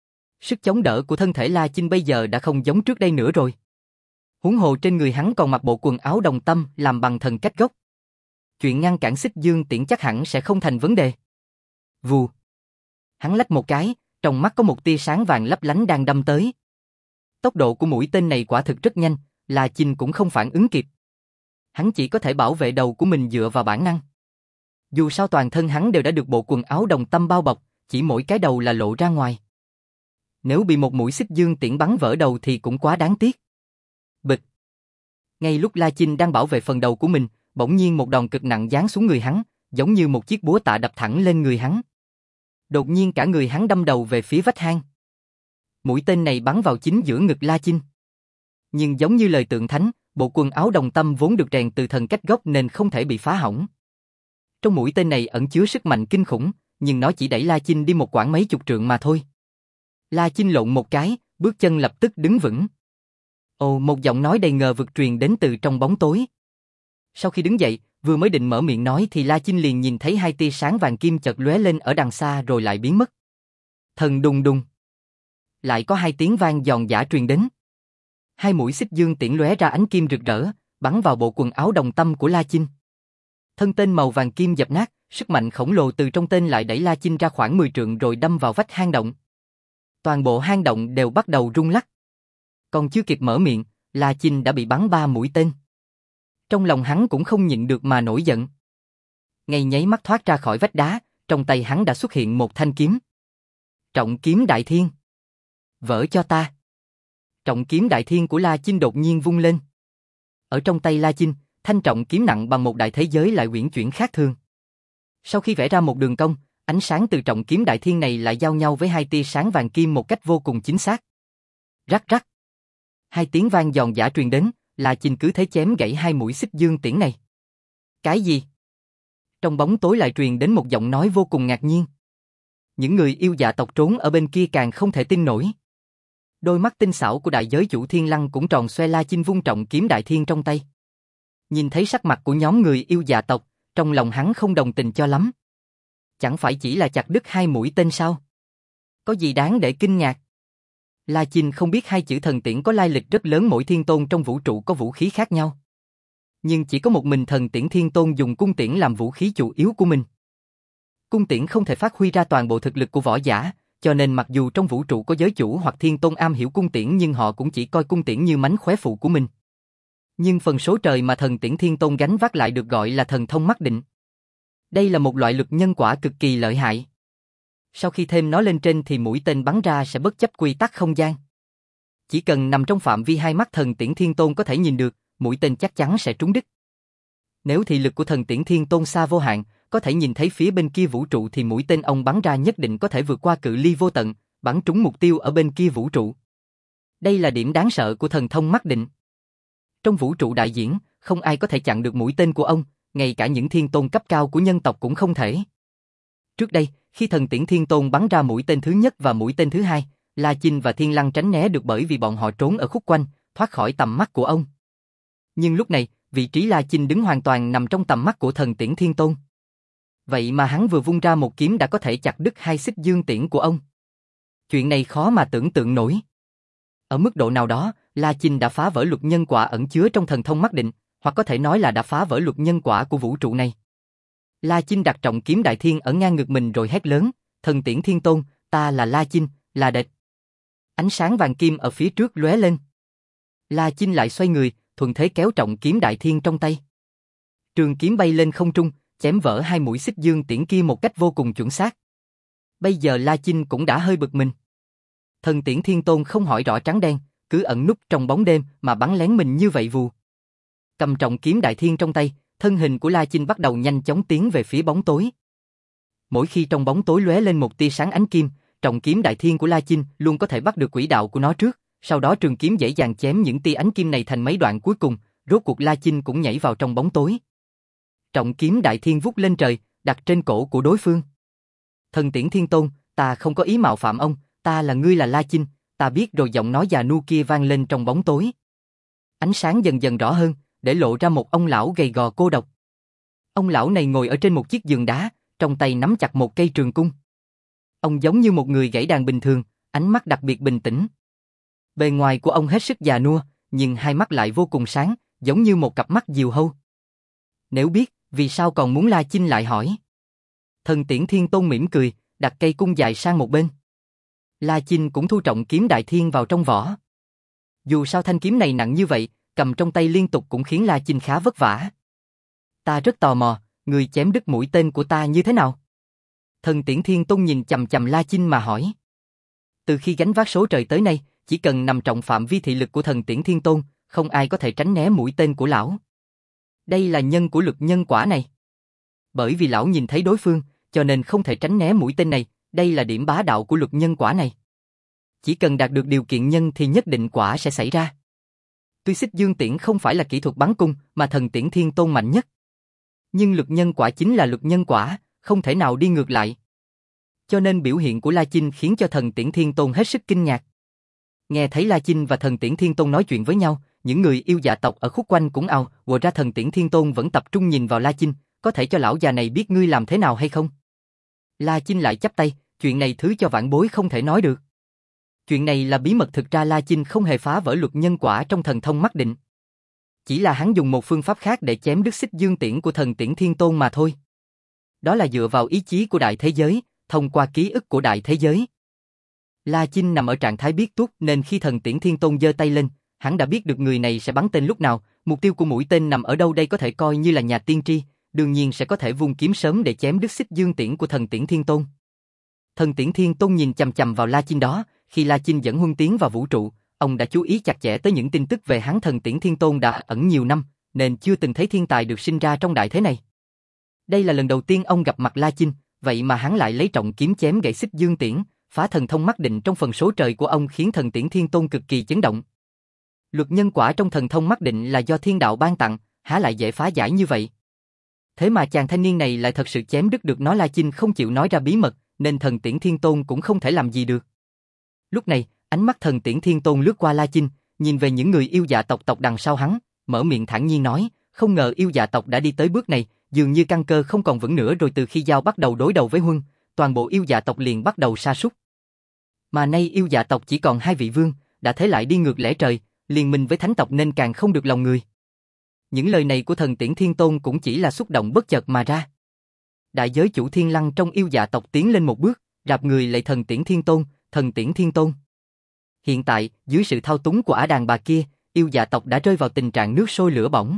Sức chống đỡ của thân thể La Chinh bây giờ đã không giống trước đây nữa rồi. Huống hồ trên người hắn còn mặc bộ quần áo đồng tâm làm bằng thần cách gốc. Chuyện ngăn cản xích dương tiễn chắc hẳn sẽ không thành vấn đề. Vù. Hắn lách một cái, trong mắt có một tia sáng vàng lấp lánh đang đâm tới. Tốc độ của mũi tên này quả thực rất nhanh, La Chinh cũng không phản ứng kịp. Hắn chỉ có thể bảo vệ đầu của mình dựa vào bản năng. Dù sao toàn thân hắn đều đã được bộ quần áo đồng tâm bao bọc, chỉ mỗi cái đầu là lộ ra ngoài. Nếu bị một mũi xích dương tiễn bắn vỡ đầu thì cũng quá đáng tiếc. Bịch. Ngay lúc La Chinh đang bảo vệ phần đầu của mình, bỗng nhiên một đòn cực nặng giáng xuống người hắn, giống như một chiếc búa tạ đập thẳng lên người hắn. Đột nhiên cả người hắn đâm đầu về phía vách hang. Mũi tên này bắn vào chính giữa ngực La Chinh. Nhưng giống như lời tượng thánh, bộ quần áo đồng tâm vốn được rèn từ thần cách gốc nên không thể bị phá hỏng. Trong mũi tên này ẩn chứa sức mạnh kinh khủng, nhưng nó chỉ đẩy La Chinh đi một quãng mấy chục trượng mà thôi. La Chinh lộn một cái, bước chân lập tức đứng vững. Ồ, một giọng nói đầy ngờ vực truyền đến từ trong bóng tối. Sau khi đứng dậy, vừa mới định mở miệng nói thì La Chinh liền nhìn thấy hai tia sáng vàng kim chợt lóe lên ở đằng xa rồi lại biến mất. Thần đùng đùng. Lại có hai tiếng vang giòn giã truyền đến. Hai mũi xích dương tiễn lóe ra ánh kim rực rỡ, bắn vào bộ quần áo đồng tâm của La Chinh. Thân tên màu vàng kim dập nát, sức mạnh khổng lồ từ trong tên lại đẩy La Chinh ra khoảng mười trượng rồi đâm vào vách hang động. Toàn bộ hang động đều bắt đầu rung lắc. Còn chưa kịp mở miệng, La Chinh đã bị bắn ba mũi tên. Trong lòng hắn cũng không nhịn được mà nổi giận. Ngay nháy mắt thoát ra khỏi vách đá, trong tay hắn đã xuất hiện một thanh kiếm. Trọng kiếm đại thiên. Vỡ cho ta. Trọng kiếm đại thiên của La Chinh đột nhiên vung lên. Ở trong tay La Chinh, thanh trọng kiếm nặng bằng một đại thế giới lại uyển chuyển khác thường. Sau khi vẽ ra một đường cong, ánh sáng từ trọng kiếm đại thiên này lại giao nhau với hai tia sáng vàng kim một cách vô cùng chính xác. Rắc rắc. Hai tiếng vang giòn giã truyền đến, La Chinh cứ thế chém gãy hai mũi xích dương tiễn này. Cái gì? Trong bóng tối lại truyền đến một giọng nói vô cùng ngạc nhiên. Những người yêu dạ tộc trốn ở bên kia càng không thể tin nổi. Đôi mắt tinh xảo của đại giới chủ Thiên Lăng cũng tròn xoe. La Chinh vung trọng kiếm đại thiên trong tay. Nhìn thấy sắc mặt của nhóm người yêu dạ tộc, trong lòng hắn không đồng tình cho lắm. Chẳng phải chỉ là chặt đứt hai mũi tên sao? Có gì đáng để kinh ngạc? La Chinh không biết hai chữ thần tiễn có lai lịch rất lớn, mỗi thiên tôn trong vũ trụ có vũ khí khác nhau. Nhưng chỉ có một mình thần tiễn thiên tôn dùng cung tiễn làm vũ khí chủ yếu của mình. Cung tiễn không thể phát huy ra toàn bộ thực lực của võ giả, cho nên mặc dù trong vũ trụ có giới chủ hoặc thiên tôn am hiểu cung tiễn nhưng họ cũng chỉ coi cung tiễn như mánh khóe phụ của mình. Nhưng phần số trời mà thần tiễn thiên tôn gánh vác lại được gọi là thần thông mắc định. Đây là một loại lực nhân quả cực kỳ lợi hại. Sau khi thêm nó lên trên thì mũi tên bắn ra sẽ bất chấp quy tắc không gian. Chỉ cần nằm trong phạm vi hai mắt thần tiễn thiên tôn có thể nhìn được, mũi tên chắc chắn sẽ trúng đích. Nếu thị lực của thần tiễn thiên tôn xa vô hạn, có thể nhìn thấy phía bên kia vũ trụ thì mũi tên ông bắn ra nhất định có thể vượt qua cự ly vô tận, bắn trúng mục tiêu ở bên kia vũ trụ. Đây là điểm đáng sợ của thần thông mắc định. Trong vũ trụ đại diễn, không ai có thể chặn được mũi tên của ông, ngay cả những thiên tôn cấp cao của nhân tộc cũng không thể. Trước đây, khi thần tiễn thiên tôn bắn ra mũi tên thứ nhất và mũi tên thứ hai, La Chinh và Thiên Lăng tránh né được bởi vì bọn họ trốn ở khúc quanh, thoát khỏi tầm mắt của ông. Nhưng lúc này, vị trí La Chinh đứng hoàn toàn nằm trong tầm mắt của thần tiễn thiên tôn. Vậy mà hắn vừa vung ra một kiếm đã có thể chặt đứt hai xích dương tiễn của ông. Chuyện này khó mà tưởng tượng nổi. Ở mức độ nào đó, La Chinh đã phá vỡ luật nhân quả ẩn chứa trong thần thông mắc định, hoặc có thể nói là đã phá vỡ luật nhân quả của vũ trụ này. La Chinh đặt trọng kiếm đại thiên ở ngang ngực mình rồi hét lớn, thần tiễn thiên tôn, ta là La Chinh, là địch. Ánh sáng vàng kim ở phía trước lóe lên. La Chinh lại xoay người, thuận thế kéo trọng kiếm đại thiên trong tay. Trường kiếm bay lên không trung, chém vỡ hai mũi xích dương tiễn kia một cách vô cùng chuẩn xác. Bây giờ La Chinh cũng đã hơi bực mình. Thần tiễn thiên tôn không hỏi rõ trắng đen, cứ ẩn núp trong bóng đêm mà bắn lén mình như vậy vù. Cầm trọng kiếm đại thiên trong tay, thân hình của La Chinh bắt đầu nhanh chóng tiến về phía bóng tối. Mỗi khi trong bóng tối lóe lên một tia sáng ánh kim, trọng kiếm đại thiên của La Chinh luôn có thể bắt được quỹ đạo của nó trước, sau đó trường kiếm dễ dàng chém những tia ánh kim này thành mấy đoạn cuối cùng, rốt cuộc La Chinh cũng nhảy vào trong bóng tối. Trọng kiếm đại thiên vút lên trời, đặt trên cổ của đối phương. Thần tiễn thiên tôn, ta không có ý mạo phạm ông, ta là ngươi là La Chinh, ta biết rồi. Giọng nói già nua kia vang lên trong bóng tối. Ánh sáng dần dần rõ hơn, để lộ ra một ông lão gầy gò cô độc. Ông lão này ngồi ở trên một chiếc giường đá, trong tay nắm chặt một cây trường cung. Ông giống như một người gãy đàn bình thường, ánh mắt đặc biệt bình tĩnh. Bề ngoài của ông hết sức già nua, nhưng hai mắt lại vô cùng sáng, giống như một cặp mắt diều hâu. Nếu biết, Vì sao còn muốn La Chinh lại hỏi? Thần Tiễn Thiên Tôn mỉm cười, đặt cây cung dài sang một bên. La Chinh cũng thu trọng kiếm Đại Thiên vào trong vỏ. Dù sao thanh kiếm này nặng như vậy, cầm trong tay liên tục cũng khiến La Chinh khá vất vả. Ta rất tò mò, người chém đứt mũi tên của ta như thế nào? Thần Tiễn Thiên Tôn nhìn chằm chằm La Chinh mà hỏi. Từ khi gánh vác số trời tới nay, chỉ cần nằm trong phạm vi thị lực của Thần Tiễn Thiên Tôn, không ai có thể tránh né mũi tên của lão. Đây là nhân của lực nhân quả này. Bởi vì lão nhìn thấy đối phương, cho nên không thể tránh né mũi tên này, đây là điểm bá đạo của lực nhân quả này. Chỉ cần đạt được điều kiện nhân thì nhất định quả sẽ xảy ra. Tuy Xích Dương Tiễn không phải là kỹ thuật bắn cung mà Thần Tiễn Thiên Tôn mạnh nhất. Nhưng lực nhân quả chính là lực nhân quả, không thể nào đi ngược lại. Cho nên biểu hiện của La Chinh khiến cho Thần Tiễn Thiên Tôn hết sức kinh ngạc. Nghe thấy La Chinh và Thần Tiễn Thiên Tôn nói chuyện với nhau, những người yêu dạ tộc ở khúc quanh cũng ào, ùa ra. Thần Tiễn Thiên Tôn vẫn tập trung nhìn vào La Chinh, có thể cho lão già này biết ngươi làm thế nào hay không? La Chinh lại chắp tay, chuyện này thứ cho vãn bối không thể nói được. Chuyện này là bí mật, thực ra La Chinh không hề phá vỡ luật nhân quả trong thần thông mắt định. Chỉ là hắn dùng một phương pháp khác để chém đứt Xích Dương Tiễn của Thần Tiễn Thiên Tôn mà thôi. Đó là dựa vào ý chí của đại thế giới, thông qua ký ức của đại thế giới. La Chinh nằm ở trạng thái biết tuốt nên khi Thần Tiễn Thiên Tôn giơ tay lên, hắn đã biết được người này sẽ bắn tên lúc nào, mục tiêu của mũi tên nằm ở đâu. Đây có thể coi như là nhà tiên tri, đương nhiên sẽ có thể vung kiếm sớm để chém đứt Xích Dương Tiễn của Thần Tiễn Thiên Tôn. Thần Tiễn Thiên Tôn nhìn chằm chằm vào La Chinh đó, khi La Chinh dẫn Huân tiến vào vũ trụ, ông đã chú ý chặt chẽ tới những tin tức về hắn. Thần Tiễn Thiên Tôn đã ẩn nhiều năm, nên chưa từng thấy thiên tài được sinh ra trong đại thế này. Đây là lần đầu tiên ông gặp mặt La Chinh, vậy mà hắn lại lấy trọng kiếm chém gãy Xích Dương Tiễn, phá thần thông mắt định trong phần số trời của ông, khiến Thần Tiễn Thiên Tôn cực kỳ chấn động. Luật nhân quả trong thần thông mắt định là do thiên đạo ban tặng, há lại dễ phá giải như vậy? Thế mà chàng thanh niên này lại thật sự chém đứt được nó. La Chinh không chịu nói ra bí mật, nên Thần Tiễn Thiên Tôn cũng không thể làm gì được. Lúc này, ánh mắt Thần Tiễn Thiên Tôn lướt qua La Chinh, nhìn về những người yêu dạ tộc tộc đằng sau hắn, mở miệng thản nhiên nói, không ngờ yêu dạ tộc đã đi tới bước này, dường như căn cơ không còn vững nữa rồi. Từ khi Giao bắt đầu đối đầu với Huân, toàn bộ yêu dạ tộc liền bắt đầu sa sút. Mà nay yêu dạ tộc chỉ còn hai vị vương, đã thế lại đi ngược lẽ trời, liên minh với thánh tộc nên càng không được lòng người. Những lời này của Thần Tiễn Thiên Tôn cũng chỉ là xúc động bất chợt mà ra. Đại giới chủ Thiên Lăng trong yêu dạ tộc tiến lên một bước, rạp người lạy Thần Tiễn Thiên Tôn, Thần Tiễn Thiên Tôn. Hiện tại, dưới sự thao túng của ả đàn bà kia, yêu dạ tộc đã rơi vào tình trạng nước sôi lửa bỏng.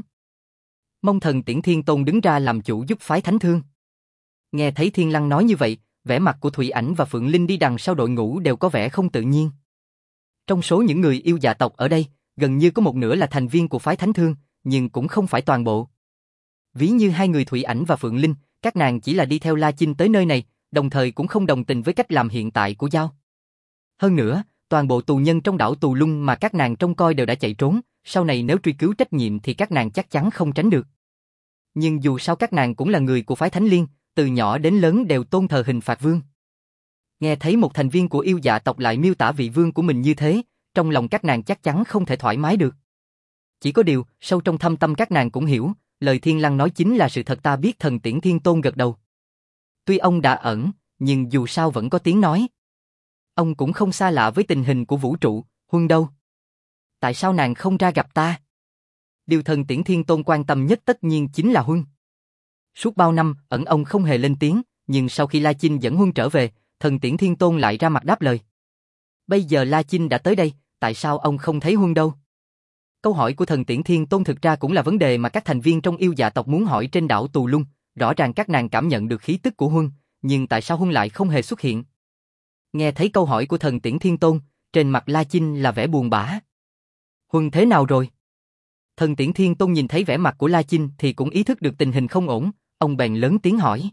Mong Thần Tiễn Thiên Tôn đứng ra làm chủ giúp phái Thánh Thương. Nghe thấy Thiên Lăng nói như vậy, vẻ mặt của Thủy Ảnh và Phượng Linh đi đằng sau đội ngũ đều có vẻ không tự nhiên. Trong số những người yêu dạ tộc ở đây, gần như có một nửa là thành viên của phái Thánh Thương, nhưng cũng không phải toàn bộ. Ví như hai người Thủy Ảnh và Phượng Linh, các nàng chỉ là đi theo La Chinh tới nơi này, đồng thời cũng không đồng tình với cách làm hiện tại của Giao. Hơn nữa, toàn bộ tù nhân trong đảo Tù Lung mà các nàng trông coi đều đã chạy trốn, sau này nếu truy cứu trách nhiệm thì các nàng chắc chắn không tránh được. Nhưng dù sao các nàng cũng là người của phái Thánh Liên, từ nhỏ đến lớn đều tôn thờ Hình Phạt Vương. Nghe thấy một thành viên của yêu dạ tộc lại miêu tả vị vương của mình như thế, trong lòng các nàng chắc chắn không thể thoải mái được. Chỉ có điều, sâu trong thâm tâm các nàng cũng hiểu, lời Thiên Lăng nói chính là sự thật. Ta biết. Thần Tiễn Thiên Tôn gật đầu. Tuy ông đã ẩn, nhưng dù sao vẫn có tiếng nói. Ông cũng không xa lạ với tình hình của vũ trụ. Huân đâu? Tại sao nàng không ra gặp ta? Điều Thần Tiễn Thiên Tôn quan tâm nhất tất nhiên chính là Huân. Suốt bao năm, ẩn ông không hề lên tiếng, nhưng sau khi La Chinh dẫn Huân trở về, Thần Tiễn Thiên Tôn lại ra mặt đáp lời. Bây giờ La Chinh đã tới đây, tại sao ông không thấy Huân đâu? Câu hỏi của Thần Tiễn Thiên Tôn thực ra cũng là vấn đề mà các thành viên trong yêu dạ tộc muốn hỏi trên đảo Tù Lung. Rõ ràng các nàng cảm nhận được khí tức của Huân, nhưng tại sao Huân lại không hề xuất hiện? Nghe thấy câu hỏi của Thần Tiễn Thiên Tôn, trên mặt La Chinh là vẻ buồn bã. Huân thế nào rồi? Thần Tiễn Thiên Tôn nhìn thấy vẻ mặt của La Chinh thì cũng ý thức được tình hình không ổn, ông bèn lớn tiếng hỏi.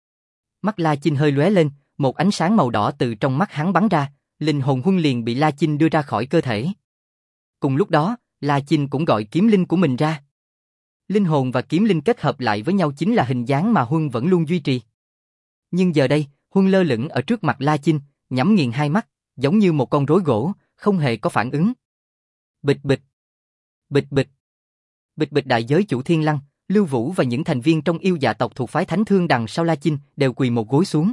Mắt La Chinh hơi lóe lên, một ánh sáng màu đỏ từ trong mắt hắn bắn ra, linh hồn Huân liền bị La Chinh đưa ra khỏi cơ thể. Cùng lúc đó, La Chinh cũng gọi kiếm linh của mình ra. Linh hồn và kiếm linh kết hợp lại với nhau chính là hình dáng mà Huân vẫn luôn duy trì. Nhưng giờ đây, Huân lơ lửng ở trước mặt La Chinh, nhắm nghiền hai mắt, giống như một con rối gỗ, không hề có phản ứng. Bịch bịch, bịch bịch, bịch bịch. Đại giới chủ Thiên Lăng, Lưu Vũ và những thành viên trong yêu dạ tộc thuộc phái Thánh Thương đằng sau La Chinh đều quỳ một gối xuống.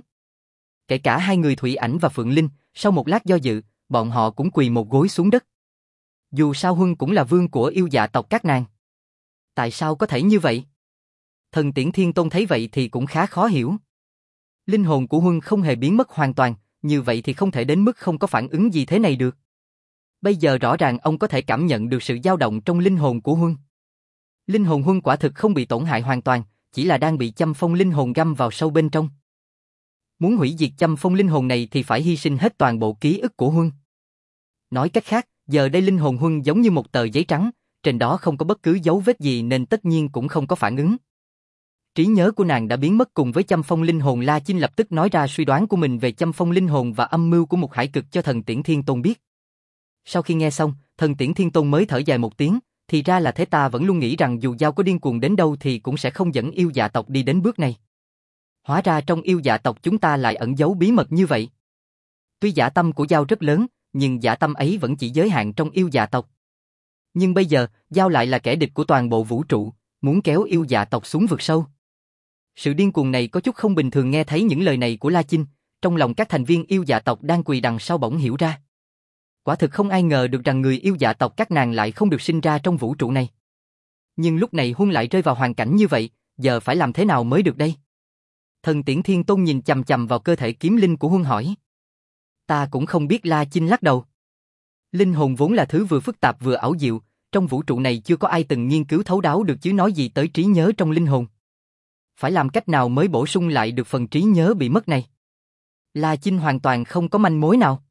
Kể cả hai người Thủy Ảnh và Phượng Linh, sau một lát do dự, bọn họ cũng quỳ một gối xuống đất. Dù sao Huân cũng là vương của yêu dạ tộc các nàng. Tại sao có thể như vậy? Thần Tiễn Thiên Tôn thấy vậy thì cũng khá khó hiểu. Linh hồn của Huân không hề biến mất hoàn toàn, như vậy thì không thể đến mức không có phản ứng gì thế này được. Bây giờ rõ ràng ông có thể cảm nhận được sự dao động trong linh hồn của Huân. Linh hồn Huân quả thực không bị tổn hại hoàn toàn, chỉ là đang bị châm phong linh hồn găm vào sâu bên trong. Muốn hủy diệt châm phong linh hồn này thì phải hy sinh hết toàn bộ ký ức của Huân. Nói cách khác, giờ đây linh hồn Huân giống như một tờ giấy trắng, trên đó không có bất cứ dấu vết gì nên tất nhiên cũng không có phản ứng. Trí nhớ của nàng đã biến mất cùng với châm phong linh hồn. La Chinh lập tức nói ra suy đoán của mình về châm phong linh hồn và âm mưu của một hải cực cho thần Tiễn Thiên Tôn biết. Sau khi nghe xong, thần Tiễn Thiên Tôn mới thở dài một tiếng, thì ra là thế, ta vẫn luôn nghĩ rằng dù Giao có điên cuồng đến đâu thì cũng sẽ không dẫn yêu dạ tộc đi đến bước này. Hóa ra trong yêu dạ tộc chúng ta lại ẩn giấu bí mật như vậy. Tuy dạ tâm của Giao rất lớn, nhưng dạ tâm ấy vẫn chỉ giới hạn trong yêu dạ tộc. Nhưng bây giờ, Giao lại là kẻ địch của toàn bộ vũ trụ, muốn kéo yêu dạ tộc xuống vực sâu. Sự điên cuồng này có chút không bình thường. Nghe thấy những lời này của La Chinh, trong lòng các thành viên yêu dạ tộc đang quỳ đằng sau bỗng hiểu ra. Quả thực không ai ngờ được rằng người yêu dạ tộc các nàng lại không được sinh ra trong vũ trụ này. Nhưng lúc này Huân lại rơi vào hoàn cảnh như vậy, giờ phải làm thế nào mới được đây? Thần Tiễn Thiên Tôn nhìn chằm chằm vào cơ thể kiếm linh của Huân hỏi. Ta cũng không biết. La Chinh lắc đầu. Linh hồn vốn là thứ vừa phức tạp vừa ảo diệu, trong vũ trụ này chưa có ai từng nghiên cứu thấu đáo được chứ nói gì tới trí nhớ trong linh hồn. Phải làm cách nào mới bổ sung lại được phần trí nhớ bị mất này? La Chinh hoàn toàn không có manh mối nào.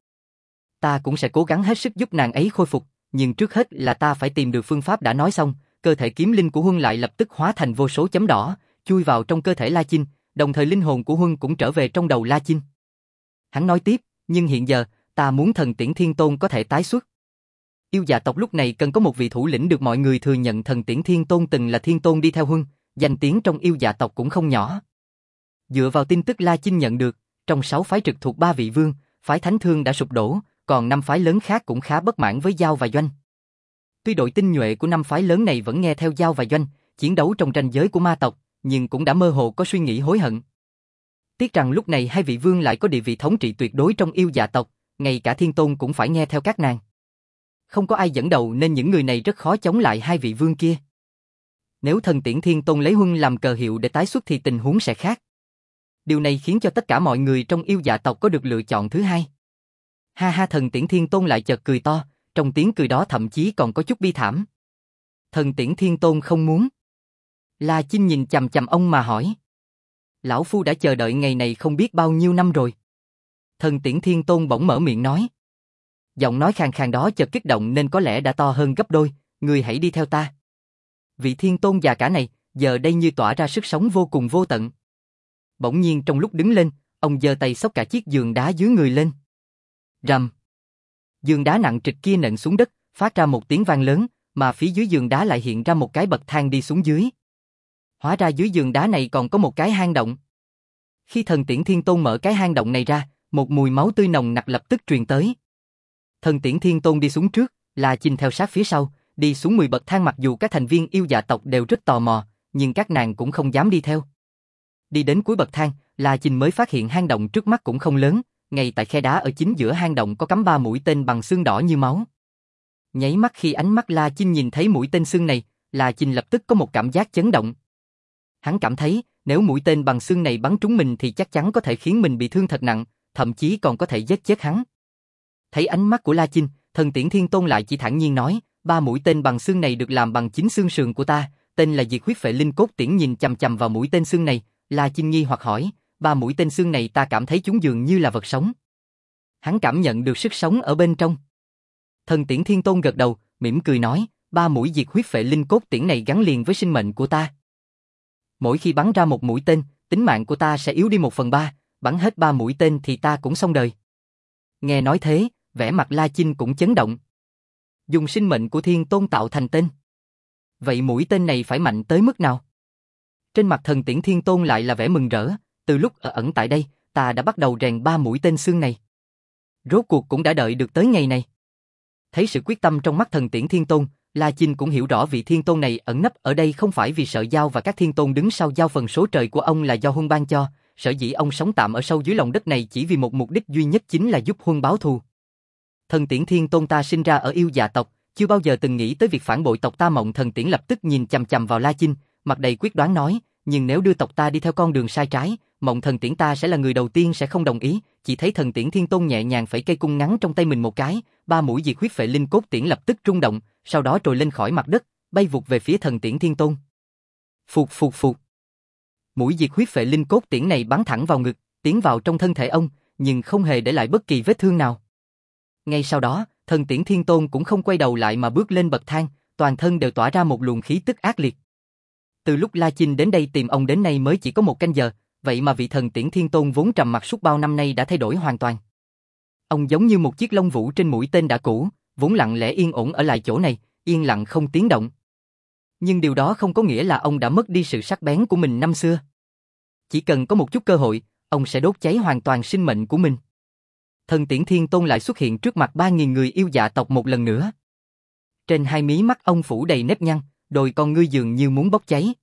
Ta cũng sẽ cố gắng hết sức giúp nàng ấy khôi phục, nhưng trước hết là ta phải tìm được phương pháp. Đã nói xong, cơ thể kiếm linh của Huân lại lập tức hóa thành vô số chấm đỏ, chui vào trong cơ thể La Chinh, đồng thời linh hồn của Huân cũng trở về trong đầu La Chinh. Hắn nói tiếp, nhưng hiện giờ, ta muốn thần Tiễn Thiên Tôn có thể tái xuất. Yêu dạ tộc lúc này cần có một vị thủ lĩnh được mọi người thừa nhận. Thần Tiễn Thiên Tôn từng là Thiên Tôn đi theo Huân, danh tiếng trong yêu dạ tộc cũng không nhỏ. Dựa vào tin tức La Chinh nhận được, trong sáu phái trực thuộc ba vị vương, phái Thánh Thương đã sụp đổ, còn năm phái lớn khác cũng khá bất mãn với Giao và Doanh. Tuy đội tinh nhuệ của năm phái lớn này vẫn nghe theo Giao và Doanh, chiến đấu trong ranh giới của ma tộc, nhưng cũng đã mơ hồ có suy nghĩ hối hận. Tiếc rằng lúc này hai vị vương lại có địa vị thống trị tuyệt đối trong yêu dạ tộc, ngay cả Thiên Tôn cũng phải nghe theo các nàng. Không có ai dẫn đầu nên những người này rất khó chống lại hai vị vương kia. Nếu thần Tiễn Thiên Tôn lấy Huân làm cờ hiệu để tái xuất thì tình huống sẽ khác. Điều này khiến cho tất cả mọi người trong yêu dạ tộc có được lựa chọn thứ hai. Ha ha, thần Tiễn Thiên Tôn lại chợt cười to, trong tiếng cười đó thậm chí còn có chút bi thảm. Thần Tiễn Thiên Tôn không muốn. La Chinh nhìn chằm chằm ông mà hỏi. Lão Phu đã chờ đợi ngày này không biết bao nhiêu năm rồi. Thần Tiễn Thiên Tôn bỗng mở miệng nói. Giọng nói khàn khàn đó chợt kích động nên có lẽ đã to hơn gấp đôi. Người hãy đi theo ta. Vị Thiên Tôn già cả này, giờ đây như tỏa ra sức sống vô cùng vô tận. Bỗng nhiên trong lúc đứng lên, ông giơ tay xốc cả chiếc giường đá dưới người lên. Rầm. Giường đá nặng trịch kia nện xuống đất, phát ra một tiếng vang lớn, mà phía dưới giường đá lại hiện ra một cái bậc thang đi xuống dưới. Hóa ra dưới giường đá này còn có một cái hang động. Khi thần Tiễn Thiên Tôn mở cái hang động này ra, một mùi máu tươi nồng nặc lập tức truyền tới. Thần Tiễn Thiên Tôn đi xuống trước, La Chinh theo sát phía sau, đi xuống mười bậc thang. Mặc dù các thành viên yêu dạ tộc đều rất tò mò, nhưng các nàng cũng không dám đi theo. Đi đến cuối bậc thang, La Chinh mới phát hiện hang động trước mắt cũng không lớn, ngay tại khe đá ở chính giữa hang động có cắm ba mũi tên bằng xương đỏ như máu. Nháy mắt khi ánh mắt La Chinh nhìn thấy mũi tên xương này, La Chinh lập tức có một cảm giác chấn động. Hắn cảm thấy, nếu mũi tên bằng xương này bắn trúng mình thì chắc chắn có thể khiến mình bị thương thật nặng, thậm chí còn có thể giết chết hắn. Thấy ánh mắt của La Chinh, thần Tiễn Thiên Tôn lại chỉ thản nhiên nói, ba mũi tên bằng xương này được làm bằng chính xương sườn của ta, tên là Diệt Huyết Phệ Linh Cốt Tiễn. Nhìn chằm chằm vào mũi tên xương này, La Chinh nghi hoặc hỏi, ba mũi tên xương này ta cảm thấy chúng dường như là vật sống. Hắn cảm nhận được sức sống ở bên trong. Thần Tiễn Thiên Tôn gật đầu, mỉm cười nói, ba mũi Diệt Huyết Phệ Linh Cốt Tiễn này gắn liền với sinh mệnh của ta. Mỗi khi bắn ra một mũi tên, tính mạng của ta sẽ yếu đi một phần ba, bắn hết ba mũi tên thì ta cũng xong đời. Nghe nói thế, vẻ mặt La Chinh cũng chấn động. Dùng sinh mệnh của Thiên Tôn tạo thành tên. Vậy mũi tên này phải mạnh tới mức nào? Trên mặt thần Tiễn Thiên Tôn lại là vẻ mừng rỡ, từ lúc ở ẩn tại đây, ta đã bắt đầu rèn ba mũi tên xương này. Rốt cuộc cũng đã đợi được tới ngày này. Thấy sự quyết tâm trong mắt thần Tiễn Thiên Tôn, La Chinh cũng hiểu rõ vị Thiên Tôn này ẩn nấp ở đây không phải vì sợ Giao và các Thiên Tôn đứng sau Giao. Phần số trời của ông là do Huân ban cho, sở dĩ ông sống tạm ở sâu dưới lòng đất này chỉ vì một mục đích duy nhất, chính là giúp Huân báo thù. Thần Tiễn Thiên Tôn ta sinh ra ở yêu dạ tộc, chưa bao giờ từng nghĩ tới việc phản bội tộc ta. Mộng thần Tiễn lập tức nhìn chằm chằm vào La Chinh, mặt đầy quyết đoán nói, nhưng nếu đưa tộc ta đi theo con đường sai trái, Mộng Thần Tiễn ta sẽ là người đầu tiên sẽ không đồng ý. Chỉ thấy Thần Tiễn Thiên Tôn nhẹ nhàng phẩy cây cung ngắn trong tay mình một cái, ba mũi diệt huyết phệ linh cốt tiễn lập tức rung động, sau đó trồi lên khỏi mặt đất, bay vụt về phía Thần Tiễn Thiên Tôn. Phụt phụt phụt. Mũi diệt huyết phệ linh cốt tiễn này bắn thẳng vào ngực, tiến vào trong thân thể ông, nhưng không hề để lại bất kỳ vết thương nào. Ngay sau đó, Thần Tiễn Thiên Tôn cũng không quay đầu lại mà bước lên bậc thang, toàn thân đều tỏa ra một luồng khí tức ác liệt. Từ lúc La Chinh đến đây tìm ông đến nay mới chỉ có một canh giờ, vậy mà vị Thần Tiễn Thiên Tôn vốn trầm mặc suốt bao năm nay đã thay đổi hoàn toàn. Ông giống như một chiếc lông vũ trên mũi tên đã cũ, vốn lặng lẽ yên ổn ở lại chỗ này, yên lặng không tiếng động. Nhưng điều đó không có nghĩa là ông đã mất đi sự sắc bén của mình năm xưa. Chỉ cần có một chút cơ hội, ông sẽ đốt cháy hoàn toàn sinh mệnh của mình. Thần Tiễn Thiên Tôn lại xuất hiện trước mặt ba nghìn người yêu dạ tộc một lần nữa. Trên hai mí mắt ông phủ đầy nếp nhăn, đôi con ngươi dường như muốn bốc cháy.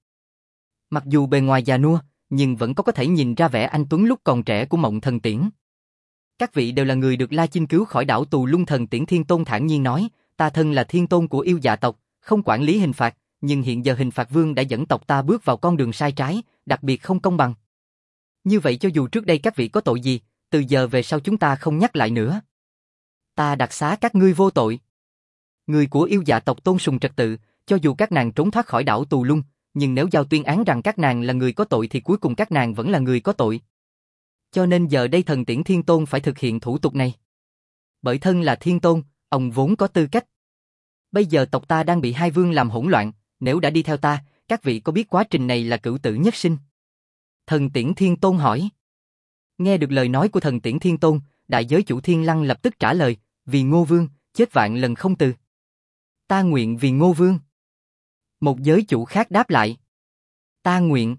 Mặc dù bề ngoài già nua, nhưng vẫn có có thể nhìn ra vẻ anh tuấn lúc còn trẻ của Mộng Thần Tiễn. Các vị đều là người được La Chinh cứu khỏi đảo tù Lung. Thần Tiễn Thiên Tôn thản nhiên nói, ta thân là thiên tôn của yêu dạ tộc, không quản lý hình phạt, nhưng hiện giờ hình phạt vương đã dẫn tộc ta bước vào con đường sai trái, đặc biệt không công bằng. Như vậy cho dù trước đây các vị có tội gì, từ giờ về sau chúng ta không nhắc lại nữa. Ta đặc xá các ngươi vô tội. Người của yêu dạ tộc tôn sùng trật tự, cho dù các nàng trốn thoát khỏi đảo tù Lung, nhưng nếu giao tuyên án rằng các nàng là người có tội thì cuối cùng các nàng vẫn là người có tội. Cho nên giờ đây Thần Tiễn Thiên Tôn phải thực hiện thủ tục này. Bởi thân là thiên tôn, ông vốn có tư cách. Bây giờ tộc ta đang bị hai vương làm hỗn loạn, nếu đã đi theo ta, các vị có biết quá trình này là cửu tử nhất sinh? Thần Tiễn Thiên Tôn hỏi. Nghe được lời nói của Thần Tiễn Thiên Tôn, đại giới chủ Thiên Lăng lập tức trả lời, vì Ngô Vương, chết vạn lần không từ. Ta nguyện vì Ngô Vương. Một giới chủ khác đáp lại. Ta nguyện.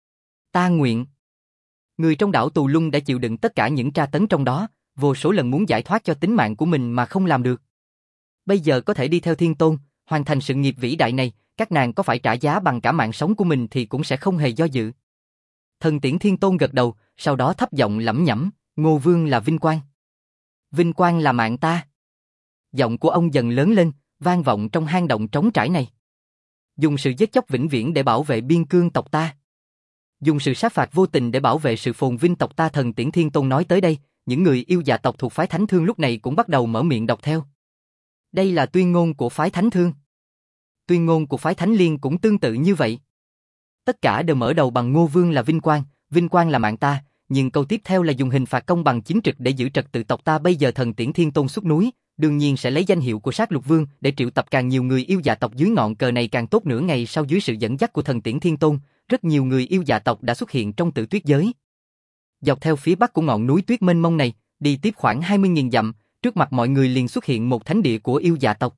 Ta nguyện. Người trong đảo tù Lung đã chịu đựng tất cả những tra tấn trong đó, vô số lần muốn giải thoát cho tính mạng của mình mà không làm được. Bây giờ có thể đi theo Thiên Tôn, hoàn thành sự nghiệp vĩ đại này, các nàng có phải trả giá bằng cả mạng sống của mình thì cũng sẽ không hề do dự. Thần Tiễn Thiên Tôn gật đầu, sau đó thấp giọng lẩm nhẩm, Ngô Vương là vinh quang. Vinh quang là mạng ta. Giọng của ông dần lớn lên, vang vọng trong hang động trống trải này. Dùng sự giết chóc vĩnh viễn để bảo vệ biên cương tộc ta. Dùng sự sát phạt vô tình để bảo vệ sự phồn vinh tộc ta. Thần Tiễn Thiên Tôn nói tới đây, những người yêu dạ tộc thuộc phái Thánh Thương lúc này cũng bắt đầu mở miệng đọc theo. Đây là tuyên ngôn của phái Thánh Thương. Tuyên ngôn của phái Thánh Liên cũng tương tự như vậy. Tất cả đều mở đầu bằng Ngô Vương là vinh quang, vinh quang là mạng ta, nhưng câu tiếp theo là dùng hình phạt công bằng chính trực để giữ trật tự tộc ta. Bây giờ Thần Tiễn Thiên Tôn xuất núi, đương nhiên sẽ lấy danh hiệu của Sát Lục Vương để triệu tập càng nhiều người yêu dạ tộc dưới ngọn cờ này càng tốt. Nửa ngày sau, dưới sự dẫn dắt của Thần Tiễn Thiên Tôn, rất nhiều người yêu dạ tộc đã xuất hiện trong Tử Tuyết giới. Dọc theo phía bắc của ngọn núi tuyết mênh mông này, đi tiếp khoảng hai mươi nghìn dặm, trước mặt mọi người liền xuất hiện một thánh địa của yêu dạ tộc.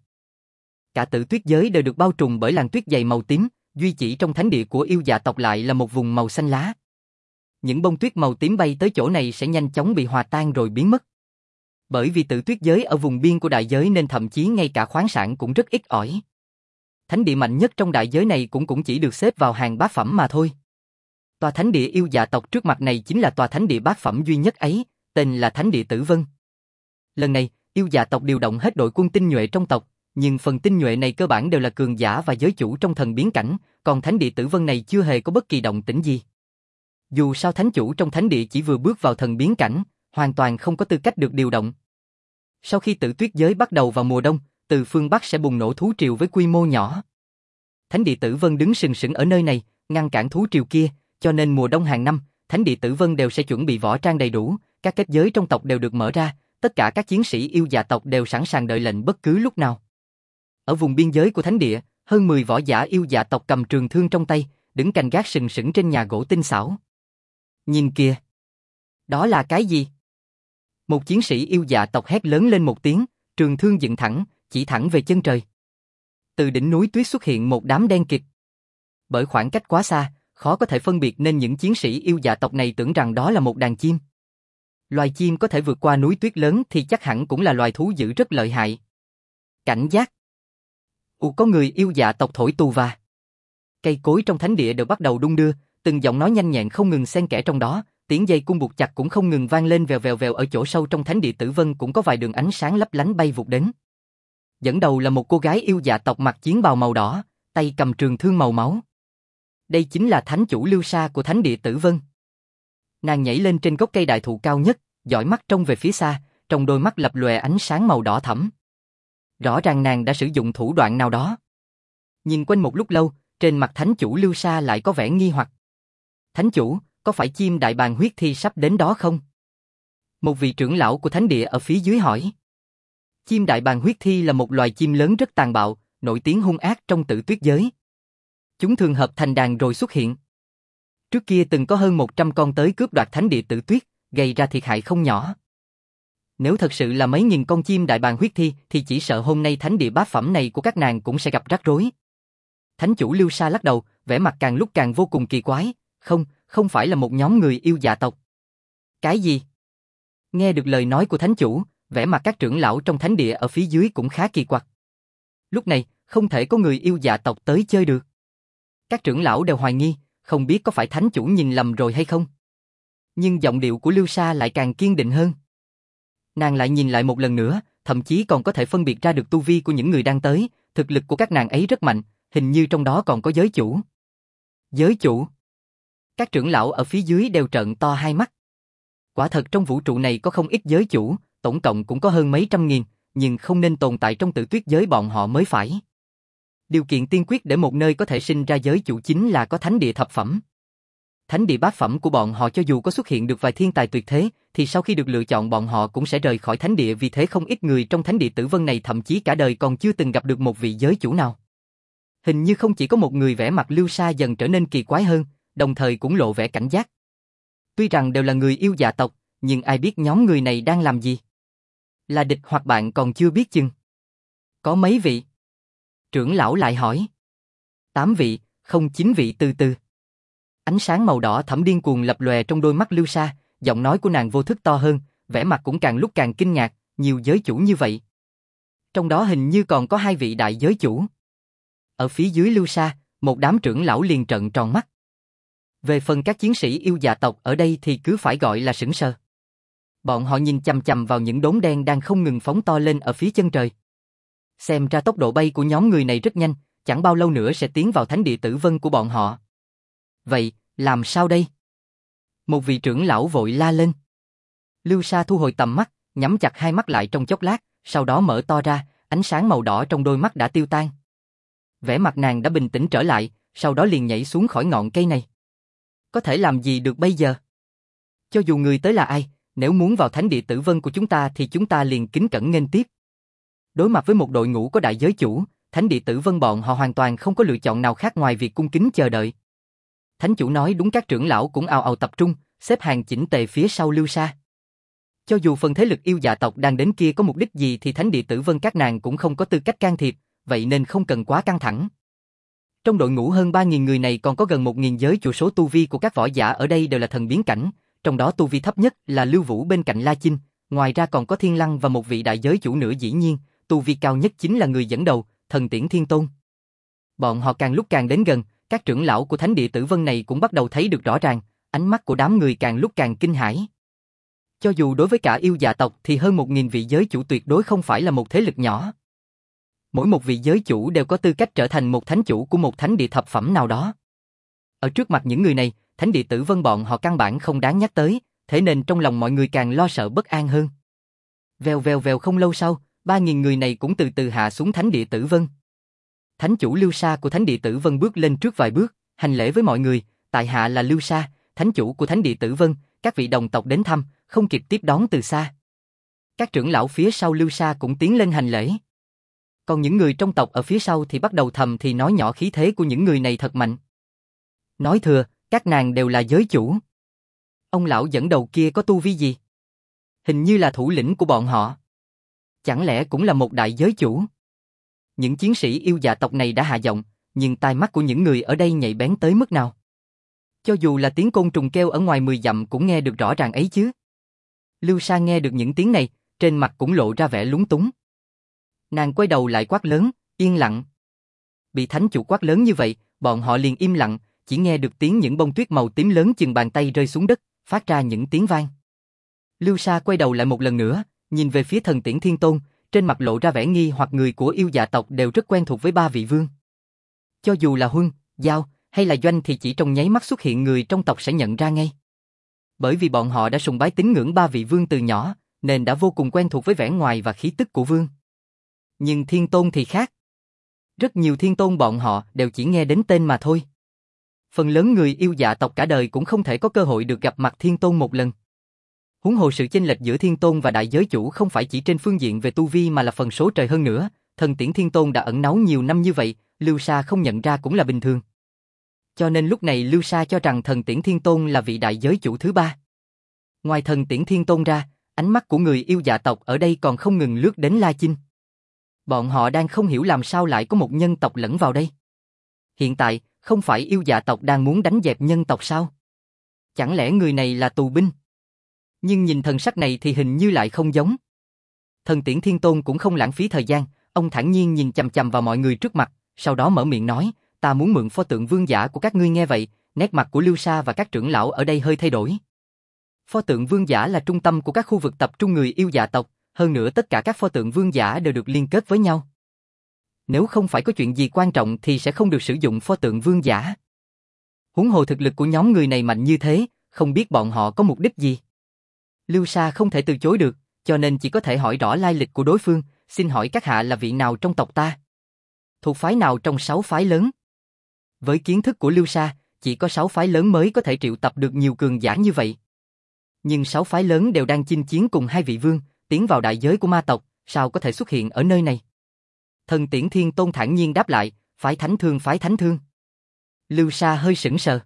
Cả Tử Tuyết giới đều được bao trùm bởi làn tuyết dày màu tím, duy chỉ trong thánh địa của yêu dạ tộc lại là một vùng màu xanh lá. Những bông tuyết màu tím bay tới chỗ này sẽ nhanh chóng bị hòa tan rồi biến mất. Bởi vì Tử Tuyết giới ở vùng biên của đại giới nên thậm chí ngay cả khoáng sản cũng rất ít ỏi. Thánh địa mạnh nhất trong đại giới này cũng cũng chỉ được xếp vào hàng bát phẩm mà thôi. Tòa thánh địa yêu dạ tộc trước mặt này chính là tòa thánh địa bát phẩm duy nhất ấy, tên là Thánh địa Tử Vân. Lần này, yêu dạ tộc điều động hết đội quân tinh nhuệ trong tộc, nhưng phần tinh nhuệ này cơ bản đều là cường giả và giới chủ trong thần biến cảnh, còn Thánh địa Tử Vân này chưa hề có bất kỳ động tĩnh gì. Dù sao thánh chủ trong thánh địa chỉ vừa bước vào thần biến cảnh, hoàn toàn không có tư cách được điều động. Sau khi Tử Tuyết giới bắt đầu vào mùa đông, từ phương Bắc sẽ bùng nổ thú triều với quy mô nhỏ. Thánh địa Tử Vân đứng sừng sững ở nơi này, ngăn cản thú triều kia, cho nên mùa đông hàng năm, Thánh địa Tử Vân đều sẽ chuẩn bị võ trang đầy đủ, các kết giới trong tộc đều được mở ra, tất cả các chiến sĩ yêu dạ tộc đều sẵn sàng đợi lệnh bất cứ lúc nào. Ở vùng biên giới của thánh địa, hơn mười võ giả yêu dạ tộc cầm trường thương trong tay, đứng canh gác sừng sững trên nhà gỗ tinh xảo. Nhìn kìa! Đó là cái gì? Một chiến sĩ yêu dạ tộc hét lớn lên một tiếng, trường thương dựng thẳng, chỉ thẳng về chân trời. Từ đỉnh núi tuyết xuất hiện một đám đen kịt. Bởi khoảng cách quá xa, khó có thể phân biệt nên những chiến sĩ yêu dạ tộc này tưởng rằng đó là một đàn chim. Loài chim có thể vượt qua núi tuyết lớn thì chắc hẳn cũng là loài thú dữ rất lợi hại. Cảnh giác! Ủa, có người yêu dạ tộc thổi tù và. Cây cối trong thánh địa đều bắt đầu đung đưa, từng giọng nói nhanh nhẹn không ngừng xen kẽ trong đó, tiếng dây cung buộc chặt cũng không ngừng vang lên vèo vèo vèo. Ở chỗ sâu trong thánh địa Tử Vân cũng có vài đường ánh sáng lấp lánh bay vụt đến. Dẫn đầu là một cô gái yêu dạ tộc mặc chiến bào màu đỏ, tay cầm trường thương màu máu. Đây chính là thánh chủ Lưu Sa của thánh địa Tử Vân. Nàng nhảy lên trên gốc cây đại thụ cao nhất, dõi mắt trông về phía xa, trong đôi mắt lập lòe ánh sáng màu đỏ thẫm. Rõ ràng nàng đã sử dụng thủ đoạn nào đó. Nhìn quanh một lúc lâu, trên mặt thánh chủ Lưu Sa lại có vẻ nghi hoặc. Thánh chủ, có phải chim đại bàng huyết thi sắp đến đó không? Một vị trưởng lão của thánh địa ở phía dưới hỏi. Chim đại bàng huyết thi là một loài chim lớn rất tàn bạo, nổi tiếng hung ác trong Tử Tuyết giới. Chúng thường hợp thành đàn rồi xuất hiện. Trước kia từng có hơn một trăm con tới cướp đoạt thánh địa Tử Tuyết, gây ra thiệt hại không nhỏ. Nếu thật sự là mấy nghìn con chim đại bàng huyết thi thì chỉ sợ hôm nay thánh địa bát phẩm này của các nàng cũng sẽ gặp rắc rối. Thánh chủ Lưu Sa lắc đầu, vẻ mặt càng lúc càng vô cùng kỳ quái. Không, không phải là một nhóm người yêu dạ tộc. Cái gì? Nghe được lời nói của thánh chủ, vẻ mặt các trưởng lão trong thánh địa ở phía dưới cũng khá kỳ quặc. Lúc này, không thể có người yêu dạ tộc tới chơi được. Các trưởng lão đều hoài nghi, không biết có phải thánh chủ nhìn lầm rồi hay không. Nhưng giọng điệu của Lưu Sa lại càng kiên định hơn. Nàng lại nhìn lại một lần nữa, thậm chí còn có thể phân biệt ra được tu vi của những người đang tới, thực lực của các nàng ấy rất mạnh, hình như trong đó còn có giới chủ. Giới chủ? Các trưởng lão ở phía dưới đều trợn to hai mắt. Quả thật trong vũ trụ này có không ít giới chủ, tổng cộng cũng có hơn mấy trăm nghìn, nhưng không nên tồn tại trong Tử Tuyết giới bọn họ mới phải. Điều kiện tiên quyết để một nơi có thể sinh ra giới chủ chính là có thánh địa thập phẩm. Thánh địa bát phẩm của bọn họ cho dù có xuất hiện được vài thiên tài tuyệt thế, thì sau khi được lựa chọn bọn họ cũng sẽ rời khỏi thánh địa, vì thế không ít người trong thánh địa Tử Vân này thậm chí cả đời còn chưa từng gặp được một vị giới chủ nào. Hình như không chỉ có một người, vẻ mặt Lưu Sa dần trở nên kỳ quái hơn, đồng thời cũng lộ vẻ cảnh giác. Tuy rằng đều là người yêu dạ tộc, nhưng ai biết nhóm người này đang làm gì? Là địch hoặc bạn còn chưa biết chừng. Có mấy vị? Trưởng lão lại hỏi. Tám vị, không chín vị. Từ từ. Ánh sáng màu đỏ thẫm điên cuồng lập lòe trong đôi mắt Lưu Sa, giọng nói của nàng vô thức to hơn, vẻ mặt cũng càng lúc càng kinh ngạc, nhiều giới chủ như vậy. Trong đó hình như còn có hai vị đại giới chủ. Ở phía dưới Lưu Sa, một đám trưởng lão liền trợn tròn mắt. Về phần các chiến sĩ yêu dạ tộc ở đây thì cứ phải gọi là sững sờ. Bọn họ nhìn chằm chằm vào những đốm đen đang không ngừng phóng to lên ở phía chân trời. Xem ra tốc độ bay của nhóm người này rất nhanh, chẳng bao lâu nữa sẽ tiến vào thánh địa Tử Vân của bọn họ. Vậy, làm sao đây? Một vị trưởng lão vội la lên. Lưu Sa thu hồi tầm mắt, nhắm chặt hai mắt lại trong chốc lát, sau đó mở to ra, ánh sáng màu đỏ trong đôi mắt đã tiêu tan. Vẻ mặt nàng đã bình tĩnh trở lại, sau đó liền nhảy xuống khỏi ngọn cây này. Có thể làm gì được bây giờ? Cho dù người tới là ai, nếu muốn vào thánh địa Tử Vân của chúng ta thì chúng ta liền kính cẩn nghênh tiếp. Đối mặt với một đội ngũ có đại giới chủ, thánh địa Tử Vân bọn họ hoàn toàn không có lựa chọn nào khác ngoài việc cung kính chờ đợi. Thánh chủ nói đúng, các trưởng lão cũng ào ào tập trung, xếp hàng chỉnh tề phía sau Lưu Sa. Cho dù phần thế lực yêu dạ tộc đang đến kia có mục đích gì thì thánh địa Tử Vân các nàng cũng không có tư cách can thiệp, vậy nên không cần quá căng thẳng. Trong đội ngũ hơn ba nghìn người này còn có gần một nghìn giới chủ, số tu vi của các võ giả ở đây đều là thần biến cảnh, trong đó tu vi thấp nhất là Lưu Vũ bên cạnh La Chinh, ngoài ra còn có Thiên Lăng và một vị đại giới chủ nữa, dĩ nhiên, tu vi cao nhất chính là người dẫn đầu, Thần Tiễn Thiên Tôn. Bọn họ càng lúc càng đến gần, các trưởng lão của thánh địa Tử Vân này cũng bắt đầu thấy được rõ ràng, ánh mắt của đám người càng lúc càng kinh hãi. Cho dù đối với cả yêu dạ tộc thì hơn một nghìn vị giới chủ tuyệt đối không phải là một thế lực nhỏ. Mỗi một vị giới chủ đều có tư cách trở thành một thánh chủ của một thánh địa thập phẩm nào đó. Ở trước mặt những người này, thánh địa Tử Vân bọn họ căn bản không đáng nhắc tới, thế nên trong lòng mọi người càng lo sợ bất an hơn. Vèo vèo vèo, không lâu sau, ba nghìn người này cũng từ từ hạ xuống thánh địa Tử Vân. Thánh chủ Lưu Sa của thánh địa Tử Vân bước lên trước vài bước, hành lễ với mọi người, tại hạ là Lưu Sa, thánh chủ của thánh địa Tử Vân, các vị đồng tộc đến thăm, không kịp tiếp đón từ xa. Các trưởng lão phía sau Lưu Sa cũng tiến lên hành lễ. Còn những người trong tộc ở phía sau thì bắt đầu thầm thì nói nhỏ, khí thế của những người này thật mạnh. Nói thừa, các nàng đều là giới chủ. Ông lão dẫn đầu kia có tu vi gì? Hình như là thủ lĩnh của bọn họ. Chẳng lẽ cũng là một đại giới chủ? Những chiến sĩ yêu dạ tộc này đã hạ giọng, nhưng tai mắt của những người ở đây nhạy bén tới mức nào? Cho dù là tiếng côn trùng kêu ở ngoài mười dặm cũng nghe được rõ ràng ấy chứ. Lưu Sa nghe được những tiếng này, trên mặt cũng lộ ra vẻ lúng túng. Nàng quay đầu lại quát lớn, yên lặng. Bị thánh chủ quát lớn như vậy, bọn họ liền im lặng, chỉ nghe được tiếng những bông tuyết màu tím lớn chừng bàn tay rơi xuống đất, phát ra những tiếng vang. Lưu Sa quay đầu lại một lần nữa, nhìn về phía Thần Tiễn Thiên Tôn, trên mặt lộ ra vẻ nghi hoặc, người của yêu dạ tộc đều rất quen thuộc với ba vị vương. Cho dù là Huân, Giao hay là Doanh thì chỉ trong nháy mắt xuất hiện người trong tộc sẽ nhận ra ngay. Bởi vì bọn họ đã sùng bái tín ngưỡng ba vị vương từ nhỏ, nên đã vô cùng quen thuộc với vẻ ngoài và khí tức của vương. Nhưng Thiên Tôn thì khác. Rất nhiều Thiên Tôn bọn họ đều chỉ nghe đến tên mà thôi. Phần lớn người yêu dạ tộc cả đời cũng không thể có cơ hội được gặp mặt Thiên Tôn một lần. Huống hồ sự chênh lệch giữa Thiên Tôn và đại giới chủ không phải chỉ trên phương diện về tu vi mà là phần số trời hơn nữa. Thần Tiễn Thiên Tôn đã ẩn náu nhiều năm như vậy, Lưu Sa không nhận ra cũng là bình thường. Cho nên lúc này Lưu Sa cho rằng Thần Tiễn Thiên Tôn là vị đại giới chủ thứ ba. Ngoài Thần Tiễn Thiên Tôn ra, ánh mắt của người yêu dạ tộc ở đây còn không ngừng lướt đến La Chinh. Bọn họ đang không hiểu làm sao lại có một nhân tộc lẫn vào đây. Hiện tại, không phải yêu dạ tộc đang muốn đánh dẹp nhân tộc sao? Chẳng lẽ người này là tù binh? Nhưng nhìn thần sắc này thì hình như lại không giống. Thần Tiễn Thiên Tôn cũng không lãng phí thời gian, ông thản nhiên nhìn chằm chằm vào mọi người trước mặt, sau đó mở miệng nói, ta muốn mượn pho tượng vương giả của các ngươi. Nghe vậy, nét mặt của Lưu Sa và các trưởng lão ở đây hơi thay đổi. Pho tượng vương giả là trung tâm của các khu vực tập trung người yêu dạ tộc, hơn nữa tất cả các pho tượng vương giả đều được liên kết với nhau. Nếu không phải có chuyện gì quan trọng thì sẽ không được sử dụng pho tượng vương giả. Huống hồ thực lực của nhóm người này mạnh như thế, không biết bọn họ có mục đích gì. Lưu Sa không thể từ chối được, cho nên chỉ có thể hỏi rõ lai lịch của đối phương, xin hỏi các hạ là vị nào trong tộc ta? Thuộc phái nào trong sáu phái lớn? Với kiến thức của Lưu Sa, chỉ có sáu phái lớn mới có thể triệu tập được nhiều cường giả như vậy. Nhưng sáu phái lớn đều đang chinh chiến cùng hai vị vương, tiến vào đại giới của ma tộc, sao có thể xuất hiện ở nơi này? Thần Tiễn Thiên Tôn thản nhiên đáp lại, phái Thánh Thương phái Thánh Thương. Lưu Sa hơi sững sờ.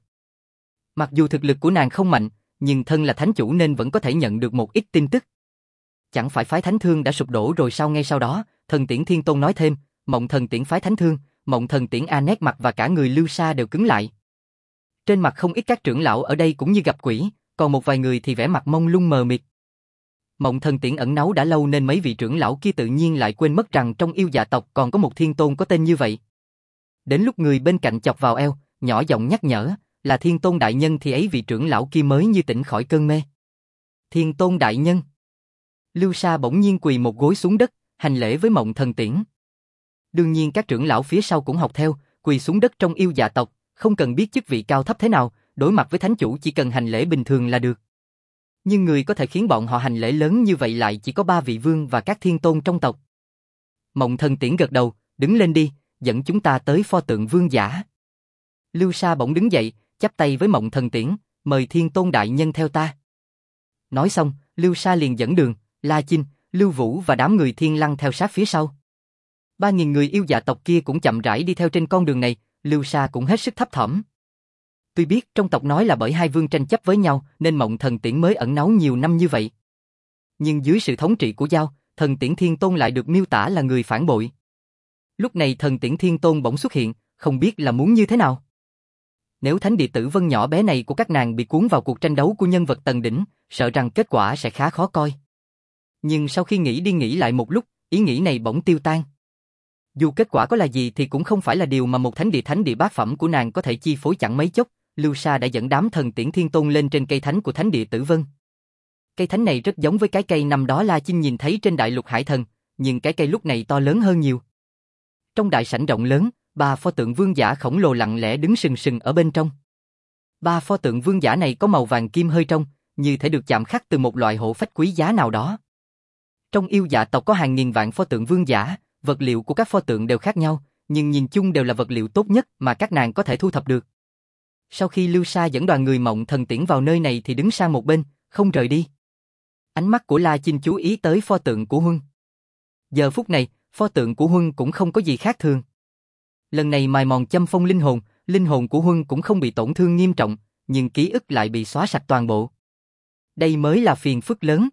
Mặc dù thực lực của nàng không mạnh, nhưng thân là thánh chủ nên vẫn có thể nhận được một ít tin tức. Chẳng phải phái Thánh Thương đã sụp đổ rồi sao? Ngay sau đó, Thần Tiễn Thiên Tôn nói thêm, Mộng Thần Tiễn phái Thánh Thương, Mộng Thần Tiễn a. Nét mặt và cả người Lưu Sa đều cứng lại. Trên mặt không ít các trưởng lão ở đây cũng như gặp quỷ, còn một vài người thì vẻ mặt mông lung mờ mịt. Mộng Thần Tiễn ẩn náu đã lâu nên mấy vị trưởng lão kia tự nhiên lại quên mất rằng trong yêu dạ tộc còn có một Thiên Tôn có tên như vậy. Đến lúc người bên cạnh chọc vào eo, nhỏ giọng nhắc nhở, là Thiên Tôn đại nhân thì ấy vị trưởng lão kia mới như tỉnh khỏi cơn mê. Thiên Tôn đại nhân. Lưu Sa bỗng nhiên quỳ một gối xuống đất, hành lễ với Mộng Thần Tiễn. Đương nhiên các trưởng lão phía sau cũng học theo, quỳ xuống đất trong yêu dạ tộc, không cần biết chức vị cao thấp thế nào, đối mặt với thánh chủ chỉ cần hành lễ bình thường là được. Nhưng người có thể khiến bọn họ hành lễ lớn như vậy lại chỉ có ba vị vương và các thiên tôn trong tộc. Mộng Thần Tiễn gật đầu, đứng lên đi, dẫn chúng ta tới pho tượng vương giả. Lưu Sa bỗng đứng dậy, chắp tay với Mộng Thần Tiễn, mời Thiên Tôn đại nhân theo ta. Nói xong, Lưu Sa liền dẫn đường, La Chinh, Lưu Vũ và đám người Thiên Lăng theo sát phía sau. Ba nghìn người yêu dạ tộc kia cũng chậm rãi đi theo trên con đường này, Lưu Sa cũng hết sức thấp thỏm. Tuy biết trong tộc nói là bởi hai vương tranh chấp với nhau nên Mộng Thần Tiễn mới ẩn náu nhiều năm như vậy. Nhưng dưới sự thống trị của Giao, Thần Tiễn Thiên Tôn lại được miêu tả là người phản bội. Lúc này Thần Tiễn Thiên Tôn bỗng xuất hiện, không biết là muốn như thế nào. Nếu thánh địa tử vân nhỏ bé này của các nàng bị cuốn vào cuộc tranh đấu của nhân vật tầng đỉnh, sợ rằng kết quả sẽ khá khó coi. Nhưng sau khi nghĩ đi nghĩ lại một lúc, ý nghĩ này bỗng tiêu tan. Dù kết quả có là gì thì cũng không phải là điều mà một thánh địa thánh địa bát phẩm của nàng có thể chi phối. Chẳng mấy chốc, Lưu Sa đã dẫn đám Thần Tiễn Thiên Tôn lên trên cây thánh của thánh địa tử vân. Cây thánh này rất giống với cái cây năm đó La Chinh nhìn thấy trên đại lục hải thần, nhưng cái cây lúc này to lớn hơn nhiều. Trong đại sảnh rộng lớn, ba pho tượng vương giả khổng lồ lặng lẽ đứng sừng sừng ở bên trong. Ba pho tượng vương giả này có màu vàng kim hơi trong, như thể được chạm khắc từ một loại hộ phách quý giá nào đó. Trong yêu dạ tộc có hàng nghìn vạn pho tượng vương giả, vật liệu của các pho tượng đều khác nhau, nhưng nhìn chung đều là vật liệu tốt nhất mà các nàng có thể thu thập được. Sau khi Lưu Sa dẫn đoàn người Mộng Thần Tiễn vào nơi này thì đứng sang một bên, không rời đi. Ánh mắt của La Chinh chú ý tới pho tượng của Huân. Giờ phút này, pho tượng của Huân cũng không có gì khác thường. Lần này mài mòn châm phong linh hồn, linh hồn của Huân cũng không bị tổn thương nghiêm trọng, nhưng ký ức lại bị xóa sạch toàn bộ. Đây mới là phiền phức lớn.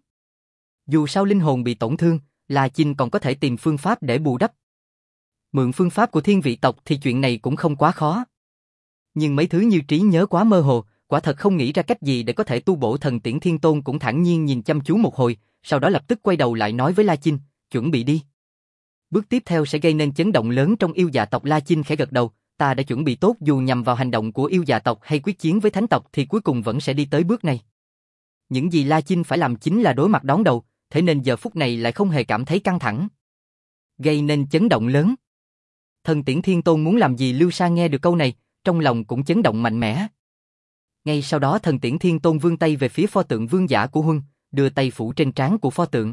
Dù sao linh hồn bị tổn thương, La Chinh còn có thể tìm phương pháp để bù đắp. Mượn phương pháp của thiên vị tộc thì chuyện này cũng không quá khó. Nhưng mấy thứ như trí nhớ quá mơ hồ, quả thật không nghĩ ra cách gì để có thể tu bổ. Thần Tiễn Thiên Tôn cũng thản nhiên nhìn chăm chú một hồi, sau đó lập tức quay đầu lại nói với La Chinh, chuẩn bị đi. Bước tiếp theo sẽ gây nên chấn động lớn trong yêu dạ tộc. La Chinh khẽ gật đầu, ta đã chuẩn bị tốt, dù nhằm vào hành động của yêu dạ tộc hay quyết chiến với thánh tộc thì cuối cùng vẫn sẽ đi tới bước này. Những gì La Chinh phải làm chính là đối mặt đón đầu, thế nên giờ phút này lại không hề cảm thấy căng thẳng. Gây nên chấn động lớn. Thần Tiễn Thiên Tôn muốn làm gì? Lưu Sa nghe được câu này, trong lòng cũng chấn động mạnh mẽ. Ngay sau đó Thần Tiễn Thiên Tôn vươn tay về phía pho tượng vương giả của Huân, đưa tay phủ trên trán của pho tượng.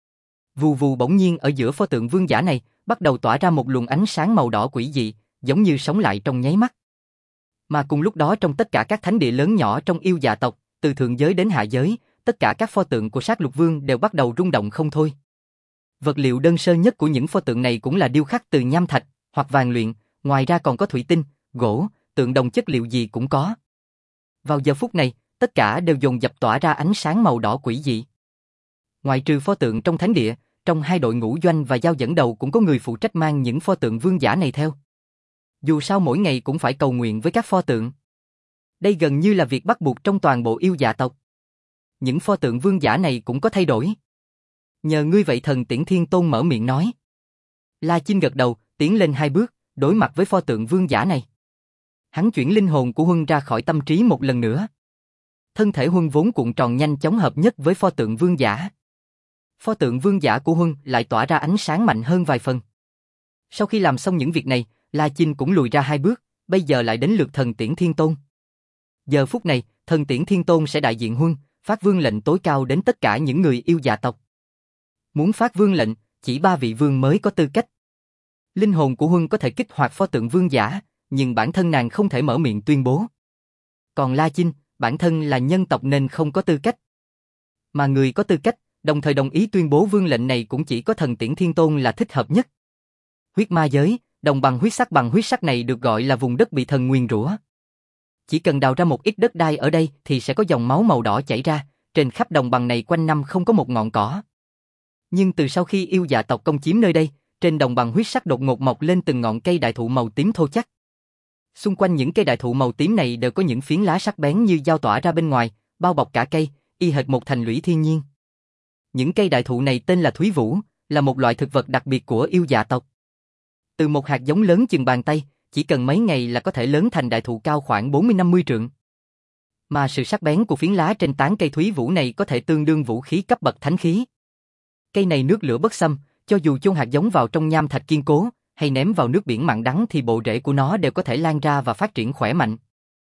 Vù vù, bỗng nhiên ở giữa pho tượng vương giả này, bắt đầu tỏa ra một luồng ánh sáng màu đỏ quỷ dị, giống như sống lại trong nháy mắt. Mà cùng lúc đó trong tất cả các thánh địa lớn nhỏ trong yêu dạ tộc, từ thượng giới đến hạ giới, tất cả các pho tượng của Sát Lục Vương đều bắt đầu rung động không thôi. Vật liệu đơn sơ nhất của những pho tượng này cũng là điêu khắc từ nham thạch hoặc vàng luyện, ngoài ra còn có thủy tinh, gỗ, tượng đồng, chất liệu gì cũng có. Vào giờ phút này, tất cả đều dồn dập tỏa ra ánh sáng màu đỏ quỷ dị. Ngoại trừ pho tượng trong thánh địa, trong hai đội ngũ doanh và giao dẫn đầu cũng có người phụ trách mang những pho tượng vương giả này theo. Dù sao mỗi ngày cũng phải cầu nguyện với các pho tượng. Đây gần như là việc bắt buộc trong toàn bộ yêu dạ tộc. Những pho tượng vương giả này cũng có thay đổi. Nhờ ngươi vậy, Thần Tiễn Thiên Tôn mở miệng nói. La Chinh gật đầu, tiến lên hai bước, đối mặt với pho tượng vương giả này. Hắn chuyển linh hồn của Huân ra khỏi tâm trí một lần nữa. Thân thể Huân vốn cuộn tròn nhanh chóng hợp nhất với pho tượng vương giả. Pho tượng vương giả của Huân lại tỏa ra ánh sáng mạnh hơn vài phần. Sau khi làm xong những việc này, La Chinh cũng lùi ra hai bước, bây giờ lại đến lượt Thần Tiễn Thiên Tôn. Giờ phút này, Thần Tiễn Thiên Tôn sẽ đại diện Huân, phát vương lệnh tối cao đến tất cả những người yêu dạ tộc. Muốn phát vương lệnh, chỉ ba vị vương mới có tư cách. Linh hồn của Huân có thể kích hoạt pho tượng vương giả, nhưng bản thân nàng không thể mở miệng tuyên bố. Còn La Chinh, bản thân là nhân tộc nên không có tư cách. Mà người có tư cách, đồng thời đồng ý tuyên bố vương lệnh này cũng chỉ có Thần Tiễn Thiên Tôn là thích hợp nhất. Huyết ma giới, đồng bằng huyết sắc, bằng huyết sắc này được gọi là vùng đất bị thần nguyền rủa. Chỉ cần đào ra một ít đất đai ở đây thì sẽ có dòng máu màu đỏ chảy ra, trên khắp đồng bằng này quanh năm không có một ngọn cỏ. Nhưng từ sau khi yêu dạ tộc công chiếm nơi đây, trên đồng bằng huyết sắc đột ngột mọc lên từng ngọn cây đại thụ màu tím thô chắc. Xung quanh những cây đại thụ màu tím này đều có những phiến lá sắc bén như dao tỏa ra bên ngoài, bao bọc cả cây, y hệt một thành lũy thiên nhiên. Những cây đại thụ này tên là Thúy Vũ, là một loại thực vật đặc biệt của yêu dạ tộc. Từ một hạt giống lớn chừng bàn tay, chỉ cần mấy ngày là có thể lớn thành đại thụ cao khoảng bốn mươi năm mươi trượng. Mà sự sắc bén của phiến lá trên tán cây Thúy Vũ này có thể tương đương vũ khí cấp bậc thánh khí. Cây này nước lửa bất xâm, cho dù chôn hạt giống vào trong nham thạch kiên cố, hay ném vào nước biển mặn đắng thì bộ rễ của nó đều có thể lan ra và phát triển khỏe mạnh.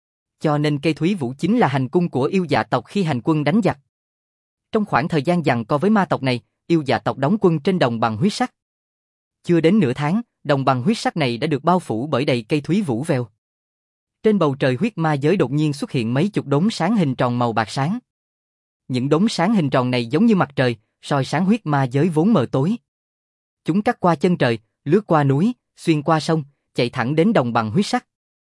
Cho nên cây Thúy Vũ chính là hành cung của yêu dạ tộc khi hành quân đánh giặc. Trong khoảng thời gian giằng co với ma tộc này, yêu dạ tộc đóng quân trên đồng bằng huyết sắc. Chưa đến nửa tháng, đồng bằng huyết sắc này đã được bao phủ bởi đầy cây Thúy Vũ vèo. Trên bầu trời huyết ma giới đột nhiên xuất hiện mấy chục đốm sáng hình tròn màu bạc sáng. Những đốm sáng hình tròn này giống như mặt trời, soi sáng huyết ma giới vốn mờ tối. Chúng cắt qua chân trời, lướt qua núi, xuyên qua sông, chạy thẳng đến đồng bằng huyết sắc.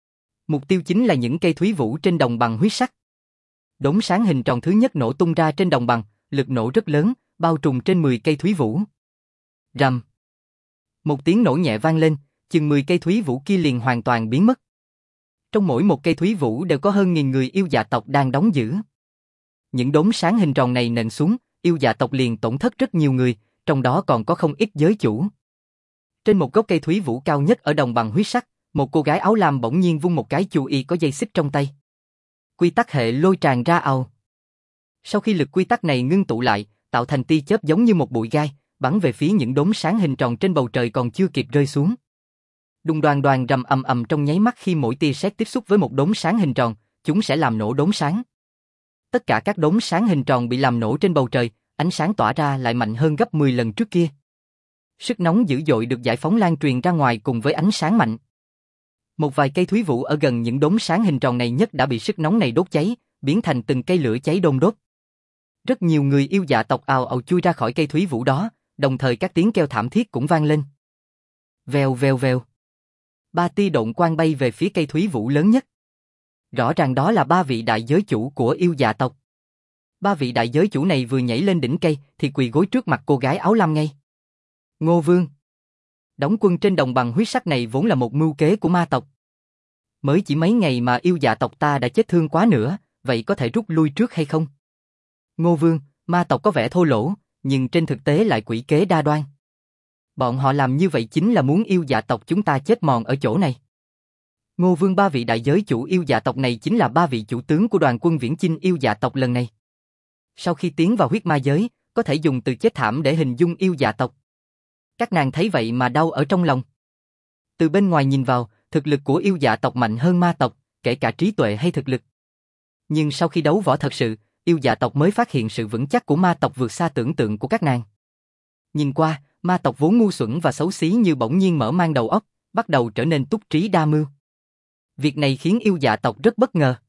Mục tiêu chính là những cây Thúy Vũ trên đồng bằng huyết sắc. Đốm sáng hình tròn thứ nhất nổ tung ra trên đồng bằng, lực nổ rất lớn, bao trùm trên mười cây Thúy Vũ. Rầm. Một tiếng nổ nhẹ vang lên, chừng mười cây Thúy Vũ kia liền hoàn toàn biến mất. Trong mỗi một cây Thúy Vũ đều có hơn nghìn người yêu dạ tộc đang đóng giữ. Những đốm sáng hình tròn này nện xuống, yêu dạ tộc liền tổn thất rất nhiều người, trong đó còn có không ít giới chủ. Trên một gốc cây Thúy Vũ cao nhất ở đồng bằng huyết sắc, một cô gái áo lam bỗng nhiên vung một cái chu y có dây xích trong tay. Quy tắc hệ lôi tràn ra ào. Sau khi lực quy tắc này ngưng tụ lại, tạo thành tia chớp giống như một bụi gai, bắn về phía những đốm sáng hình tròn trên bầu trời còn chưa kịp rơi xuống. Đùng đoàng đoàng rầm ầm ầm, trong nháy mắt khi mỗi tia sét tiếp xúc với một đốm sáng hình tròn, chúng sẽ làm nổ đốm sáng. Tất cả các đốm sáng hình tròn bị làm nổ trên bầu trời, ánh sáng tỏa ra lại mạnh hơn gấp mười lần trước kia. Sức nóng dữ dội được giải phóng lan truyền ra ngoài cùng với ánh sáng mạnh. Một vài cây Thúy Vũ ở gần những đốm sáng hình tròn này nhất đã bị sức nóng này đốt cháy, biến thành từng cây lửa cháy đôn đốt. Rất nhiều người yêu dạ tộc ào ào chui ra khỏi cây Thúy Vũ đó, đồng thời các tiếng kêu thảm thiết cũng vang lên. Vèo vèo vèo. Ba tia độn quang bay về phía cây Thúy Vũ lớn nhất. Rõ ràng đó là ba vị đại giới chủ của yêu dạ tộc. Ba vị đại giới chủ này vừa nhảy lên đỉnh cây thì quỳ gối trước mặt cô gái áo lam ngay. Ngô Vương. Đóng quân trên đồng bằng huyết sắc này vốn là một mưu kế của ma tộc. Mới chỉ mấy ngày mà yêu dạ tộc ta đã chết thương quá nữa, vậy có thể rút lui trước hay không? Ngô Vương, ma tộc có vẻ thô lỗ, nhưng trên thực tế lại quỷ kế đa đoan. Bọn họ làm như vậy chính là muốn yêu dạ tộc chúng ta chết mòn ở chỗ này. Ngô Vương, ba vị đại giới chủ yêu dạ tộc này chính là ba vị chủ tướng của đoàn quân viễn chinh yêu dạ tộc lần này. Sau khi tiến vào huyết ma giới, có thể dùng từ chết thảm để hình dung yêu dạ tộc. Các nàng thấy vậy mà đau ở trong lòng. Từ bên ngoài nhìn vào, Thực lực của yêu dạ tộc mạnh hơn ma tộc, kể cả trí tuệ hay thực lực. Nhưng sau khi đấu võ thật sự, yêu dạ tộc mới phát hiện sự vững chắc của ma tộc vượt xa tưởng tượng của các nàng. Nhìn qua, ma tộc vốn ngu xuẩn và xấu xí như bỗng nhiên mở mang đầu óc, bắt đầu trở nên túc trí đa mưu. Việc này khiến yêu dạ tộc rất bất ngờ.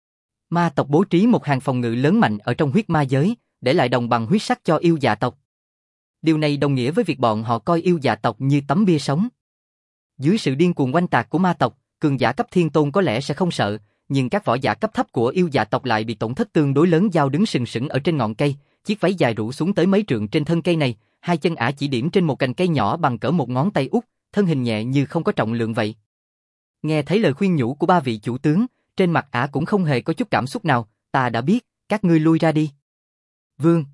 Ma tộc bố trí một hàng phòng ngự lớn mạnh ở trong huyết ma giới, để lại đồng bằng huyết sắc cho yêu dạ tộc. Điều này đồng nghĩa với việc bọn họ coi yêu dạ tộc như tấm bia sống. Dưới sự điên cuồng oanh tạc của ma tộc, cường giả cấp thiên tôn có lẽ sẽ không sợ, nhưng các võ giả cấp thấp của yêu dạ tộc lại bị tổn thất tương đối lớn. Dao đứng sừng sững ở trên ngọn cây, chiếc váy dài rủ xuống tới mấy trượng trên thân cây này, hai chân ả chỉ điểm trên một cành cây nhỏ bằng cỡ một ngón tay út, thân hình nhẹ như không có trọng lượng vậy. Nghe thấy lời khuyên nhủ của ba vị chủ tướng, trên mặt ả cũng không hề có chút cảm xúc nào. Ta đã biết, các ngươi lui ra đi. Vương.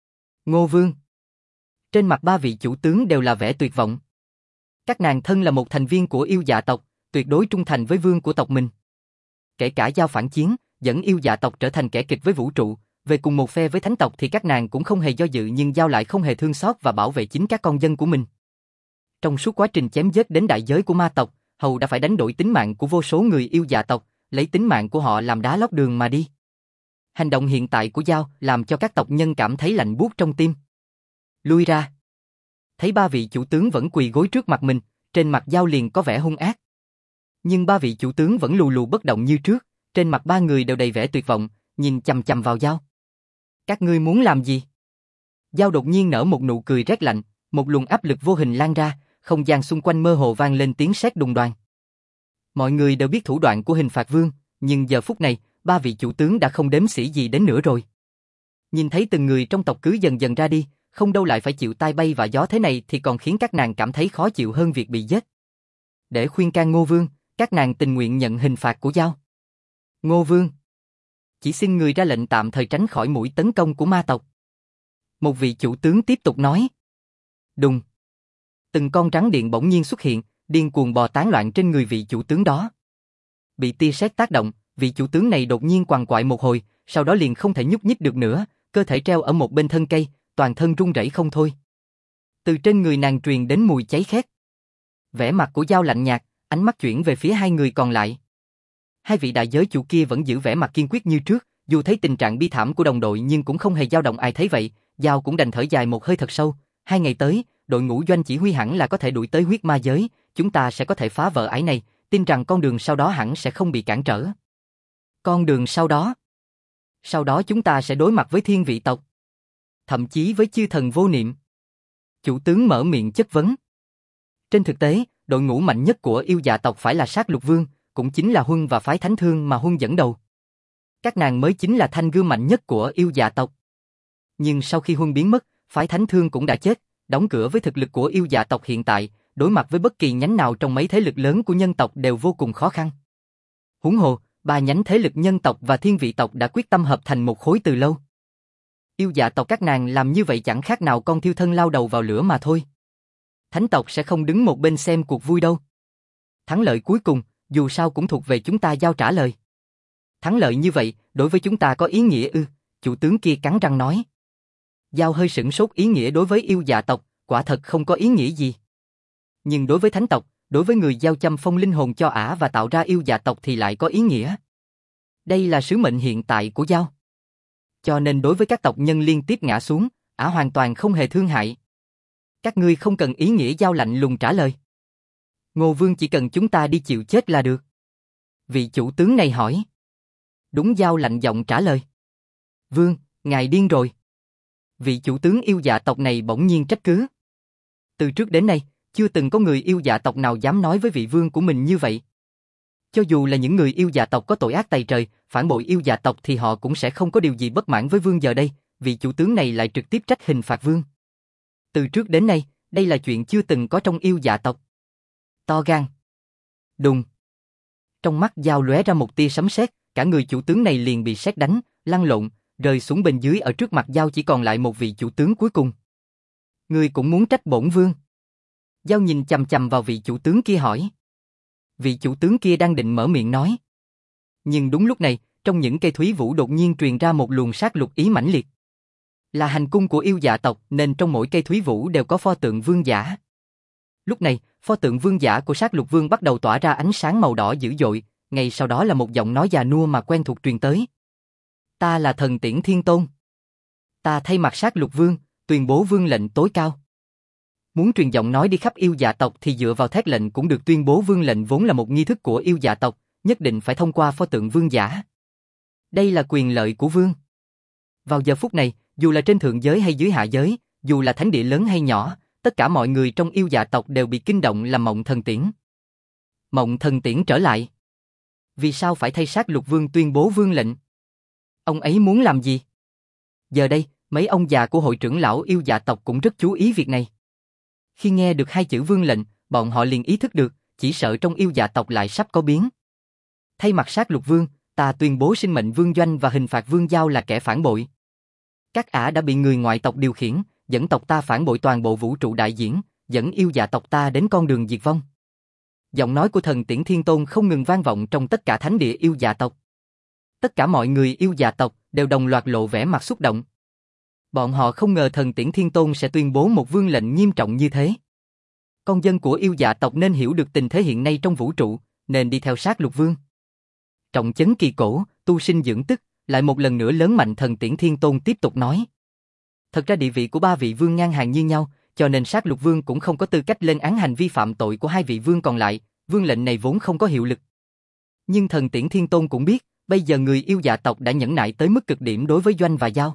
Ngô Vương. Trên mặt ba vị chủ tướng đều là vẻ tuyệt vọng. Các nàng thân là một thành viên của yêu dạ tộc, tuyệt đối trung thành với vương của tộc mình. Kể cả Dao phản chiến, dẫn yêu dạ tộc trở thành kẻ kịch với vũ trụ, về cùng một phe với thánh tộc thì các nàng cũng không hề do dự, nhưng Dao lại không hề thương xót và bảo vệ chính các con dân của mình. Trong suốt quá trình chém giết đến đại giới của ma tộc, hầu đã phải đánh đổi tính mạng của vô số người yêu dạ tộc, lấy tính mạng của họ làm đá lót đường mà đi. Hành động hiện tại của Dao làm cho các tộc nhân cảm thấy lạnh buốt trong tim. Lui ra. Thấy ba vị chủ tướng vẫn quỳ gối trước mặt mình, trên mặt Dao liền có vẻ hung ác. Nhưng ba vị chủ tướng vẫn lù lù bất động như trước, trên mặt ba người đều đầy vẻ tuyệt vọng, nhìn chằm chằm vào Dao. Các ngươi muốn làm gì? Dao đột nhiên nở một nụ cười rét lạnh, một luồng áp lực vô hình lan ra, không gian xung quanh mơ hồ vang lên tiếng sét đùng đoàng. Mọi người đều biết thủ đoạn của Hình Phạt Vương, nhưng giờ phút này, ba vị chủ tướng đã không đếm xỉa gì đến nữa rồi. Nhìn thấy từng người trong tộc cứ dần dần ra đi, không đâu lại phải chịu tai bay và gió thế này thì còn khiến các nàng cảm thấy khó chịu hơn việc bị giết. Để khuyên can Ngô Vương, các nàng tình nguyện nhận hình phạt của Dao. Ngô Vương, chỉ xin người ra lệnh tạm thời tránh khỏi mũi tấn công của ma tộc. Một vị chủ tướng tiếp tục nói. Đùng. Từng con rắn điện bỗng nhiên xuất hiện, điên cuồng bò tán loạn trên người vị chủ tướng đó. Bị tia sét tác động, vị chủ tướng này đột nhiên quằn quại một hồi, sau đó liền không thể nhúc nhích được nữa, cơ thể treo ở một bên thân cây, toàn thân run rẩy không thôi. Từ trên người nàng truyền đến mùi cháy khét. Vẻ mặt của Dao lạnh nhạt, ánh mắt chuyển về phía hai người còn lại. Hai vị đại giới chủ kia vẫn giữ vẻ mặt kiên quyết như trước, dù thấy tình trạng bi thảm của đồng đội nhưng cũng không hề dao động. Ai thấy vậy, Dao cũng đành thở dài một hơi thật sâu. Hai ngày tới, đội ngũ doanh chỉ huy hẳn là có thể đuổi tới huyết ma giới, chúng ta sẽ có thể phá vỡ ải này, tin rằng con đường sau đó hẳn sẽ không bị cản trở. Con đường sau đó? Sau đó chúng ta sẽ đối mặt với thiên vị tộc, thậm chí với chư thần vô niệm. Chủ tướng mở miệng chất vấn. Trên thực tế, đội ngũ mạnh nhất của yêu dạ tộc phải là Sát Lục Vương, cũng chính là Huân và phái Thánh Thương mà Huân dẫn đầu. Các nàng mới chính là thanh gươm mạnh nhất của yêu dạ tộc. Nhưng sau khi Huân biến mất, phái Thánh Thương cũng đã chết, đóng cửa với thực lực của yêu dạ tộc hiện tại, đối mặt với bất kỳ nhánh nào trong mấy thế lực lớn của nhân tộc đều vô cùng khó khăn. Huống hồ, ba nhánh thế lực nhân tộc và thiên vị tộc đã quyết tâm hợp thành một khối từ lâu. Yêu dạ tộc các nàng làm như vậy chẳng khác nào con thiêu thân lao đầu vào lửa mà thôi. Thánh tộc sẽ không đứng một bên xem cuộc vui đâu. Thắng lợi cuối cùng, dù sao cũng thuộc về chúng ta. Giao trả lời. Thắng lợi như vậy, đối với chúng ta có ý nghĩa ư? Chủ tướng kia cắn răng nói. Giao hơi sửng sốt. Ý nghĩa đối với yêu dạ tộc, quả thật không có ý nghĩa gì. Nhưng đối với thánh tộc, đối với người Giao châm phong linh hồn cho ả và tạo ra yêu dạ tộc thì lại có ý nghĩa. Đây là sứ mệnh hiện tại của Giao. Cho nên đối với các tộc nhân liên tiếp ngã xuống, ả hoàn toàn không hề thương hại. Các ngươi không cần ý nghĩa. Giao lạnh lùng trả lời. Ngô Vương chỉ cần chúng ta đi chịu chết là được. Vị chủ tướng này hỏi. Đúng. Giao lạnh giọng trả lời. Vương, ngài điên rồi. Vị chủ tướng yêu dạ tộc này bỗng nhiên trách cứ. Từ trước đến nay, chưa từng có người yêu dạ tộc nào dám nói với vị vương của mình như vậy. Cho dù là những người yêu dạ tộc có tội ác tày trời, phản bội yêu dạ tộc thì họ cũng sẽ không có điều gì bất mãn với vương. Giờ đây, vị chủ tướng này lại trực tiếp trách Hình Phạt Vương. Từ trước đến nay, đây là chuyện chưa từng có trong yêu dạ tộc. To gan. Đùng. Trong mắt Giao lóe ra một tia sấm sét, cả người chủ tướng này liền bị sét đánh, lăn lộn, rơi xuống bên dưới. Ở trước mặt Giao chỉ còn lại một vị chủ tướng cuối cùng. Ngươi cũng muốn trách bổn vương? Giao nhìn chằm chằm vào vị chủ tướng kia hỏi. Vị chủ tướng kia đang định mở miệng nói. Nhưng đúng lúc này, trong những cây thúy vũ đột nhiên truyền ra một luồng sát lục ý mãnh liệt. Là hành cung của yêu dạ tộc nên trong mỗi cây thúy vũ đều có pho tượng vương giả. Lúc này, pho tượng vương giả của Sát Lục Vương bắt đầu tỏa ra ánh sáng màu đỏ dữ dội, ngay sau đó là một giọng nói già nua mà quen thuộc truyền tới. Ta là Thần Tiễn Thiên Tôn. Ta thay mặt Sát Lục Vương, tuyên bố vương lệnh tối cao. Muốn truyền giọng nói đi khắp yêu dạ tộc thì dựa vào thét lệnh cũng được. Tuyên bố vương lệnh vốn là một nghi thức của yêu dạ tộc, nhất định phải thông qua pho tượng vương giả. Đây là quyền lợi của vương. Vào giờ phút này, dù là trên thượng giới hay dưới hạ giới, dù là thánh địa lớn hay nhỏ, tất cả mọi người trong yêu dạ tộc đều bị kinh động làm Mộng Thần Tiễn. Mộng Thần Tiễn trở lại. Vì sao phải thay Sát Lục Vương tuyên bố vương lệnh? Ông ấy muốn làm gì? Giờ đây, mấy ông già của hội trưởng lão yêu dạ tộc cũng rất chú ý việc này. Khi nghe được hai chữ vương lệnh, bọn họ liền ý thức được, chỉ sợ trong yêu dạ tộc lại sắp có biến. Thay mặt Sát Lục Vương, ta tuyên bố sinh mệnh vương Doanh và hình phạt vương Giao là kẻ phản bội. Các ả đã bị người ngoại tộc điều khiển, dẫn tộc ta phản bội toàn bộ vũ trụ đại diễn, dẫn yêu dạ tộc ta đến con đường diệt vong. Giọng nói của Thần Tiễn Thiên Tôn không ngừng vang vọng trong tất cả thánh địa yêu dạ tộc. Tất cả mọi người yêu dạ tộc đều đồng loạt lộ vẻ mặt xúc động. Bọn họ không ngờ Thần Tiễn Thiên Tôn sẽ tuyên bố một vương lệnh nghiêm trọng như thế. Con dân của yêu dạ tộc nên hiểu được tình thế hiện nay trong vũ trụ, nên đi theo Sát Lục Vương. Trọng chấn kỳ cổ, tu sinh dưỡng tức, lại một lần nữa lớn mạnh. Thần Tiễn Thiên Tôn tiếp tục nói. Thật ra địa vị của ba vị vương ngang hàng như nhau, cho nên Sát Lục Vương cũng không có tư cách lên án hành vi phạm tội của hai vị vương còn lại, vương lệnh này vốn không có hiệu lực. Nhưng Thần Tiễn Thiên Tôn cũng biết, bây giờ người yêu dạ tộc đã nhẫn nại tới mức cực điểm đối với Doanh và Giao.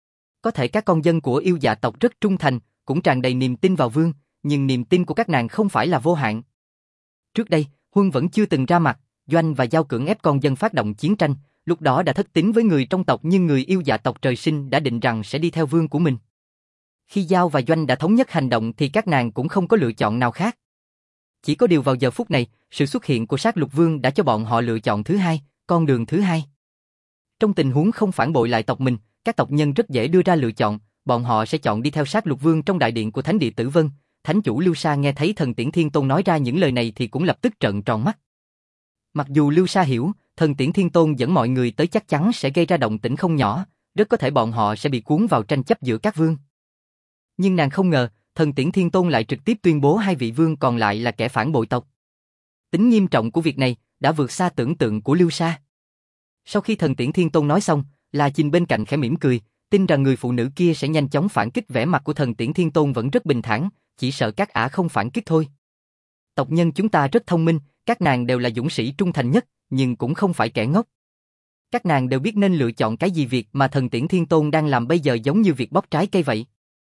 Có thể các con dân của yêu dạ tộc rất trung thành, cũng tràn đầy niềm tin vào vương, nhưng niềm tin của các nàng không phải là vô hạn. Trước đây, Huân vẫn chưa từng ra mặt, Doanh và Giao cưỡng ép con dân phát động chiến tranh, lúc đó đã thất tín với người trong tộc, nhưng người yêu dạ tộc trời sinh đã định rằng sẽ đi theo vương của mình. Khi Giao và Doanh đã thống nhất hành động thì các nàng cũng không có lựa chọn nào khác. Chỉ có điều vào giờ phút này, sự xuất hiện của Sát Lục Vương đã cho bọn họ lựa chọn thứ hai, con đường thứ hai. Trong tình huống không phản bội lại tộc mình, các tộc nhân rất dễ đưa ra lựa chọn, bọn họ sẽ chọn đi theo Sát Lục Vương trong đại điện của Thánh địa Tử Vân. Thánh chủ Lưu Sa nghe thấy Thần Tiễn Thiên Tôn nói ra những lời này thì cũng lập tức trợn tròn mắt. Mặc dù Lưu Sa hiểu, Thần Tiễn Thiên Tôn dẫn mọi người tới chắc chắn sẽ gây ra động tĩnh không nhỏ, rất có thể bọn họ sẽ bị cuốn vào tranh chấp giữa các vương. Nhưng nàng không ngờ, Thần Tiễn Thiên Tôn lại trực tiếp tuyên bố hai vị vương còn lại là kẻ phản bội tộc. Tính nghiêm trọng của việc này đã vượt xa tưởng tượng của Lưu Sa. Sau khi Thần Tiễn Thiên Tôn nói xong, La Chinh bên cạnh khẽ mỉm cười, tin rằng người phụ nữ kia sẽ nhanh chóng phản kích. Vẻ mặt của Thần Tiễn Thiên Tôn vẫn rất bình thản, chỉ sợ các ả không phản kích thôi. Tộc nhân chúng ta rất thông minh, các nàng đều là dũng sĩ trung thành nhất, nhưng cũng không phải kẻ ngốc. Các nàng đều biết nên lựa chọn cái gì. Việc mà Thần Tiễn Thiên Tôn đang làm bây giờ giống như việc bóc trái cây vậy.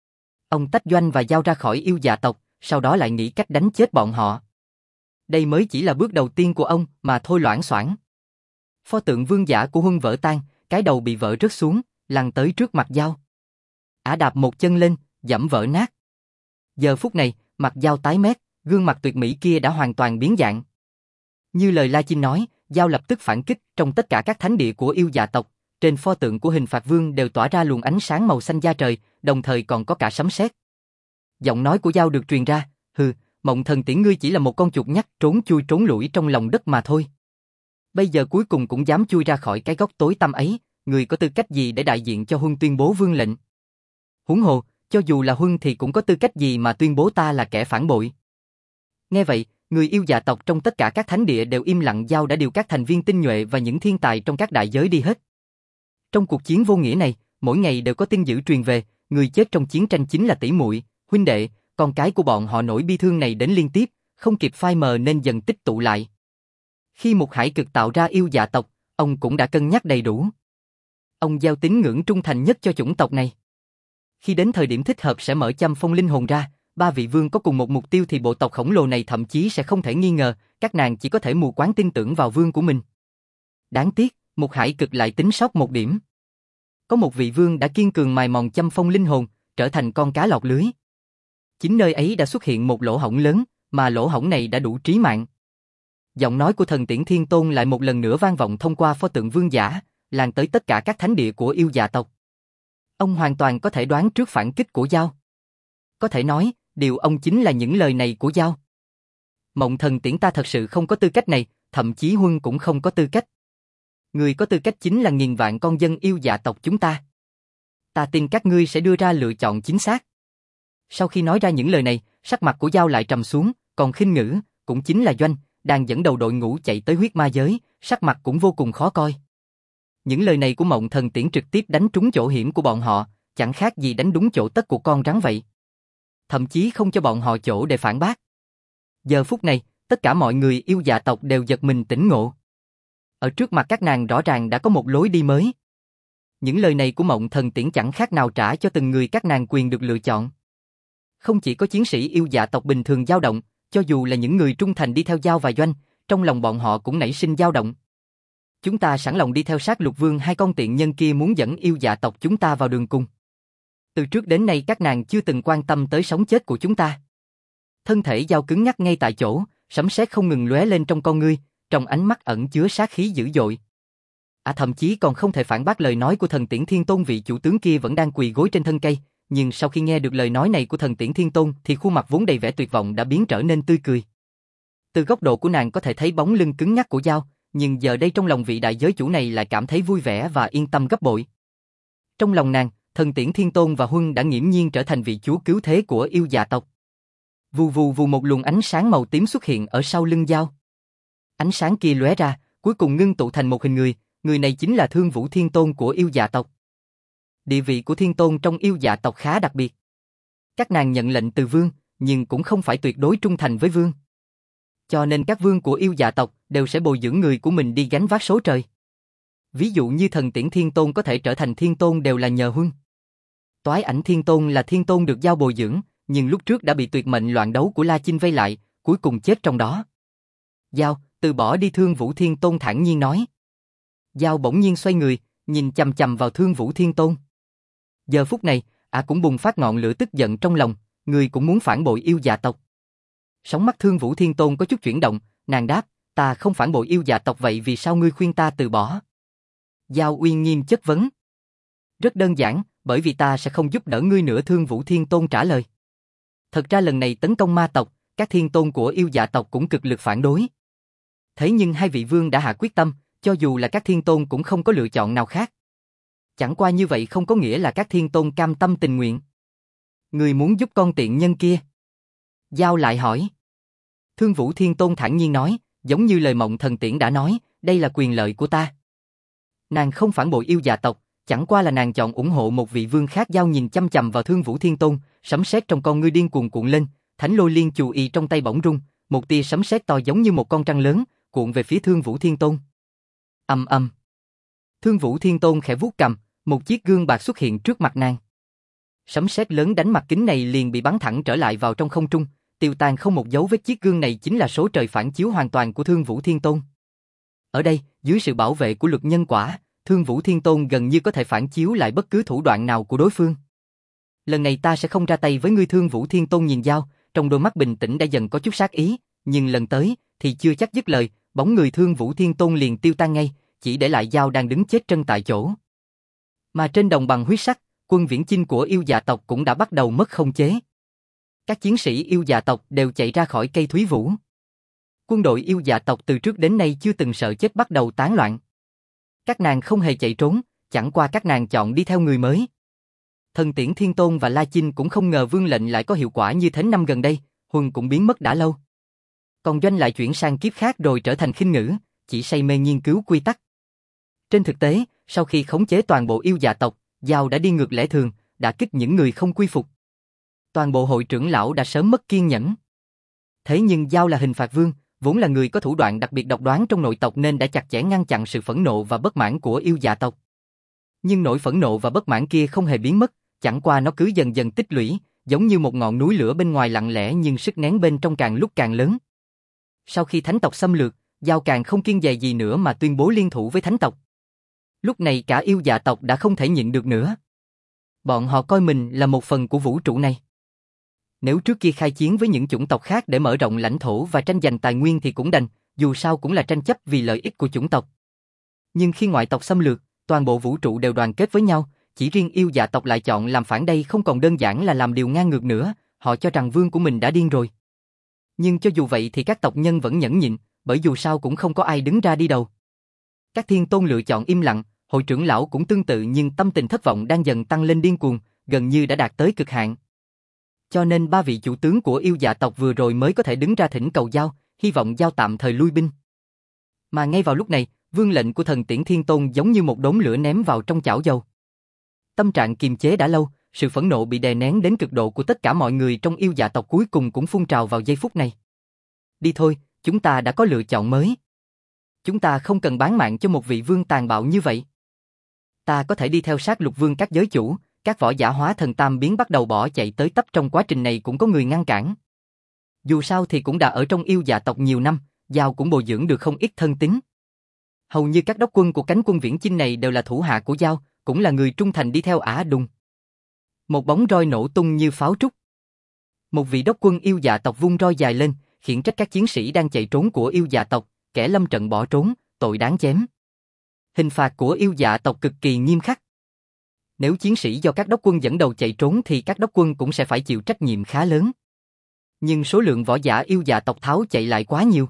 Ông tách Doanh và Giao ra khỏi yêu dạ tộc, sau đó lại nghĩ cách đánh chết bọn họ. Đây mới chỉ là bước đầu tiên của ông mà thôi. Loảng xoảng. Pho tượng vương giả của Huân vỡ tan, cái đầu bị vỡ rớt xuống, lăn tới trước mặt Giao. Ả đạp một chân lên, giẫm vỡ nát. Giờ phút này, mặt Giao tái mét, gương mặt tuyệt mỹ kia đã hoàn toàn biến dạng. Như lời La Chinh nói, Giao lập tức phản kích. Trong tất cả các thánh địa của yêu dạ tộc, trên pho tượng của hình phạt vương đều tỏa ra luồng ánh sáng màu xanh da trời, đồng thời còn có cả sấm sét. Giọng nói của Giao được truyền ra, hừ, Mộng Thần Tiễn ngươi chỉ là một con chuột nhắt trốn chui trốn lủi trong lòng đất mà thôi. Bây giờ cuối cùng cũng dám chui ra khỏi cái góc tối tăm ấy, ngươi có tư cách gì để đại diện cho Huân tuyên bố vương lệnh? Huống hồ, cho dù là Huân thì cũng có tư cách gì mà tuyên bố ta là kẻ phản bội? Nghe vậy, người yêu dạ tộc trong tất cả các thánh địa đều im lặng. Giao đã điều các thành viên tinh nhuệ và những thiên tài trong các đại giới đi hết. Trong cuộc chiến vô nghĩa này, mỗi ngày đều có tin dữ truyền về, người chết trong chiến tranh chính là tỷ muội, huynh đệ, con cái của bọn họ. Nỗi bi thương này đến liên tiếp, không kịp phai mờ nên dần tích tụ lại. Khi một hải cực tạo ra yêu dạ tộc, ông cũng đã cân nhắc đầy đủ. Ông gieo tín ngưỡng trung thành nhất cho chủng tộc này. Khi đến thời điểm thích hợp sẽ mở châm phong linh hồn ra. Ba vị vương có cùng một mục tiêu thì bộ tộc khổng lồ này thậm chí sẽ không thể nghi ngờ, các nàng chỉ có thể mù quáng tin tưởng vào vương của mình. Đáng tiếc, một hải cực lại tính sót một điểm. Có một vị vương đã kiên cường mài mòn châm phong linh hồn, trở thành con cá lọt lưới. Chính nơi ấy đã xuất hiện một lỗ hổng lớn, mà lỗ hổng này đã đủ trí mạng. Giọng nói của Thần Tiễn Thiên Tôn lại một lần nữa vang vọng thông qua pho tượng vương giả, lan tới tất cả các thánh địa của yêu dạ tộc. Ông hoàn toàn có thể đoán trước phản kích của Giao. Có thể nói, điều ông chính là những lời này của Giao. Mộng Thần Tiễn ta thật sự không có tư cách này, thậm chí Huân cũng không có tư cách. Người có tư cách chính là nghìn vạn con dân yêu dạ tộc chúng ta. Ta tin các ngươi sẽ đưa ra lựa chọn chính xác. Sau khi nói ra những lời này, Sắc mặt của Giao lại trầm xuống, còn Khinh Ngữ, cũng chính là Doanh, đang dẫn đầu đội ngũ chạy tới huyết ma giới, sắc mặt cũng vô cùng khó coi. Những lời này của Mộng Thần Tiễn trực tiếp đánh trúng chỗ hiểm của bọn họ, chẳng khác gì đánh đúng chỗ tất của con rắn vậy. Thậm chí không cho bọn họ chỗ để phản bác. Giờ phút này, tất cả mọi người yêu dạ tộc đều giật mình tỉnh ngộ. Ở trước mặt các nàng rõ ràng đã có một lối đi mới. Những lời này của Mộng Thần Tiễn chẳng khác nào trả cho từng người các nàng quyền được lựa chọn. Không chỉ có chiến sĩ yêu dạ tộc bình thường dao động, cho dù là những người trung thành đi theo Giao và Doanh, trong lòng bọn họ cũng nảy sinh dao động. Chúng ta sẵn lòng đi theo sát Lục Vương, hai con tiện nhân kia muốn dẫn yêu dạ tộc chúng ta vào đường cùng. Từ trước đến nay các nàng chưa từng quan tâm tới sống chết của chúng ta. Thân thể Giao cứng nhắc ngay tại chỗ, sấm sét không ngừng lóe lên trong con ngươi, trong ánh mắt ẩn chứa sát khí dữ dội. À thậm chí còn không thể phản bác lời nói của Thần Tiễn Thiên Tôn, vị chủ tướng kia vẫn đang quỳ gối trên thân cây, nhưng sau khi nghe được lời nói này của Thần Tiễn Thiên Tôn thì khuôn mặt vốn đầy vẻ tuyệt vọng đã biến trở nên tươi cười. Từ góc độ của nàng có thể thấy bóng lưng cứng nhắc của Giao, nhưng giờ đây trong lòng vị đại giới chủ này lại cảm thấy vui vẻ và yên tâm gấp bội. Trong lòng nàng, Thần Tiễn Thiên Tôn và Huân đã nghiễm nhiên trở thành vị chúa cứu thế của yêu dạ tộc. Vù vù vù, một luồng ánh sáng màu tím xuất hiện ở sau lưng Giao. Ánh sáng kia lóe ra, cuối cùng ngưng tụ thành một hình người, người này chính là Thương Vũ Thiên Tôn của yêu dạ tộc. Địa vị của Thiên Tôn trong yêu dạ tộc khá đặc biệt. Các nàng nhận lệnh từ vương, nhưng cũng không phải tuyệt đối trung thành với vương. Cho nên các vương của yêu dạ tộc đều sẽ bồi dưỡng người của mình đi gánh vác số trời. Ví dụ như Thần Tiễn Thiên Tôn có thể trở thành Thiên Tôn đều là nhờ Huân. Toái Ảnh Thiên Tôn là Thiên Tôn được Giao bồi dưỡng, nhưng lúc trước đã bị tuyệt mệnh loạn đấu của La Chinh vây lại, cuối cùng chết trong đó. Giao, từ bỏ đi, Thương Vũ Thiên Tôn thản nhiên nói. Giao bỗng nhiên xoay người, nhìn chằm chằm vào Thương Vũ Thiên Tôn. Giờ phút này, ả cũng bùng phát ngọn lửa tức giận trong lòng, người cũng muốn phản bội yêu dạ tộc. Sóng mắt Thương Vũ Thiên Tôn có chút chuyển động, nàng đáp, ta không phản bội yêu dạ tộc, vậy vì sao ngươi khuyên ta từ bỏ? Giao uy nghiêm chất vấn. Rất đơn giản, bởi vì ta sẽ không giúp đỡ ngươi nữa, Thương Vũ Thiên Tôn trả lời. Thật ra lần này tấn công ma tộc, các thiên tôn của yêu dạ tộc cũng cực lực phản đối. Thế nhưng hai vị vương đã hạ quyết tâm, cho dù là các thiên tôn cũng không có lựa chọn nào khác. Chẳng qua như vậy không có nghĩa là các thiên tôn cam tâm tình nguyện. Người muốn giúp con tiện nhân kia? Giao lại hỏi. Thương Vũ Thiên Tôn thản nhiên nói, giống như lời Mộng Thần Tiễn đã nói, đây là quyền lợi của ta. Nàng không phản bội yêu dạ tộc, chẳng qua là nàng chọn ủng hộ một vị vương khác. Giao nhìn chăm chằm vào Thương Vũ Thiên Tôn, sấm sét trong con ngươi điên cuồng cuộn lên, thánh lôi liên chù y trong tay bỗng rung, một tia sấm sét to giống như một con trăng lớn, cuộn về phía Thương Vũ Thiên Tôn. Ầm ầm. Thương Vũ Thiên Tôn khẽ vuốt cầm, một chiếc gương bạc xuất hiện trước mặt nàng. Sấm sét lớn đánh mặt kính này liền bị bắn thẳng trở lại vào trong không trung, tiêu tan không một dấu vết. Chiếc gương này chính là số trời phản chiếu hoàn toàn của Thương Vũ Thiên Tôn. Ở đây, dưới sự bảo vệ của luật nhân quả, Thương Vũ Thiên Tôn gần như có thể phản chiếu lại bất cứ thủ đoạn nào của đối phương. Lần này ta sẽ không ra tay với ngươi. Thương Vũ Thiên Tôn nhìn Giao, trong đôi mắt bình tĩnh đã dần có chút sát ý, nhưng lần tới thì chưa chắc dứt lời, bóng người Thương Vũ Thiên Tôn liền tiêu tan ngay, chỉ để lại Giao đang đứng chết chân tại chỗ. Mà trên đồng bằng huyết sắc, quân viễn chinh của yêu dạ tộc cũng đã bắt đầu mất khống chế. Các chiến sĩ yêu dạ tộc đều chạy ra khỏi cây Thúy Vũ. Quân đội yêu dạ tộc từ trước đến nay chưa từng sợ chết bắt đầu tán loạn. Các nàng không hề chạy trốn, chẳng qua các nàng chọn đi theo người mới. Thần Tiễn Thiên Tôn và La Chinh cũng không ngờ vương lệnh lại có hiệu quả như thế. Năm gần đây, Huân cũng biến mất đã lâu. Còn Doanh lại chuyển sang kiếp khác rồi trở thành Khinh Ngữ, chỉ say mê nghiên cứu quy tắc. Trên thực tế, sau khi khống chế toàn bộ yêu dạ tộc, Giao đã đi ngược lẽ thường, đã kích những người không quy phục. Toàn bộ hội trưởng lão đã sớm mất kiên nhẫn. Thế nhưng Giao là hình phạt vương, vốn là người có thủ đoạn đặc biệt độc đoán trong nội tộc nên đã chặt chẽ ngăn chặn sự phẫn nộ và bất mãn của yêu dạ tộc. Nhưng nỗi phẫn nộ và bất mãn kia không hề biến mất, chẳng qua nó cứ dần dần tích lũy, giống như một ngọn núi lửa bên ngoài lặng lẽ nhưng sức nén bên trong càng lúc càng lớn. Sau khi thánh tộc xâm lược, Giao càng không kiêng dè gì nữa mà tuyên bố liên thủ với thánh tộc. Lúc này cả yêu dạ tộc đã không thể nhịn được nữa. Bọn họ coi mình là một phần của vũ trụ này. Nếu trước kia khai chiến với những chủng tộc khác để mở rộng lãnh thổ và tranh giành tài nguyên thì cũng đành, dù sao cũng là tranh chấp vì lợi ích của chủng tộc. Nhưng khi ngoại tộc xâm lược, toàn bộ vũ trụ đều đoàn kết với nhau, chỉ riêng yêu dạ tộc lại chọn làm phản. Đây không còn đơn giản là làm điều ngang ngược nữa, họ cho rằng vương của mình đã điên rồi. Nhưng cho dù vậy thì các tộc nhân vẫn nhẫn nhịn, bởi dù sao cũng không có ai đứng ra đi đầu. Các thiên tôn lựa chọn im lặng, hội trưởng lão cũng tương tự, nhưng tâm tình thất vọng đang dần tăng lên điên cuồng, gần như đã đạt tới cực hạn. Cho nên ba vị chủ tướng của yêu dạ tộc vừa rồi mới có thể đứng ra thỉnh cầu Giao, hy vọng Giao tạm thời lui binh. Mà ngay vào lúc này, vương lệnh của thần Tiễn Thiên Tôn giống như một đống lửa ném vào trong chảo dầu. Tâm trạng kiềm chế đã lâu, sự phẫn nộ bị đè nén đến cực độ của tất cả mọi người trong yêu dạ tộc cuối cùng cũng phun trào vào giây phút này. Đi thôi, chúng ta đã có lựa chọn mới. Chúng ta không cần bán mạng cho một vị vương tàn bạo như vậy. Ta có thể đi theo sát lục vương các giới chủ, các võ giả hóa thần tam biến bắt đầu bỏ chạy tới tấp, trong quá trình này cũng có người ngăn cản. Dù sao thì cũng đã ở trong yêu dạ tộc nhiều năm, Giao cũng bồi dưỡng được không ít thân tín. Hầu như các đốc quân của cánh quân viễn chinh này đều là thủ hạ của Giao, cũng là người trung thành đi theo Ả Đùng. Một bóng roi nổ tung như pháo trúc. Một vị đốc quân yêu dạ tộc vung roi dài lên, khiển trách các chiến sĩ đang chạy trốn của yêu dạ tộc, kẻ lâm trận bỏ trốn, tội đáng chém. Hình phạt của yêu dạ tộc cực kỳ nghiêm khắc. Nếu chiến sĩ do các đốc quân dẫn đầu chạy trốn thì các đốc quân cũng sẽ phải chịu trách nhiệm khá lớn. Nhưng số lượng võ giả yêu dạ tộc tháo chạy lại quá nhiều.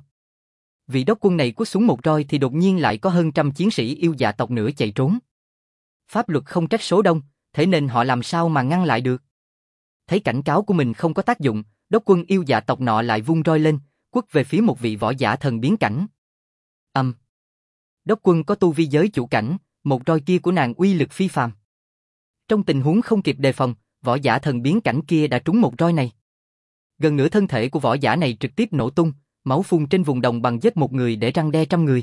Vị đốc quân này quất súng một roi thì đột nhiên lại có hơn trăm chiến sĩ yêu dạ tộc nữa chạy trốn. Pháp luật không trách số đông, thế nên họ làm sao mà ngăn lại được. Thấy cảnh cáo của mình không có tác dụng, đốc quân yêu dạ tộc nọ lại vung roi lên, quất về phía một vị võ giả thần biến cảnh. Âm. Um. Đốc quân có tu vi giới chủ cảnh, một roi kia của nàng uy lực phi phàm. Trong tình huống không kịp đề phòng, võ giả thần biến cảnh kia đã trúng một roi này. Gần nửa thân thể của võ giả này trực tiếp nổ tung, máu phun trên vùng đồng bằng, giết một người để răn đe trăm người.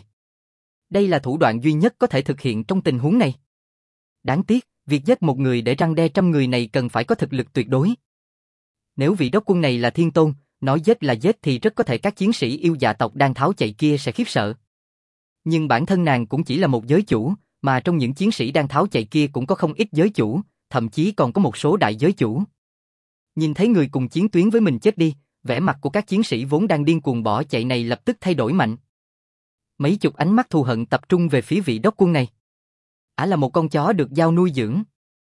Đây là thủ đoạn duy nhất có thể thực hiện trong tình huống này. Đáng tiếc, việc giết một người để răn đe trăm người này cần phải có thực lực tuyệt đối. Nếu vị đốc quân này là thiên tôn, nói giết là giết thì rất có thể các chiến sĩ yêu dạ tộc đang tháo chạy kia sẽ khiếp sợ. Nhưng bản thân nàng cũng chỉ là một giới chủ, mà trong những chiến sĩ đang tháo chạy kia cũng có không ít giới chủ, thậm chí còn có một số đại giới chủ. Nhìn thấy người cùng chiến tuyến với mình chết đi, vẻ mặt của các chiến sĩ vốn đang điên cuồng bỏ chạy này lập tức thay đổi mạnh. Mấy chục ánh mắt thù hận tập trung về phía vị đốc quân này. Ả là một con chó được Giao nuôi dưỡng.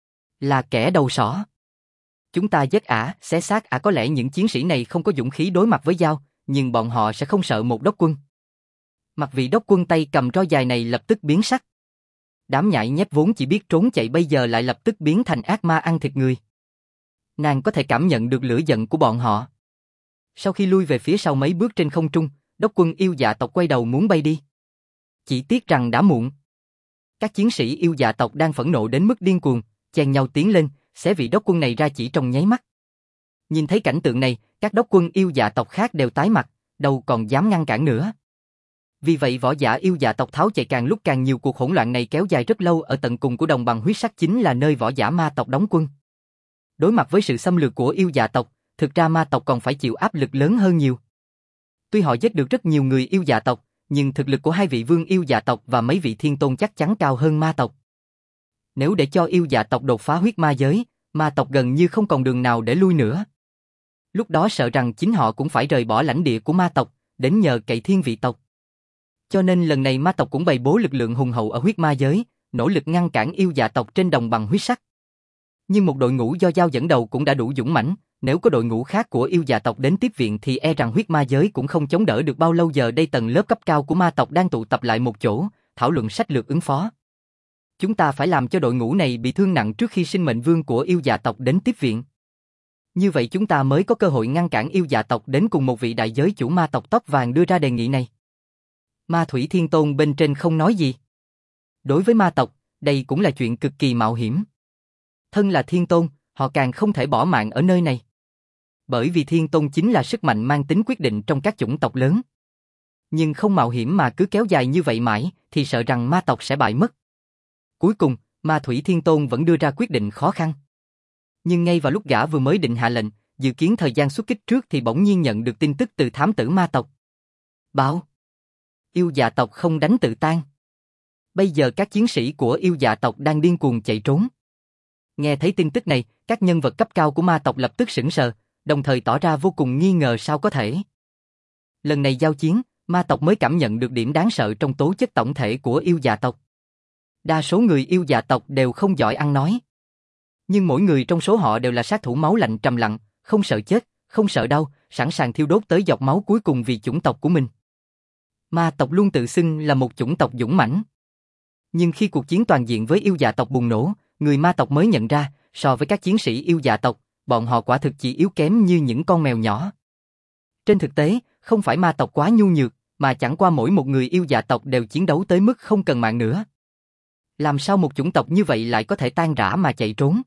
Là kẻ đầu sỏ. Chúng ta giết Ả, xé xác Ả. Có lẽ những chiến sĩ này không có dũng khí đối mặt với Giao, nhưng bọn họ sẽ không sợ một đốc quân. Mặt vị đốc quân tay cầm roi dài này lập tức biến sắc. Đám nhãi nhép vốn chỉ biết trốn chạy bây giờ lại lập tức biến thành ác ma ăn thịt người. Nàng có thể cảm nhận được lửa giận của bọn họ. Sau khi lui về phía sau mấy bước trên không trung, đốc quân yêu dạ tộc quay đầu muốn bay đi. Chỉ tiếc rằng đã muộn. Các chiến sĩ yêu dạ tộc đang phẫn nộ đến mức điên cuồng, chen nhau tiến lên, xé vị đốc quân này ra chỉ trong nháy mắt. Nhìn thấy cảnh tượng này, các đốc quân yêu dạ tộc khác đều tái mặt, đâu còn dám ngăn cản nữa. Vì vậy võ giả yêu dạ tộc tháo chạy càng lúc càng nhiều. Cuộc hỗn loạn này kéo dài rất lâu. Ở tận cùng của đồng bằng huyết sắc chính là nơi võ giả ma tộc đóng quân. Đối mặt với sự xâm lược của yêu dạ tộc, thực ra ma tộc còn phải chịu áp lực lớn hơn nhiều. Tuy họ giết được rất nhiều người yêu dạ tộc, nhưng thực lực của hai vị vương yêu dạ tộc và mấy vị thiên tôn chắc chắn cao hơn ma tộc. Nếu để cho yêu dạ tộc đột phá huyết ma giới, ma tộc gần như không còn đường nào để lui nữa. Lúc đó sợ rằng chính họ cũng phải rời bỏ lãnh địa của ma tộc, đến nhờ cậy thiên vị tộc. Cho nên lần này ma tộc cũng bày bố lực lượng hùng hậu ở huyết ma giới, nỗ lực ngăn cản yêu dạ tộc trên đồng bằng huyết sắc. Nhưng một đội ngũ do Giao dẫn đầu cũng đã đủ dũng mãnh, nếu có đội ngũ khác của yêu dạ tộc đến tiếp viện thì e rằng huyết ma giới cũng không chống đỡ được bao lâu. Giờ đây tầng lớp cấp cao của ma tộc đang tụ tập lại một chỗ, thảo luận sách lược ứng phó. Chúng ta phải làm cho đội ngũ này bị thương nặng trước khi sinh mệnh vương của yêu dạ tộc đến tiếp viện. Như vậy chúng ta mới có cơ hội ngăn cản yêu dạ tộc đến. Cùng một vị đại giới chủ ma tộc tóc vàng đưa ra đề nghị này. Ma Thủy Thiên Tôn bên trên không nói gì. Đối với ma tộc, đây cũng là chuyện cực kỳ mạo hiểm. Thân là Thiên Tôn, họ càng không thể bỏ mạng ở nơi này. Bởi vì Thiên Tôn chính là sức mạnh mang tính quyết định trong các chủng tộc lớn. Nhưng không mạo hiểm mà cứ kéo dài như vậy mãi, thì sợ rằng ma tộc sẽ bại mất. Cuối cùng, Ma Thủy Thiên Tôn vẫn đưa ra quyết định khó khăn. Nhưng ngay vào lúc gã vừa mới định hạ lệnh, dự kiến thời gian xuất kích trước thì bỗng nhiên nhận được tin tức từ thám tử ma tộc. Báo yêu dạ tộc không đánh tự tan. Bây giờ các chiến sĩ của yêu dạ tộc đang điên cuồng chạy trốn. Nghe thấy tin tức này, các nhân vật cấp cao của ma tộc lập tức sững sờ, đồng thời tỏ ra vô cùng nghi ngờ sao có thể. Lần này giao chiến, ma tộc mới cảm nhận được điểm đáng sợ trong tố chất tổng thể của yêu dạ tộc. Đa số người yêu dạ tộc đều không giỏi ăn nói. Nhưng mỗi người trong số họ đều là sát thủ máu lạnh trầm lặng, không sợ chết, không sợ đau, sẵn sàng thiêu đốt tới giọt máu cuối cùng vì chủng tộc của mình. Ma tộc luôn tự xưng là một chủng tộc dũng mãnh. Nhưng khi cuộc chiến toàn diện với yêu dạ tộc bùng nổ, người ma tộc mới nhận ra, so với các chiến sĩ yêu dạ tộc, bọn họ quả thực chỉ yếu kém như những con mèo nhỏ. Trên thực tế, không phải ma tộc quá nhu nhược, mà chẳng qua mỗi một người yêu dạ tộc đều chiến đấu tới mức không cần mạng nữa. Làm sao một chủng tộc như vậy lại có thể tan rã mà chạy trốn?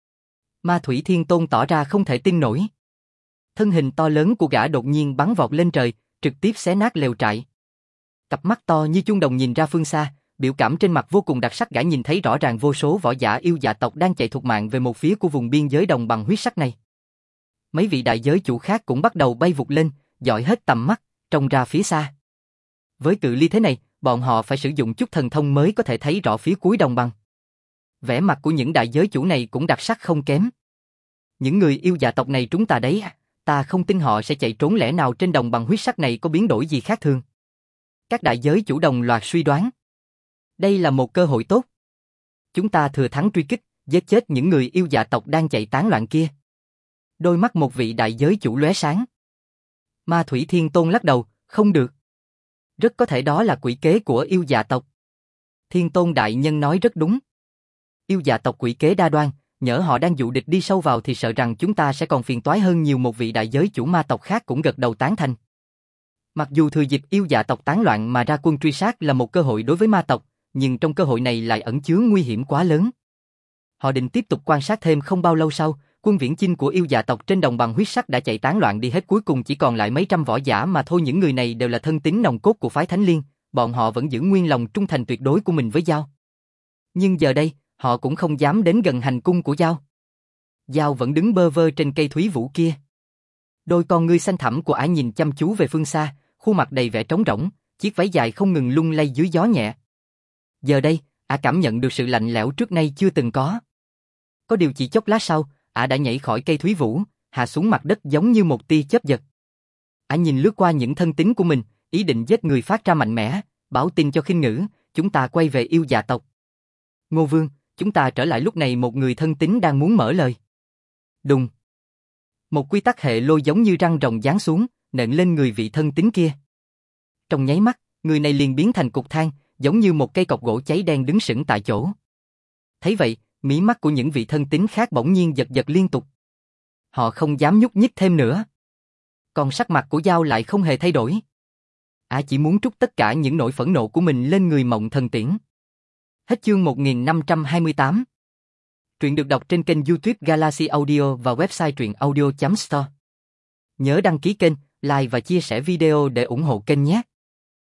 Ma Thủy Thiên Tôn tỏ ra không thể tin nổi. Thân hình to lớn của gã đột nhiên bắn vọt lên trời, trực tiếp xé nát lều trại. Cặp mắt to như chuông đồng nhìn ra phương xa, biểu cảm trên mặt vô cùng đặc sắc, gã nhìn thấy rõ ràng vô số võ giả yêu dạ tộc đang chạy thục mạng về một phía của vùng biên giới đồng bằng huyết sắc này. Mấy vị đại giới chủ khác cũng bắt đầu bay vụt lên, dõi hết tầm mắt, trông ra phía xa. Với cự ly thế này, bọn họ phải sử dụng chút thần thông mới có thể thấy rõ phía cuối đồng bằng. Vẻ mặt của những đại giới chủ này cũng đặc sắc không kém. Những người yêu dạ tộc này trúng ta đấy, ta không tin họ sẽ chạy trốn, lẽ nào trên đồng bằng huyết sắc này có biến đổi gì khác thường? Các đại giới chủ đồng loạt suy đoán. Đây là một cơ hội tốt. Chúng ta thừa thắng truy kích, giết chết những người yêu dạ tộc đang chạy tán loạn kia. Đôi mắt một vị đại giới chủ lóe sáng. Ma Thủy Thiên Tôn lắc đầu, không được. Rất có thể đó là quỷ kế của yêu dạ tộc. Thiên Tôn đại nhân nói rất đúng. Yêu dạ tộc quỷ kế đa đoan, nhỡ họ đang dụ địch đi sâu vào thì sợ rằng chúng ta sẽ còn phiền toái hơn nhiều. Một vị đại giới chủ ma tộc khác cũng gật đầu tán thành. Mặc dù thừa dịp yêu dạ tộc tán loạn mà ra quân truy sát là một cơ hội đối với ma tộc, nhưng trong cơ hội này lại ẩn chứa nguy hiểm quá lớn. Họ định tiếp tục quan sát thêm, không bao lâu sau, quân viễn chinh của yêu dạ tộc trên đồng bằng huyết sắc đã chạy tán loạn đi hết, cuối cùng chỉ còn lại mấy trăm võ giả mà thôi. Những người này đều là thân tín nòng cốt của phái Thánh Liên, bọn họ vẫn giữ nguyên lòng trung thành tuyệt đối của mình với Giao. Nhưng giờ đây, họ cũng không dám đến gần hành cung của Giao. Giao vẫn đứng bơ vơ trên cây thúy vũ kia. Đôi con ngươi xanh thẳm của ả nhìn chăm chú về phương xa, khuôn mặt đầy vẻ trống rỗng, chiếc váy dài không ngừng lung lay dưới gió nhẹ. Giờ đây, ả cảm nhận được sự lạnh lẽo trước nay chưa từng có. Có điều chỉ chốc lát sau, ả đã nhảy khỏi cây thúy vũ, hạ xuống mặt đất giống như một tia chớp giật. Ả nhìn lướt qua những thân tín của mình, ý định giết người phát ra mạnh mẽ, báo tin cho Khinh Ngữ, chúng ta quay về yêu dạ tộc. Ngô Vương, chúng ta trở lại. Lúc này một người thân tín đang muốn mở lời. Đùng. Một quy tắc hệ lôi giống như răng rồng giáng xuống, nện lên người vị thân tín kia. Trong nháy mắt, người này liền biến thành cục than, giống như một cây cọc gỗ cháy đen đứng sững tại chỗ. Thấy vậy, mí mắt của những vị thân tín khác bỗng nhiên giật giật liên tục. Họ không dám nhúc nhích thêm nữa. Còn sắc mặt của Giao lại không hề thay đổi. Ả chỉ muốn trút tất cả những nỗi phẫn nộ của mình lên người Mộng Thần Tiễn. Hết chương một nghìn năm trăm hai mươi tám. Truyện được đọc trên kênh YouTube Galaxy Audio và website truyện audio chấm store. Nhớ đăng ký kênh, like và chia sẻ video để ủng hộ kênh nhé.